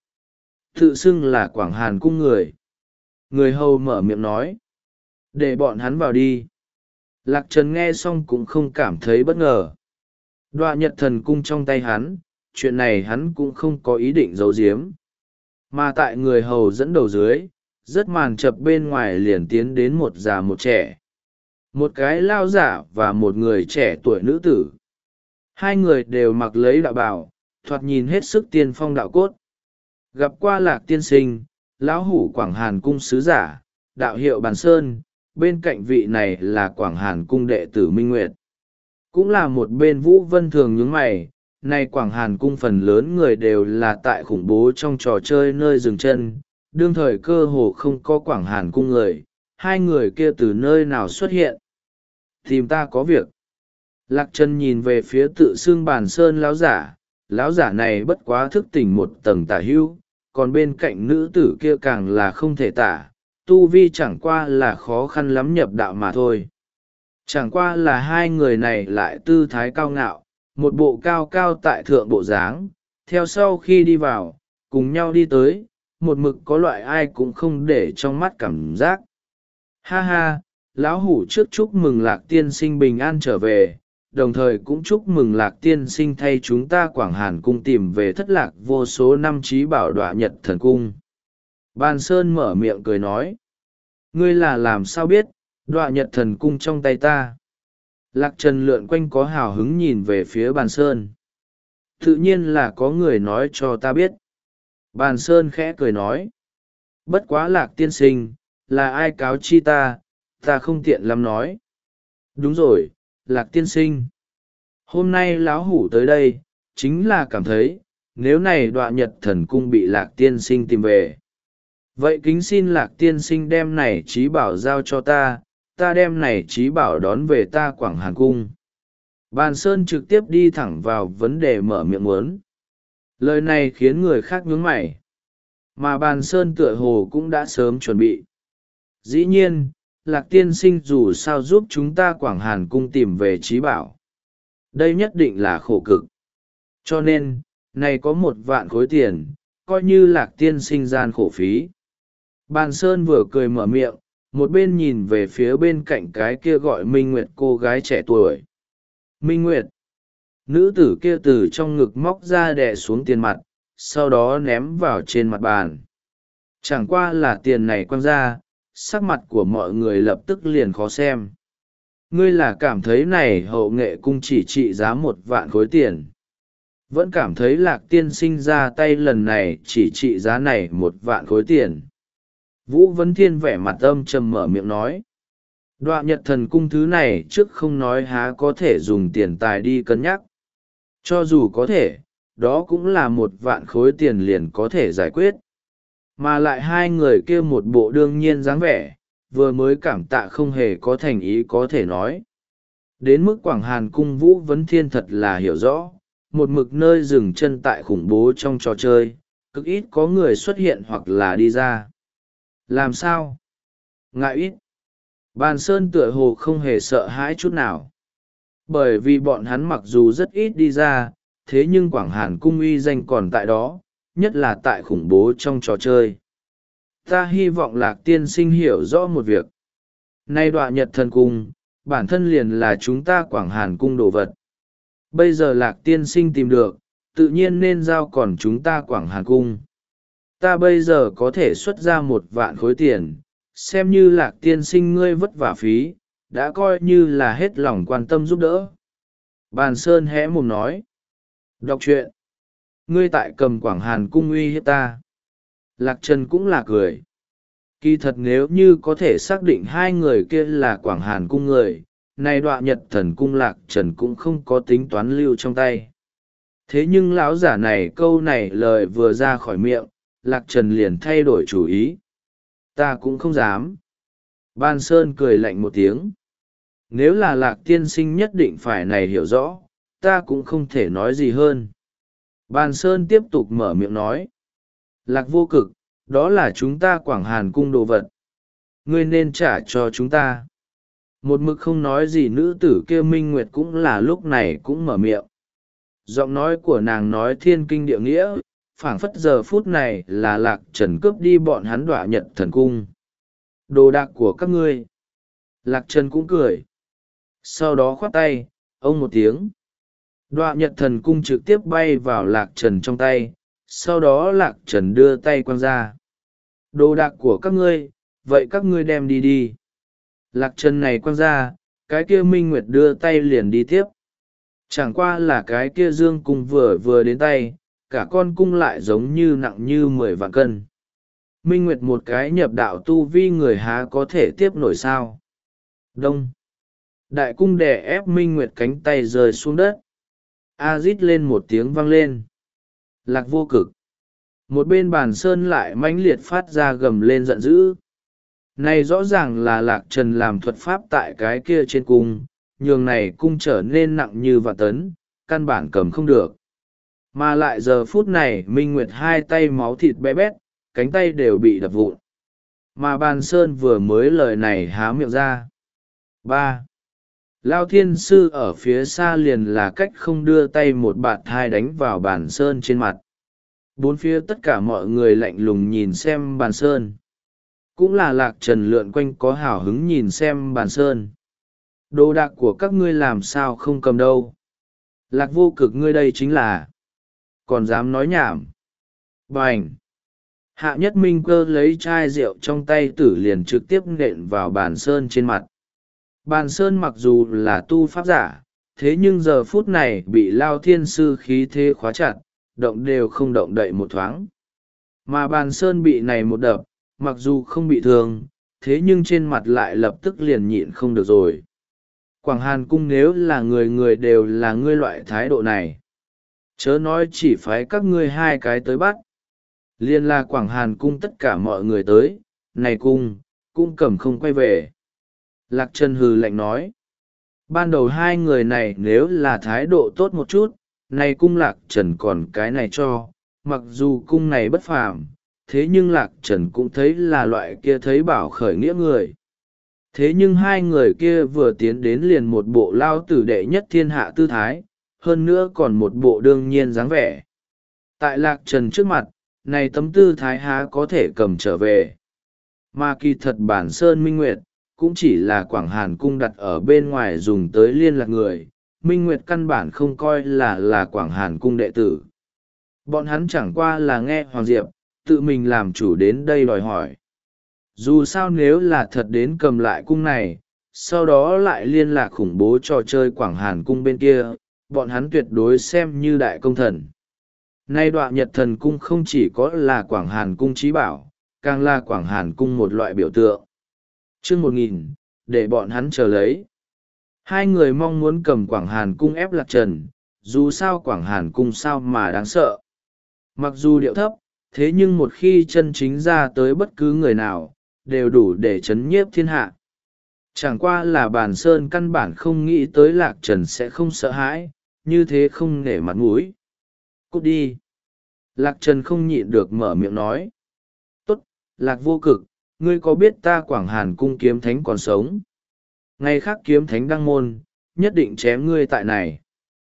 Tự xưng là Quảng Hàn cung người. Người hầu mở miệng nói. Để bọn hắn vào đi. Lạc Trần nghe xong cũng không cảm thấy bất ngờ. Đoạ Nhật Thần cung trong tay hắn, chuyện này hắn cũng không có ý định giấu giếm. Mà tại người hầu dẫn đầu dưới, rất màn chập bên ngoài liền tiến đến một già một trẻ. Một cái lao giả và một người trẻ tuổi nữ tử. Hai người đều mặc lấy đạo bào, thoạt nhìn hết sức tiên phong đạo cốt. Gặp qua Lạc tiên sinh, lão hủ Quảng Hàn cung sứ giả, đạo hiệu Bàn Sơn, bên cạnh vị này là Quảng Hàn cung đệ tử Minh Nguyệt. Cũng là một bên Vũ Vân thường nhướng mày, này Quảng Hàn cung phần lớn người đều là tại khủng bố trong trò chơi nơi dừng chân, đương thời cơ hồ không có Quảng Hàn cung người, hai người kia từ nơi nào xuất hiện. Tìm ta có việc. Lạc Trần nhìn về phía tự xưng Bàn Sơn lão giả, lão giả này bất quá thức tỉnh một tầng tả hữu, còn bên cạnh nữ tử kia càng là không thể tả, tu vi chẳng qua là khó khăn lắm nhập đạo mà thôi. Chẳng qua là hai người này lại tư thái cao ngạo, một bộ cao cao tại thượng bộ dáng, theo sau khi đi vào, cùng nhau đi tới, một mực có loại ai cũng không để trong mắt cảm giác. Ha ha, lão hủ trước chúc mừng Lạc tiên sinh bình an trở về, đồng thời cũng chúc mừng Lạc tiên sinh thay chúng ta Quảng Hàn cung tìm về thất lạc vô số năm trí bảo Đoạ Nhật Thần cung. Bàn Sơn mở miệng cười nói, ngươi là làm sao biết, Đoạ Nhật Thần cung trong tay ta. Lạc Trần lượn quanh có hào hứng nhìn về phía Bàn Sơn. Tự nhiên là có người nói cho ta biết. Bàn Sơn khẽ cười nói, bất quá Lạc tiên sinh, là ai cáo chi ta, ta không tiện lắm nói. Đúng rồi, Lạc tiên sinh. Hôm nay lão hủ tới đây, chính là cảm thấy, nếu này Đoạ Nhật Thần cung bị Lạc tiên sinh tìm về. Vậy kính xin Lạc tiên sinh đem này trí bảo giao cho ta, ta đem này trí bảo đón về ta Quảng Hàn cung. Bàn Sơn trực tiếp đi thẳng vào vấn đề mở miệng muốn. Lời này khiến người khác nhướng mày. Mà Bàn Sơn tựa hồ cũng đã sớm chuẩn bị. Dĩ nhiên, Lạc tiên sinh dù sao giúp chúng ta Quảng Hàn cung tìm về trí bảo. Đây nhất định là khổ cực. Cho nên, này có một vạn khối tiền, coi như Lạc tiên sinh gian khổ phí. Bàn Sơn vừa cười mở miệng, một bên nhìn về phía bên cạnh cái kia gọi Minh Nguyệt cô gái trẻ tuổi. Minh Nguyệt. Nữ tử kia từ trong ngực móc ra đè xuống tiền mặt, sau đó ném vào trên mặt bàn. Chẳng qua là tiền này quăng ra, sắc mặt của mọi người lập tức liền khó xem. Ngươi là cảm thấy này hậu nghệ cung chỉ trị giá một vạn khối tiền. Vẫn cảm thấy Lạc tiên sinh ra tay lần này chỉ trị giá này một vạn khối tiền. Vũ Vấn Thiên vẻ mặt âm trầm mở miệng nói. Đoạ Nhật Thần cung thứ này trước không nói há có thể dùng tiền tài đi cân nhắc. Cho dù có thể, đó cũng là một vạn khối tiền liền có thể giải quyết. Mà lại hai người kia một bộ đương nhiên dáng vẻ, vừa mới cảm tạ không hề có thành ý có thể nói. Đến mức Quảng Hàn cung Vũ Vấn Thiên thật là hiểu rõ, một mực nơi dừng chân tại khủng bố trong trò chơi, cực ít có người xuất hiện hoặc là đi ra. Làm sao? Ngại ít. Bàn Sơn tựa hồ không hề sợ hãi chút nào. Bởi vì bọn hắn mặc dù rất ít đi ra, thế nhưng Quảng Hàn cung uy danh còn tại đó, nhất là tại khủng bố trong trò chơi. Ta hy vọng Lạc tiên sinh hiểu rõ một việc. Nay Đoạ Nhật Thần cung, bản thân liền là chúng ta Quảng Hàn cung đồ vật. bây giờ Lạc tiên sinh tìm được, tự nhiên nên giao còn chúng ta Quảng Hàn Cung. Ta bây giờ có thể xuất ra một vạn khối tiền, xem như Lạc tiên sinh ngươi vất vả phí, đã coi như là hết lòng quan tâm giúp đỡ. Bàn Sơn hé mồm nói. Đọc truyện. Ngươi tại cầm Quảng Hàn Cung uy hiếp ta. Lạc Trần cũng là cười. Kỳ thật nếu như có thể xác định hai người kia là Quảng Hàn Cung người, nay Đoạ Nhật Thần Cung Lạc Trần cũng không có tính toán lưu trong tay. Thế nhưng lão giả này câu này lời vừa ra khỏi miệng, Lạc Trần liền thay đổi chủ ý. Ta cũng không dám. Ban Sơn cười lạnh một tiếng. Nếu là Lạc tiên sinh nhất định phải này hiểu rõ, ta cũng không thể nói gì hơn. Ban Sơn tiếp tục mở miệng nói. Lạc vô cực, đó là chúng ta Quảng Hàn Cung đồ vật. Ngươi nên trả cho chúng ta. Một mực không nói gì nữ tử kia Minh Nguyệt cũng là lúc này cũng mở miệng. Giọng nói của nàng nói thiên kinh địa nghĩa, phảng phất giờ phút này là Lạc Trần cướp đi bọn hắn Đoạ Nhật Thần Cung. Đồ đạc của các ngươi. Lạc Trần cũng cười. Sau đó khoát tay, ông một tiếng. Đoạ Nhật Thần Cung trực tiếp bay vào Lạc Trần trong tay, sau đó Lạc Trần đưa tay quăng ra. Đồ đạc của các ngươi, vậy các ngươi đem đi đi. Lạc Trần này quăng ra, cái kia Minh Nguyệt đưa tay liền đi tiếp. Chẳng qua là cái kia dương cung vừa vừa đến tay, cả con cung lại giống như nặng như mười vạn cân. Minh Nguyệt một cái nhập đạo tu vi người há có thể tiếp nổi sao. Đông. Đại cung đè ép Minh Nguyệt cánh tay rơi xuống đất. A rít lên một tiếng vang lên. Lạc vô cực. Một bên bàn sơn lại mãnh liệt phát ra gầm lên giận dữ. Này rõ ràng là Lạc Trần làm thuật pháp tại cái kia trên cung, nhường này cung trở nên nặng như vạn tấn, căn bản cầm không được. Mà lại giờ phút này Minh Nguyệt hai tay máu thịt bé bét, cánh tay đều bị đập vụn. Mà bàn sơn vừa mới lời này há miệng ra. ba. Lao thiên sư ở phía xa liền là cách không đưa tay một bạt thai đánh vào bàn sơn trên mặt. Bốn phía tất cả mọi người lạnh lùng nhìn xem bàn sơn. Cũng là Lạc Trần lượn quanh có hào hứng nhìn xem bàn sơn. Đồ đạc của các ngươi làm sao không cầm đâu. Lạc vô cực ngươi đây chính là. Còn dám nói nhảm. Bành. Hạ Nhất Minh cơ lấy chai rượu trong tay tử liền trực tiếp nện vào bàn sơn trên mặt. Bàn sơn mặc dù là tu pháp giả, thế nhưng giờ phút này bị Lao thiên sư khí thế khóa chặt, động đều không động đậy một thoáng. Mà bàn sơn bị này một đập, mặc dù không bị thương, thế nhưng trên mặt lại lập tức liền nhịn không được rồi. Quảng Hàn Cung nếu là người người đều là ngươi loại thái độ này. Chớ nói chỉ phái các ngươi hai cái tới bắt. Liên là Quảng Hàn Cung tất cả mọi người tới, này cung, cũng cầm không quay về. Lạc Trần hừ lạnh nói. Ban đầu hai người này nếu là thái độ tốt một chút, này cung Lạc Trần còn cái này cho, mặc dù cung này bất phàm, thế nhưng Lạc Trần cũng thấy là loại kia thấy bảo khởi nghĩa người. Thế nhưng hai người kia vừa tiến đến liền một bộ lao tử đệ nhất thiên hạ tư thái, hơn nữa còn một bộ đương nhiên dáng vẻ. Tại Lạc Trần trước mặt, này tấm tư thái há có thể cầm trở về. Mà kỳ thật bản Sơn Minh Nguyệt, cũng chỉ là Quảng Hàn Cung đặt ở bên ngoài dùng tới liên lạc người, Minh Nguyệt căn bản không coi là là Quảng Hàn Cung đệ tử. Bọn hắn chẳng qua là nghe Hoàng Diệp, tự mình làm chủ đến đây đòi hỏi. Dù sao nếu là thật đến cầm lại cung này, sau đó lại liên lạc khủng bố trò chơi Quảng Hàn Cung bên kia, bọn hắn tuyệt đối xem như đại công thần. Nay Đoạ Nhật Thần Cung không chỉ có là Quảng Hàn Cung trí bảo, càng là Quảng Hàn Cung một loại biểu tượng. Chương một nghìn, để bọn hắn chờ lấy. Hai người mong muốn cầm Quảng Hàn Cung ép Lạc Trần, dù sao Quảng Hàn Cung sao mà đáng sợ. Mặc dù điệu thấp, thế nhưng một khi chân chính ra tới bất cứ người nào, đều đủ để chấn nhiếp thiên hạ. Chẳng qua là Bàn Sơn căn bản không nghĩ tới Lạc Trần sẽ không sợ hãi, như thế không nể mặt mũi. Cút đi. Lạc Trần không nhịn được mở miệng nói. Tốt, Lạc vô cực, ngươi có biết ta Quảng Hàn Cung kiếm thánh còn sống? Ngày khác kiếm thánh đăng môn, nhất định chém ngươi tại này.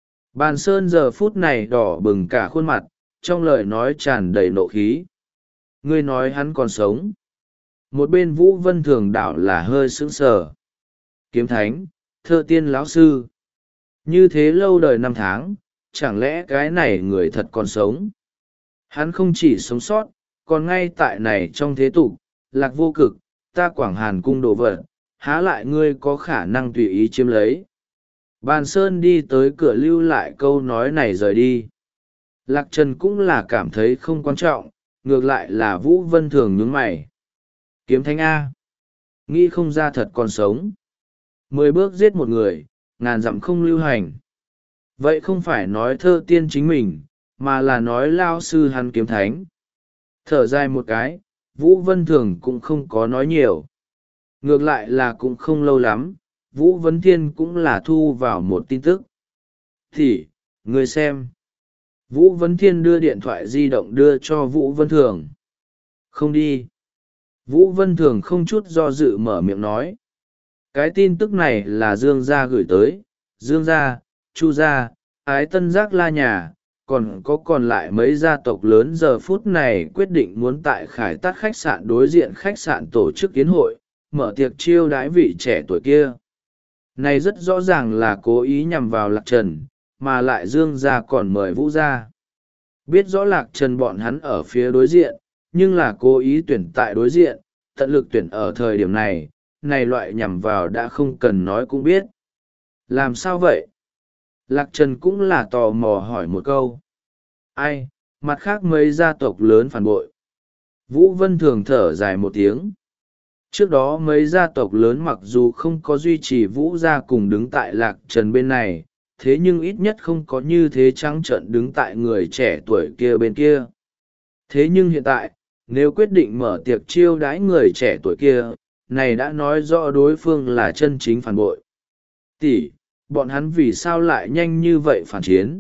Bàn Sơn giờ phút này đỏ bừng cả khuôn mặt, trong lời nói tràn đầy nộ khí. Ngươi nói hắn còn sống. Một bên Vũ Vân Thường đảo là hơi sững sờ. Kiếm thánh, thơ tiên lão sư. Như thế lâu đời năm tháng, chẳng lẽ cái này người thật còn sống? Hắn không chỉ sống sót, còn ngay tại này trong thế tục, lạc vô cực, ta Quảng Hàn cung đồ vật, há lại ngươi có khả năng tùy ý chiếm lấy. Bàn Sơn đi tới cửa lưu lại câu nói này rời đi. Lạc Trần cũng là cảm thấy không quan trọng, ngược lại là Vũ Vân Thường nhướng mày. Kiếm Thánh A. Nghĩ không ra thật còn sống. Mười bước giết một người, ngàn dặm không lưu hành. Vậy không phải nói thơ tiên chính mình, mà là nói lao sư hắn Kiếm Thánh. Thở dài một cái, Vũ Vân Thường cũng không có nói nhiều. Ngược lại là cũng không lâu lắm, Vũ Vấn Thiên cũng là thu vào một tin tức. Thì, người xem. Vũ Vấn Thiên đưa điện thoại di động đưa cho Vũ Vân Thường. Không đi. Vũ Vân Thường không chút do dự mở miệng nói. Cái tin tức này là Dương gia gửi tới. Dương gia, Chu gia, Ái Tân Giác La Nhà, còn có còn lại mấy gia tộc lớn giờ phút này quyết định muốn tại Khải Tát khách sạn đối diện khách sạn tổ chức yến hội, mở tiệc chiêu đãi vị trẻ tuổi kia. Này rất rõ ràng là cố ý nhằm vào Lạc Trần, mà lại Dương gia còn mời Vũ gia. Biết rõ Lạc Trần bọn hắn ở phía đối diện, nhưng là cố ý tuyển tại đối diện, tận lực tuyển ở thời điểm này, này loại nhằm vào đã không cần nói cũng biết. Làm sao vậy? Lạc Trần cũng là tò mò hỏi một câu. Ai, mặt khác mấy gia tộc lớn phản bội. Vũ Vân Thường thở dài một tiếng. Trước đó mấy gia tộc lớn mặc dù không có duy trì Vũ gia cùng đứng tại Lạc Trần bên này, thế nhưng ít nhất không có như thế trắng trợn đứng tại người trẻ tuổi kia bên kia. Thế nhưng hiện tại, nếu quyết định mở tiệc chiêu đãi người trẻ tuổi kia, này đã nói rõ đối phương là chân chính phản bội. Tỷ, bọn hắn vì sao lại nhanh như vậy phản chiến?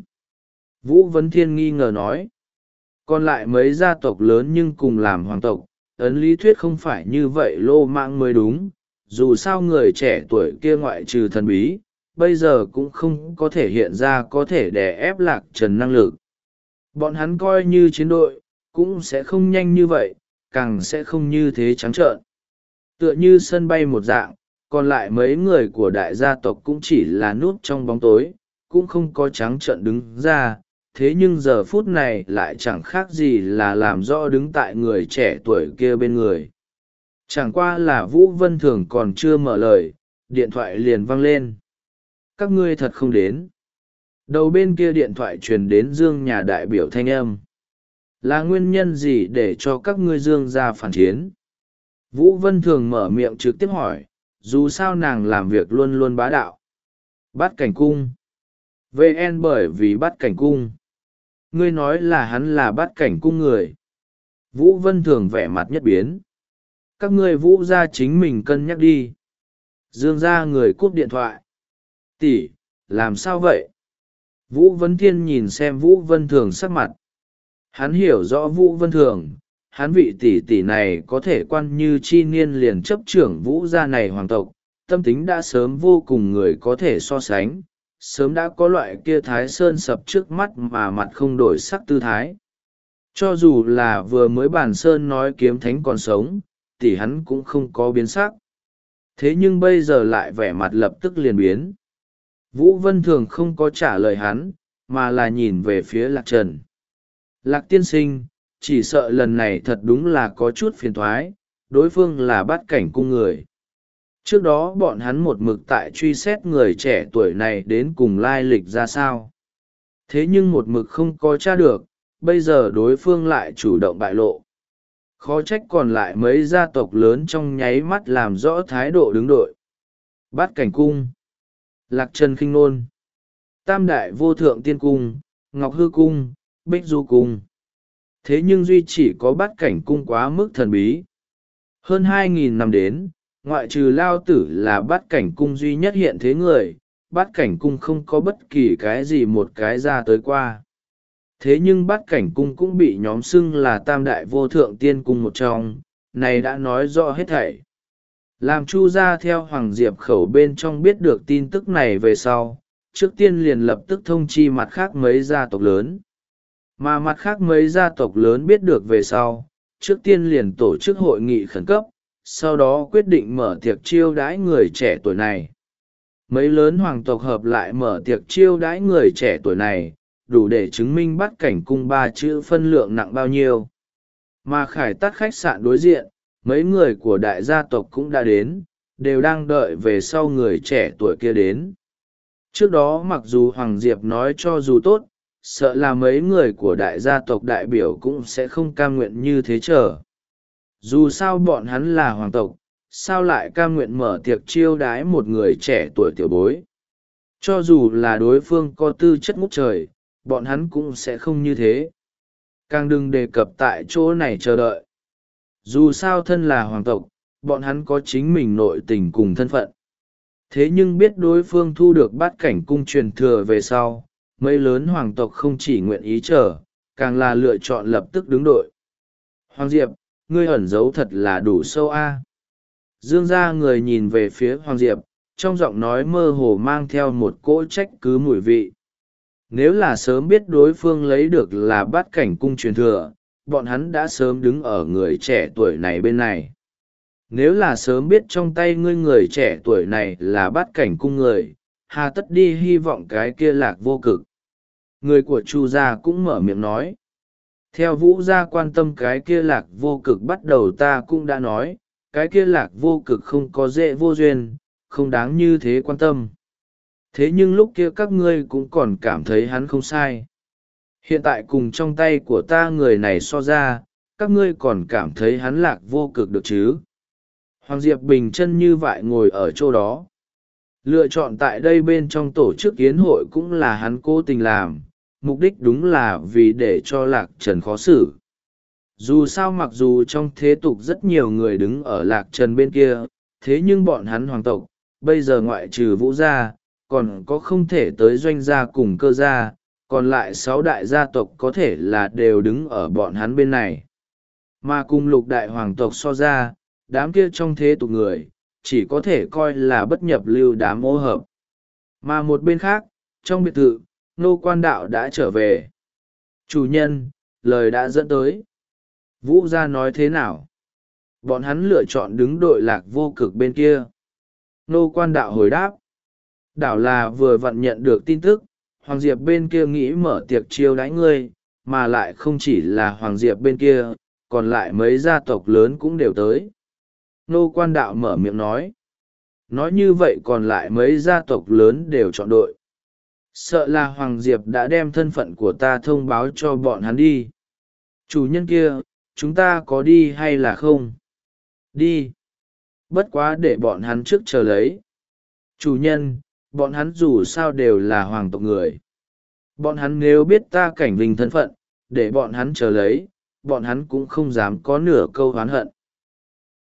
Vũ Vấn Thiên nghi ngờ nói. Còn lại mấy gia tộc lớn nhưng cùng làm hoàng tộc, ấn lý thuyết không phải như vậy lô mạng mới đúng. Dù sao người trẻ tuổi kia ngoại trừ thần bí, bây giờ cũng không có thể hiện ra có thể đè ép Lạc Trần năng lực. Bọn hắn coi như chiến đội, cũng sẽ không nhanh như vậy, càng sẽ không như thế trắng trợn. Tựa như sân bay một dạng, còn lại mấy người của đại gia tộc cũng chỉ là núp trong bóng tối, cũng không có trắng trợn đứng ra, thế nhưng giờ phút này lại chẳng khác gì là làm rõ đứng tại người trẻ tuổi kia bên người. Chẳng qua là Vũ Vân Thường còn chưa mở lời, điện thoại liền vang lên. Các ngươi thật không đến. Đầu bên kia điện thoại truyền đến Dương nhà đại biểu thanh âm. Là nguyên nhân gì để cho các ngươi Dương ra phản chiến? Vũ Vân Thường mở miệng trực tiếp hỏi, dù sao nàng làm việc luôn luôn bá đạo. Bắt cảnh cung. vê en bởi vì bắt cảnh cung. Ngươi nói là hắn là bắt cảnh cung người. Vũ Vân Thường vẻ mặt nhất biến. Các ngươi Vũ ra chính mình cân nhắc đi. Dương ra người cúp điện thoại. Tỷ, làm sao vậy? Vũ Vấn Thiên nhìn xem Vũ Vân Thường sắc mặt. Hắn hiểu rõ Vũ Vân Thường, hắn vị tỷ tỷ này có thể quan như chi niên liền chấp trưởng Vũ gia này hoàng tộc, tâm tính đã sớm vô cùng người có thể so sánh, sớm đã có loại kia thái sơn sập trước mắt mà mặt không đổi sắc tư thái. Cho dù là vừa mới bàn sơn nói Kiếm Thánh còn sống, tỷ hắn cũng không có biến sắc. Thế nhưng bây giờ lại vẻ mặt lập tức liền biến. Vũ Vân Thường không có trả lời hắn, mà là nhìn về phía Lạc Trần. Lạc tiên sinh, chỉ sợ lần này thật đúng là có chút phiền thoái, đối phương là bắt cảnh cung người. Trước đó bọn hắn một mực tại truy xét người trẻ tuổi này đến cùng lai lịch ra sao. Thế nhưng một mực không có tra được, bây giờ đối phương lại chủ động bại lộ. Khó trách còn lại mấy gia tộc lớn trong nháy mắt làm rõ thái độ đứng đội. Bắt cảnh cung, Lạc Trần Khinh Nôn, Tam Đại Vô Thượng Tiên Cung, Ngọc Hư Cung, Bích Du Cung. Thế nhưng duy chỉ có bắt cảnh cung quá mức thần bí. Hơn hai nghìn năm đến, ngoại trừ Lao Tử là bắt cảnh cung duy nhất hiện thế người, bắt cảnh cung không có bất kỳ cái gì một cái ra tới qua. Thế nhưng bắt cảnh cung cũng bị nhóm xưng là Tam Đại Vô Thượng Tiên Cung một trong, này đã nói rõ hết thảy. Làm Chu gia theo Hoàng Diệp khẩu bên trong biết được tin tức này về sau, trước tiên liền lập tức thông chi mặt khác mấy gia tộc lớn. Mà mặt khác mấy gia tộc lớn biết được về sau, trước tiên liền tổ chức hội nghị khẩn cấp, sau đó quyết định mở tiệc chiêu đãi người trẻ tuổi này. mấy lớn hoàng tộc hợp lại mở tiệc chiêu đãi người trẻ tuổi này, đủ để chứng minh bát cảnh cung ba chữ phân lượng nặng bao nhiêu. Mà khải tắt khách sạn đối diện, mấy người của đại gia tộc cũng đã đến, đều đang đợi về sau người trẻ tuổi kia đến. Trước đó mặc dù Hoàng Diệp nói cho dù tốt, sợ là mấy người của đại gia tộc đại biểu cũng sẽ không cam nguyện như thế trở. Dù sao bọn hắn là hoàng tộc, sao lại cam nguyện mở tiệc chiêu đái một người trẻ tuổi tiểu bối. Cho dù là đối phương có tư chất ngút trời, bọn hắn cũng sẽ không như thế. Càng đừng đề cập tại chỗ này chờ đợi. Dù sao thân là hoàng tộc, bọn hắn có chính mình nội tình cùng thân phận. Thế nhưng biết đối phương thu được bát cảnh cung truyền thừa về sau, mấy lớn hoàng tộc không chỉ nguyện ý chờ, càng là lựa chọn lập tức đứng đội. Hoàng Diệp, ngươi ẩn giấu thật là đủ sâu a. Dương gia người nhìn về phía Hoàng Diệp, trong giọng nói mơ hồ mang theo một cỗ trách cứ mùi vị. Nếu là sớm biết đối phương lấy được là bát cảnh cung truyền thừa, bọn hắn đã sớm đứng ở người trẻ tuổi này bên này. Nếu là sớm biết trong tay ngươi người trẻ tuổi này là bát cảnh cung người, hà tất đi hy vọng cái kia lạc vô cực. Người của Chu gia cũng mở miệng nói. Theo Vũ gia quan tâm cái kia lạc vô cực bắt đầu ta cũng đã nói, cái kia lạc vô cực không có dễ vô duyên, không đáng như thế quan tâm. Thế nhưng lúc kia các ngươi cũng còn cảm thấy hắn không sai. Hiện tại cùng trong tay của ta người này so ra, các ngươi còn cảm thấy hắn lạc vô cực được chứ. Hoàng Diệp bình chân như vậy ngồi ở chỗ đó. Lựa chọn tại đây bên trong tổ chức yến hội cũng là hắn cố tình làm, mục đích đúng là vì để cho Lạc Trần khó xử. Dù sao mặc dù trong thế tục rất nhiều người đứng ở Lạc Trần bên kia, thế nhưng bọn hắn hoàng tộc, bây giờ ngoại trừ Vũ gia, còn có không thể tới Doanh gia cùng Cơ gia, còn lại sáu đại gia tộc có thể là đều đứng ở bọn hắn bên này. Mà cùng lục đại hoàng tộc so ra, đám kia trong thế tục người, chỉ có thể coi là bất nhập lưu đám ô hợp. Mà một bên khác, trong biệt thự, Nô Quan Đạo đã trở về. Chủ nhân, lời đã dẫn tới. Vũ gia nói thế nào? Bọn hắn lựa chọn đứng đội lạc vô cực bên kia. Nô Quan Đạo hồi đáp. Đảo là vừa vặn nhận được tin tức, Hoàng Diệp bên kia nghĩ mở tiệc chiêu đãi ngươi, mà lại không chỉ là Hoàng Diệp bên kia, còn lại mấy gia tộc lớn cũng đều tới. Nô Quan Đạo mở miệng nói. Nói như vậy còn lại mấy gia tộc lớn đều chọn đội. Sợ là Hoàng Diệp đã đem thân phận của ta thông báo cho bọn hắn đi. Chủ nhân kia, chúng ta có đi hay là không? Đi. Bất quá để bọn hắn trước chờ lấy. Chủ nhân, bọn hắn dù sao đều là hoàng tộc người. Bọn hắn nếu biết ta cảnh vinh thân phận, để bọn hắn chờ lấy, bọn hắn cũng không dám có nửa câu oán hận.